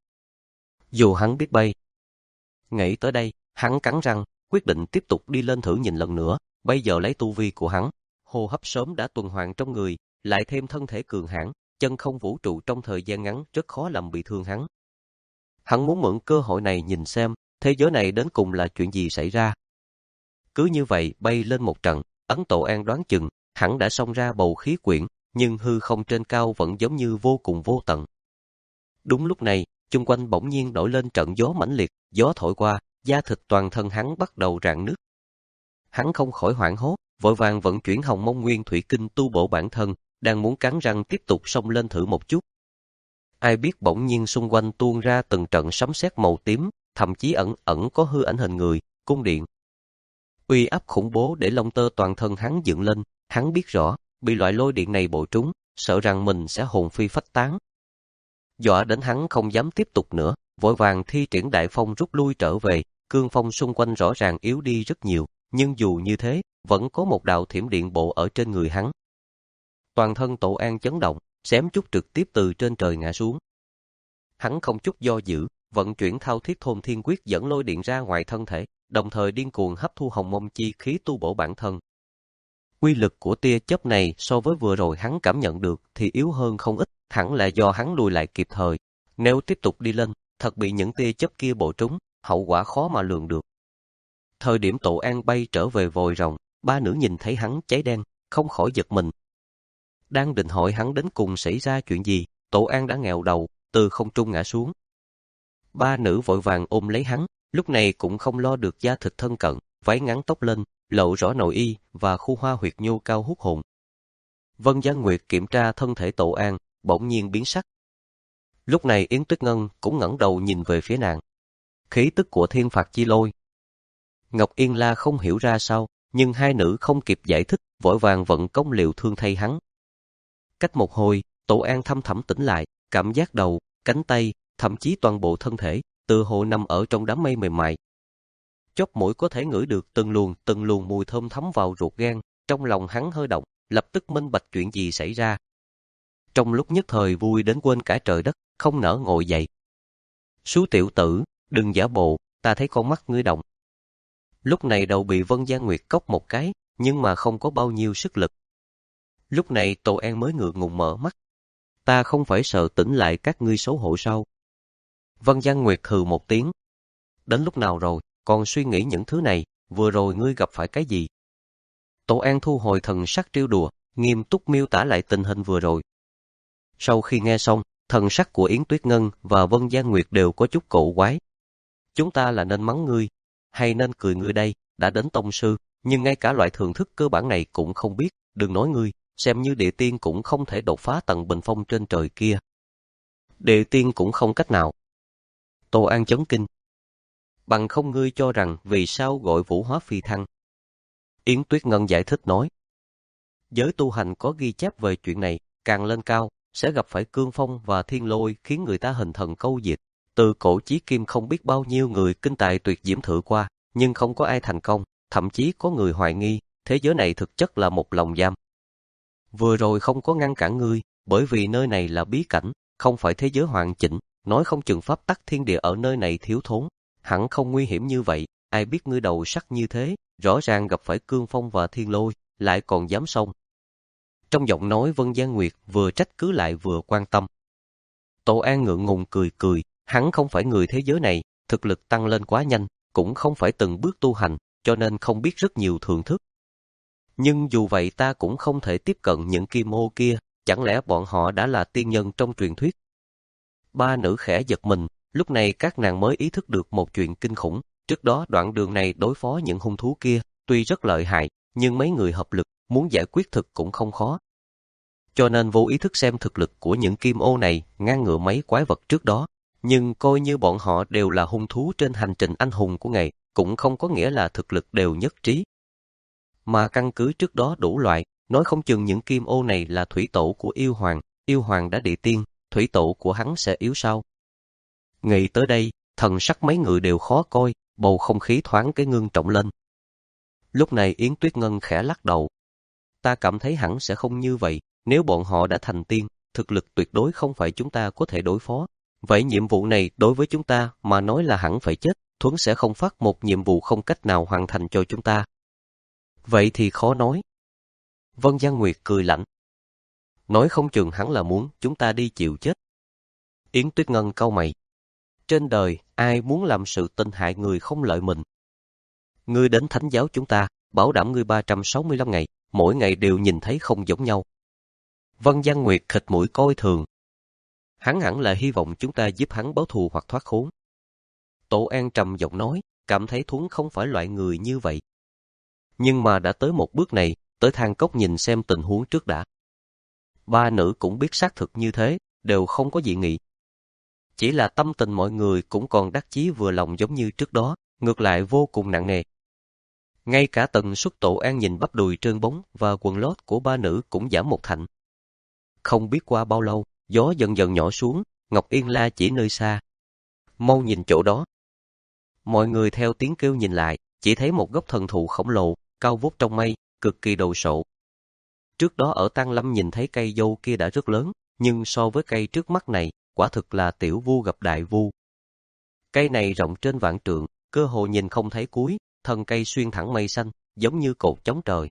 Dù hắn biết bay. Nghĩ tới đây, hắn cắn răng, quyết định tiếp tục đi lên thử nhìn lần nữa. Bây giờ lấy tu vi của hắn, hô hấp sớm đã tuần hoàn trong người, lại thêm thân thể cường hãn, chân không vũ trụ trong thời gian ngắn rất khó làm bị thương hắn. Hắn muốn mượn cơ hội này nhìn xem, thế giới này đến cùng là chuyện gì xảy ra. Cứ như vậy bay lên một trận, Ấn Tổ An đoán chừng, hắn đã xông ra bầu khí quyển, nhưng hư không trên cao vẫn giống như vô cùng vô tận. Đúng lúc này, chung quanh bỗng nhiên nổi lên trận gió mãnh liệt, gió thổi qua, da thịt toàn thân hắn bắt đầu rạn nứt. Hắn không khỏi hoảng hốt, vội vàng vận chuyển Hồng Mông Nguyên Thủy Kinh tu bổ bản thân, đang muốn cắn răng tiếp tục xông lên thử một chút. Ai biết bỗng nhiên xung quanh tuôn ra từng trận sấm sét màu tím, thậm chí ẩn ẩn có hư ảnh hình người, cung điện. Uy áp khủng bố để lông tơ toàn thân hắn dựng lên, hắn biết rõ, bị loại lôi điện này bổ trúng, sợ rằng mình sẽ hồn phi phách tán. Dọa đến hắn không dám tiếp tục nữa, vội vàng thi triển đại phong rút lui trở về, cương phong xung quanh rõ ràng yếu đi rất nhiều, nhưng dù như thế, vẫn có một đạo thiểm điện bộ ở trên người hắn. Toàn thân Tổ An chấn động, xém chút trực tiếp từ trên trời ngã xuống. Hắn không chút do dự, vận chuyển thao thiết thôn thiên quyết dẫn lôi điện ra ngoài thân thể, đồng thời điên cuồng hấp thu hồng mông chi khí tu bổ bản thân. Uy lực của tia chớp này so với vừa rồi hắn cảm nhận được thì yếu hơn không ít, hẳn là do hắn lùi lại kịp thời. Nếu tiếp tục đi lên, thật bị những tia chớp kia bổ trúng, hậu quả khó mà lường được. Thời điểm Tổ An bay trở về vòi rồng, ba nữ nhìn thấy hắn cháy đen, không khỏi giật mình. Đang định hỏi hắn đến cùng xảy ra chuyện gì, Tổ An đã nghèo đầu, từ không trung ngã xuống. Ba nữ vội vàng ôm lấy hắn, lúc này cũng không lo được da thịt thân cận, váy ngắn tóc lên, lộ rõ nội y và khu hoa huyệt nhô cao hút hồn. Vân Gia Nguyệt kiểm tra thân thể Tổ An, bỗng nhiên biến sắc. Lúc này Yến Tuyết Ngân cũng ngẩng đầu nhìn về phía nàng. Khí tức của thiên phạt chi lôi. Ngọc Yên La không hiểu ra sao, nhưng hai nữ không kịp giải thích, vội vàng vận công liệu thương thay hắn. Cách một hồi, Tổ An thâm thẳm tỉnh lại, cảm giác đầu, cánh tay, thậm chí toàn bộ thân thể, từ hồ nằm ở trong đám mây mềm mại. Chóp mũi có thể ngửi được từng luồng từng luồng mùi thơm thấm vào ruột gan, trong lòng hắn hơi động, lập tức minh bạch chuyện gì xảy ra. Trong lúc nhất thời vui đến quên cả trời đất, không nỡ ngồi dậy. Sú tiểu tử, đừng giả bộ, ta thấy con mắt ngươi động. Lúc này đầu bị Vân Gia Nguyệt cốc một cái, nhưng mà không có bao nhiêu sức lực. Lúc này Tổ An mới ngượng ngùng mở mắt. Ta không phải sợ tỉnh lại các ngươi xấu hổ sao? Vân Gia Nguyệt hừ một tiếng. Đến lúc nào rồi, còn suy nghĩ những thứ này, vừa rồi ngươi gặp phải cái gì? Tổ An thu hồi thần sắc trêu đùa, nghiêm túc miêu tả lại tình hình vừa rồi. Sau khi nghe xong, thần sắc của Yến Tuyết Ngân và Vân Gia Nguyệt đều có chút cổ quái. Chúng ta là nên mắng ngươi, hay nên cười ngươi đây, đã đến tông sư, nhưng ngay cả loại thưởng thức cơ bản này cũng không biết, đừng nói ngươi, xem như địa tiên cũng không thể đột phá tầng bình phong trên trời kia. Địa tiên cũng không cách nào. Tô An chấn kinh. Bằng không ngươi cho rằng vì sao gọi vũ hóa phi thăng? Yến Tuyết Ngân giải thích nói. Giới tu hành có ghi chép về chuyện này, càng lên cao, sẽ gặp phải cương phong và thiên lôi khiến người ta hình thần câu diệt. Từ cổ chí kim không biết bao nhiêu người kinh tài tuyệt diễm thử qua, nhưng không có ai thành công, thậm chí có người hoài nghi, thế giới này thực chất là một lồng giam. Vừa rồi không có ngăn cản ngươi, bởi vì nơi này là bí cảnh, không phải thế giới hoàn chỉnh, nói không chừng pháp tắc thiên địa ở nơi này thiếu thốn, hẳn không nguy hiểm như vậy, ai biết ngươi đầu sắc như thế, rõ ràng gặp phải cương phong và thiên lôi, lại còn dám xông. Trong giọng nói Vân Gia Nguyệt vừa trách cứ lại vừa quan tâm. Tổ An ngượng ngùng cười cười, hắn không phải người thế giới này, thực lực tăng lên quá nhanh, cũng không phải từng bước tu hành, cho nên không biết rất nhiều thưởng thức. Nhưng dù vậy ta cũng không thể tiếp cận những kim ô kia, chẳng lẽ bọn họ đã là tiên nhân trong truyền thuyết? Ba nữ khẽ giật mình, lúc này các nàng mới ý thức được một chuyện kinh khủng. Trước đó đoạn đường này đối phó những hung thú kia, tuy rất lợi hại, nhưng mấy người hợp lực, muốn giải quyết thực cũng không khó. Cho nên vô ý thức xem thực lực của những kim ô này ngang ngửa mấy quái vật trước đó. Nhưng coi như bọn họ đều là hung thú trên hành trình anh hùng của ngài, cũng không có nghĩa là thực lực đều nhất trí. Mà căn cứ trước đó đủ loại, nói không chừng những kim ô này là thủy tổ của yêu hoàng, yêu hoàng đã địa tiên, thủy tổ của hắn sẽ yếu sao? Nghĩ tới đây, thần sắc mấy người đều khó coi, bầu không khí thoáng cái ngưng trọng lên. Lúc này Yến Tuyết Ngân khẽ lắc đầu. Ta cảm thấy hẳn sẽ không như vậy, nếu bọn họ đã thành tiên, thực lực tuyệt đối không phải chúng ta có thể đối phó. Vậy nhiệm vụ này đối với chúng ta mà nói là hẳn phải chết, Thuấn sẽ không phát một nhiệm vụ không cách nào hoàn thành cho chúng ta. Vậy thì khó nói. Vân Giang Nguyệt cười lạnh. Nói không chừng hắn là muốn chúng ta đi chịu chết. Yến Tuyết Ngân cau mày. Trên đời, ai muốn làm sự tình hại người không lợi mình. Ngươi đến thánh giáo chúng ta, bảo đảm ngươi ba trăm sáu mươi lăm ngày, mỗi ngày đều nhìn thấy không giống nhau. Vân Giang Nguyệt khịt mũi coi thường. Hắn hẳn là hy vọng chúng ta giúp hắn báo thù hoặc thoát khốn. Tổ An trầm giọng nói, cảm thấy Thuấn không phải loại người như vậy. Nhưng mà đã tới một bước này, tới than cốc nhìn xem tình huống trước đã. Ba nữ cũng biết xác thực như thế, đều không có dị nghị. Chỉ là tâm tình mọi người cũng còn đắc chí vừa lòng giống như trước đó, ngược lại vô cùng nặng nề. Ngay cả tần suất Tổ An nhìn bắp đùi trơn bóng và quần lót của ba nữ cũng giảm một thành. Không biết qua bao lâu, gió dần dần nhỏ xuống, Ngọc Yên la chỉ nơi xa. Mau nhìn chỗ đó. Mọi người theo tiếng kêu nhìn lại, chỉ thấy một gốc thần thụ khổng lồ, cao vút trong mây, cực kỳ đồ sộ. Trước đó ở Tăng Lâm nhìn thấy cây dâu kia đã rất lớn, nhưng so với cây trước mắt này, quả thực là tiểu vu gặp đại vu. Cây này rộng trên vạn trượng, cơ hồ nhìn không thấy cuối, thân cây xuyên thẳng mây xanh, giống như cột chống trời.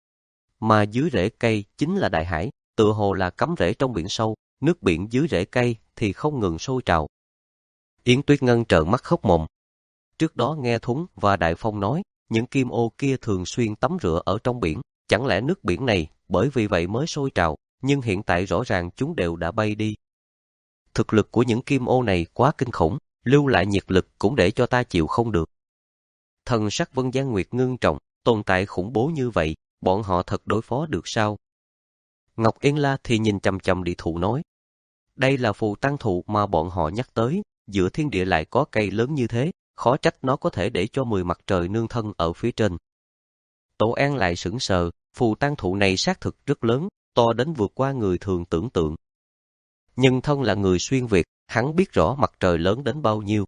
Mà dưới rễ cây chính là đại hải, tựa hồ là cắm rễ trong biển sâu, nước biển dưới rễ cây thì không ngừng sôi trào. Yến Tuyết Ngân trợn mắt khóc mồm. Trước đó nghe Thuấn và Đại Phong nói, những kim ô kia thường xuyên tắm rửa ở trong biển, chẳng lẽ nước biển này bởi vì vậy mới sôi trào, nhưng hiện tại rõ ràng chúng đều đã bay đi. Thực lực của những kim ô này quá kinh khủng, lưu lại nhiệt lực cũng để cho ta chịu không được. Thần sắc Vân Giang Nguyệt ngưng trọng, tồn tại khủng bố như vậy, bọn họ thật đối phó được sao? Ngọc Yên La thì nhìn chằm chằm địa thụ nói. Đây là phù tăng thụ mà bọn họ nhắc tới, giữa thiên địa lại có cây lớn như thế, khó trách nó có thể để cho mười mặt trời nương thân ở phía trên. Tổ An lại sững sờ, phù tăng thụ này xác thực rất lớn, to đến vượt qua người thường tưởng tượng. Nhưng thân là người xuyên Việt, hắn biết rõ mặt trời lớn đến bao nhiêu.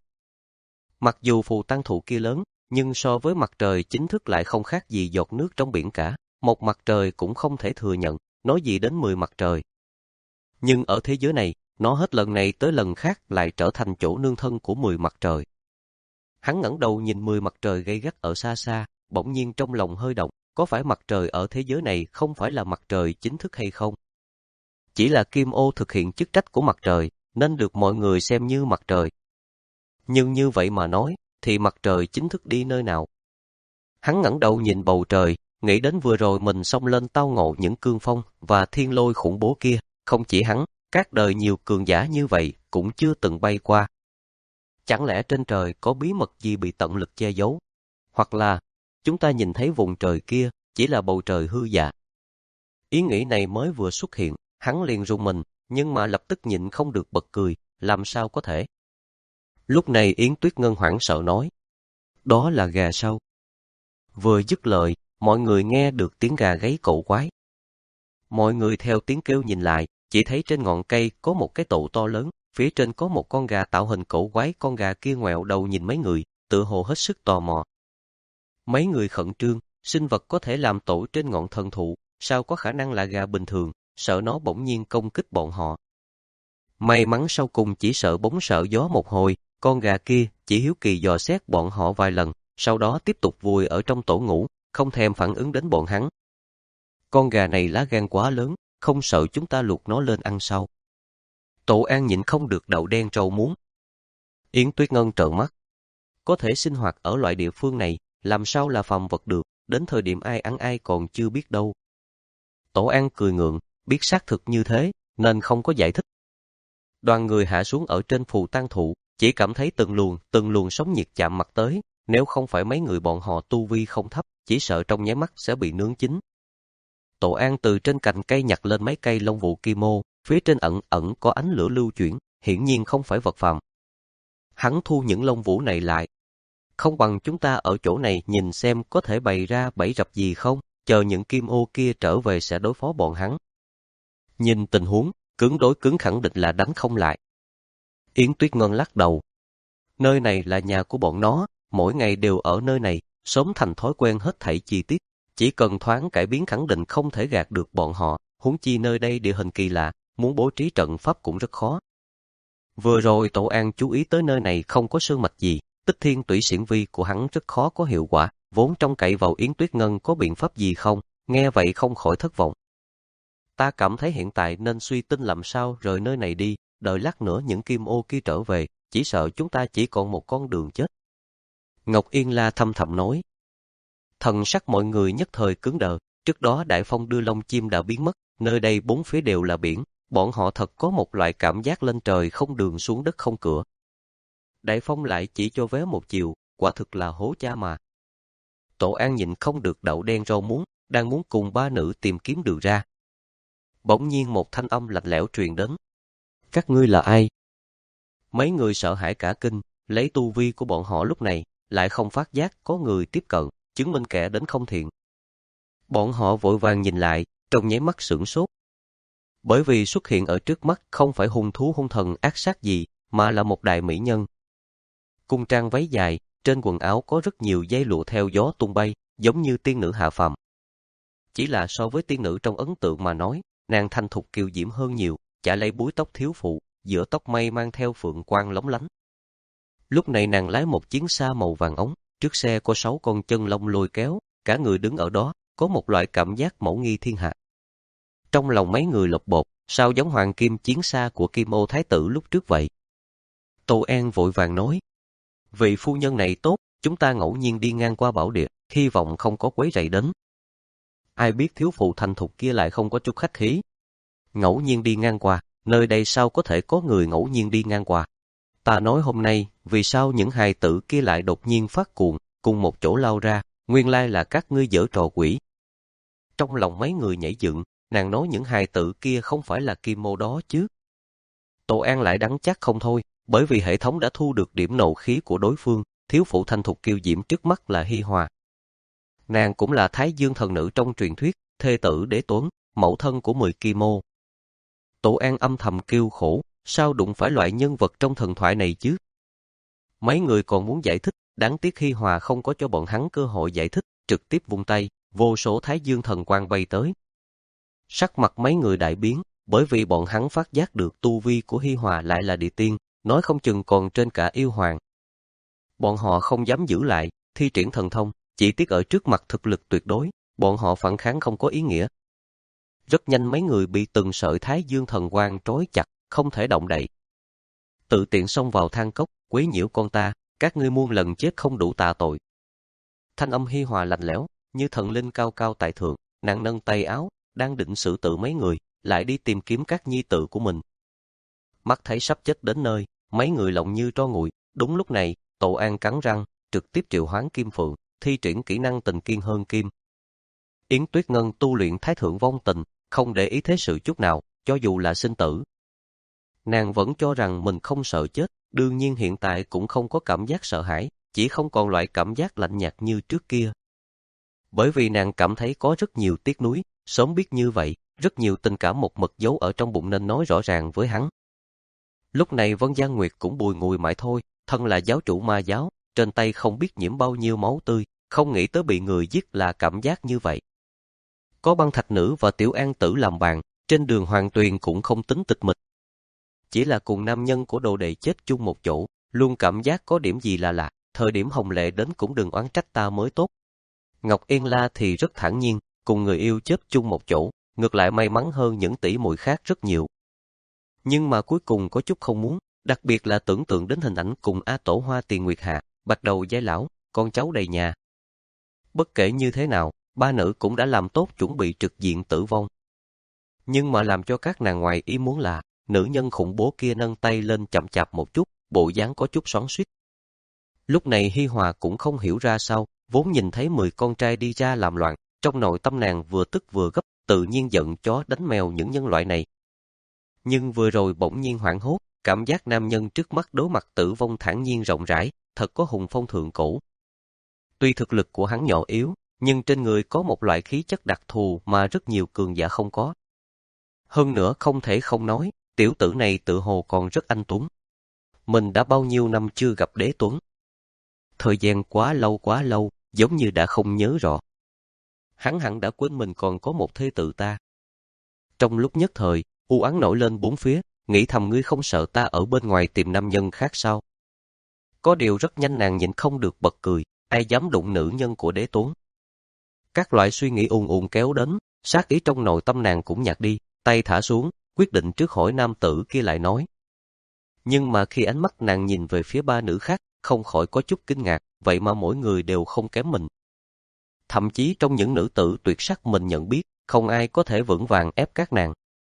Mặc dù phù tăng thụ kia lớn, nhưng so với mặt trời chính thức lại không khác gì giọt nước trong biển cả, một mặt trời cũng không thể thừa nhận, nói gì đến mười mặt trời. Nhưng ở thế giới này, nó hết lần này tới lần khác lại trở thành chỗ nương thân của mười mặt trời. Hắn ngẩng đầu nhìn mười mặt trời gay gắt ở xa xa, bỗng nhiên trong lòng hơi động, có phải mặt trời ở thế giới này không phải là mặt trời chính thức hay không? Chỉ là kim ô thực hiện chức trách của mặt trời, nên được mọi người xem như mặt trời. Nhưng như vậy mà nói, thì mặt trời chính thức đi nơi nào? Hắn ngẩng đầu nhìn bầu trời, nghĩ đến vừa rồi mình xông lên tao ngộ những cương phong và thiên lôi khủng bố kia, không chỉ hắn, các đời nhiều cường giả như vậy cũng chưa từng bay qua. Chẳng lẽ trên trời có bí mật gì bị tận lực che giấu? Hoặc là, chúng ta nhìn thấy vùng trời kia chỉ là bầu trời hư giả. Ý nghĩ này mới vừa xuất hiện, hắn liền rùng mình, nhưng mà lập tức nhịn không được bật cười, làm sao có thể? Lúc này Yến Tuyết Ngân hoảng sợ nói, đó là gà sao? Vừa dứt lời, mọi người nghe được tiếng gà gáy cổ quái. Mọi người theo tiếng kêu nhìn lại, chỉ thấy trên ngọn cây có một cái tổ to lớn, phía trên có một con gà tạo hình cổ quái, con gà kia ngoẹo đầu nhìn mấy người, tựa hồ hết sức tò mò. Mấy người khẩn trương, sinh vật có thể làm tổ trên ngọn thần thụ, sao có khả năng là gà bình thường, sợ nó bỗng nhiên công kích bọn họ. May mắn sau cùng chỉ sợ bóng sợ gió một hồi, con gà kia chỉ hiếu kỳ dò xét bọn họ vài lần, sau đó tiếp tục vùi ở trong tổ ngủ, không thèm phản ứng đến bọn hắn. Con gà này lá gan quá lớn, không sợ chúng ta luộc nó lên ăn sao? Tổ An nhịn không được đậu đen rau muống. Yến Tuyết Ngân trợn mắt. Có thể sinh hoạt ở loại địa phương này, làm sao là phàm vật được, đến thời điểm ai ăn ai còn chưa biết đâu. Tổ An cười ngượng, biết xác thực như thế, nên không có giải thích. Đoàn người hạ xuống ở trên phù tăng thụ, chỉ cảm thấy từng luồng, từng luồng sóng nhiệt chạm mặt tới, nếu không phải mấy người bọn họ tu vi không thấp, chỉ sợ trong nháy mắt sẽ bị nướng chín. Tổ An từ trên cành cây nhặt lên mấy cây lông vũ kim ô, phía trên ẩn ẩn có ánh lửa lưu chuyển, hiển nhiên không phải vật phàm. Hắn thu những lông vũ này lại. Không bằng chúng ta ở chỗ này nhìn xem có thể bày ra bẫy rập gì không, chờ những kim ô kia trở về sẽ đối phó bọn hắn. Nhìn tình huống, cứng đối cứng khẳng định là đánh không lại. Yến Tuyết Ngân lắc đầu. Nơi này là nhà của bọn nó, mỗi ngày đều ở nơi này, sớm thành thói quen hết thảy chi tiết, chỉ cần thoáng cải biến khẳng định không thể gạt được bọn họ, huống chi nơi đây địa hình kỳ lạ, muốn bố trí trận pháp cũng rất khó. Vừa rồi Tổ An chú ý tới nơi này không có sơn mạch gì, Tích Thiên Tủy Xiển Vi của hắn rất khó có hiệu quả, vốn trông cậy vào Yến Tuyết Ngân có biện pháp gì không, nghe vậy không khỏi thất vọng. Ta cảm thấy hiện tại nên suy tính làm sao rời nơi này đi, đợi lát nữa những kim ô kia trở về, chỉ sợ chúng ta chỉ còn một con đường chết. Ngọc Yên La thâm thầm nói. Thần sắc mọi người nhất thời cứng đờ, trước đó Đại Phong đưa lông chim đã biến mất, nơi đây bốn phía đều là biển, bọn họ thật có một loại cảm giác lên trời không đường xuống đất không cửa. Đại Phong lại chỉ cho vé một chiều, quả thực là hố cha mà. Tổ An nhịn không được đậu đen rau muống, đang muốn cùng ba nữ tìm kiếm đường ra. Bỗng nhiên một thanh âm lạnh lẽo truyền đến. Các ngươi là ai? Mấy người sợ hãi cả kinh, lấy tu vi của bọn họ lúc này, lại không phát giác có người tiếp cận, chứng minh kẻ đến không thiện. Bọn họ vội vàng nhìn lại, trong nháy mắt sửng sốt. Bởi vì xuất hiện ở trước mắt không phải hung thú hung thần ác sát gì, mà là một đại mỹ nhân. Cung trang váy dài, trên quần áo có rất nhiều dây lụa theo gió tung bay, giống như tiên nữ hạ phàm. Chỉ là so với tiên nữ trong ấn tượng mà nói, nàng thanh thục kiều diễm hơn nhiều, chả lấy búi tóc thiếu phụ, giữa tóc mây mang theo phượng quang lóng lánh. Lúc này nàng lái một chiến xa màu vàng ống, trước xe có sáu con chân lông lôi kéo, cả người đứng ở đó, có một loại cảm giác mẫu nghi thiên hạ. Trong lòng mấy người lột bột, sao giống hoàng kim chiến xa của Kim Ô Thái tử lúc trước vậy? Tô An vội vàng nói, vị phu nhân này tốt, chúng ta ngẫu nhiên đi ngang qua bảo địa, hy vọng không có quấy rầy đến. Ai biết thiếu phụ thành thục kia lại không có chút khách khí. Ngẫu nhiên đi ngang qua, nơi đây sao có thể có người ngẫu nhiên đi ngang qua? Ta nói hôm nay, vì sao những hài tử kia lại đột nhiên phát cuồng, cùng một chỗ lao ra, nguyên lai là các ngươi giở trò quỷ. Trong lòng mấy người nhảy dựng, nàng nói những hài tử kia không phải là Kim Ô đó chứ. Tô An lại đắn chắc không thôi, bởi vì hệ thống đã thu được điểm nộ khí của đối phương, thiếu phụ thanh thục kiêu diễm trước mắt là Hi Hòa. Nàng cũng là Thái Dương thần nữ trong truyền thuyết, thê tử Đế Tuấn, mẫu thân của mười Kim Ô. Tô An âm thầm kêu khổ, sao đụng phải loại nhân vật trong thần thoại này chứ? Mấy người còn muốn giải thích, đáng tiếc Hi Hòa không có cho bọn hắn cơ hội giải thích, trực tiếp vung tay, vô số Thái Dương thần quang bay tới. Sắc mặt mấy người đại biến, bởi vì bọn hắn phát giác được tu vi của Hi Hòa lại là địa tiên, nói không chừng còn trên cả yêu hoàng. Bọn họ không dám giữ lại, thi triển thần thông, chỉ tiếc ở trước mặt thực lực tuyệt đối, bọn họ phản kháng không có ý nghĩa. Rất nhanh mấy người bị từng sợi Thái Dương thần quang trói chặt, không thể động đậy. Tự tiện xông vào than cốc, quấy nhiễu con ta, các ngươi muôn lần chết không đủ tạ tội. Thanh âm Hi Hòa lạnh lẽo, như thần linh cao cao tại thượng, nàng nâng tay áo, đang định xử tử mấy người, lại đi tìm kiếm các nhi tử của mình. Mắt thấy sắp chết đến nơi, mấy người lộng như tro nguội. Đúng lúc này, Tô An cắn răng, trực tiếp triệu hoán Kim Phượng, thi triển kỹ năng tình kiên hơn kim. Yến Tuyết Ngân tu luyện Thái Thượng Vong Tình, không để ý thế sự chút nào, cho dù là sinh tử. Nàng vẫn cho rằng mình không sợ chết, đương nhiên hiện tại cũng không có cảm giác sợ hãi, chỉ không còn loại cảm giác lạnh nhạt như trước kia. Bởi vì nàng cảm thấy có rất nhiều tiếc nuối, sớm biết như vậy, rất nhiều tình cảm một mực giấu ở trong bụng nên nói rõ ràng với hắn. Lúc này Vân Giang Nguyệt cũng bùi ngùi mãi thôi, thân là giáo chủ ma giáo, trên tay không biết nhiễm bao nhiêu máu tươi, không nghĩ tới bị người giết là cảm giác như vậy. Có Băng Thạch Nữ và Tiểu An Tử làm bạn, trên đường Hoàng Tuyền cũng không tính tịch mịch. Chỉ là cùng nam nhân của đồ đệ chết chung một chỗ, luôn cảm giác có điểm gì là lạ, thời điểm Hồng Lệ đến cũng đừng oán trách ta mới tốt. Ngọc Yên La thì rất thản nhiên, cùng người yêu chết chung một chỗ, ngược lại may mắn hơn những tỷ muội khác rất nhiều. Nhưng mà cuối cùng có chút không muốn, đặc biệt là tưởng tượng đến hình ảnh cùng A Tổ Hoa Tiền Nguyệt Hạ, bạc đầu giai lão, con cháu đầy nhà. Bất kể như thế nào, ba nữ cũng đã làm tốt chuẩn bị trực diện tử vong. Nhưng mà làm cho các nàng ngoài ý muốn là, nữ nhân khủng bố kia nâng tay lên chậm chạp một chút, bộ dáng có chút xoắn xuýt. Lúc này Hi Hòa cũng không hiểu ra sao, vốn nhìn thấy mười con trai đi ra làm loạn, trong nội tâm nàng vừa tức vừa gấp, tự nhiên giận chó đánh mèo những nhân loại này. Nhưng vừa rồi bỗng nhiên hoảng hốt, cảm giác nam nhân trước mắt đối mặt tử vong thản nhiên rộng rãi, thật có hùng phong thượng cổ. Tuy thực lực của hắn nhỏ yếu, nhưng trên người có một loại khí chất đặc thù mà rất nhiều cường giả không có. Hơn nữa không thể không nói, tiểu tử này tự hồ còn rất anh tuấn. Mình đã bao nhiêu năm chưa gặp Đế Tuấn. Thời gian quá lâu quá lâu, giống như đã không nhớ rõ. Hắn hẳn đã quên mình còn có một thê tử ta. Trong lúc nhất thời, u oán nổi lên bốn phía, nghĩ thầm ngươi không sợ ta ở bên ngoài tìm nam nhân khác sao? Có điều rất nhanh nàng nhịn không được bật cười, ai dám đụng nữ nhân của đế tuấn. Các loại suy nghĩ ùn ùn kéo đến, sát ý trong nội tâm nàng cũng nhạt đi, tay thả xuống, quyết định trước hỏi nam tử kia lại nói. Nhưng mà khi ánh mắt nàng nhìn về phía ba nữ khác, không khỏi có chút kinh ngạc, vậy mà mỗi người đều không kém mình. Thậm chí trong những nữ tử tuyệt sắc mình nhận biết, không ai có thể vững vàng ép các nàng.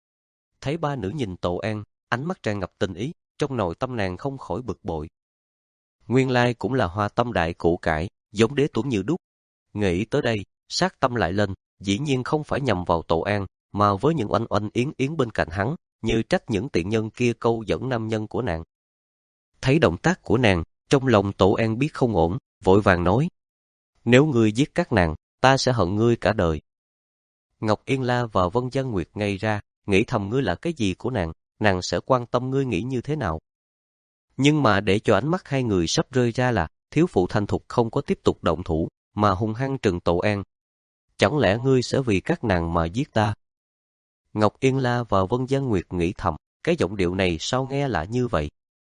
Thấy ba nữ nhìn Tổ An, ánh mắt tràn ngập tình ý, trong nội tâm nàng không khỏi bực bội. Nguyên lai cũng là hoa tâm đại củ cải, giống đế tuấn như đúc. Nghĩ tới đây, sát tâm lại lên, dĩ nhiên không phải nhằm vào Tổ An, mà với những oanh oanh yến yến bên cạnh hắn, như trách những tiện nhân kia câu dẫn nam nhân của nàng. Thấy động tác của nàng, trong lòng Tổ An biết không ổn, vội vàng nói. Nếu ngươi giết các nàng, ta sẽ hận ngươi cả đời. Ngọc Yên La và Vân Gian Nguyệt ngây ra, nghĩ thầm ngươi là cái gì của nàng, nàng sẽ quan tâm ngươi nghĩ như thế nào. Nhưng mà để cho ánh mắt hai người sắp rơi ra là, thiếu phụ thành thục không có tiếp tục động thủ, mà hung hăng trừng Tổ An. Chẳng lẽ ngươi sẽ vì các nàng mà giết ta? Ngọc Yên La và Vân Gian Nguyệt nghĩ thầm, cái giọng điệu này sao nghe lạ như vậy?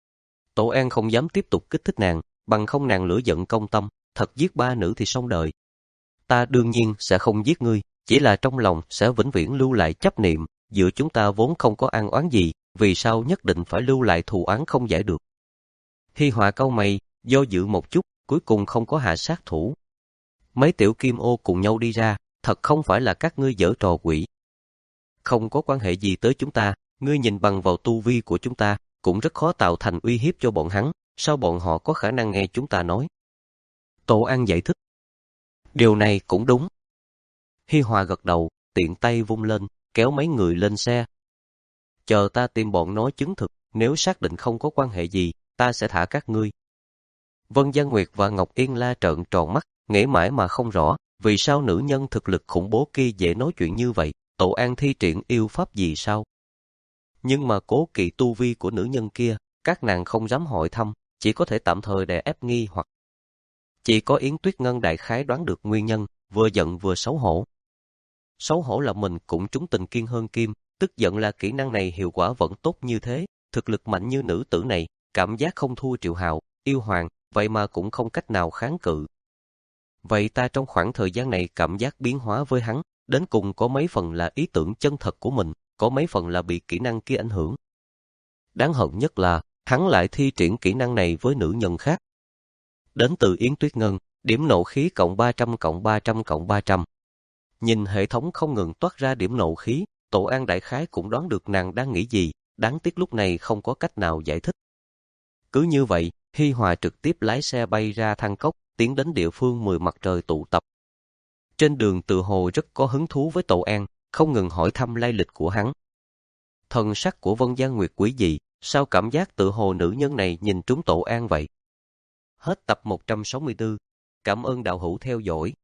Tổ An không dám tiếp tục kích thích nàng, bằng không nàng lửa giận công tâm, thật giết ba nữ thì xong đời. Ta đương nhiên sẽ không giết ngươi, chỉ là trong lòng sẽ vĩnh viễn lưu lại chấp niệm, giữa chúng ta vốn không có ăn oán gì, vì sao nhất định phải lưu lại thù oán không giải được. Hi Hòa cau mày, do dự một chút, cuối cùng không có hạ sát thủ. Mấy tiểu kim ô cùng nhau đi ra, thật không phải là các ngươi giở trò quỷ. Không có quan hệ gì tới chúng ta, ngươi nhìn bằng vào tu vi của chúng ta, cũng rất khó tạo thành uy hiếp cho bọn hắn, sao bọn họ có khả năng nghe chúng ta nói? Tổ An giải thích. Điều này cũng đúng. Hi Hòa gật đầu, tiện tay vung lên, kéo mấy người lên xe. Chờ ta tìm bọn nó chứng thực, nếu xác định không có quan hệ gì, ta sẽ thả các ngươi. Vân Gian Nguyệt và Ngọc Yên La trợn tròn mắt, nghĩ mãi mà không rõ, vì sao nữ nhân thực lực khủng bố kia dễ nói chuyện như vậy, Tổ An thi triển yêu pháp gì sao? Nhưng mà cố kỵ tu vi của nữ nhân kia, các nàng không dám hỏi thăm, chỉ có thể tạm thời đè ép nghi hoặc. Chỉ có Yến Tuyết Ngân đại khái đoán được nguyên nhân, vừa giận vừa xấu hổ. Xấu hổ là mình cũng trúng tình kiên hơn kim, tức giận là kỹ năng này hiệu quả vẫn tốt như thế, thực lực mạnh như nữ tử này, cảm giác không thua Triệu Hạo, yêu hoàng, vậy mà cũng không cách nào kháng cự. Vậy ta trong khoảng thời gian này cảm giác biến hóa với hắn, đến cùng có mấy phần là ý tưởng chân thật của mình, có mấy phần là bị kỹ năng kia ảnh hưởng. Đáng hận nhất là, hắn lại thi triển kỹ năng này với nữ nhân khác. Đến từ Yến Tuyết Ngân, điểm nộ khí cộng ba trăm cộng ba trăm cộng ba trăm. Nhìn hệ thống không ngừng toát ra điểm nộ khí, Tổ An đại khái cũng đoán được nàng đang nghĩ gì, đáng tiếc lúc này không có cách nào giải thích. Cứ như vậy, Hi Hòa trực tiếp lái xe bay ra Thang Cốc, tiến đến địa phương mười mặt trời tụ tập. Trên đường tự hồ rất có hứng thú với Tổ An, không ngừng hỏi thăm lai lịch của hắn. Thần sắc của Vân Gian Nguyệt quý dị, sao cảm giác tự hồ nữ nhân này nhìn trúng Tổ An vậy? Hết tập một trăm sáu mươi tư. Cảm ơn đạo hữu theo dõi.